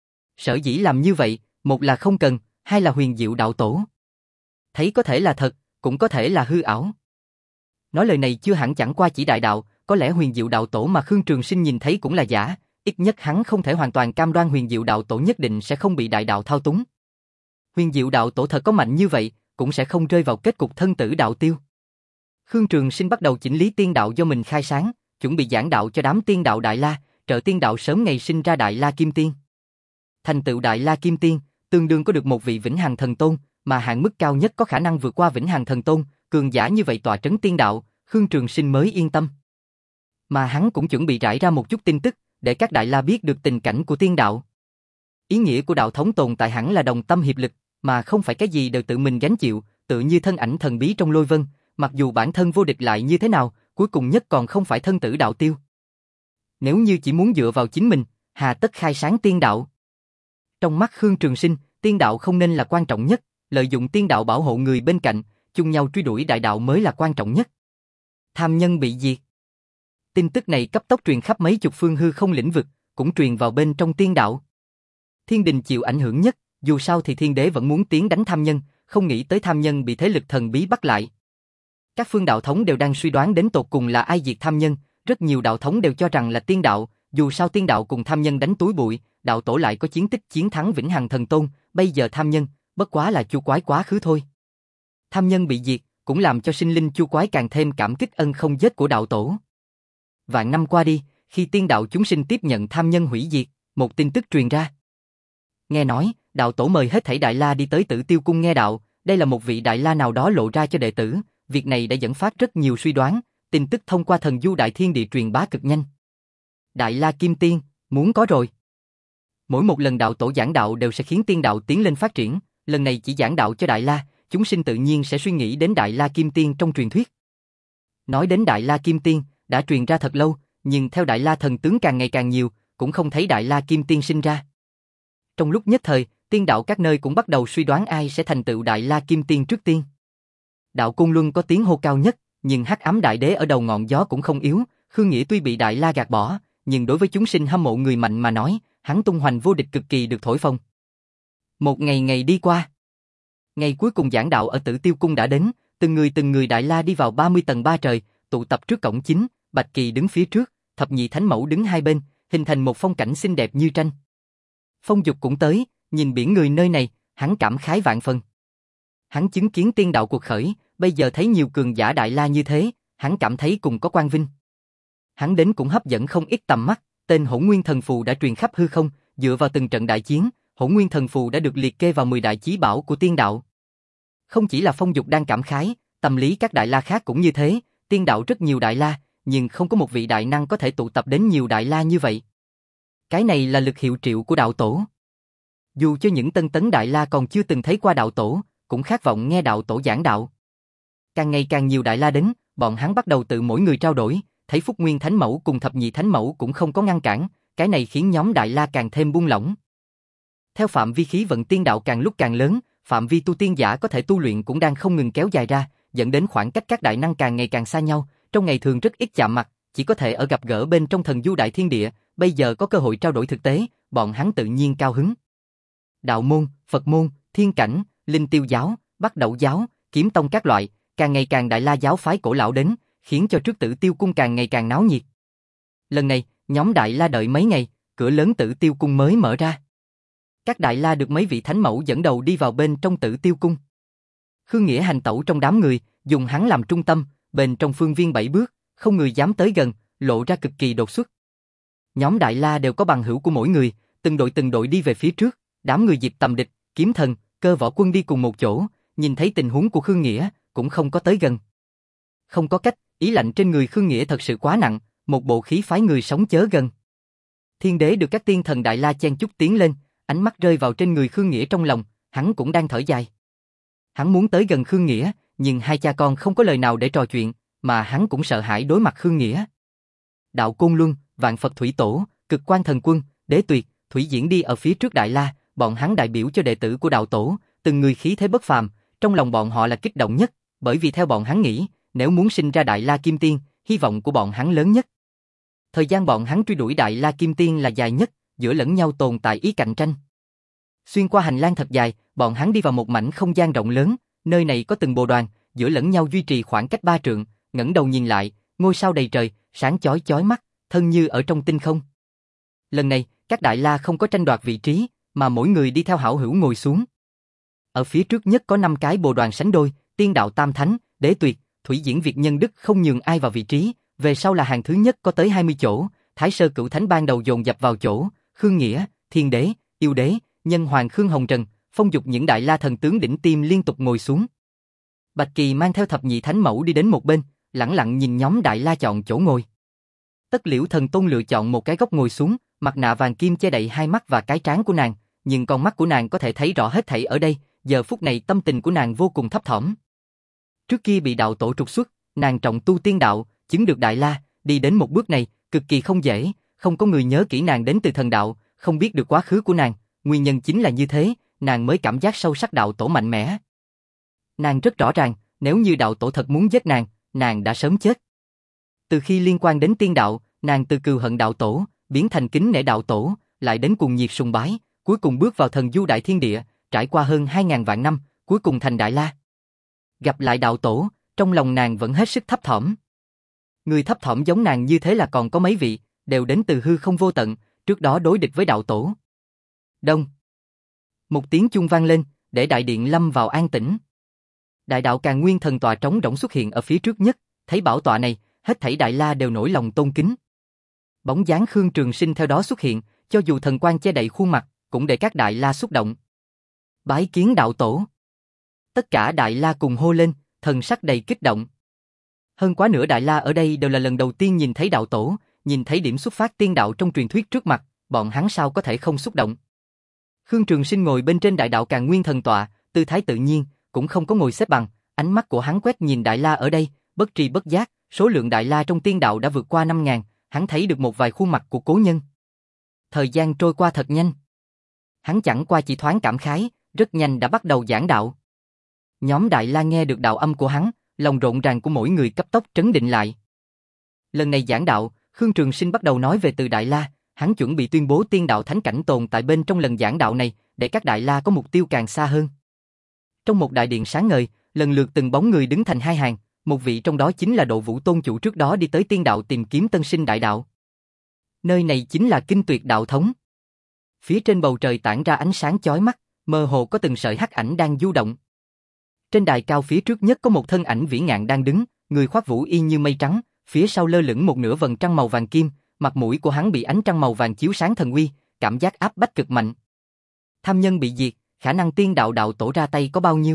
Sở dĩ làm như vậy, một là không cần, hai là Huyền Diệu đạo tổ. Thấy có thể là thật, cũng có thể là hư ảo. Nói lời này chưa hẳn chẳng qua chỉ đại đạo, có lẽ Huyền Diệu đạo tổ mà Khương Trường Sinh nhìn thấy cũng là giả, ít nhất hắn không thể hoàn toàn cam đoan Huyền Diệu đạo tổ nhất định sẽ không bị đại đạo thao túng. Huyền Diệu đạo tổ thật có mạnh như vậy, cũng sẽ không rơi vào kết cục thân tử đạo tiêu. Khương Trường Sinh bắt đầu chỉnh lý tiên đạo do mình khai sáng, chuẩn bị giảng đạo cho đám tiên đạo Đại La, trợ tiên đạo sớm ngày sinh ra Đại La Kim Tiên. Thành tựu Đại La Kim Tiên, tương đương có được một vị vĩnh hằng thần tôn, mà hạn mức cao nhất có khả năng vượt qua vĩnh hằng thần tôn, cường giả như vậy tọa trấn tiên đạo, Khương Trường Sinh mới yên tâm. Mà hắn cũng chuẩn bị rải ra một chút tin tức, để các Đại La biết được tình cảnh của tiên đạo. Ý nghĩa của đạo thống tồn tại hẳn là đồng tâm hiệp lực, mà không phải cái gì đều tự mình gánh chịu, tự như thân ảnh thần bí trong lôi vân, mặc dù bản thân vô địch lại như thế nào, cuối cùng nhất còn không phải thân tử đạo tiêu. Nếu như chỉ muốn dựa vào chính mình, hà tất khai sáng tiên đạo. Trong mắt Khương Trường Sinh, tiên đạo không nên là quan trọng nhất, lợi dụng tiên đạo bảo hộ người bên cạnh, chung nhau truy đuổi đại đạo mới là quan trọng nhất. Tham nhân bị diệt. Tin tức này cấp tốc truyền khắp mấy chục phương hư không lĩnh vực, cũng truyền vào bên trong tiên đạo. Thiên đình chịu ảnh hưởng nhất, dù sao thì thiên đế vẫn muốn tiến đánh tham nhân, không nghĩ tới tham nhân bị thế lực thần bí bắt lại. Các phương đạo thống đều đang suy đoán đến tột cùng là ai diệt tham nhân, rất nhiều đạo thống đều cho rằng là tiên đạo, dù sao tiên đạo cùng tham nhân đánh túi bụi, đạo tổ lại có chiến tích chiến thắng vĩnh hằng thần tôn, bây giờ tham nhân, bất quá là chu quái quá khứ thôi. Tham nhân bị diệt, cũng làm cho sinh linh chu quái càng thêm cảm kích ân không giết của đạo tổ. Vạn năm qua đi, khi tiên đạo chúng sinh tiếp nhận tham nhân hủy diệt, một tin tức truyền ra. Nghe nói, đạo tổ mời hết thảy Đại La đi tới Tử Tiêu cung nghe đạo, đây là một vị Đại La nào đó lộ ra cho đệ tử, việc này đã dẫn phát rất nhiều suy đoán, tin tức thông qua thần du đại thiên địa truyền bá cực nhanh. Đại La Kim Tiên, muốn có rồi. Mỗi một lần đạo tổ giảng đạo đều sẽ khiến tiên đạo tiến lên phát triển, lần này chỉ giảng đạo cho Đại La, chúng sinh tự nhiên sẽ suy nghĩ đến Đại La Kim Tiên trong truyền thuyết. Nói đến Đại La Kim Tiên, đã truyền ra thật lâu, nhưng theo Đại La thần tướng càng ngày càng nhiều, cũng không thấy Đại La Kim Tiên sinh ra. Trong lúc nhất thời, tiên đạo các nơi cũng bắt đầu suy đoán ai sẽ thành tựu Đại La Kim Tiên trước tiên. Đạo Côn Luân có tiếng hô cao nhất, nhưng Hắc Ám Đại Đế ở đầu ngọn gió cũng không yếu, Khương Nghĩa tuy bị Đại La gạt bỏ, nhưng đối với chúng sinh hâm mộ người mạnh mà nói, hắn tung hoành vô địch cực kỳ được thổi phồng. Một ngày ngày đi qua. Ngày cuối cùng giảng đạo ở Tử Tiêu Cung đã đến, từng người từng người Đại La đi vào ba mươi tầng ba trời, tụ tập trước cổng chính, Bạch Kỳ đứng phía trước, Thập Nhị Thánh Mẫu đứng hai bên, hình thành một phong cảnh xinh đẹp như tranh. Phong Dục cũng tới, nhìn biển người nơi này, hắn cảm khái vạn phần. Hắn chứng kiến tiên đạo cuộc khởi, bây giờ thấy nhiều cường giả Đại La như thế, hắn cảm thấy cùng có quang vinh. Hắn đến cũng hấp dẫn không ít tầm mắt, tên Hỗn Nguyên Thần Phù đã truyền khắp hư không, dựa vào từng trận đại chiến, Hỗn Nguyên Thần Phù đã được liệt kê vào mười đại chí bảo của tiên đạo. Không chỉ là Phong Dục đang cảm khái, tâm lý các Đại La khác cũng như thế, tiên đạo rất nhiều Đại La, nhưng không có một vị đại năng có thể tụ tập đến nhiều Đại La như vậy. Cái này là lực hiệu triệu của đạo tổ. Dù cho những tân tấn Đại La còn chưa từng thấy qua đạo tổ, cũng khát vọng nghe đạo tổ giảng đạo. Càng ngày càng nhiều Đại La đến, bọn hắn bắt đầu tự mỗi người trao đổi, thấy Phúc Nguyên Thánh Mẫu cùng Thập Nhị Thánh Mẫu cũng không có ngăn cản, cái này khiến nhóm Đại La càng thêm buông lỏng. Theo phạm vi khí vận tiên đạo càng lúc càng lớn, phạm vi tu tiên giả có thể tu luyện cũng đang không ngừng kéo dài ra, dẫn đến khoảng cách các đại năng càng ngày càng xa nhau, trong ngày thường rất ít chạm mặt, chỉ có thể ở gặp gỡ bên trong thần du đại thiên địa, bây giờ có cơ hội trao đổi thực tế, bọn hắn tự nhiên cao hứng. Đạo môn, Phật môn, Thiên Cảnh, Linh Tiêu giáo, Bắc Đẩu giáo, Kiếm tông các loại, càng ngày càng Đại La giáo phái cổ lão đến, khiến cho trước Tử Tiêu cung càng ngày càng náo nhiệt. Lần này, nhóm Đại La đợi mấy ngày, cửa lớn Tử Tiêu cung mới mở ra. Các Đại La được mấy vị thánh mẫu dẫn đầu đi vào bên trong Tử Tiêu cung. Khương Nghĩa hành tẩu trong đám người, dùng hắn làm trung tâm, bên trong phương viên bảy bước, không người dám tới gần, lộ ra cực kỳ đột xuất. Nhóm Đại La đều có bằng hữu của mỗi người, từng đội từng đội đi về phía trước, đám người Diệp Tầm Địch, Kiếm Thần, Cơ Võ Quân đi cùng một chỗ, nhìn thấy tình huống của Khương Nghĩa, cũng không có tới gần. Không có cách, ý lạnh trên người Khương Nghĩa thật sự quá nặng, một bộ khí phái người sống chớ gần. Thiên Đế được các tiên thần Đại La chen chúc tiến lên, ánh mắt rơi vào trên người Khương Nghĩa trong lòng, hắn cũng đang thở dài. Hắn muốn tới gần Khương Nghĩa, nhưng hai cha con không có lời nào để trò chuyện, mà hắn cũng sợ hãi đối mặt Khương Nghĩa. Đạo Côn Luân, Vạn Phật Thủy Tổ, Cực Quan Thần Quân, Đế Tuyệt, Thủy Diễn đi ở phía trước Đại La, bọn hắn đại biểu cho đệ tử của đạo tổ, từng người khí thế bất phàm, trong lòng bọn họ là kích động nhất, bởi vì theo bọn hắn nghĩ, nếu muốn sinh ra Đại La Kim Tiên, hy vọng của bọn hắn lớn nhất. Thời gian bọn hắn truy đuổi Đại La Kim Tiên là dài nhất, giữa lẫn nhau tồn tại ý cạnh tranh. Xuyên qua hành lang thật dài, bọn hắn đi vào một mảnh không gian rộng lớn, nơi này có từng bồ đoàn, giữa lẫn nhau duy trì khoảng cách ba trượng, ngẩng đầu nhìn lại, ngôi sao đầy trời, sáng chói chói mắt, thân như ở trong tinh không. Lần này, các Đại La không có tranh đoạt vị trí, mà mỗi người đi theo hảo hữu ngồi xuống. Ở phía trước nhất có năm cái bồ đoàn sánh đôi, Tiên Đạo Tam Thánh, Đế Tuyệt, Thủy Diễn Việt Nhân Đức không nhường ai vào vị trí, về sau là hàng thứ nhất có tới hai mươi chỗ, Thái Sơ Cửu Thánh ban đầu dồn dập vào chỗ, Khương Nghĩa, Thiên Đế, Yêu Đế, Nhân Hoàng Khương Hồng Trần, Phong Dục những Đại La thần tướng đỉnh tiêm liên tục ngồi xuống. Bạch Kỳ mang theo Thập Nhị Thánh Mẫu đi đến một bên, lẳng lặng nhìn nhóm Đại La chọn chỗ ngồi. Tất Liễu Thần Tôn lựa chọn một cái góc ngồi xuống, mặt nạ vàng kim che đậy hai mắt và cái trán của nàng, nhưng con mắt của nàng có thể thấy rõ hết thảy ở đây, giờ phút này tâm tình của nàng vô cùng thấp thỏm. Trước kia bị đạo tổ trục xuất, nàng trọng tu tiên đạo, chứng được Đại La, đi đến một bước này, cực kỳ không dễ, không có người nhớ kỹ nàng đến từ thần đạo, không biết được quá khứ của nàng, nguyên nhân chính là như thế, nàng mới cảm giác sâu sắc đạo tổ mạnh mẽ. Nàng rất rõ ràng, nếu như đạo tổ thật muốn giết nàng, nàng đã sớm chết. Từ khi liên quan đến tiên đạo, nàng từ cừu hận đạo tổ, biến thành kính nể đạo tổ, lại đến cuồng nhiệt sùng bái, cuối cùng bước vào thần du đại thiên địa, trải qua hơn hai ngàn vạn năm, cuối cùng thành Đại La. Gặp lại đạo tổ, trong lòng nàng vẫn hết sức thấp thỏm. Người thấp thỏm giống nàng như thế là còn có mấy vị, đều đến từ hư không vô tận, trước đó đối địch với đạo tổ. Đông. Một tiếng chuông vang lên, để đại điện lâm vào an tĩnh. Đại đạo Càn Nguyên thần tọa trống rỗng xuất hiện ở phía trước nhất, thấy bảo tọa này, hết thảy Đại La đều nổi lòng tôn kính. Bóng dáng Khương Trường Sinh theo đó xuất hiện, cho dù thần quang che đậy khuôn mặt, cũng để các Đại La xúc động. Bái kiến đạo tổ. Tất cả Đại La cùng hô lên, thần sắc đầy kích động. Hơn quá nữa Đại La ở đây đều là lần đầu tiên nhìn thấy đạo tổ, nhìn thấy điểm xuất phát tiên đạo trong truyền thuyết trước mặt, bọn hắn sao có thể không xúc động. Khương Trường Sinh ngồi bên trên đại đạo Càn Nguyên thần tọa, tư thái tự nhiên, cũng không có ngồi xếp bằng, ánh mắt của hắn quét nhìn Đại La ở đây, bất tri bất giác, số lượng Đại La trong tiên đạo đã vượt qua năm ngàn, hắn thấy được một vài khuôn mặt của cố nhân. Thời gian trôi qua thật nhanh. Hắn chẳng qua chỉ thoáng cảm khái, rất nhanh đã bắt đầu giảng đạo. Nhóm Đại La nghe được đạo âm của hắn, lòng rộn ràng của mỗi người cấp tốc trấn định lại. Lần này giảng đạo, Khương Trường Sinh bắt đầu nói về từ Đại La, hắn chuẩn bị tuyên bố tiên đạo thánh cảnh tồn tại bên trong lần giảng đạo này, để các Đại La có mục tiêu càng xa hơn. Trong một đại điện sáng ngời, lần lượt từng bóng người đứng thành hai hàng, một vị trong đó chính là Độ Vũ Tôn chủ trước đó đi tới tiên đạo tìm kiếm tân sinh đại đạo. Nơi này chính là Kinh Tuyệt đạo thống. Phía trên bầu trời tản ra ánh sáng chói mắt, mơ hồ có từng sợi hắc ảnh đang du động. Trên đài cao phía trước nhất có một thân ảnh vĩ ngạn đang đứng, người khoác vũ y như mây trắng, phía sau lơ lửng một nửa vầng trăng màu vàng kim, mặt mũi của hắn bị ánh trăng màu vàng chiếu sáng thần uy, cảm giác áp bách cực mạnh. Tham nhân bị diệt, khả năng tiên đạo đạo tổ ra tay có bao nhiêu?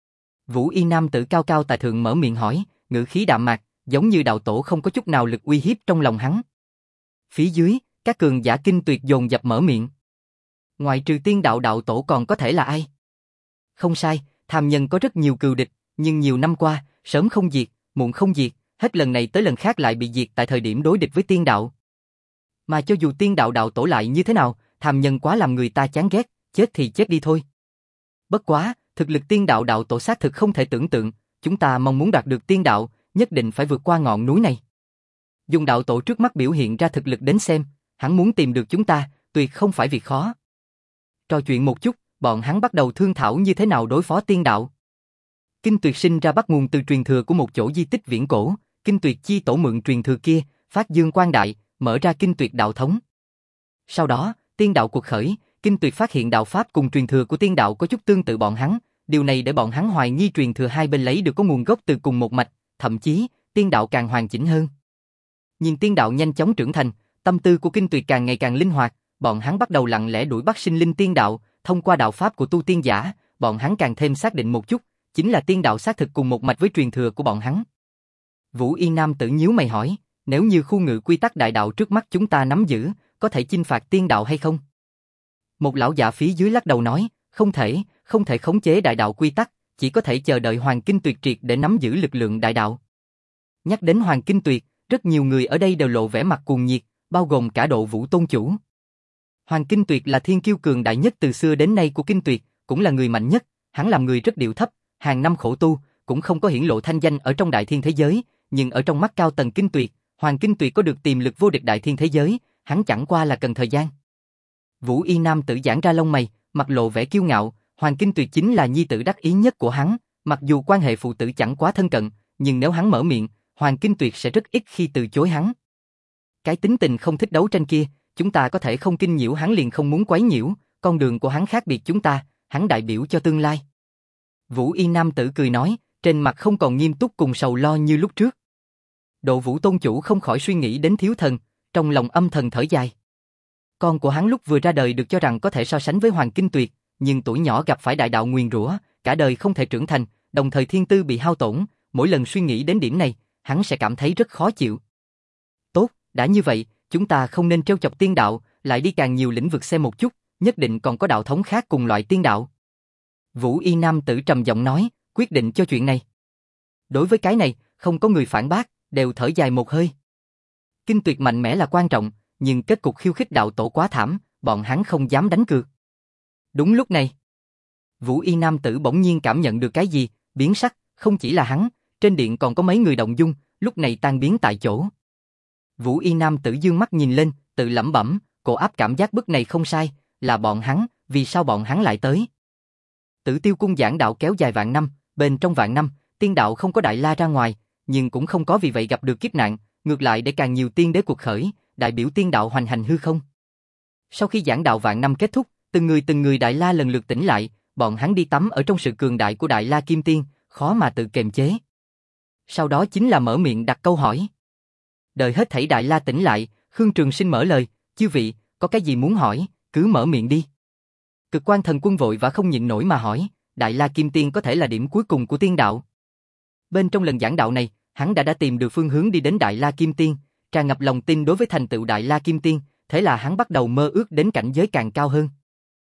Vũ y nam tử cao cao tại thượng mở miệng hỏi, ngữ khí đạm mạc, giống như đạo tổ không có chút nào lực uy hiếp trong lòng hắn. Phía dưới, các cường giả Kinh Tuyệt dồn dập mở miệng. Ngoài trừ tiên đạo đạo tổ còn có thể là ai? Không sai, tham nhân có rất nhiều cừu địch, nhưng nhiều năm qua, sớm không diệt, muộn không diệt, hết lần này tới lần khác lại bị diệt tại thời điểm đối địch với tiên đạo. Mà cho dù tiên đạo đạo tổ lại như thế nào, tham nhân quá làm người ta chán ghét, chết thì chết đi thôi. Bất quá, thực lực tiên đạo đạo tổ xác thực không thể tưởng tượng, chúng ta mong muốn đạt được tiên đạo, nhất định phải vượt qua ngọn núi này. Dùng đạo tổ trước mắt biểu hiện ra thực lực đến xem, hắn muốn tìm được chúng ta, tuyệt không phải việc khó. Trò chuyện một chút, bọn hắn bắt đầu thương thảo như thế nào đối phó tiên đạo. Kinh Tuyệt sinh ra bắt nguồn từ truyền thừa của một chỗ di tích viễn cổ, Kinh Tuyệt chi tổ mượn truyền thừa kia, phát dương quang đại, mở ra Kinh Tuyệt đạo thống. Sau đó, tiên đạo cuộc khởi, Kinh Tuyệt phát hiện đạo pháp cùng truyền thừa của tiên đạo có chút tương tự bọn hắn, điều này để bọn hắn hoài nghi truyền thừa hai bên lấy được có nguồn gốc từ cùng một mạch, thậm chí, tiên đạo càng hoàn chỉnh hơn. Nhìn tiên đạo nhanh chóng trưởng thành, tâm tư của Kinh Tuyệt càng ngày càng linh hoạt, bọn hắn bắt đầu lặng lẽ đuổi bắt sinh linh tiên đạo, thông qua đạo pháp của tu tiên giả, bọn hắn càng thêm xác định một chút, chính là tiên đạo xác thực cùng một mạch với truyền thừa của bọn hắn. Vũ y nam tử nhíu mày hỏi, nếu như khu ngự quy tắc đại đạo trước mắt chúng ta nắm giữ, có thể chinh phạt tiên đạo hay không? Một lão giả phía dưới lắc đầu nói, không thể, không thể khống chế đại đạo quy tắc, chỉ có thể chờ đợi Hoàng Kinh Tuyệt triệt để nắm giữ lực lượng đại đạo. Nhắc đến Hoàng Kinh Tuyệt, rất nhiều người ở đây đều lộ vẻ mặt cuồng nhiệt, bao gồm cả Độ Vũ Tôn chủ. Hoàng Kinh Tuyệt là thiên kiêu cường đại nhất từ xưa đến nay của Kinh Tuyệt, cũng là người mạnh nhất, hắn làm người rất điệu thấp, hàng năm khổ tu, cũng không có hiển lộ thanh danh ở trong đại thiên thế giới, nhưng ở trong mắt cao tầng Kinh Tuyệt, Hoàng Kinh Tuyệt có được tiềm lực vô địch đại thiên thế giới, hắn chẳng qua là cần thời gian. Vũ y nam tử giãn ra lông mày, mặt lộ vẻ kiêu ngạo, Hoàng Kinh Tuyệt chính là nhi tử đắc ý nhất của hắn, mặc dù quan hệ phụ tử chẳng quá thân cận, nhưng nếu hắn mở miệng, Hoàng Kinh Tuyệt sẽ rất ít khi từ chối hắn. Cái tính tình không thích đấu tranh kia, chúng ta có thể không kinh nhiễu hắn liền không muốn quấy nhiễu, con đường của hắn khác biệt chúng ta, hắn đại biểu cho tương lai. Vũ y nam tử cười nói, trên mặt không còn nghiêm túc cùng sầu lo như lúc trước. Độ Vũ Tôn chủ không khỏi suy nghĩ đến thiếu thần, trong lòng âm thầm thở dài. Con của hắn lúc vừa ra đời được cho rằng có thể so sánh với Hoàng Kinh Tuyệt, nhưng tuổi nhỏ gặp phải đại đạo nguyền rủa, cả đời không thể trưởng thành, đồng thời thiên tư bị hao tổn, mỗi lần suy nghĩ đến điểm này, hắn sẽ cảm thấy rất khó chịu. Tốt, đã như vậy, chúng ta không nên trêu chọc tiên đạo, lại đi càng nhiều lĩnh vực xem một chút, nhất định còn có đạo thống khác cùng loại tiên đạo. Vũ y nam tử trầm giọng nói, quyết định cho chuyện này. Đối với cái này, không có người phản bác, đều thở dài một hơi. Kinh Tuyệt mạnh mẽ là quan trọng, nhưng kết cục khiêu khích đạo tổ quá thảm, bọn hắn không dám đánh cược. Đúng lúc này, Vũ y nam tử bỗng nhiên cảm nhận được cái gì, biến sắc, không chỉ là hắn, trên điện còn có mấy người động dung, lúc này tan biến tại chỗ. Vũ y nam tử dương mắt nhìn lên, tự lẩm bẩm, cổ áp cảm giác bức này không sai, là bọn hắn, vì sao bọn hắn lại tới? Tử Tiêu cung giảng đạo kéo dài vạn năm, bên trong vạn năm, tiên đạo không có đại la ra ngoài, nhưng cũng không có vì vậy gặp được kiếp nạn, ngược lại để càng nhiều tiên đế cuộc khởi, đại biểu tiên đạo hoành hành hư không. Sau khi giảng đạo vạn năm kết thúc, từng người từng người đại la lần lượt tỉnh lại, bọn hắn đi tắm ở trong sự cường đại của đại la kim tiên, khó mà tự kiềm chế. Sau đó chính là mở miệng đặt câu hỏi. Đợi hết thảy đại la tỉnh lại, Khương Trường Sinh mở lời, chư vị, có cái gì muốn hỏi, cứ mở miệng đi. Cực Quan Thần Quân vội và không nhịn nổi mà hỏi, đại la kim tiên có thể là điểm cuối cùng của tiên đạo. Bên trong lần giảng đạo này, hắn đã đã tìm được phương hướng đi đến Đại La Kim Tiên, tràn ngập lòng tin đối với thành tựu Đại La Kim Tiên, thế là hắn bắt đầu mơ ước đến cảnh giới càng cao hơn.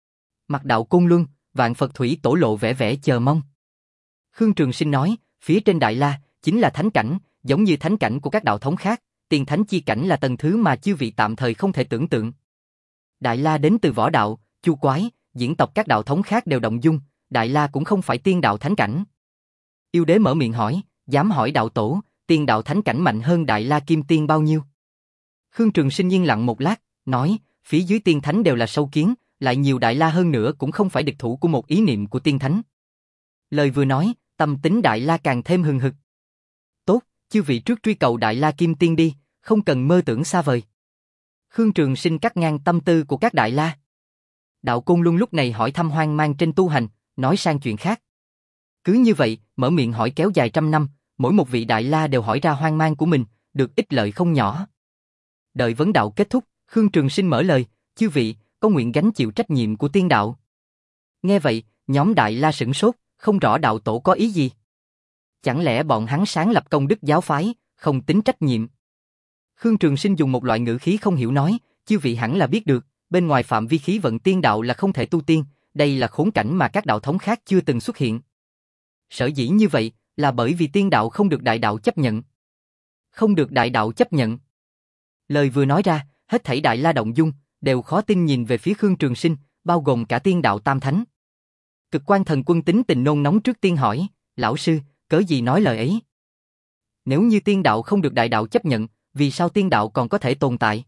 Mặt đạo Côn Luân, vạn Phật Thủy Tổ lộ vẻ vẻ chờ mong. Khương Trường Sinh nói, phía trên Đại La chính là thánh cảnh, giống như thánh cảnh của các đạo thống khác, tiên thánh chi cảnh là tầng thứ mà chư vị tạm thời không thể tưởng tượng. Đại La đến từ võ đạo, Chu Quái, diễn tộc các đạo thống khác đều động dung, Đại La cũng không phải tiên đạo thánh cảnh. Yêu đế mở miệng hỏi, dám hỏi đạo tổ, tiên đạo thánh cảnh mạnh hơn Đại La Kim Tiên bao nhiêu? Khương Trường Sinh yên lặng một lát, nói, phía dưới tiên thánh đều là sâu kiến, lại nhiều Đại La hơn nữa cũng không phải địch thủ của một ý niệm của tiên thánh. Lời vừa nói, tâm tính Đại La càng thêm hừng hực. Tốt, chư vị trước truy cầu Đại La Kim Tiên đi, không cần mơ tưởng xa vời. Khương Trường Sinh cắt ngang tâm tư của các Đại La. Đạo Côn Luân lúc này hỏi thăm hoang mang trên tu hành, nói sang chuyện khác. Cứ như vậy, mở miệng hỏi kéo dài trăm năm, mỗi một vị Đại La đều hỏi ra hoang mang của mình, được ích lợi không nhỏ. Đợi vấn đạo kết thúc, Khương Trường Sinh mở lời, chư vị, có nguyện gánh chịu trách nhiệm của tiên đạo. Nghe vậy, nhóm Đại La sửng sốt, không rõ đạo tổ có ý gì. Chẳng lẽ bọn hắn sáng lập công đức giáo phái, không tính trách nhiệm? Khương Trường Sinh dùng một loại ngữ khí không hiểu nói, chư vị hẳn là biết được, bên ngoài phạm vi khí vận tiên đạo là không thể tu tiên, đây là khốn cảnh mà các đạo thống khác chưa từng xuất hiện. Sở dĩ như vậy, là bởi vì tiên đạo không được đại đạo chấp nhận. Không được đại đạo chấp nhận. Lời vừa nói ra, hết thảy Đại La động dung, đều khó tin nhìn về phía Khương Trường Sinh, bao gồm cả tiên đạo tam thánh. Cực Quan Thần Quân tính tình nôn nóng trước tiên hỏi, lão sư, cớ gì nói lời ấy? Nếu như tiên đạo không được đại đạo chấp nhận, vì sao tiên đạo còn có thể tồn tại?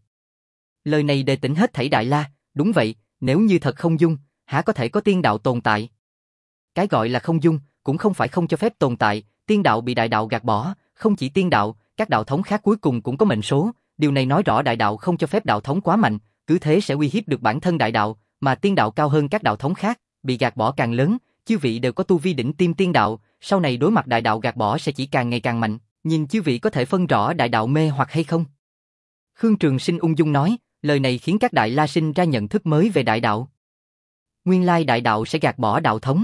Lời này đề tỉnh hết thảy Đại La, đúng vậy, nếu như thật không dung, há có thể có tiên đạo tồn tại? Cái gọi là không dung, cũng không phải không cho phép tồn tại, tiên đạo bị đại đạo gạt bỏ, không chỉ tiên đạo, các đạo thống khác cuối cùng cũng có mệnh số, điều này nói rõ đại đạo không cho phép đạo thống quá mạnh, cứ thế sẽ uy hiếp được bản thân đại đạo, mà tiên đạo cao hơn các đạo thống khác, bị gạt bỏ càng lớn, chư vị đều có tu vi đỉnh tiêm tiên đạo, sau này đối mặt đại đạo gạt bỏ sẽ chỉ càng ngày càng mạnh, nhìn chư vị có thể phân rõ đại đạo mê hoặc hay không? Khương Trường Sinh ung dung nói, lời này khiến các Đại La sinh ra nhận thức mới về đại đạo. Nguyên lai đại đạo sẽ gạt bỏ đạo thống.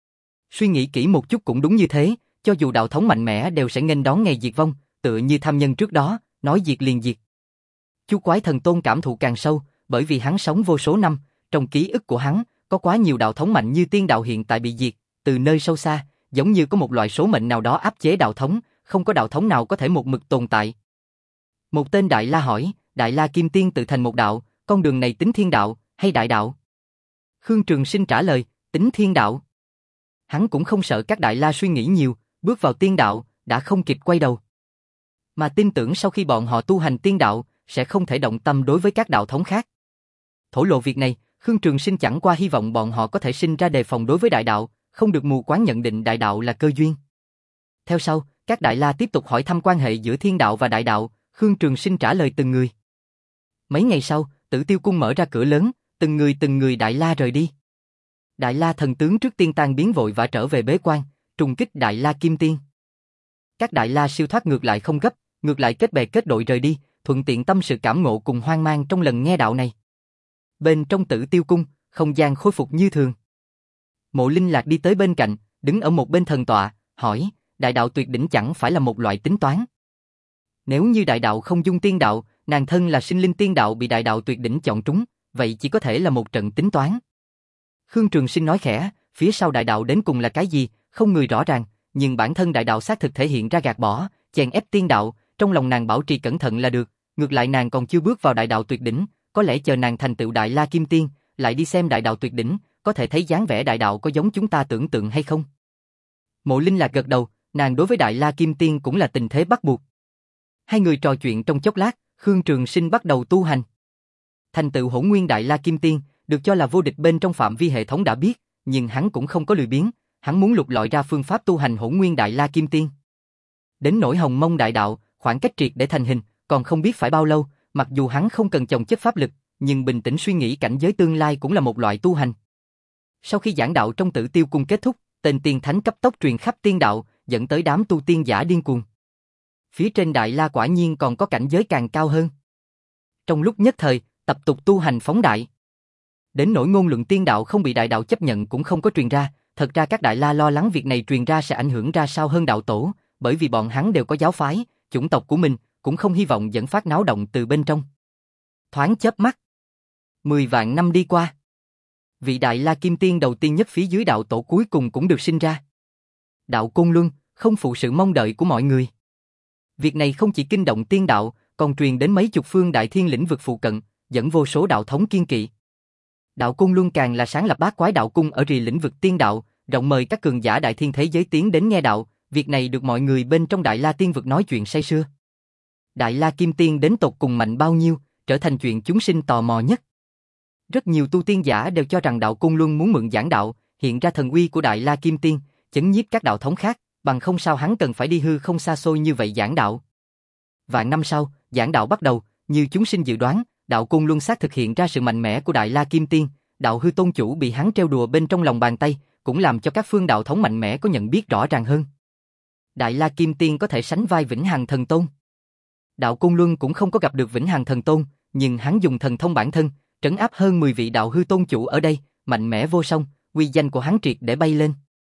Suy nghĩ kỹ một chút cũng đúng như thế, cho dù đạo thống mạnh mẽ đều sẽ nghênh đón ngày diệt vong, tựa như tham nhân trước đó, nói diệt liền diệt. Chu Quái Thần Tôn cảm thụ càng sâu, bởi vì hắn sống vô số năm, trong ký ức của hắn, có quá nhiều đạo thống mạnh như tiên đạo hiện tại bị diệt, từ nơi sâu xa, giống như có một loại số mệnh nào đó áp chế đạo thống, không có đạo thống nào có thể một mực tồn tại. Một tên Đại La hỏi, Đại La Kim Tiên tự thành một đạo, con đường này tính thiên đạo, hay đại đạo? Khương Trường Sinh trả lời, tính thiên đạo. Hắn cũng không sợ các Đại La suy nghĩ nhiều, bước vào tiên đạo, đã không kịp quay đầu. Mà tin tưởng sau khi bọn họ tu hành tiên đạo, sẽ không thể động tâm đối với các đạo thống khác. Thổ lộ việc này, Khương Trường Sinh chẳng qua hy vọng bọn họ có thể sinh ra đề phòng đối với đại đạo, không được mù quáng nhận định đại đạo là cơ duyên. Theo sau, các Đại La tiếp tục hỏi thăm quan hệ giữa thiên đạo và đại đạo, Khương Trường Sinh trả lời từng người. Mấy ngày sau, Tử Tiêu Cung mở ra cửa lớn, từng người từng người Đại La rời đi. Đại La thần tướng trước tiên tan biến vội vã trở về bế quan, trùng kích Đại La Kim Tiên. Các Đại La siêu thoát ngược lại không gấp, ngược lại kết bè kết đội rời đi, thuận tiện tâm sự cảm ngộ cùng hoang mang trong lần nghe đạo này. Bên trong Tử Tiêu Cung, không gian khôi phục như thường. Mộ Linh Lạc đi tới bên cạnh, đứng ở một bên thần tọa, hỏi, đại đạo tuyệt đỉnh chẳng phải là một loại tính toán? Nếu như đại đạo không dung tiên đạo, nàng thân là sinh linh tiên đạo bị đại đạo tuyệt đỉnh chọn trúng, vậy chỉ có thể là một trận tính toán. Khương Trường Sinh nói khẽ, phía sau đại đạo đến cùng là cái gì, không người rõ ràng, nhưng bản thân đại đạo xác thực thể hiện ra gạt bỏ, chèn ép tiên đạo, trong lòng nàng bảo trì cẩn thận là được, ngược lại nàng còn chưa bước vào đại đạo tuyệt đỉnh, có lẽ chờ nàng thành tựu Đại La Kim Tiên, lại đi xem đại đạo tuyệt đỉnh, có thể thấy dáng vẻ đại đạo có giống chúng ta tưởng tượng hay không. Mộ Linh Lạc gật đầu, nàng đối với Đại La Kim Tiên cũng là tình thế bắt buộc. Hai người trò chuyện trong chốc lát, Khương Trường Sinh bắt đầu tu hành. Thành tựu Hỗn Nguyên Đại La Kim Tiên, được cho là vô địch bên trong phạm vi hệ thống đã biết, nhưng hắn cũng không có lười biếng, hắn muốn lục lọi ra phương pháp tu hành Hỗn Nguyên Đại La Kim Tiên. Đến nỗi Hồng Mông Đại Đạo, khoảng cách triệt để thành hình, còn không biết phải bao lâu, mặc dù hắn không cần chồng chất pháp lực, nhưng bình tĩnh suy nghĩ cảnh giới tương lai cũng là một loại tu hành. Sau khi giảng đạo trong Tử Tiêu Cung kết thúc, tên tiên thánh cấp tốc truyền khắp tiên đạo, dẫn tới đám tu tiên giả điên cuồng. Phía trên Đại La quả nhiên còn có cảnh giới càng cao hơn. Trong lúc nhất thời, tập tục tu hành phóng đại. Đến nỗi ngôn luận tiên đạo không bị đại đạo chấp nhận cũng không có truyền ra, thật ra các Đại La lo lắng việc này truyền ra sẽ ảnh hưởng ra sao hơn đạo tổ, bởi vì bọn hắn đều có giáo phái, chủng tộc của mình, cũng không hy vọng dẫn phát náo động từ bên trong. Thoáng chớp mắt, mười vạn năm đi qua. Vị Đại La Kim Tiên đầu tiên nhất phía dưới đạo tổ cuối cùng cũng được sinh ra. Đạo Côn Luân, không phụ sự mong đợi của mọi người. Việc này không chỉ kinh động tiên đạo, còn truyền đến mấy chục phương đại thiên lĩnh vực phụ cận, dẫn vô số đạo thống kiên kỵ. Đạo Côn Luân càng là sáng lập bát quái đạo cung ở rìa lĩnh vực tiên đạo, rộng mời các cường giả đại thiên thế giới tiến đến nghe đạo, việc này được mọi người bên trong Đại La Tiên vực nói chuyện say sưa. Đại La Kim Tiên đến tột cùng mạnh bao nhiêu, trở thành chuyện chúng sinh tò mò nhất. Rất nhiều tu tiên giả đều cho rằng đạo Côn Luân muốn mượn giảng đạo, hiện ra thần uy của Đại La Kim Tiên, chấn nhiếp các đạo thống khác, bằng không sao hắn cần phải đi hư không xa xôi như vậy giảng đạo. Vạn năm sau, giảng đạo bắt đầu, như chúng sinh dự đoán, đạo Côn Luân xác thực hiện ra sự mạnh mẽ của Đại La Kim Tiên, đạo hư tôn chủ bị hắn trêu đùa bên trong lòng bàn tay, cũng làm cho các phương đạo thống mạnh mẽ có nhận biết rõ ràng hơn. Đại La Kim Tiên có thể sánh vai Vĩnh Hằng Thần Tôn. Đạo Côn Luân cũng không có gặp được Vĩnh Hằng Thần Tôn, nhưng hắn dùng thần thông bản thân, trấn áp hơn mười vị đạo hư tôn chủ ở đây, mạnh mẽ vô song, uy danh của hắn triệt để bay lên.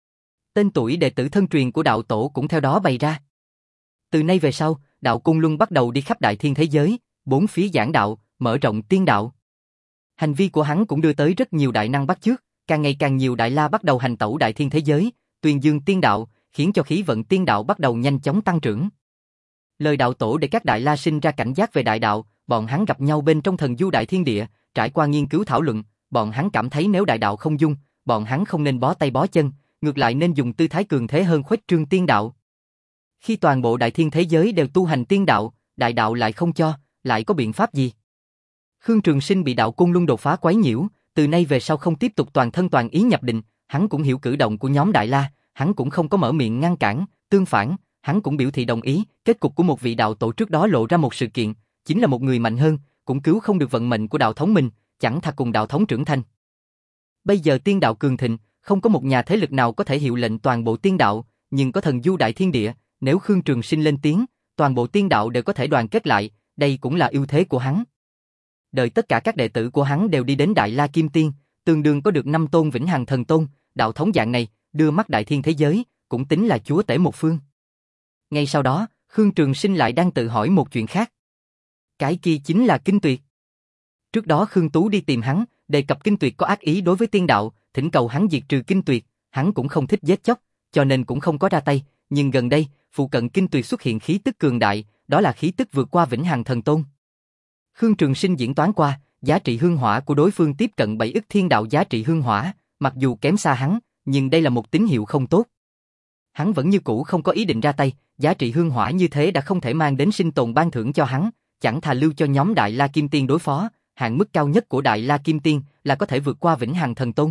Tên tuổi đệ tử thân truyền của đạo tổ cũng theo đó bày ra. Từ nay về sau, đạo Côn Luân bắt đầu đi khắp đại thiên thế giới, bốn phía giảng đạo, mở rộng tiên đạo. Hành vi của hắn cũng đưa tới rất nhiều đại năng bắt chước, càng ngày càng nhiều đại la bắt đầu hành tẩu đại thiên thế giới, tuyên dương tiên đạo, khiến cho khí vận tiên đạo bắt đầu nhanh chóng tăng trưởng. Lời đạo tổ để các đại la sinh ra cảnh giác về đại đạo, bọn hắn gặp nhau bên trong thần du đại thiên địa, trải qua nghiên cứu thảo luận, bọn hắn cảm thấy nếu đại đạo không dung, bọn hắn không nên bó tay bó chân, ngược lại nên dùng tư thái cường thế hơn khuếch trương tiên đạo. Khi toàn bộ đại thiên thế giới đều tu hành tiên đạo, đại đạo lại không cho, lại có biện pháp gì? Khương Trường Sinh bị đạo Côn Luân đột phá quấy nhiễu, từ nay về sau không tiếp tục toàn thân toàn ý nhập định, hắn cũng hiểu cử động của nhóm đại la, hắn cũng không có mở miệng ngăn cản, tương phản, hắn cũng biểu thị đồng ý. Kết cục của một vị đạo tổ trước đó lộ ra một sự kiện, chính là một người mạnh hơn, cũng cứu không được vận mệnh của đạo thống mình, chẳng thà cùng đạo thống trưởng thành. Bây giờ tiên đạo cường thịnh, không có một nhà thế lực nào có thể hiệu lệnh toàn bộ tiên đạo, nhưng có thần du đại thiên địa, nếu Khương Trường Sinh lên tiếng, toàn bộ tiên đạo đều có thể đoàn kết lại, đây cũng là ưu thế của hắn. Đợi tất cả các đệ tử của hắn đều đi đến Đại La Kim Tiên, tương đương có được năm tôn Vĩnh Hằng Thần Tôn, đạo thống dạng này, đưa mắt đại thiên thế giới, cũng tính là chúa tể một phương. Ngay sau đó, Khương Trường Sinh lại đang tự hỏi một chuyện khác. Cái kia chính là Kinh Tuyệt. Trước đó Khương Tú đi tìm hắn, đề cập Kinh Tuyệt có ác ý đối với tiên đạo, thỉnh cầu hắn diệt trừ Kinh Tuyệt, hắn cũng không thích giết chóc, cho nên cũng không có ra tay, nhưng gần đây, phụ cận Kinh Tuyệt xuất hiện khí tức cường đại, đó là khí tức vượt qua Vĩnh Hằng Thần Tôn. Khương Trường Sinh diễn toán qua, giá trị hương hỏa của đối phương tiếp cận bảy ức thiên đạo giá trị hương hỏa, mặc dù kém xa hắn, nhưng đây là một tín hiệu không tốt. Hắn vẫn như cũ không có ý định ra tay, giá trị hương hỏa như thế đã không thể mang đến sinh tồn ban thưởng cho hắn, chẳng thà lưu cho nhóm Đại La Kim Tiên đối phó, hạn mức cao nhất của Đại La Kim Tiên là có thể vượt qua Vĩnh Hằng Thần Tôn.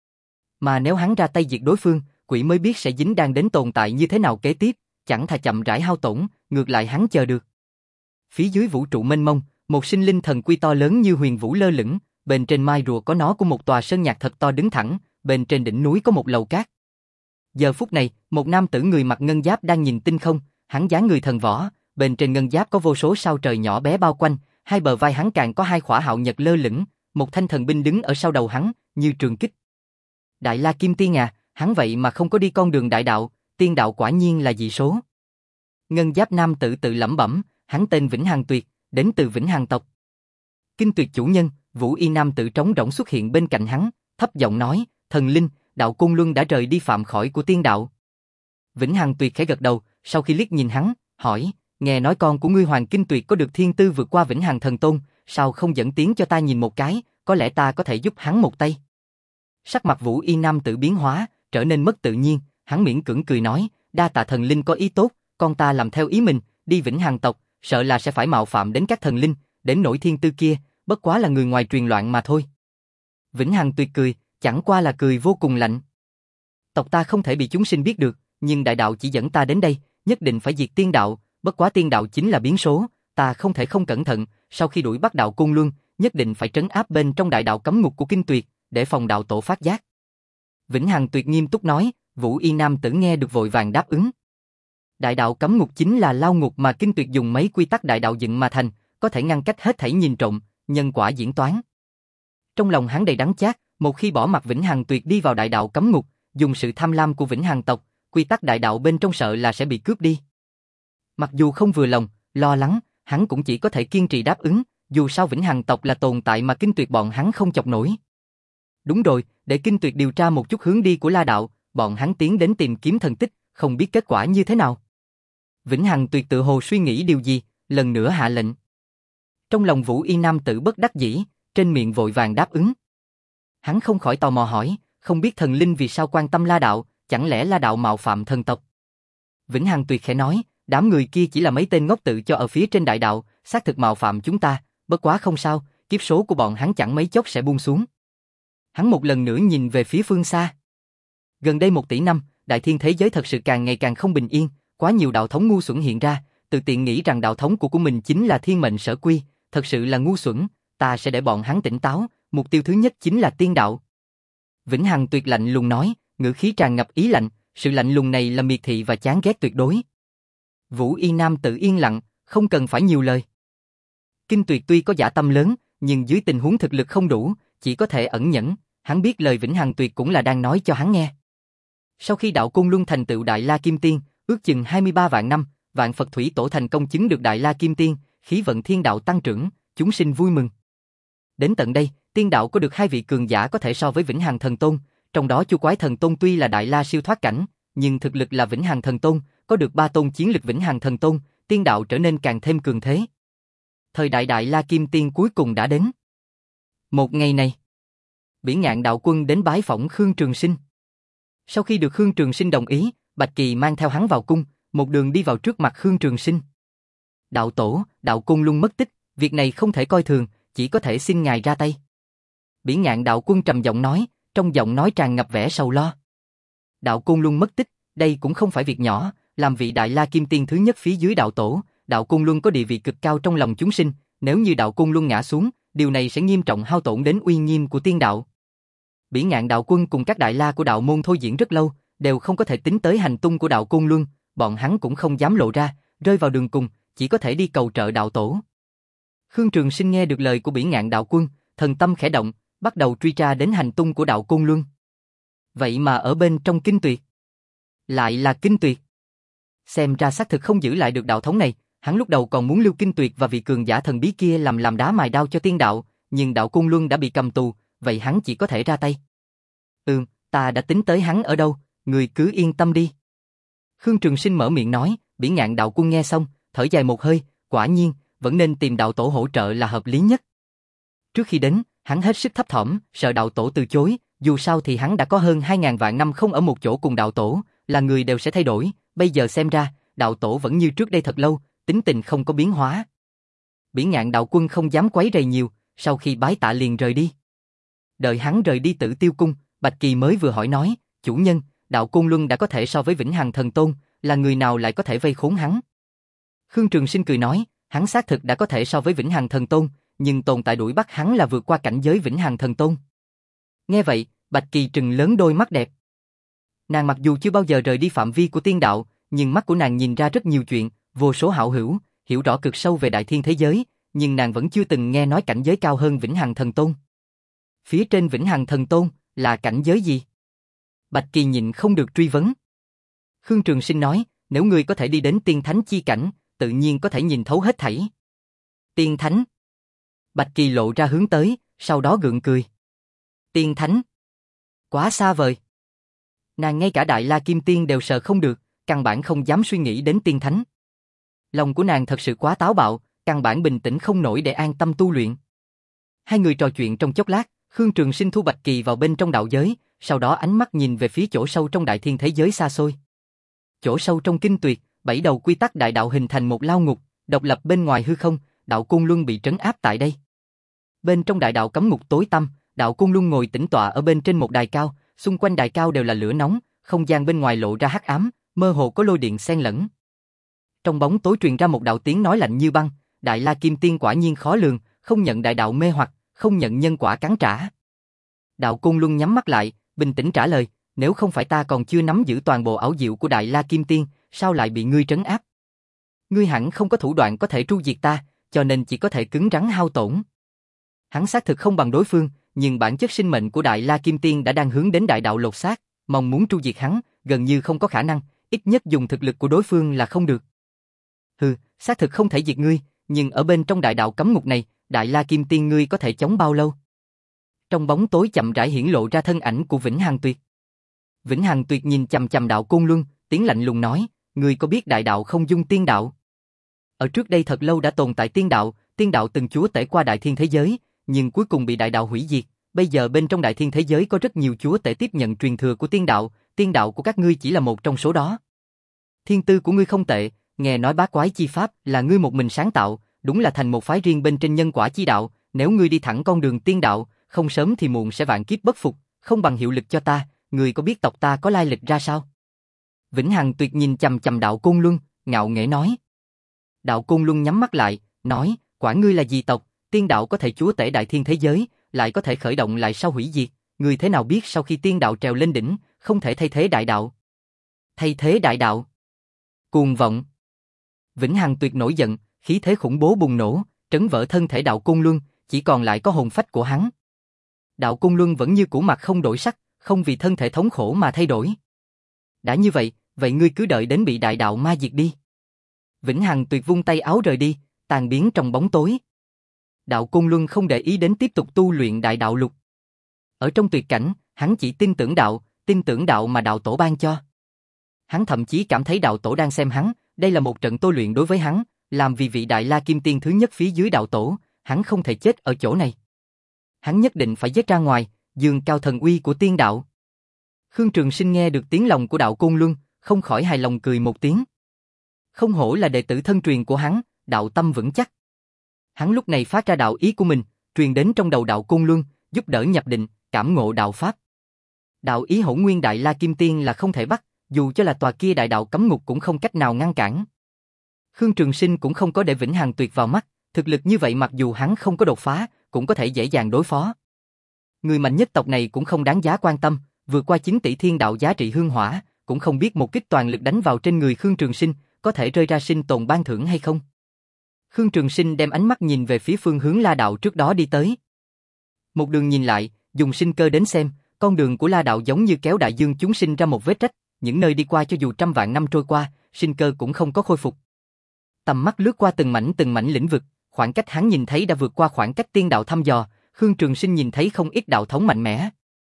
Mà nếu hắn ra tay diệt đối phương, quỷ mới biết sẽ dính đang đến tồn tại như thế nào kế tiếp, chẳng thà chậm rãi hao tổn, ngược lại hắn chờ được. Phía dưới vũ trụ mênh mông, một sinh linh thần quy to lớn như huyền vũ lơ lửng, bên trên mai rùa có nó của một tòa sơn nhạc thật to đứng thẳng, bên trên đỉnh núi có một lầu cát. Giờ phút này, một nam tử người mặc ngân giáp đang nhìn tinh không, hắn dáng người thần võ, bên trên ngân giáp có vô số sao trời nhỏ bé bao quanh, hai bờ vai hắn càng có hai khỏa hạo nhật lơ lửng, một thanh thần binh đứng ở sau đầu hắn, như trường kích. Đại La Kim Tiên à, hắn vậy mà không có đi con đường đại đạo, tiên đạo quả nhiên là dị số. Ngân giáp nam tử tự lẩm bẩm, hắn tên Vĩnh Hằng Tuyệt, đến từ Vĩnh Hằng tộc. Kinh Tuyệt chủ nhân, Vũ Y nam tử trống rỗng xuất hiện bên cạnh hắn, thấp giọng nói, thần linh, đạo Côn Luân đã rời đi phạm khỏi của tiên đạo. Vĩnh Hằng Tuyệt khẽ gật đầu, sau khi liếc nhìn hắn, hỏi, nghe nói con của ngươi Hoàng Kinh Tuyệt có được thiên tư vượt qua Vĩnh Hằng Thần Tôn, sao không dẫn tiếng cho ta nhìn một cái, có lẽ ta có thể giúp hắn một tay. Sắc mặt Vũ Y nam tử biến hóa, trở nên mất tự nhiên, hắn miễn cưỡng cười nói, đa tạ thần linh có ý tốt, con ta làm theo ý mình, đi Vĩnh Hằng tộc, sợ là sẽ phải mạo phạm đến các thần linh, đến nỗi thiên tư kia, bất quá là người ngoài truyền loạn mà thôi. Vĩnh Hằng Tuyệt cười, chẳng qua là cười vô cùng lạnh. Tộc ta không thể bị chúng sinh biết được, nhưng đại đạo chỉ dẫn ta đến đây, nhất định phải diệt tiên đạo, bất quá tiên đạo chính là biến số, ta không thể không cẩn thận, sau khi đuổi bắt đạo Côn Luân, nhất định phải trấn áp bên trong đại đạo cấm ngục của Kinh Tuyệt, để phòng đạo tổ phát giác. Vĩnh Hằng Tuyệt nghiêm túc nói, Vũ Y nam tử nghe được vội vàng đáp ứng. Đại đạo cấm ngục chính là lao ngục mà Kinh Tuyệt dùng mấy quy tắc đại đạo dựng mà thành, có thể ngăn cách hết thảy nhìn trộm, nhân quả diễn toán. Trong lòng hắn đầy đắng chát, một khi bỏ mặc Vĩnh Hằng Tuyệt đi vào đại đạo cấm ngục, dùng sự tham lam của Vĩnh Hằng tộc, quy tắc đại đạo bên trong sợ là sẽ bị cướp đi. Mặc dù không vừa lòng, lo lắng, hắn cũng chỉ có thể kiên trì đáp ứng, dù sao Vĩnh Hằng tộc là tồn tại mà Kinh Tuyệt bọn hắn không chọc nổi. Đúng rồi, để Kinh Tuyệt điều tra một chút hướng đi của La đạo, bọn hắn tiến đến tìm kiếm thần tích, không biết kết quả như thế nào. Vĩnh Hằng Tuyệt tự hồ suy nghĩ điều gì, lần nữa hạ lệnh. Trong lòng Vũ Y nam tử bất đắc dĩ, trên miệng vội vàng đáp ứng. Hắn không khỏi tò mò hỏi, không biết thần linh vì sao quan tâm La đạo, chẳng lẽ La đạo mạo phạm thần tộc? Vĩnh Hằng Tuyệt khẽ nói, đám người kia chỉ là mấy tên ngốc tự cho ở phía trên đại đạo, xác thực mạo phạm chúng ta, bất quá không sao, kiếp số của bọn hắn chẳng mấy chốc sẽ buông xuống. Hắn một lần nữa nhìn về phía phương xa. Gần đây một tỷ năm, đại thiên thế giới thật sự càng ngày càng không bình yên, quá nhiều đạo thống ngu xuẩn hiện ra, tự tiện nghĩ rằng đạo thống của của mình chính là thiên mệnh sở quy, thật sự là ngu xuẩn, ta sẽ để bọn hắn tỉnh táo, mục tiêu thứ nhất chính là tiên đạo. Vĩnh Hằng Tuyệt lạnh lùng nói, ngữ khí tràn ngập ý lạnh, sự lạnh lùng này là miệt thị và chán ghét tuyệt đối. Vũ Y nam tự yên lặng, không cần phải nhiều lời. Kinh Tuyệt tuy có dã tâm lớn, nhưng dưới tình huống thực lực không đủ, chỉ có thể ẩn nhẫn, hắn biết lời Vĩnh Hằng Tuyệt cũng là đang nói cho hắn nghe. Sau khi đạo Côn Luân thành tựu Đại La Kim Tiên, ước chừng hai mươi ba vạn năm, vạn Phật Thủy Tổ thành công chứng được Đại La Kim Tiên, khí vận thiên đạo tăng trưởng, chúng sinh vui mừng. Đến tận đây, tiên đạo có được hai vị cường giả có thể so với Vĩnh Hằng Thần Tôn, trong đó Chu Quái Thần Tôn tuy là Đại La siêu thoát cảnh, nhưng thực lực là Vĩnh Hằng Thần Tôn, có được ba tôn chiến lực Vĩnh Hằng Thần Tôn, tiên đạo trở nên càng thêm cường thế. Thời đại Đại La Kim Tiên cuối cùng đã đến. Một ngày này, Bỉ Ngạn đạo quân đến bái phỏng Khương Trường Sinh. Sau khi được Khương Trường Sinh đồng ý, Bạch Kỳ mang theo hắn vào cung, một đường đi vào trước mặt Khương Trường Sinh. Đạo tổ, đạo Côn Luân mất tích, việc này không thể coi thường, chỉ có thể xin ngài ra tay. Bỉ Ngạn đạo quân trầm giọng nói, trong giọng nói tràn ngập vẻ sầu lo. Đạo Côn Luân mất tích, đây cũng không phải việc nhỏ, làm vị Đại La Kim Tiên thứ nhất phía dưới đạo tổ, đạo Côn Luân có địa vị cực cao trong lòng chúng sinh, nếu như đạo Côn Luân ngã xuống, điều này sẽ nghiêm trọng hao tổn đến uy nghiêm của tiên đạo. Bỉ Ngạn đạo quân cùng các đại la của đạo môn thôi diễn rất lâu, đều không có thể tính tới hành tung của đạo Côn Luân, bọn hắn cũng không dám lộ ra, rơi vào đường cùng, chỉ có thể đi cầu trợ đạo tổ. Khương Trường Sinh nghe được lời của Bỉ Ngạn đạo quân, thần tâm khẽ động, bắt đầu truy tra đến hành tung của đạo Côn Luân. Vậy mà ở bên trong Kinh Tuyệt, lại là Kinh Tuyệt. Xem ra xác thực không giữ lại được đạo thống này, hắn lúc đầu còn muốn lưu Kinh Tuyệt và vị cường giả thần bí kia làm làm đá mài đao cho tiên đạo, nhưng đạo Côn Luân đã bị cầm tù, vậy hắn chỉ có thể ra tay. Ừm, ta đã tính tới hắn ở đâu, người cứ yên tâm đi. Khương Trường Sinh mở miệng nói, Bỉ Ngạn đạo quân nghe xong, thở dài một hơi, quả nhiên, vẫn nên tìm đạo tổ hỗ trợ là hợp lý nhất. Trước khi đến, hắn hết sức thấp thỏm, sợ đạo tổ từ chối, dù sao thì hắn đã có hơn hai ngàn vạn năm không ở một chỗ cùng đạo tổ, là người đều sẽ thay đổi, bây giờ xem ra, đạo tổ vẫn như trước đây thật lâu, tính tình không có biến hóa. Bỉ Ngạn đạo quân không dám quấy rầy nhiều, sau khi bái tạ liền rời đi. Đợi hắn rời đi Tử Tiêu cung, Bạch Kỳ mới vừa hỏi nói, chủ nhân, đạo Côn Luân đã có thể so với Vĩnh Hằng Thần Tôn, là người nào lại có thể vây khốn hắn? Khương Trường Sinh cười nói, hắn xác thực đã có thể so với Vĩnh Hằng Thần Tôn, nhưng tồn tại đuổi bắt hắn là vượt qua cảnh giới Vĩnh Hằng Thần Tôn. Nghe vậy, Bạch Kỳ trừng lớn đôi mắt đẹp. Nàng mặc dù chưa bao giờ rời đi phạm vi của tiên đạo, nhưng mắt của nàng nhìn ra rất nhiều chuyện, vô số hảo hữu, hiểu rõ cực sâu về đại thiên thế giới, nhưng nàng vẫn chưa từng nghe nói cảnh giới cao hơn Vĩnh Hằng Thần Tôn. Phía trên Vĩnh Hằng Thần Tôn là cảnh giới gì? Bạch Kỳ nhịn không được truy vấn. Khương Trường Sinh nói, nếu ngươi có thể đi đến tiên thánh chi cảnh, tự nhiên có thể nhìn thấu hết thảy. Tiên thánh. Bạch Kỳ lộ ra hướng tới, sau đó gượng cười. Tiên thánh. Quá xa vời. Nàng ngay cả Đại La Kim Tiên đều sợ không được, căn bản không dám suy nghĩ đến tiên thánh. Lòng của nàng thật sự quá táo bạo, căn bản bình tĩnh không nổi để an tâm tu luyện. Hai người trò chuyện trong chốc lát, Khương Trường Sinh thu Bạch Kỳ vào bên trong đạo giới, sau đó ánh mắt nhìn về phía chỗ sâu trong đại thiên thế giới xa xôi. Chỗ sâu trong Kinh Tuyệt, bảy đầu quy tắc đại đạo hình thành một lao ngục, độc lập bên ngoài hư không, đạo Côn Luân bị trấn áp tại đây. Bên trong đại đạo cấm ngục tối tăm, đạo Côn Luân ngồi tĩnh tọa ở bên trên một đài cao, xung quanh đài cao đều là lửa nóng, không gian bên ngoài lộ ra hắc ám, mơ hồ có lôi điện xen lẫn. Trong bóng tối truyền ra một đạo tiếng nói lạnh như băng, Đại La Kim Tiên quả nhiên khó lường, không nhận đại đạo mê hoặc, không nhận nhân quả cắn trả. Đạo Côn Luân nhắm mắt lại, bình tĩnh trả lời, nếu không phải ta còn chưa nắm giữ toàn bộ ảo diệu của Đại La Kim Tiên, sao lại bị ngươi trấn áp? Ngươi hẳn không có thủ đoạn có thể tru diệt ta, cho nên chỉ có thể cứng rắn hao tổn. Hắn xác thực không bằng đối phương, nhưng bản chất sinh mệnh của Đại La Kim Tiên đã đang hướng đến đại đạo lột xác, mong muốn tru diệt hắn, gần như không có khả năng, ít nhất dùng thực lực của đối phương là không được. Hừ, xác thực không thể diệt ngươi, nhưng ở bên trong đại đạo cấm ngục này, Đại La Kim Tiên ngươi có thể chống bao lâu? Trong bóng tối chậm rãi hiển lộ ra thân ảnh của Vĩnh Hằng Tuyệt. Vĩnh Hằng Tuyệt nhìn chằm chằm Đạo Côn Luân, tiếng lạnh lùng nói, ngươi có biết đại đạo không dung tiên đạo? Ở trước đây thật lâu đã tồn tại tiên đạo, tiên đạo từng chúa tể qua đại thiên thế giới, nhưng cuối cùng bị đại đạo hủy diệt. Bây giờ bên trong đại thiên thế giới có rất nhiều chúa tể tiếp nhận truyền thừa của tiên đạo, tiên đạo của các ngươi chỉ là một trong số đó. Thiên tư của ngươi không tệ, nghe nói bát quái chi pháp là ngươi một mình sáng tạo, đúng là thành một phái riêng bên trên nhân quả chi đạo, nếu ngươi đi thẳng con đường tiên đạo, không sớm thì muộn sẽ vạn kiếp bất phục, không bằng hiệu lực cho ta, ngươi có biết tộc ta có lai lịch ra sao? Vĩnh Hằng Tuyệt nhìn chằm chằm Đạo Côn Luân, ngạo nghễ nói. Đạo Côn Luân nhắm mắt lại, nói, quả ngươi là gì tộc, tiên đạo có thể chúa tể đại thiên thế giới, lại có thể khởi động lại sau hủy diệt, ngươi thế nào biết sau khi tiên đạo trèo lên đỉnh, không thể thay thế đại đạo? Thay thế đại đạo? Cuồng vọng! Vĩnh Hằng Tuyệt nổi giận, khí thế khủng bố bùng nổ, trấn vỡ thân thể Đạo Côn Luân, chỉ còn lại có hồn phách của hắn. Đạo Côn Luân vẫn như cũ mặt không đổi sắc, không vì thân thể thống khổ mà thay đổi. Đã như vậy, vậy ngươi cứ đợi đến bị đại đạo ma diệt đi. Vĩnh Hằng Tuyệt vung tay áo rời đi, tan biến trong bóng tối. Đạo Côn Luân không để ý đến tiếp tục tu luyện đại đạo lục. Ở trong tuyệt cảnh, hắn chỉ tin tưởng đạo, tin tưởng đạo mà đạo tổ ban cho. Hắn thậm chí cảm thấy đạo tổ đang xem hắn, đây là một trận tôi luyện đối với hắn, làm vì vị Đại La Kim Tiên thứ nhất phía dưới đạo tổ, hắn không thể chết ở chỗ này. Hắn nhất định phải giết ra ngoài, dương cao thần uy của tiên đạo. Khương Trường Sinh nghe được tiếng lòng của Đạo Côn Luân, không khỏi hài lòng cười một tiếng. Không hổ là đệ tử thân truyền của hắn, đạo tâm vững chắc. Hắn lúc này phát ra đạo ý của mình, truyền đến trong đầu Đạo Côn Luân, giúp đỡ nhập định, cảm ngộ đạo pháp. Đạo ý Hỗn Nguyên Đại La Kim Tiên là không thể bắt, dù cho là tòa kia đại đạo cấm ngục cũng không cách nào ngăn cản. Khương Trường Sinh cũng không có để Vĩnh Hằng Tuyệt vào mắt, thực lực như vậy mặc dù hắn không có đột phá, cũng có thể dễ dàng đối phó. Người mạnh nhất tộc này cũng không đáng giá quan tâm, vượt qua chín tỷ thiên đạo giá trị hương hỏa, cũng không biết một kích toàn lực đánh vào trên người Khương Trường Sinh, có thể rơi ra sinh tồn ban thưởng hay không. Khương Trường Sinh đem ánh mắt nhìn về phía phương hướng La Đạo trước đó đi tới. Một đường nhìn lại, dùng sinh cơ đến xem, con đường của La Đạo giống như kéo đại dương chúng sinh ra một vết rách, những nơi đi qua cho dù trăm vạn năm trôi qua, sinh cơ cũng không có khôi phục. Tầm mắt lướt qua từng mảnh từng mảnh lĩnh vực, khoảng cách hắn nhìn thấy đã vượt qua khoảng cách tiên đạo thăm dò, Khương Trường Sinh nhìn thấy không ít đạo thống mạnh mẽ.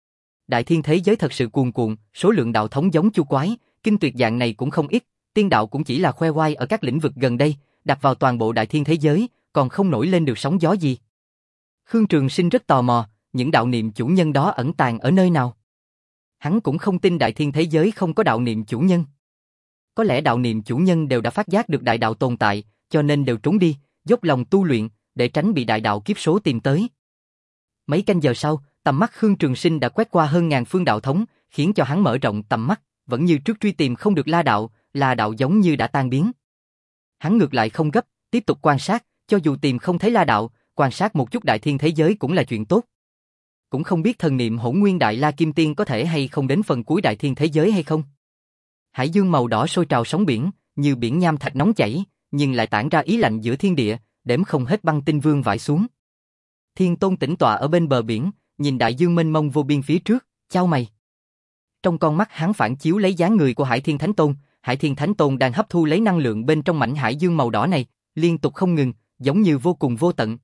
Đại thiên thế giới thật sự cuồn cuộn, số lượng đạo thống giống chu quái, kinh tuyệt dạng này cũng không ít, tiên đạo cũng chỉ là khoe oai ở các lĩnh vực gần đây, đặt vào toàn bộ đại thiên thế giới, còn không nổi lên được sóng gió gì. Khương Trường Sinh rất tò mò, những đạo niệm chủ nhân đó ẩn tàng ở nơi nào. Hắn cũng không tin đại thiên thế giới không có đạo niệm chủ nhân. Có lẽ đạo niệm chủ nhân đều đã phát giác được đại đạo tồn tại, cho nên đều trốn đi, dốc lòng tu luyện, để tránh bị đại đạo kiếp số tìm tới. Mấy canh giờ sau, tầm mắt Khương Trường Sinh đã quét qua hơn ngàn phương đạo thống, khiến cho hắn mở rộng tầm mắt, vẫn như trước truy tìm không được La Đạo, La Đạo giống như đã tan biến. Hắn ngược lại không gấp, tiếp tục quan sát, cho dù tìm không thấy La Đạo, quan sát một chút đại thiên thế giới cũng là chuyện tốt. Cũng không biết thần niệm Hỗn Nguyên Đại La Kim Tiên có thể hay không đến phần cuối đại thiên thế giới hay không. Hải dương màu đỏ sôi trào sóng biển, như biển nham thạch nóng chảy, nhưng lại tản ra ý lạnh giữa thiên địa, đếm không hết băng tinh vương vãi xuống. Thiên Tôn tĩnh tọa ở bên bờ biển, nhìn đại dương mênh mông vô biên phía trước, chau mày. Trong con mắt hắn phản chiếu lấy dáng người của Hải Thiên Thánh Tôn, Hải Thiên Thánh Tôn đang hấp thu lấy năng lượng bên trong mảnh hải dương màu đỏ này, liên tục không ngừng, giống như vô cùng vô tận.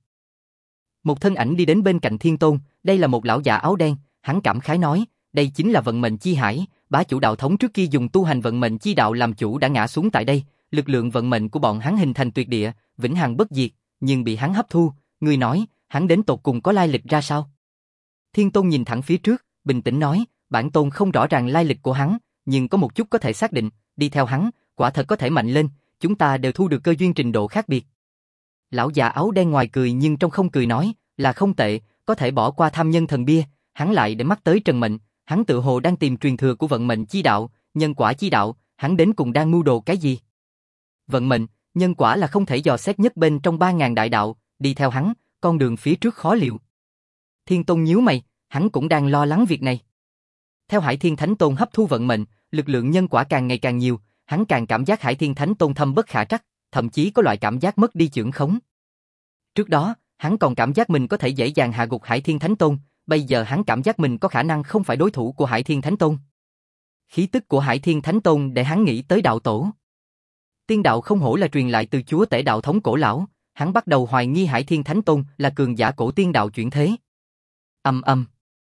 Một thân ảnh đi đến bên cạnh Thiên Tôn, đây là một lão già áo đen, hắn cảm khái nói, đây chính là vận mệnh chi hải, bá chủ đạo thống trước kia dùng tu hành vận mệnh chi đạo làm chủ đã ngã xuống tại đây, lực lượng vận mệnh của bọn hắn hình thành tuyệt địa, vĩnh hằng bất diệt, nhưng bị hắn hấp thu, người nói, hắn đến tột cùng có lai lịch ra sao? Thiên Tôn nhìn thẳng phía trước, bình tĩnh nói, bản tôn không rõ ràng lai lịch của hắn, nhưng có một chút có thể xác định, đi theo hắn, quả thật có thể mạnh lên, chúng ta đều thu được cơ duyên trình độ khác biệt. Lão già áo đen ngoài cười nhưng trong không cười nói, là không tệ, có thể bỏ qua tham nhân thần bia, hắn lại để mắt tới Trần Mệnh, hắn tự hồ đang tìm truyền thừa của vận mệnh chi đạo, nhân quả chi đạo, hắn đến cùng đang mưu đồ cái gì? Vận mệnh, nhân quả là không thể dò xét nhất bên trong ba ngàn đại đạo, đi theo hắn, con đường phía trước khó liệu. Thiên Tôn nhíu mày, hắn cũng đang lo lắng việc này. Theo Hải Thiên Thánh Tôn hấp thu vận mệnh, lực lượng nhân quả càng ngày càng nhiều, hắn càng cảm giác Hải Thiên Thánh Tôn thâm bất khả trắc, thậm chí có loại cảm giác mất đi chưởng khống. Trước đó, hắn còn cảm giác mình có thể dễ dàng hạ gục Hải Thiên Thánh Tôn, bây giờ hắn cảm giác mình có khả năng không phải đối thủ của Hải Thiên Thánh Tôn. Khí tức của Hải Thiên Thánh Tôn để hắn nghĩ tới đạo tổ. Tiên đạo không hổ là truyền lại từ chúa tể đạo thống cổ lão, hắn bắt đầu hoài nghi Hải Thiên Thánh Tôn là cường giả cổ tiên đạo chuyển thế. Ầm ầm.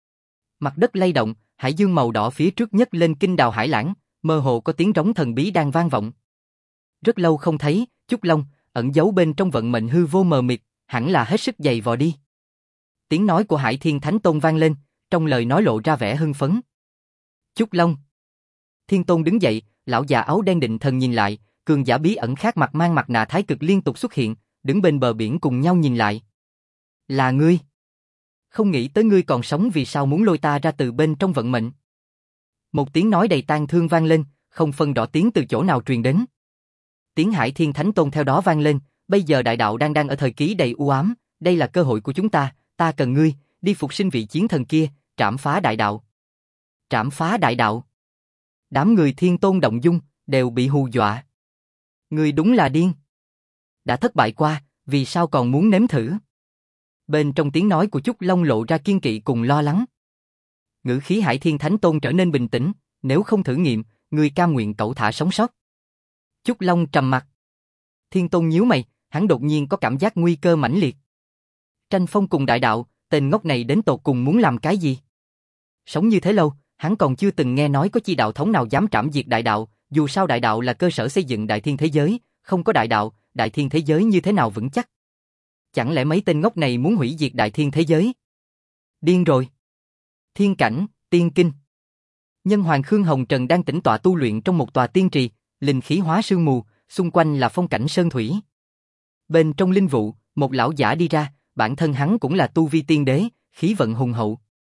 Mặt đất lay động, hải dương màu đỏ phía trước nhấc lên kinh đào hải lãng, mơ hồ có tiếng rống thần bí đang vang vọng. Rất lâu không thấy, Chúc Long, ẩn giấu bên trong vận mệnh hư vô mờ mịt, hẳn là hết sức dày vò đi. Tiếng nói của Hải Thiên Thánh Tôn vang lên, trong lời nói lộ ra vẻ hưng phấn. Chúc Long. Thiên Tôn đứng dậy, lão già áo đen định thần nhìn lại, cường giả bí ẩn khác mặt mang mặt nạ thái cực liên tục xuất hiện, đứng bên bờ biển cùng nhau nhìn lại. Là ngươi. Không nghĩ tới ngươi còn sống, vì sao muốn lôi ta ra từ bên trong vận mệnh. Một tiếng nói đầy tang thương vang lên, không phân rõ tiếng từ chỗ nào truyền đến. Tiếng Hải Thiên Thánh Tôn theo đó vang lên, bây giờ đại đạo đang đang ở thời kỳ đầy u ám, đây là cơ hội của chúng ta, ta cần ngươi, đi phục sinh vị chiến thần kia, trảm phá đại đạo. Trảm phá đại đạo. Đám người Thiên Tôn động dung, đều bị hù dọa. Ngươi đúng là điên. Đã thất bại qua, vì sao còn muốn nếm thử? Bên trong tiếng nói của Chúc Long lộ ra kiên kỵ cùng lo lắng. Ngữ khí Hải Thiên Thánh Tôn trở nên bình tĩnh, nếu không thử nghiệm, ngươi cam nguyện cẩu thả sống sót. Chúc Long trầm mặt. Thiên Tôn nhíu mày, hắn đột nhiên có cảm giác nguy cơ mãnh liệt. Tranh phong cùng đại đạo, tên ngốc này đến tột cùng muốn làm cái gì? Sống như thế lâu, hắn còn chưa từng nghe nói có chi đạo thống nào dám trảm diệt đại đạo, dù sao đại đạo là cơ sở xây dựng đại thiên thế giới, không có đại đạo, đại thiên thế giới như thế nào vững chắc? Chẳng lẽ mấy tên ngốc này muốn hủy diệt đại thiên thế giới? Điên rồi. Thiên cảnh, tiên kinh. Nhân hoàng Khương Hồng Trần đang tĩnh tọa tu luyện trong một tòa tiên trì, linh khí hóa sương mù, xung quanh là phong cảnh sơn thủy. Bên trong linh vụ, một lão giả đi ra, bản thân hắn cũng là tu vi tiên đế, khí vận hùng hậu.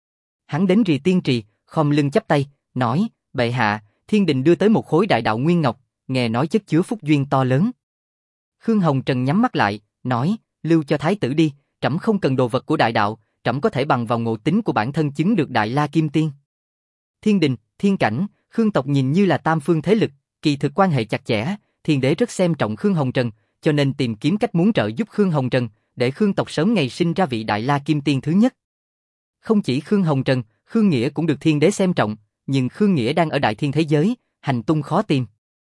Hắn đến rì tiên trì, khom lưng chắp tay, nói, bệ hạ, thiên đình đưa tới một khối đại đạo nguyên ngọc, nghe nói chất chứa phúc duyên to lớn. Khương Hồng Trần nhắm mắt lại, nói, lưu cho thái tử đi, trẫm không cần đồ vật của đại đạo, trẫm có thể bằng vào ngộ tính của bản thân chứng được đại la kim tiên. Thiên đình, thiên cảnh, Khương tộc nhìn như là tam phương thế lực, kỳ thực quan hệ chặt chẽ, thiên đế rất xem trọng Khương Hồng Trần, cho nên tìm kiếm cách muốn trợ giúp Khương Hồng Trần, để Khương tộc sớm ngày sinh ra vị đại la kim tiên thứ nhất. Không chỉ Khương Hồng Trần, Khương Nghĩa cũng được thiên đế xem trọng, nhưng Khương Nghĩa đang ở đại thiên thế giới, hành tung khó tìm.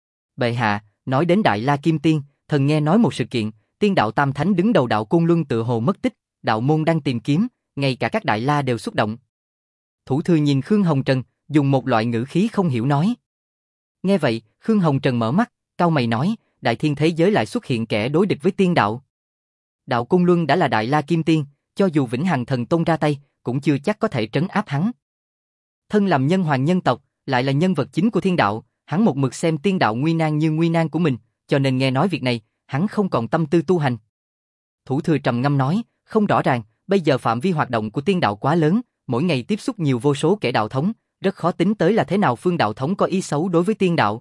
Bệ hạ, nói đến đại la kim tiên, thần nghe nói một sự kiện, tiên đạo tam thánh đứng đầu đạo Côn Luân tự hồ mất tích, đạo môn đang tìm kiếm, ngay cả các đại la đều xúc động. Thủ thư nhìn Khương Hồng Trần, dùng một loại ngữ khí không hiểu nói. Nghe vậy, Khương Hồng Trần mở mắt, cau mày nói, đại thiên thế giới lại xuất hiện kẻ đối địch với tiên đạo. Đạo Côn Luân đã là đại la kim tiên, cho dù Vĩnh Hằng Thần Tôn ra tay, cũng chưa chắc có thể trấn áp hắn. Thân làm nhân hoàng nhân tộc, lại là nhân vật chính của thiên đạo, hắn một mực xem tiên đạo nguy nan như nguy nan của mình, cho nên nghe nói việc này, hắn không còn tâm tư tu hành. Thủ thừa trầm ngâm nói, không rõ ràng, bây giờ phạm vi hoạt động của tiên đạo quá lớn, mỗi ngày tiếp xúc nhiều vô số kẻ đạo thống, rất khó tính tới là thế nào phương đạo thống có ý xấu đối với tiên đạo.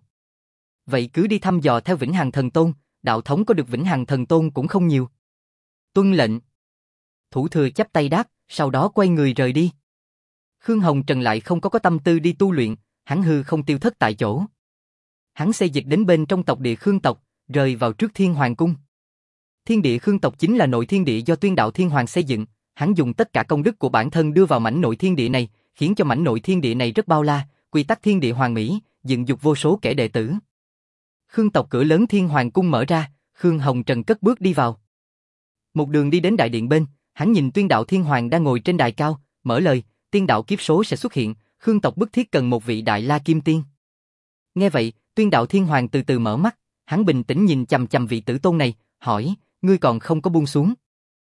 Vậy cứ đi thăm dò theo Vĩnh Hằng Thần Tôn, đạo thống có được Vĩnh Hằng Thần Tôn cũng không nhiều. Tuân lệnh. Thủ thừa chắp tay đáp, sau đó quay người rời đi. Khương Hồng Trần lại không có có tâm tư đi tu luyện, hắn hư không tiêu thất tại chỗ. Hắn xây dịch đến bên trong tộc địa Khương tộc, rời vào trước Thiên Hoàng cung. Thiên địa Khương tộc chính là nội thiên địa do Tuyên Đạo Thiên Hoàng xây dựng, hắn dùng tất cả công đức của bản thân đưa vào mảnh nội thiên địa này, khiến cho mảnh nội thiên địa này rất bao la, quy tắc thiên địa hoàn mỹ, dựng dục vô số kẻ đệ tử. Khương tộc cửa lớn Thiên Hoàng cung mở ra, Khương Hồng Trần cất bước đi vào. Một đường đi đến đại điện bên, hắn nhìn Tuyên Đạo Thiên Hoàng đang ngồi trên đài cao, mở lời, tiên đạo kiếp số sẽ xuất hiện, Khương tộc bức thiết cần một vị đại la kim tiên. Nghe vậy, Tuyên Đạo Thiên Hoàng từ từ mở mắt, hắn bình tĩnh nhìn chằm chằm vị tử tôn này, hỏi, ngươi còn không có buông xuống.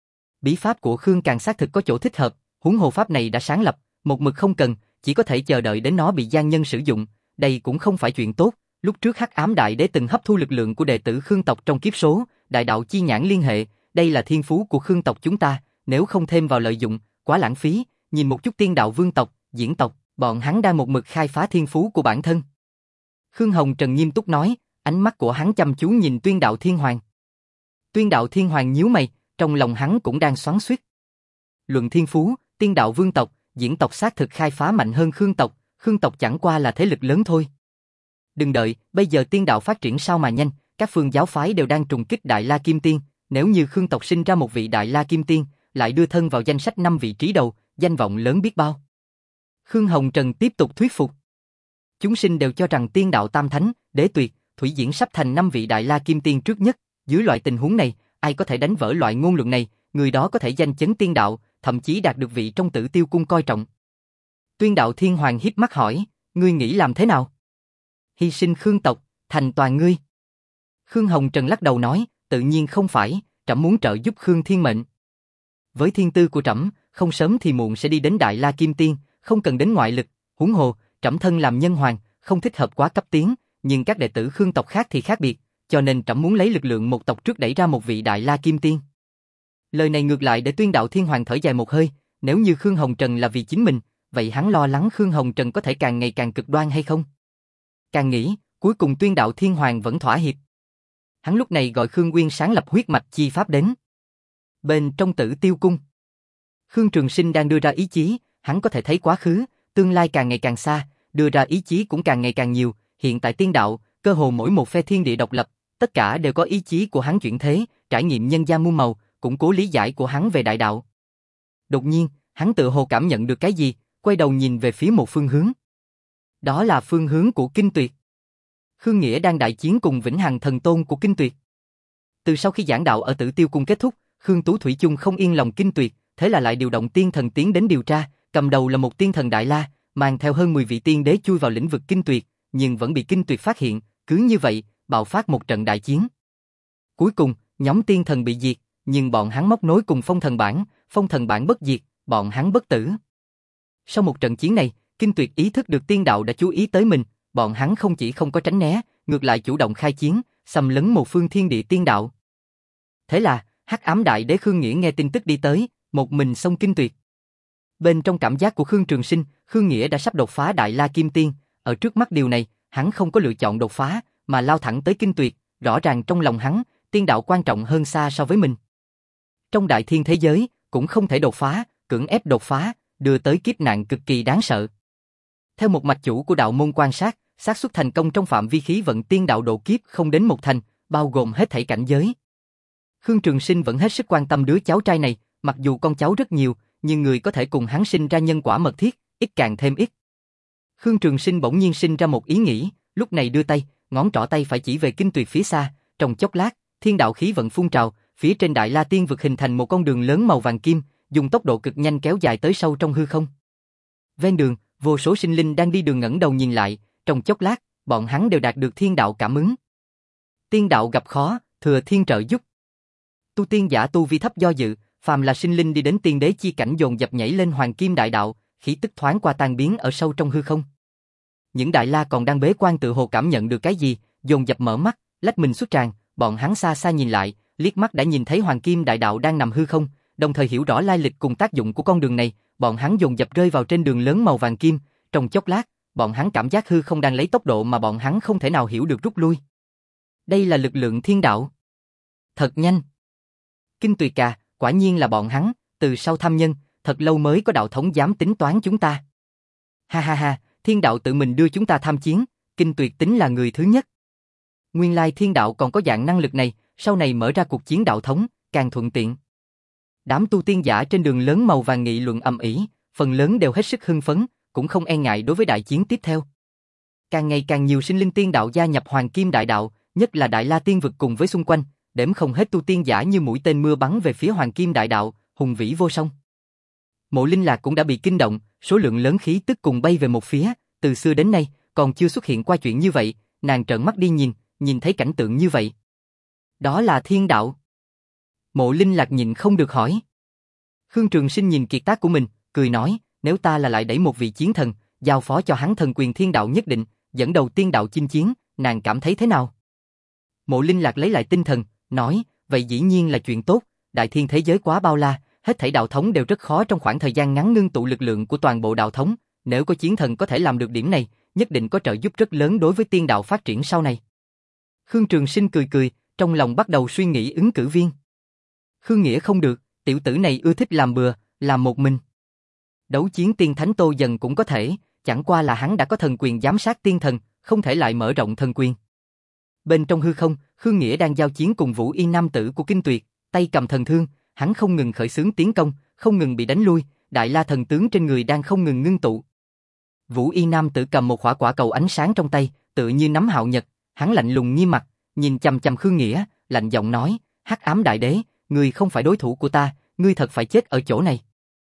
Bí pháp của Khương càng xác thực có chỗ thích hợp, huống hồ pháp này đã sáng lập, một mực không cần, chỉ có thể chờ đợi đến nó bị gian nhân sử dụng, đây cũng không phải chuyện tốt. Lúc trước Hắc Ám Đại Đế từng hấp thu lực lượng của đệ tử Khương tộc trong kiếp số, đại đạo chi nhãn liên hệ, đây là thiên phú của Khương tộc chúng ta, nếu không thêm vào lợi dụng, quá lãng phí. Nhìn một chút tiên đạo vương tộc, diễn tộc, bọn hắn đang một mực khai phá thiên phú của bản thân. Khương Hồng Trần nghiêm túc nói, ánh mắt của hắn chăm chú nhìn Tuyên Đạo Thiên Hoàng. Tuyên Đạo Thiên Hoàng nhíu mày, trong lòng hắn cũng đang xoắn xuýt. Luận thiên phú, tiên đạo vương tộc, diễn tộc xác thực khai phá mạnh hơn Khương tộc, Khương tộc chẳng qua là thế lực lớn thôi. Đừng đợi, bây giờ tiên đạo phát triển sao mà nhanh, các phương giáo phái đều đang trùng kích Đại La Kim Tiên, nếu như Khương tộc sinh ra một vị Đại La Kim Tiên, lại đưa thân vào danh sách năm vị trí đầu, danh vọng lớn biết bao. Khương Hồng Trần tiếp tục thuyết phục. Chúng sinh đều cho rằng tiên đạo tam thánh, đế tuyệt, thủy diễn sắp thành năm vị đại la kim tiên trước nhất, dưới loại tình huống này, ai có thể đánh vỡ loại ngôn luận này, người đó có thể danh chấn tiên đạo, thậm chí đạt được vị trong Tử Tiêu cung coi trọng. Tuyên đạo thiên hoàng híp mắt hỏi, ngươi nghĩ làm thế nào? Hy sinh Khương tộc, thành toàn ngươi. Khương Hồng Trần lắc đầu nói, tự nhiên không phải, trẫm muốn trợ giúp Khương Thiên Mệnh. Với thiên tư của trẫm, không sớm thì muộn sẽ đi đến Đại La Kim Tiên, không cần đến ngoại lực, huống hồ, trẫm thân làm nhân hoàng, không thích hợp quá cấp tiến, nhưng các đệ tử Khương tộc khác thì khác biệt, cho nên trẫm muốn lấy lực lượng một tộc trước đẩy ra một vị Đại La Kim Tiên. Lời này ngược lại để Tuyên đạo thiên hoàng thở dài một hơi, nếu như Khương Hồng Trần là vì chính mình, vậy hắn lo lắng Khương Hồng Trần có thể càng ngày càng cực đoan hay không? Càng nghĩ, cuối cùng Tuyên đạo thiên hoàng vẫn thỏa hiệp. Hắn lúc này gọi Khương Nguyên sáng lập huyết mạch chi pháp đến. Bên trong Tử Tiêu cung, Khương Trường Sinh đang đưa ra ý chí, hắn có thể thấy quá khứ, tương lai càng ngày càng xa, đưa ra ý chí cũng càng ngày càng nhiều, hiện tại tiên đạo, cơ hồ mỗi một phe thiên địa độc lập, tất cả đều có ý chí của hắn chuyển thế, trải nghiệm nhân gian muôn màu, củng cố lý giải của hắn về đại đạo. Đột nhiên, hắn tự hồ cảm nhận được cái gì, quay đầu nhìn về phía một phương hướng. Đó là phương hướng của Kinh Tuyệt. Khương Nghĩa đang đại chiến cùng Vĩnh Hằng thần tôn của Kinh Tuyệt. Từ sau khi giảng đạo ở Tử Tiêu cung kết thúc, Khương Tú thủy chung không yên lòng Kinh Tuyệt, thế là lại điều động tiên thần tiến đến điều tra, cầm đầu là một tiên thần Đại La, mang theo hơn mười vị tiên đế chui vào lĩnh vực Kinh Tuyệt, nhưng vẫn bị Kinh Tuyệt phát hiện, cứ như vậy, bạo phát một trận đại chiến. Cuối cùng, nhóm tiên thần bị diệt, nhưng bọn hắn móc nối cùng Phong Thần Bảng, Phong Thần Bảng bất diệt, bọn hắn bất tử. Sau một trận chiến này, Kinh Tuyệt ý thức được tiên đạo đã chú ý tới mình, bọn hắn không chỉ không có tránh né, ngược lại chủ động khai chiến, xâm lấn một phương thiên địa tiên đạo. Thế là, Hắc Ám Đại Đế Khương Nghĩa nghe tin tức đi tới, một mình xông Kinh Tuyệt. Bên trong cảm giác của Khương Trường Sinh, Khương Nghĩa đã sắp đột phá Đại La Kim Tiên, ở trước mắt điều này, hắn không có lựa chọn đột phá, mà lao thẳng tới Kinh Tuyệt, rõ ràng trong lòng hắn, tiên đạo quan trọng hơn xa so với mình. Trong đại thiên thế giới, cũng không thể đột phá, cưỡng ép đột phá, đưa tới kiếp nạn cực kỳ đáng sợ. Theo một mạch chủ của đạo môn quan sát, xác suất thành công trong phạm vi khí vận tiên đạo độ kiếp không đến một thành, bao gồm hết thảy cảnh giới. Khương Trường Sinh vẫn hết sức quan tâm đứa cháu trai này, mặc dù con cháu rất nhiều, nhưng người có thể cùng hắn sinh ra nhân quả mật thiết, ít càng thêm ít. Khương Trường Sinh bỗng nhiên sinh ra một ý nghĩ, lúc này đưa tay, ngón trỏ tay phải chỉ về Kinh Tuyệt phía xa, trong chốc lát, thiên đạo khí vận phun trào, phía trên Đại La Tiên vực hình thành một con đường lớn màu vàng kim, dùng tốc độ cực nhanh kéo dài tới sâu trong hư không. Ven đường, vô số sinh linh đang đi đường ngẩng đầu nhìn lại, trong chốc lát, bọn hắn đều đạt được thiên đạo cảm ứng. Tiên đạo gặp khó, thừa thiên trợ giúp. Tu tiên giả tu vi thấp do dự, phàm là sinh linh đi đến tiên đế chi cảnh dồn dập nhảy lên hoàng kim đại đạo, khí tức thoáng qua tan biến ở sâu trong hư không. Những đại la còn đang bế quan tự hồ cảm nhận được cái gì, dồn dập mở mắt, lách mình xuất tràng, bọn hắn xa xa nhìn lại, liếc mắt đã nhìn thấy hoàng kim đại đạo đang nằm hư không, đồng thời hiểu rõ lai lịch cùng tác dụng của con đường này, bọn hắn dồn dập rơi vào trên đường lớn màu vàng kim, trong chốc lát, bọn hắn cảm giác hư không đang lấy tốc độ mà bọn hắn không thể nào hiểu được rút lui. Đây là lực lượng thiên đạo. Thật nhanh. Kinh Tuyệt à, quả nhiên là bọn hắn, từ sau thăm nhân, thật lâu mới có đạo thống dám tính toán chúng ta. Ha ha ha, thiên đạo tự mình đưa chúng ta tham chiến, Kinh Tuyệt tính là người thứ nhất. Nguyên lai thiên đạo còn có dạng năng lực này, sau này mở ra cuộc chiến đạo thống, càng thuận tiện. Đám tu tiên giả trên đường lớn màu vàng nghị luận ầm ĩ, phần lớn đều hết sức hưng phấn, cũng không e ngại đối với đại chiến tiếp theo. Càng ngày càng nhiều sinh linh tiên đạo gia nhập Hoàng Kim Đại Đạo, nhất là Đại La Tiên vực cùng với xung quanh, đếm không hết tu tiên giả như mũi tên mưa bắn về phía Hoàng Kim Đại Đạo, hùng vĩ vô song. Mộ Linh Lạc cũng đã bị kinh động, số lượng lớn khí tức cùng bay về một phía, từ xưa đến nay còn chưa xuất hiện qua chuyện như vậy, nàng trợn mắt đi nhìn, nhìn thấy cảnh tượng như vậy. Đó là thiên đạo. Mộ Linh Lạc nhìn không được hỏi. Khương Trường Sinh nhìn kiệt tác của mình, cười nói, nếu ta là lại đẩy một vị chiến thần, giao phó cho hắn thần quyền thiên đạo nhất định, dẫn đầu tiên đạo chinh chiến, nàng cảm thấy thế nào? Mộ Linh Lạc lấy lại tinh thần, nói, vậy dĩ nhiên là chuyện tốt, đại thiên thế giới quá bao la, hết thảy đạo thống đều rất khó trong khoảng thời gian ngắn ngưng tụ lực lượng của toàn bộ đạo thống, nếu có chiến thần có thể làm được điểm này, nhất định có trợ giúp rất lớn đối với tiên đạo phát triển sau này. Khương Trường Sinh cười cười, trong lòng bắt đầu suy nghĩ ứng cử viên. Khương Nghĩa không được, tiểu tử này ưa thích làm bừa, làm một mình. Đấu chiến tiên thánh Tô Dần cũng có thể, chẳng qua là hắn đã có thần quyền giám sát tiên thần, không thể lại mở rộng thần quyền. Bên trong hư không, Khương Nghĩa đang giao chiến cùng Vũ Y nam tử của Kinh Tuyệt, tay cầm thần thương, hắn không ngừng khởi xướng tiến công, không ngừng bị đánh lui, Đại La thần tướng trên người đang không ngừng ngưng tụ. Vũ Y Nam Tử cầm một quả quả cầu ánh sáng trong tay, tự như nắm hạo nhật, hắn lạnh lùng nghiêm mặt, nhìn chằm chằm Khương Nghĩa, lạnh giọng nói, Hắc Ám Đại Đế, ngươi không phải đối thủ của ta, ngươi thật phải chết ở chỗ này.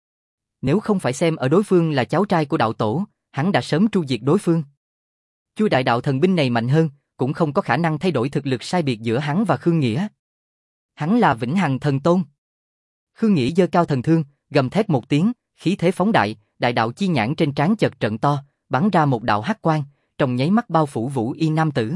Nếu không phải xem ở đối phương là cháu trai của đạo tổ, hắn đã sớm tru diệt đối phương. Chu đại đạo thần binh này mạnh hơn, cũng không có khả năng thay đổi thực lực sai biệt giữa hắn và Khương Nghĩa. Hắn là Vĩnh Hằng Thần Tôn. Khương Nghĩa giơ cao thần thương, gầm thét một tiếng, khí thế phóng đại, đại đạo chi nhãn trên trán chợt trận to, bắn ra một đạo hắc quang, trong nháy mắt bao phủ Vũ Y Nam Tử.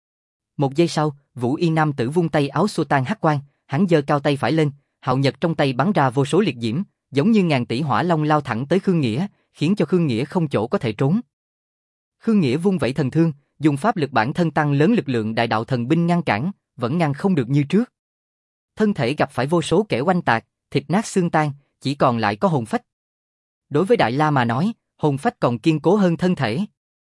Một giây sau, Vũ Y Nam Tử vung tay áo xua tan hắc quang, hắn giơ cao tay phải lên, hạo nhật trong tay bắn ra vô số liệt diễm, giống như ngàn tỷ hỏa long lao thẳng tới Khương Nghĩa, khiến cho Khương Nghĩa không chỗ có thể trốn. Khương Nghĩa vung vẩy thần thương, dùng pháp lực bản thân tăng lớn lực lượng đại đạo thần binh ngăn cản, vẫn ngăn không được như trước. Thân thể gặp phải vô số kẻ oanh tạc, thịt nát xương tan, chỉ còn lại có hồn phách. Đối với Đại La mà nói, hồn phách còn kiên cố hơn thân thể.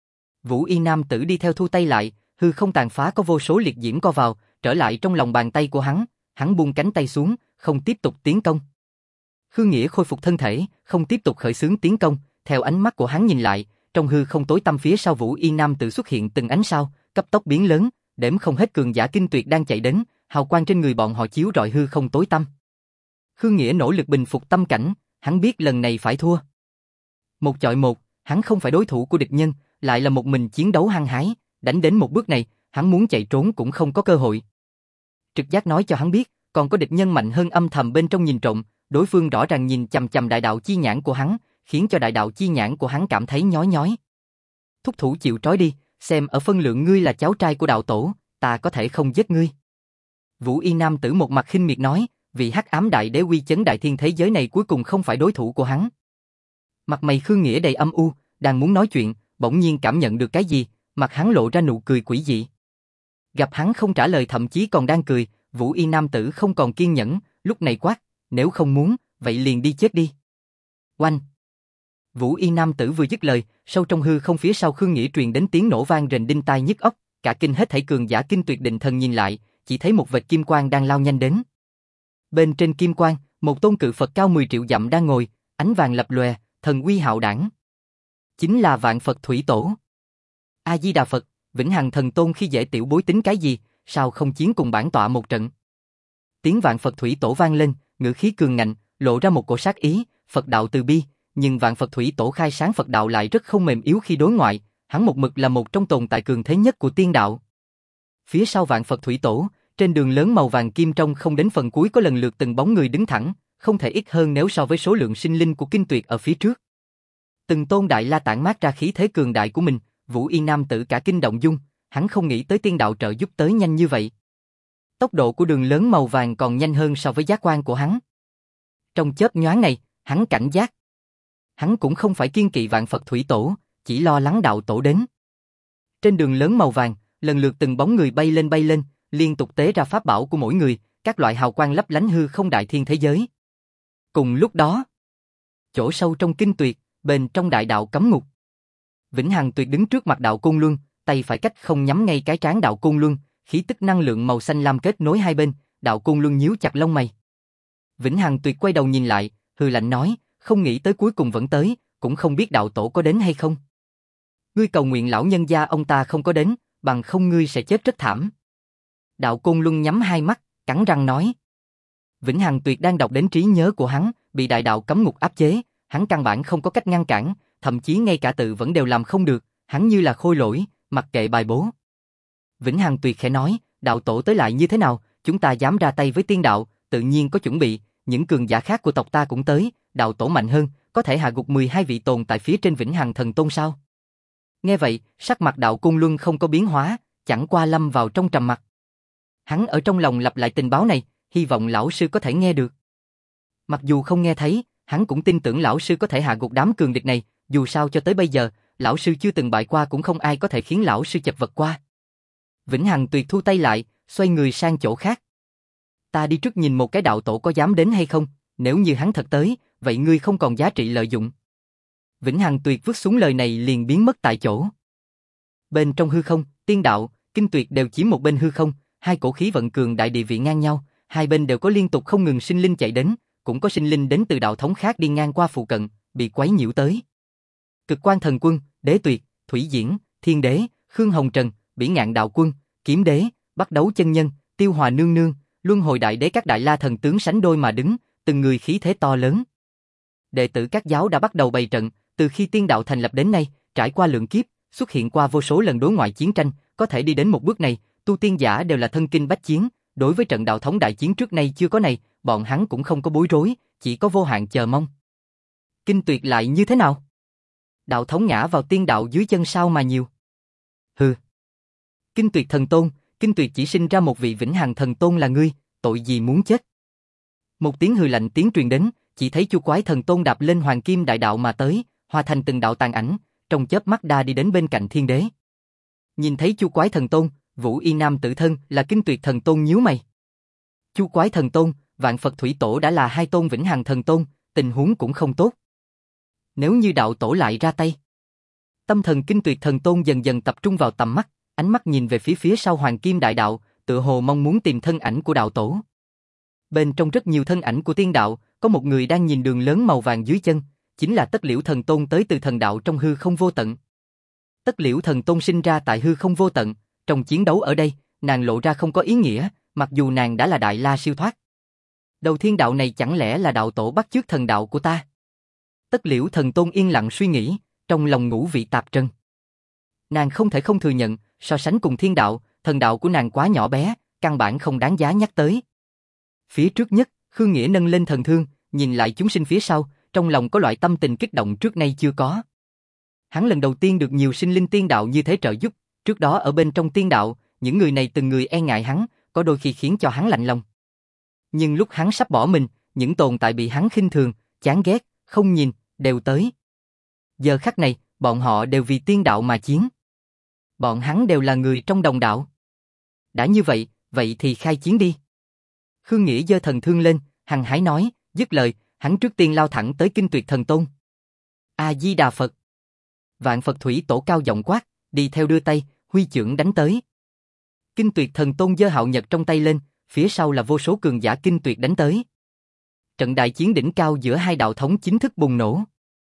Vũ Y Nam Tử đi theo thu tay lại, hư không tàn phá có vô số liệt diễm co vào, trở lại trong lòng bàn tay của hắn, hắn buông cánh tay xuống, không tiếp tục tiến công. Khương Nghĩa khôi phục thân thể, không tiếp tục khởi xướng tiến công, theo ánh mắt của hắn nhìn lại, trong hư không tối tăm phía sau Vũ Y Nam Tử xuất hiện từng ánh sao, cấp tốc biến lớn, đếm không hết cường giả kinh tuyệt đang chạy đến, hào quang trên người bọn họ chiếu rọi hư không tối tăm. Khương Nghĩa nỗ lực bình phục tâm cảnh, hắn biết lần này phải thua. Một chọi một, hắn không phải đối thủ của địch nhân, lại là một mình chiến đấu hăng hái, đánh đến một bước này, hắn muốn chạy trốn cũng không có cơ hội. Trực giác nói cho hắn biết, còn có địch nhân mạnh hơn âm thầm bên trong nhìn trộm, đối phương rõ ràng nhìn chằm chằm đại đạo chi nhãn của hắn, khiến cho đại đạo chi nhãn của hắn cảm thấy nhói nhói. Thúc thủ chịu trói đi, xem ở phân lượng ngươi là cháu trai của đạo tổ, ta có thể không giết ngươi. Vũ Y Nam Tử một mặt khinh miệt nói, vị Hắc Ám Đại Đế uy chấn đại thiên thế giới này cuối cùng không phải đối thủ của hắn. Mặt mày Khương Nghĩa đầy âm u, đang muốn nói chuyện, bỗng nhiên cảm nhận được cái gì, mặt hắn lộ ra nụ cười quỷ dị. Gặp hắn không trả lời thậm chí còn đang cười, Vũ Y Nam Tử không còn kiên nhẫn, lúc này quát, nếu không muốn, vậy liền đi chết đi. Oanh! Vũ Y Nam Tử vừa dứt lời, sâu trong hư không phía sau Khương Nghĩa truyền đến tiếng nổ vang rền đinh tai nhức óc, cả kinh hết thảy cường giả kinh tuyệt định thần nhìn lại, chỉ thấy một vệt kim quang đang lao nhanh đến. Bên trên kim quang, một tôn cự Phật cao mười triệu dặm đang ngồi, ánh vàng lập lòe, thần uy hạo đảng. Chính là Vạn Phật Thủy Tổ. A Di Đà Phật, Vĩnh Hằng Thần Tôn khi dễ tiểu bối tính cái gì, sao không chiến cùng bản tọa một trận? Tiếng Vạn Phật Thủy Tổ vang lên, ngữ khí cường ngạnh, lộ ra một cổ sát ý, Phật đạo từ bi, nhưng Vạn Phật Thủy Tổ khai sáng Phật đạo lại rất không mềm yếu khi đối ngoại, hắn một mực là một trong tồn tại cường thế nhất của tiên đạo. Phía sau Vạn Phật Thủy Tổ, trên đường lớn màu vàng kim trong không đến phần cuối có lần lượt từng bóng người đứng thẳng, không thể ít hơn nếu so với số lượng sinh linh của kinh tuyệt ở phía trước. Từng tôn đại la tản mát ra khí thế cường đại của mình, Vũ Y Nam Tử cả kinh động dung, hắn không nghĩ tới tiên đạo trợ giúp tới nhanh như vậy. Tốc độ của đường lớn màu vàng còn nhanh hơn so với giác quan của hắn. Trong chớp nhoáng này, hắn cảnh giác. Hắn cũng không phải kiên kỵ Vạn Phật Thủy Tổ, chỉ lo lắng đạo tổ đến. Trên đường lớn màu vàng, lần lượt từng bóng người bay lên bay lên, liên tục tế ra pháp bảo của mỗi người, các loại hào quang lấp lánh hư không đại thiên thế giới. Cùng lúc đó, chỗ sâu trong kinh tuyệt, bên trong đại đạo cấm ngục, Vĩnh Hằng Tuyệt đứng trước mặt đạo Côn Luân, tay phải cách không nhắm ngay cái trán đạo Côn Luân, khí tức năng lượng màu xanh lam kết nối hai bên, đạo Côn Luân nhíu chặt lông mày. Vĩnh Hằng Tuyệt quay đầu nhìn lại, hừ lạnh nói, không nghĩ tới cuối cùng vẫn tới, cũng không biết đạo tổ có đến hay không. Ngươi cầu nguyện lão nhân gia ông ta không có đến, bằng không ngươi sẽ chết rất thảm. Đạo Côn Luân nhắm hai mắt, cắn răng nói. Vĩnh Hằng Tuyệt đang đọc đến trí nhớ của hắn, bị đại đạo cấm ngục áp chế, hắn căn bản không có cách ngăn cản, thậm chí ngay cả tự vẫn đều làm không được, hắn như là khôi lỗi, mặc kệ bài bố. Vĩnh Hằng Tuyệt khẽ nói, đạo tổ tới lại như thế nào, chúng ta dám ra tay với tiên đạo, tự nhiên có chuẩn bị, những cường giả khác của tộc ta cũng tới, đạo tổ mạnh hơn, có thể hạ gục mười hai vị tồn tại phía trên Vĩnh Hằng Thần Tôn sao? Nghe vậy, sắc mặt đạo Côn Luân không có biến hóa, chẳng qua lâm vào trong trầm mặc. Hắn ở trong lòng lặp lại tình báo này, hy vọng lão sư có thể nghe được. Mặc dù không nghe thấy, hắn cũng tin tưởng lão sư có thể hạ gục đám cường địch này, dù sao cho tới bây giờ, lão sư chưa từng bại qua cũng không ai có thể khiến lão sư chật vật qua. Vĩnh Hằng Tuyệt thu tay lại, xoay người sang chỗ khác. Ta đi trước nhìn một cái đạo tổ có dám đến hay không, nếu như hắn thật tới, vậy ngươi không còn giá trị lợi dụng. Vĩnh Hằng Tuyệt vứt xuống lời này liền biến mất tại chỗ. Bên trong hư không, tiên đạo, kinh tuyệt đều chiếm một bên hư không, hai cổ khí vận cường đại địa vị ngang nhau, hai bên đều có liên tục không ngừng sinh linh chạy đến, cũng có sinh linh đến từ đạo thống khác đi ngang qua phụ cận, bị quấy nhiễu tới. Cực Quan Thần Quân, Đế Tuyệt, Thủy Diễn, Thiên Đế, Khương Hồng Trần, Bỉ Ngạn Đạo Quân, Kiếm Đế, Bắt Đấu Chân Nhân, Tiêu Hòa Nương Nương, Luân Hồi Đại Đế các đại la thần tướng sánh đôi mà đứng, từng người khí thế to lớn. Đệ tử các giáo đã bắt đầu bày trận, từ khi tiên đạo thành lập đến nay, trải qua lượng kiếp, xuất hiện qua vô số lần đối ngoại chiến tranh, có thể đi đến một bước này, tu tiên giả đều là thân kinh bách chiến, đối với trận đạo thống đại chiến trước nay chưa có này, bọn hắn cũng không có bối rối, chỉ có vô hạn chờ mong. Kinh Tuyệt lại như thế nào? Đạo thống ngã vào tiên đạo dưới chân sao mà nhiều? Hừ. Kinh Tuyệt thần tôn, Kinh Tuyệt chỉ sinh ra một vị vĩnh hằng thần tôn là ngươi, tội gì muốn chết? Một tiếng hừ lạnh tiếng truyền đến, chỉ thấy Chu Quái thần tôn đạp lên hoàng kim đại đạo mà tới, hóa thành từng đạo tàn ảnh, trong chớp mắt đa đi đến bên cạnh Thiên Đế. Nhìn thấy Chu Quái thần tôn, Vũ Y Nam tự thân là Kinh Tuyệt thần tôn nhíu mày. Chu Quái thần tôn, Vạn Phật Thủy Tổ đã là hai tôn vĩnh hằng thần tôn, tình huống cũng không tốt. Nếu như đạo tổ lại ra tay. Tâm thần Kinh Tuyệt thần tôn dần dần tập trung vào tầm mắt, ánh mắt nhìn về phía phía sau hoàng kim đại đạo, tựa hồ mong muốn tìm thân ảnh của đạo tổ. Bên trong rất nhiều thân ảnh của tiên đạo, có một người đang nhìn đường lớn màu vàng dưới chân, chính là Tất Liễu thần tôn tới từ thần đạo trong hư không vô tận. Tất Liễu thần tôn sinh ra tại hư không vô tận, trong chiến đấu ở đây, nàng lộ ra không có ý nghĩa, mặc dù nàng đã là đại la siêu thoát. Đầu thiên đạo này chẳng lẽ là đạo tổ bắt chước thần đạo của ta? Tất Liễu thần tôn yên lặng suy nghĩ, trong lòng ngũ vị tạp trần. Nàng không thể không thừa nhận, so sánh cùng thiên đạo, thần đạo của nàng quá nhỏ bé, căn bản không đáng giá nhắc tới. Phía trước nhất, Khương Nghĩa nâng lên thần thương, nhìn lại chúng sinh phía sau, trong lòng có loại tâm tình kích động trước nay chưa có. Hắn lần đầu tiên được nhiều sinh linh tiên đạo như thế trợ giúp, trước đó ở bên trong tiên đạo, những người này từng người e ngại hắn, có đôi khi khiến cho hắn lạnh lòng. Nhưng lúc hắn sắp bỏ mình, những tồn tại bị hắn khinh thường, chán ghét, không nhìn, đều tới. Giờ khắc này, bọn họ đều vì tiên đạo mà chiến. Bọn hắn đều là người trong đồng đạo. Đã như vậy, vậy thì khai chiến đi. Khương Nghĩa giơ thần thương lên, hăng hái nói, dứt lời, hắn trước tiên lao thẳng tới Kinh Tuyệt thần tôn. A Di Đà Phật. Vạn Phật Thủy Tổ cao giọng quát, đi theo đưa tay, huy chưởng đánh tới. Kinh Tuyệt thần tôn giơ hạo nhật trong tay lên, phía sau là vô số cường giả Kinh Tuyệt đánh tới. Trận đại chiến đỉnh cao giữa hai đạo thống chính thức bùng nổ.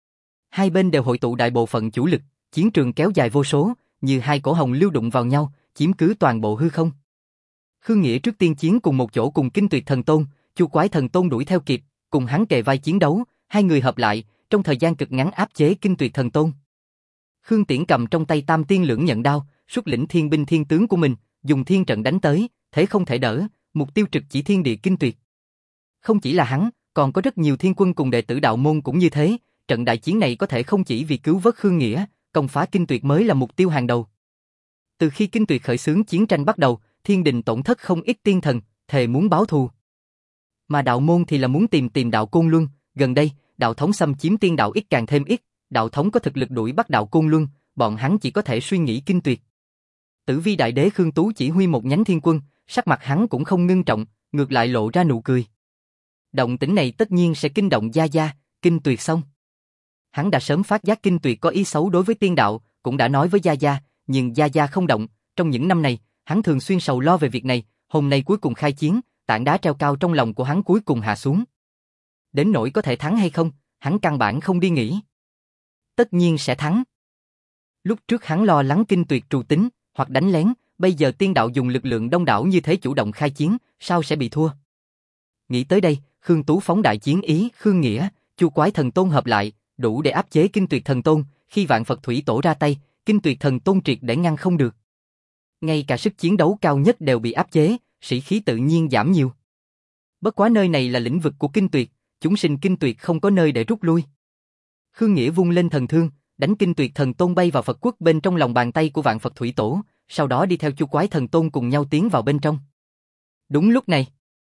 Hai bên đều hội tụ đại bộ phận chủ lực, chiến trường kéo dài vô số, như hai cổ hồng lưu đụng vào nhau, chiếm cứ toàn bộ hư không. Khương Nghĩa trước tiên chiến cùng một chỗ cùng Kinh Tuyệt thần tôn, Chu Quái thần tôn đuổi theo kịp, cùng hắn kề vai chiến đấu, hai người hợp lại, trong thời gian cực ngắn áp chế Kinh Tuyệt thần tôn. Khương Tiễn cầm trong tay Tam Tiên Lưỡng Nhận Đao, xuất lĩnh thiên binh thiên tướng của mình, dùng thiên trận đánh tới, thế không thể đỡ, mục tiêu trực chỉ thiên địa Kinh Tuyệt. Không chỉ là hắn, còn có rất nhiều thiên quân cùng đệ tử đạo môn cũng như thế, trận đại chiến này có thể không chỉ vì cứu vớt Khương Nghĩa, công phá Kinh Tuyệt mới là mục tiêu hàng đầu. Từ khi Kinh Tuyệt khởi xướng chiến tranh bắt đầu, thiên đình tổn thất không ít tiên thần, thề muốn báo thù. Mà đạo môn thì là muốn tìm tìm đạo Côn Luân, gần đây, đạo thống xâm chiếm tiên đạo ít càng thêm ít, đạo thống có thực lực đuổi bắt đạo Côn Luân, bọn hắn chỉ có thể suy nghĩ Kinh Tuyệt. Tử Vi đại đế Khương Tú chỉ huy một nhánh thiên quân, sắc mặt hắn cũng không ngưng trọng, ngược lại lộ ra nụ cười. Động tĩnh này tất nhiên sẽ kinh động Gia Gia, Kinh Tuyệt xong. Hắn đã sớm phát giác Kinh Tuyệt có ý xấu đối với tiên đạo, cũng đã nói với Gia Gia, nhưng Gia Gia không động, trong những năm này, hắn thường xuyên sầu lo về việc này, hôm nay cuối cùng khai chiến, tảng đá treo cao trong lòng của hắn cuối cùng hạ xuống. Đến nỗi có thể thắng hay không, hắn căn bản không đi nghĩ. Tất nhiên sẽ thắng. Lúc trước hắn lo lắng Kinh Tuyệt trù tính, hoặc đánh lén, bây giờ tiên đạo dùng lực lượng đông đảo như thế chủ động khai chiến, sao sẽ bị thua? Nghĩ tới đây, Khương Tú phóng đại chiến ý, Khương Nghĩa, Chu Quái thần tôn hợp lại, đủ để áp chế Kinh Tuyệt thần tôn, khi Vạn Phật Thủy Tổ ra tay, Kinh Tuyệt thần tôn triệt để ngăn không được. Ngay cả sức chiến đấu cao nhất đều bị áp chế, sĩ khí tự nhiên giảm nhiều. Bất quá nơi này là lĩnh vực của Kinh Tuyệt, chúng sinh Kinh Tuyệt không có nơi để rút lui. Khương Nghĩa vung lên thần thương, đánh Kinh Tuyệt thần tôn bay vào Phật quốc bên trong lòng bàn tay của Vạn Phật Thủy Tổ, sau đó đi theo Chu Quái thần tôn cùng nhau tiến vào bên trong. Đúng lúc này,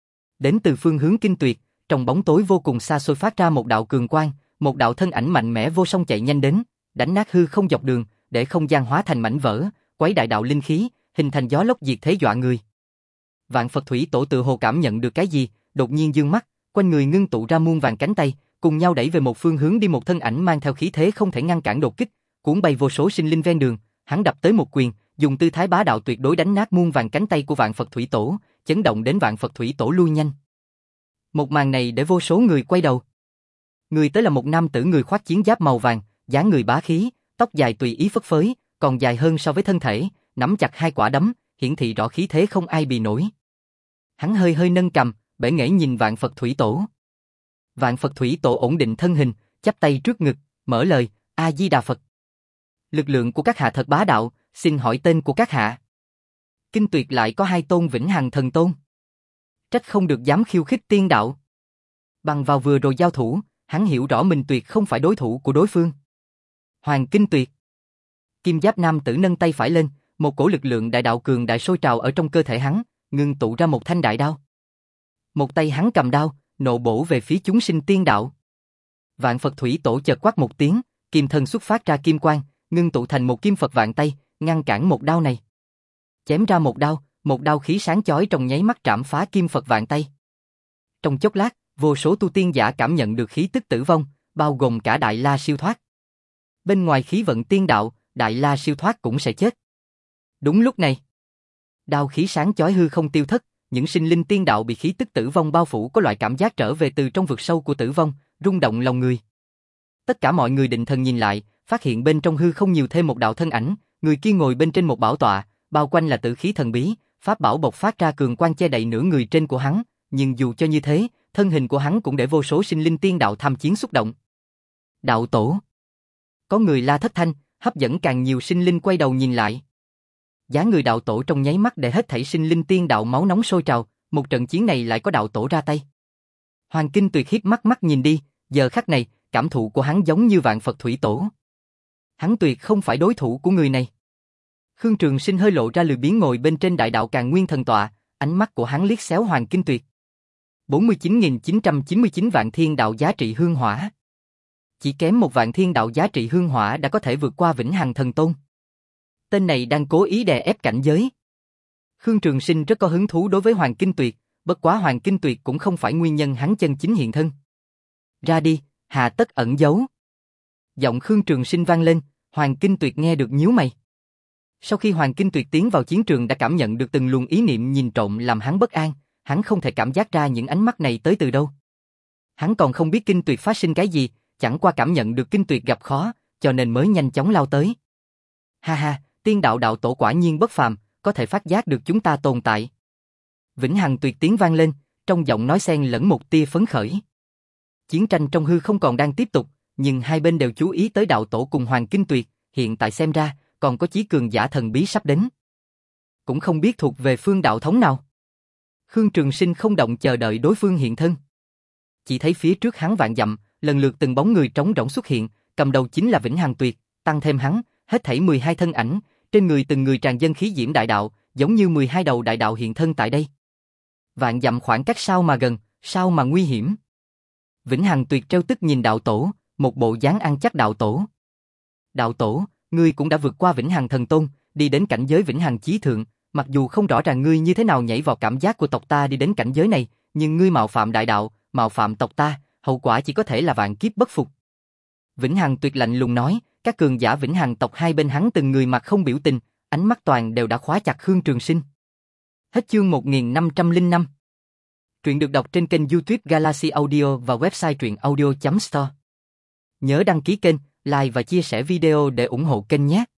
đến từ phương hướng Kinh Tuyệt, trong bóng tối vô cùng xa xôi phát ra một đạo cường quang, một đạo thân ảnh mạnh mẽ vô song chạy nhanh đến, đánh nát hư không dọc đường, để không gian hóa thành mảnh vỡ, quấy đại đạo linh khí, hình thành gió lốc diệt thế dọa người. Vạn Phật Thủy Tổ tự hồ cảm nhận được cái gì, đột nhiên dương mắt, quanh người ngưng tụ ra muôn vàng cánh tay, cùng nhau đẩy về một phương hướng đi một thân ảnh mang theo khí thế không thể ngăn cản đột kích, cuốn bay vô số sinh linh ven đường, hắn đập tới một quyền, dùng tư thái bá đạo tuyệt đối đánh nát muôn vàng cánh tay của Vạn Phật Thủy Tổ, chấn động đến Vạn Phật Thủy Tổ lui nhanh. Một màn này để vô số người quay đầu. Người tới là một nam tử người khoác chiến giáp màu vàng, dáng người bá khí, tóc dài tùy ý phất phới, còn dài hơn so với thân thể, nắm chặt hai quả đấm, hiển thị rõ khí thế không ai bì nổi. Hắn hơi hơi nâng cằm, bể nghễ nhìn Vạn Phật Thủy Tổ. Vạn Phật Thủy Tổ ổn định thân hình, chắp tay trước ngực, mở lời, A Di Đà Phật. Lực lượng của các hạ thật bá đạo, xin hỏi tên của các hạ. Kinh Tuyệt lại có hai tôn vĩnh hằng thần tôn. Trách không được dám khiêu khích tiên đạo. Bằng vào vừa rồi giao thủ, hắn hiểu rõ mình tuyệt không phải đối thủ của đối phương. Hoàng Kinh Tuyệt. Kim giáp nam tử nâng tay phải lên, một cổ lực lượng đại đạo cường đại sôi trào ở trong cơ thể hắn, ngưng tụ ra một thanh đại đao. Một tay hắn cầm đao, nộ bổ về phía chúng sinh tiên đạo. Vạn Phật Thủy Tổ chợt quát một tiếng, kim thân xuất phát ra kim quang, ngưng tụ thành một kim Phật vạn tay, ngăn cản một đao này. Chém ra một đao, một đao khí sáng chói trong nháy mắt trảm phá kim Phật vạn tay. Trong chốc lát, vô số tu tiên giả cảm nhận được khí tức tử vong, bao gồm cả Đại La siêu thoát. Bên ngoài khí vận tiên đạo, Đại La siêu thoát cũng sẽ chết. Đúng lúc này, đao khí sáng chói hư không tiêu thất, những sinh linh tiên đạo bị khí tức tử vong bao phủ có loại cảm giác trở về từ trong vực sâu của tử vong, rung động lòng người. Tất cả mọi người định thần nhìn lại, phát hiện bên trong hư không nhiều thêm một đạo thân ảnh, người kia ngồi bên trên một bảo tọa, bao quanh là tử khí thần bí, pháp bảo bộc phát ra cường quang che đậy nửa người trên của hắn, nhưng dù cho như thế, thân hình của hắn cũng để vô số sinh linh tiên đạo tham chiến xúc động. Đạo tổ. Có người la thất thanh, hấp dẫn càng nhiều sinh linh quay đầu nhìn lại. Dáng người đạo tổ trong nháy mắt để hết thảy sinh linh tiên đạo máu nóng sôi trào, một trận chiến này lại có đạo tổ ra tay. Hoàng Kinh Tuyệt hiếp mắt mắt nhìn đi, giờ khắc này, cảm thụ của hắn giống như Vạn Phật Thủy Tổ. Hắn tuyệt không phải đối thủ của người này. Khương Trường Sinh hơi lộ ra lười biếng ngồi bên trên đại đạo Càn Nguyên thần tọa, ánh mắt của hắn liếc xéo Hoàng Kinh Tuyệt. bốn mươi chín nghìn chín trăm chín mươi chín vạn thiên đạo giá trị hương hỏa. Chỉ kém một vạn thiên đạo giá trị hương hỏa đã có thể vượt qua vĩnh hằng thần tôn. Tên này đang cố ý đè ép cảnh giới. Khương Trường Sinh rất có hứng thú đối với Hoàng Kinh Tuyệt, bất quá Hoàng Kinh Tuyệt cũng không phải nguyên nhân hắn chân chính hiện thân. Ra đi, hà tất ẩn giấu. Giọng Khương Trường Sinh vang lên, Hoàng Kinh Tuyệt nghe được nhíu mày. Sau khi Hoàng Kinh Tuyệt tiến vào chiến trường đã cảm nhận được từng luồng ý niệm nhìn trộm làm hắn bất an, hắn không thể cảm giác ra những ánh mắt này tới từ đâu. Hắn còn không biết Kinh Tuyệt phát sinh cái gì, chẳng qua cảm nhận được Kinh Tuyệt gặp khó, cho nên mới nhanh chóng lao tới. Ha ha, tiên đạo đạo tổ quả nhiên bất phàm, có thể phát giác được chúng ta tồn tại. Vĩnh hằng tuyệt tiếng vang lên, trong giọng nói xen lẫn một tia phấn khởi. Chiến tranh trong hư không còn đang tiếp tục, nhưng hai bên đều chú ý tới đạo tổ cùng Hoàng Kinh Tuyệt, hiện tại xem ra, còn có chí cường giả thần bí sắp đến. Cũng không biết thuộc về phương đạo thống nào. Khương Trường Sinh không động chờ đợi đối phương hiện thân. Chỉ thấy phía trước hắn vạn dặm, lần lượt từng bóng người trống rỗng xuất hiện, cầm đầu chính là Vĩnh Hằng Tuyệt, tăng thêm hắn, hết thảy mười hai thân ảnh, trên người từng người tràn dân khí diễm đại đạo, giống như mười hai đầu đại đạo hiện thân tại đây. Vạn dặm khoảng cách sao mà gần, sao mà nguy hiểm. Vĩnh Hằng Tuyệt trêu tức nhìn đạo tổ, một bộ dáng ăn chắc đạo tổ. Đạo tổ, ngươi cũng đã vượt qua Vĩnh Hằng Thần Tôn, đi đến cảnh giới Vĩnh Hằng Chí Thượng, mặc dù không rõ ràng ngươi như thế nào nhảy vào cảm giác của tộc ta đi đến cảnh giới này, nhưng ngươi mạo phạm đại đạo, mạo phạm tộc ta, hậu quả chỉ có thể là vạn kiếp bất phục. Vĩnh Hằng Tuyệt lạnh lùng nói, các cường giả Vĩnh Hằng tộc hai bên hắn từng người mặt không biểu tình, ánh mắt toàn đều đã khóa chặt Khương Trường Sinh. Hết chương một nghìn năm trăm lẻ năm. Truyện được đọc trên kênh YouTube Galaxy Audio và website truyện audio chấm store. Nhớ đăng ký kênh, like và chia sẻ video để ủng hộ kênh nhé.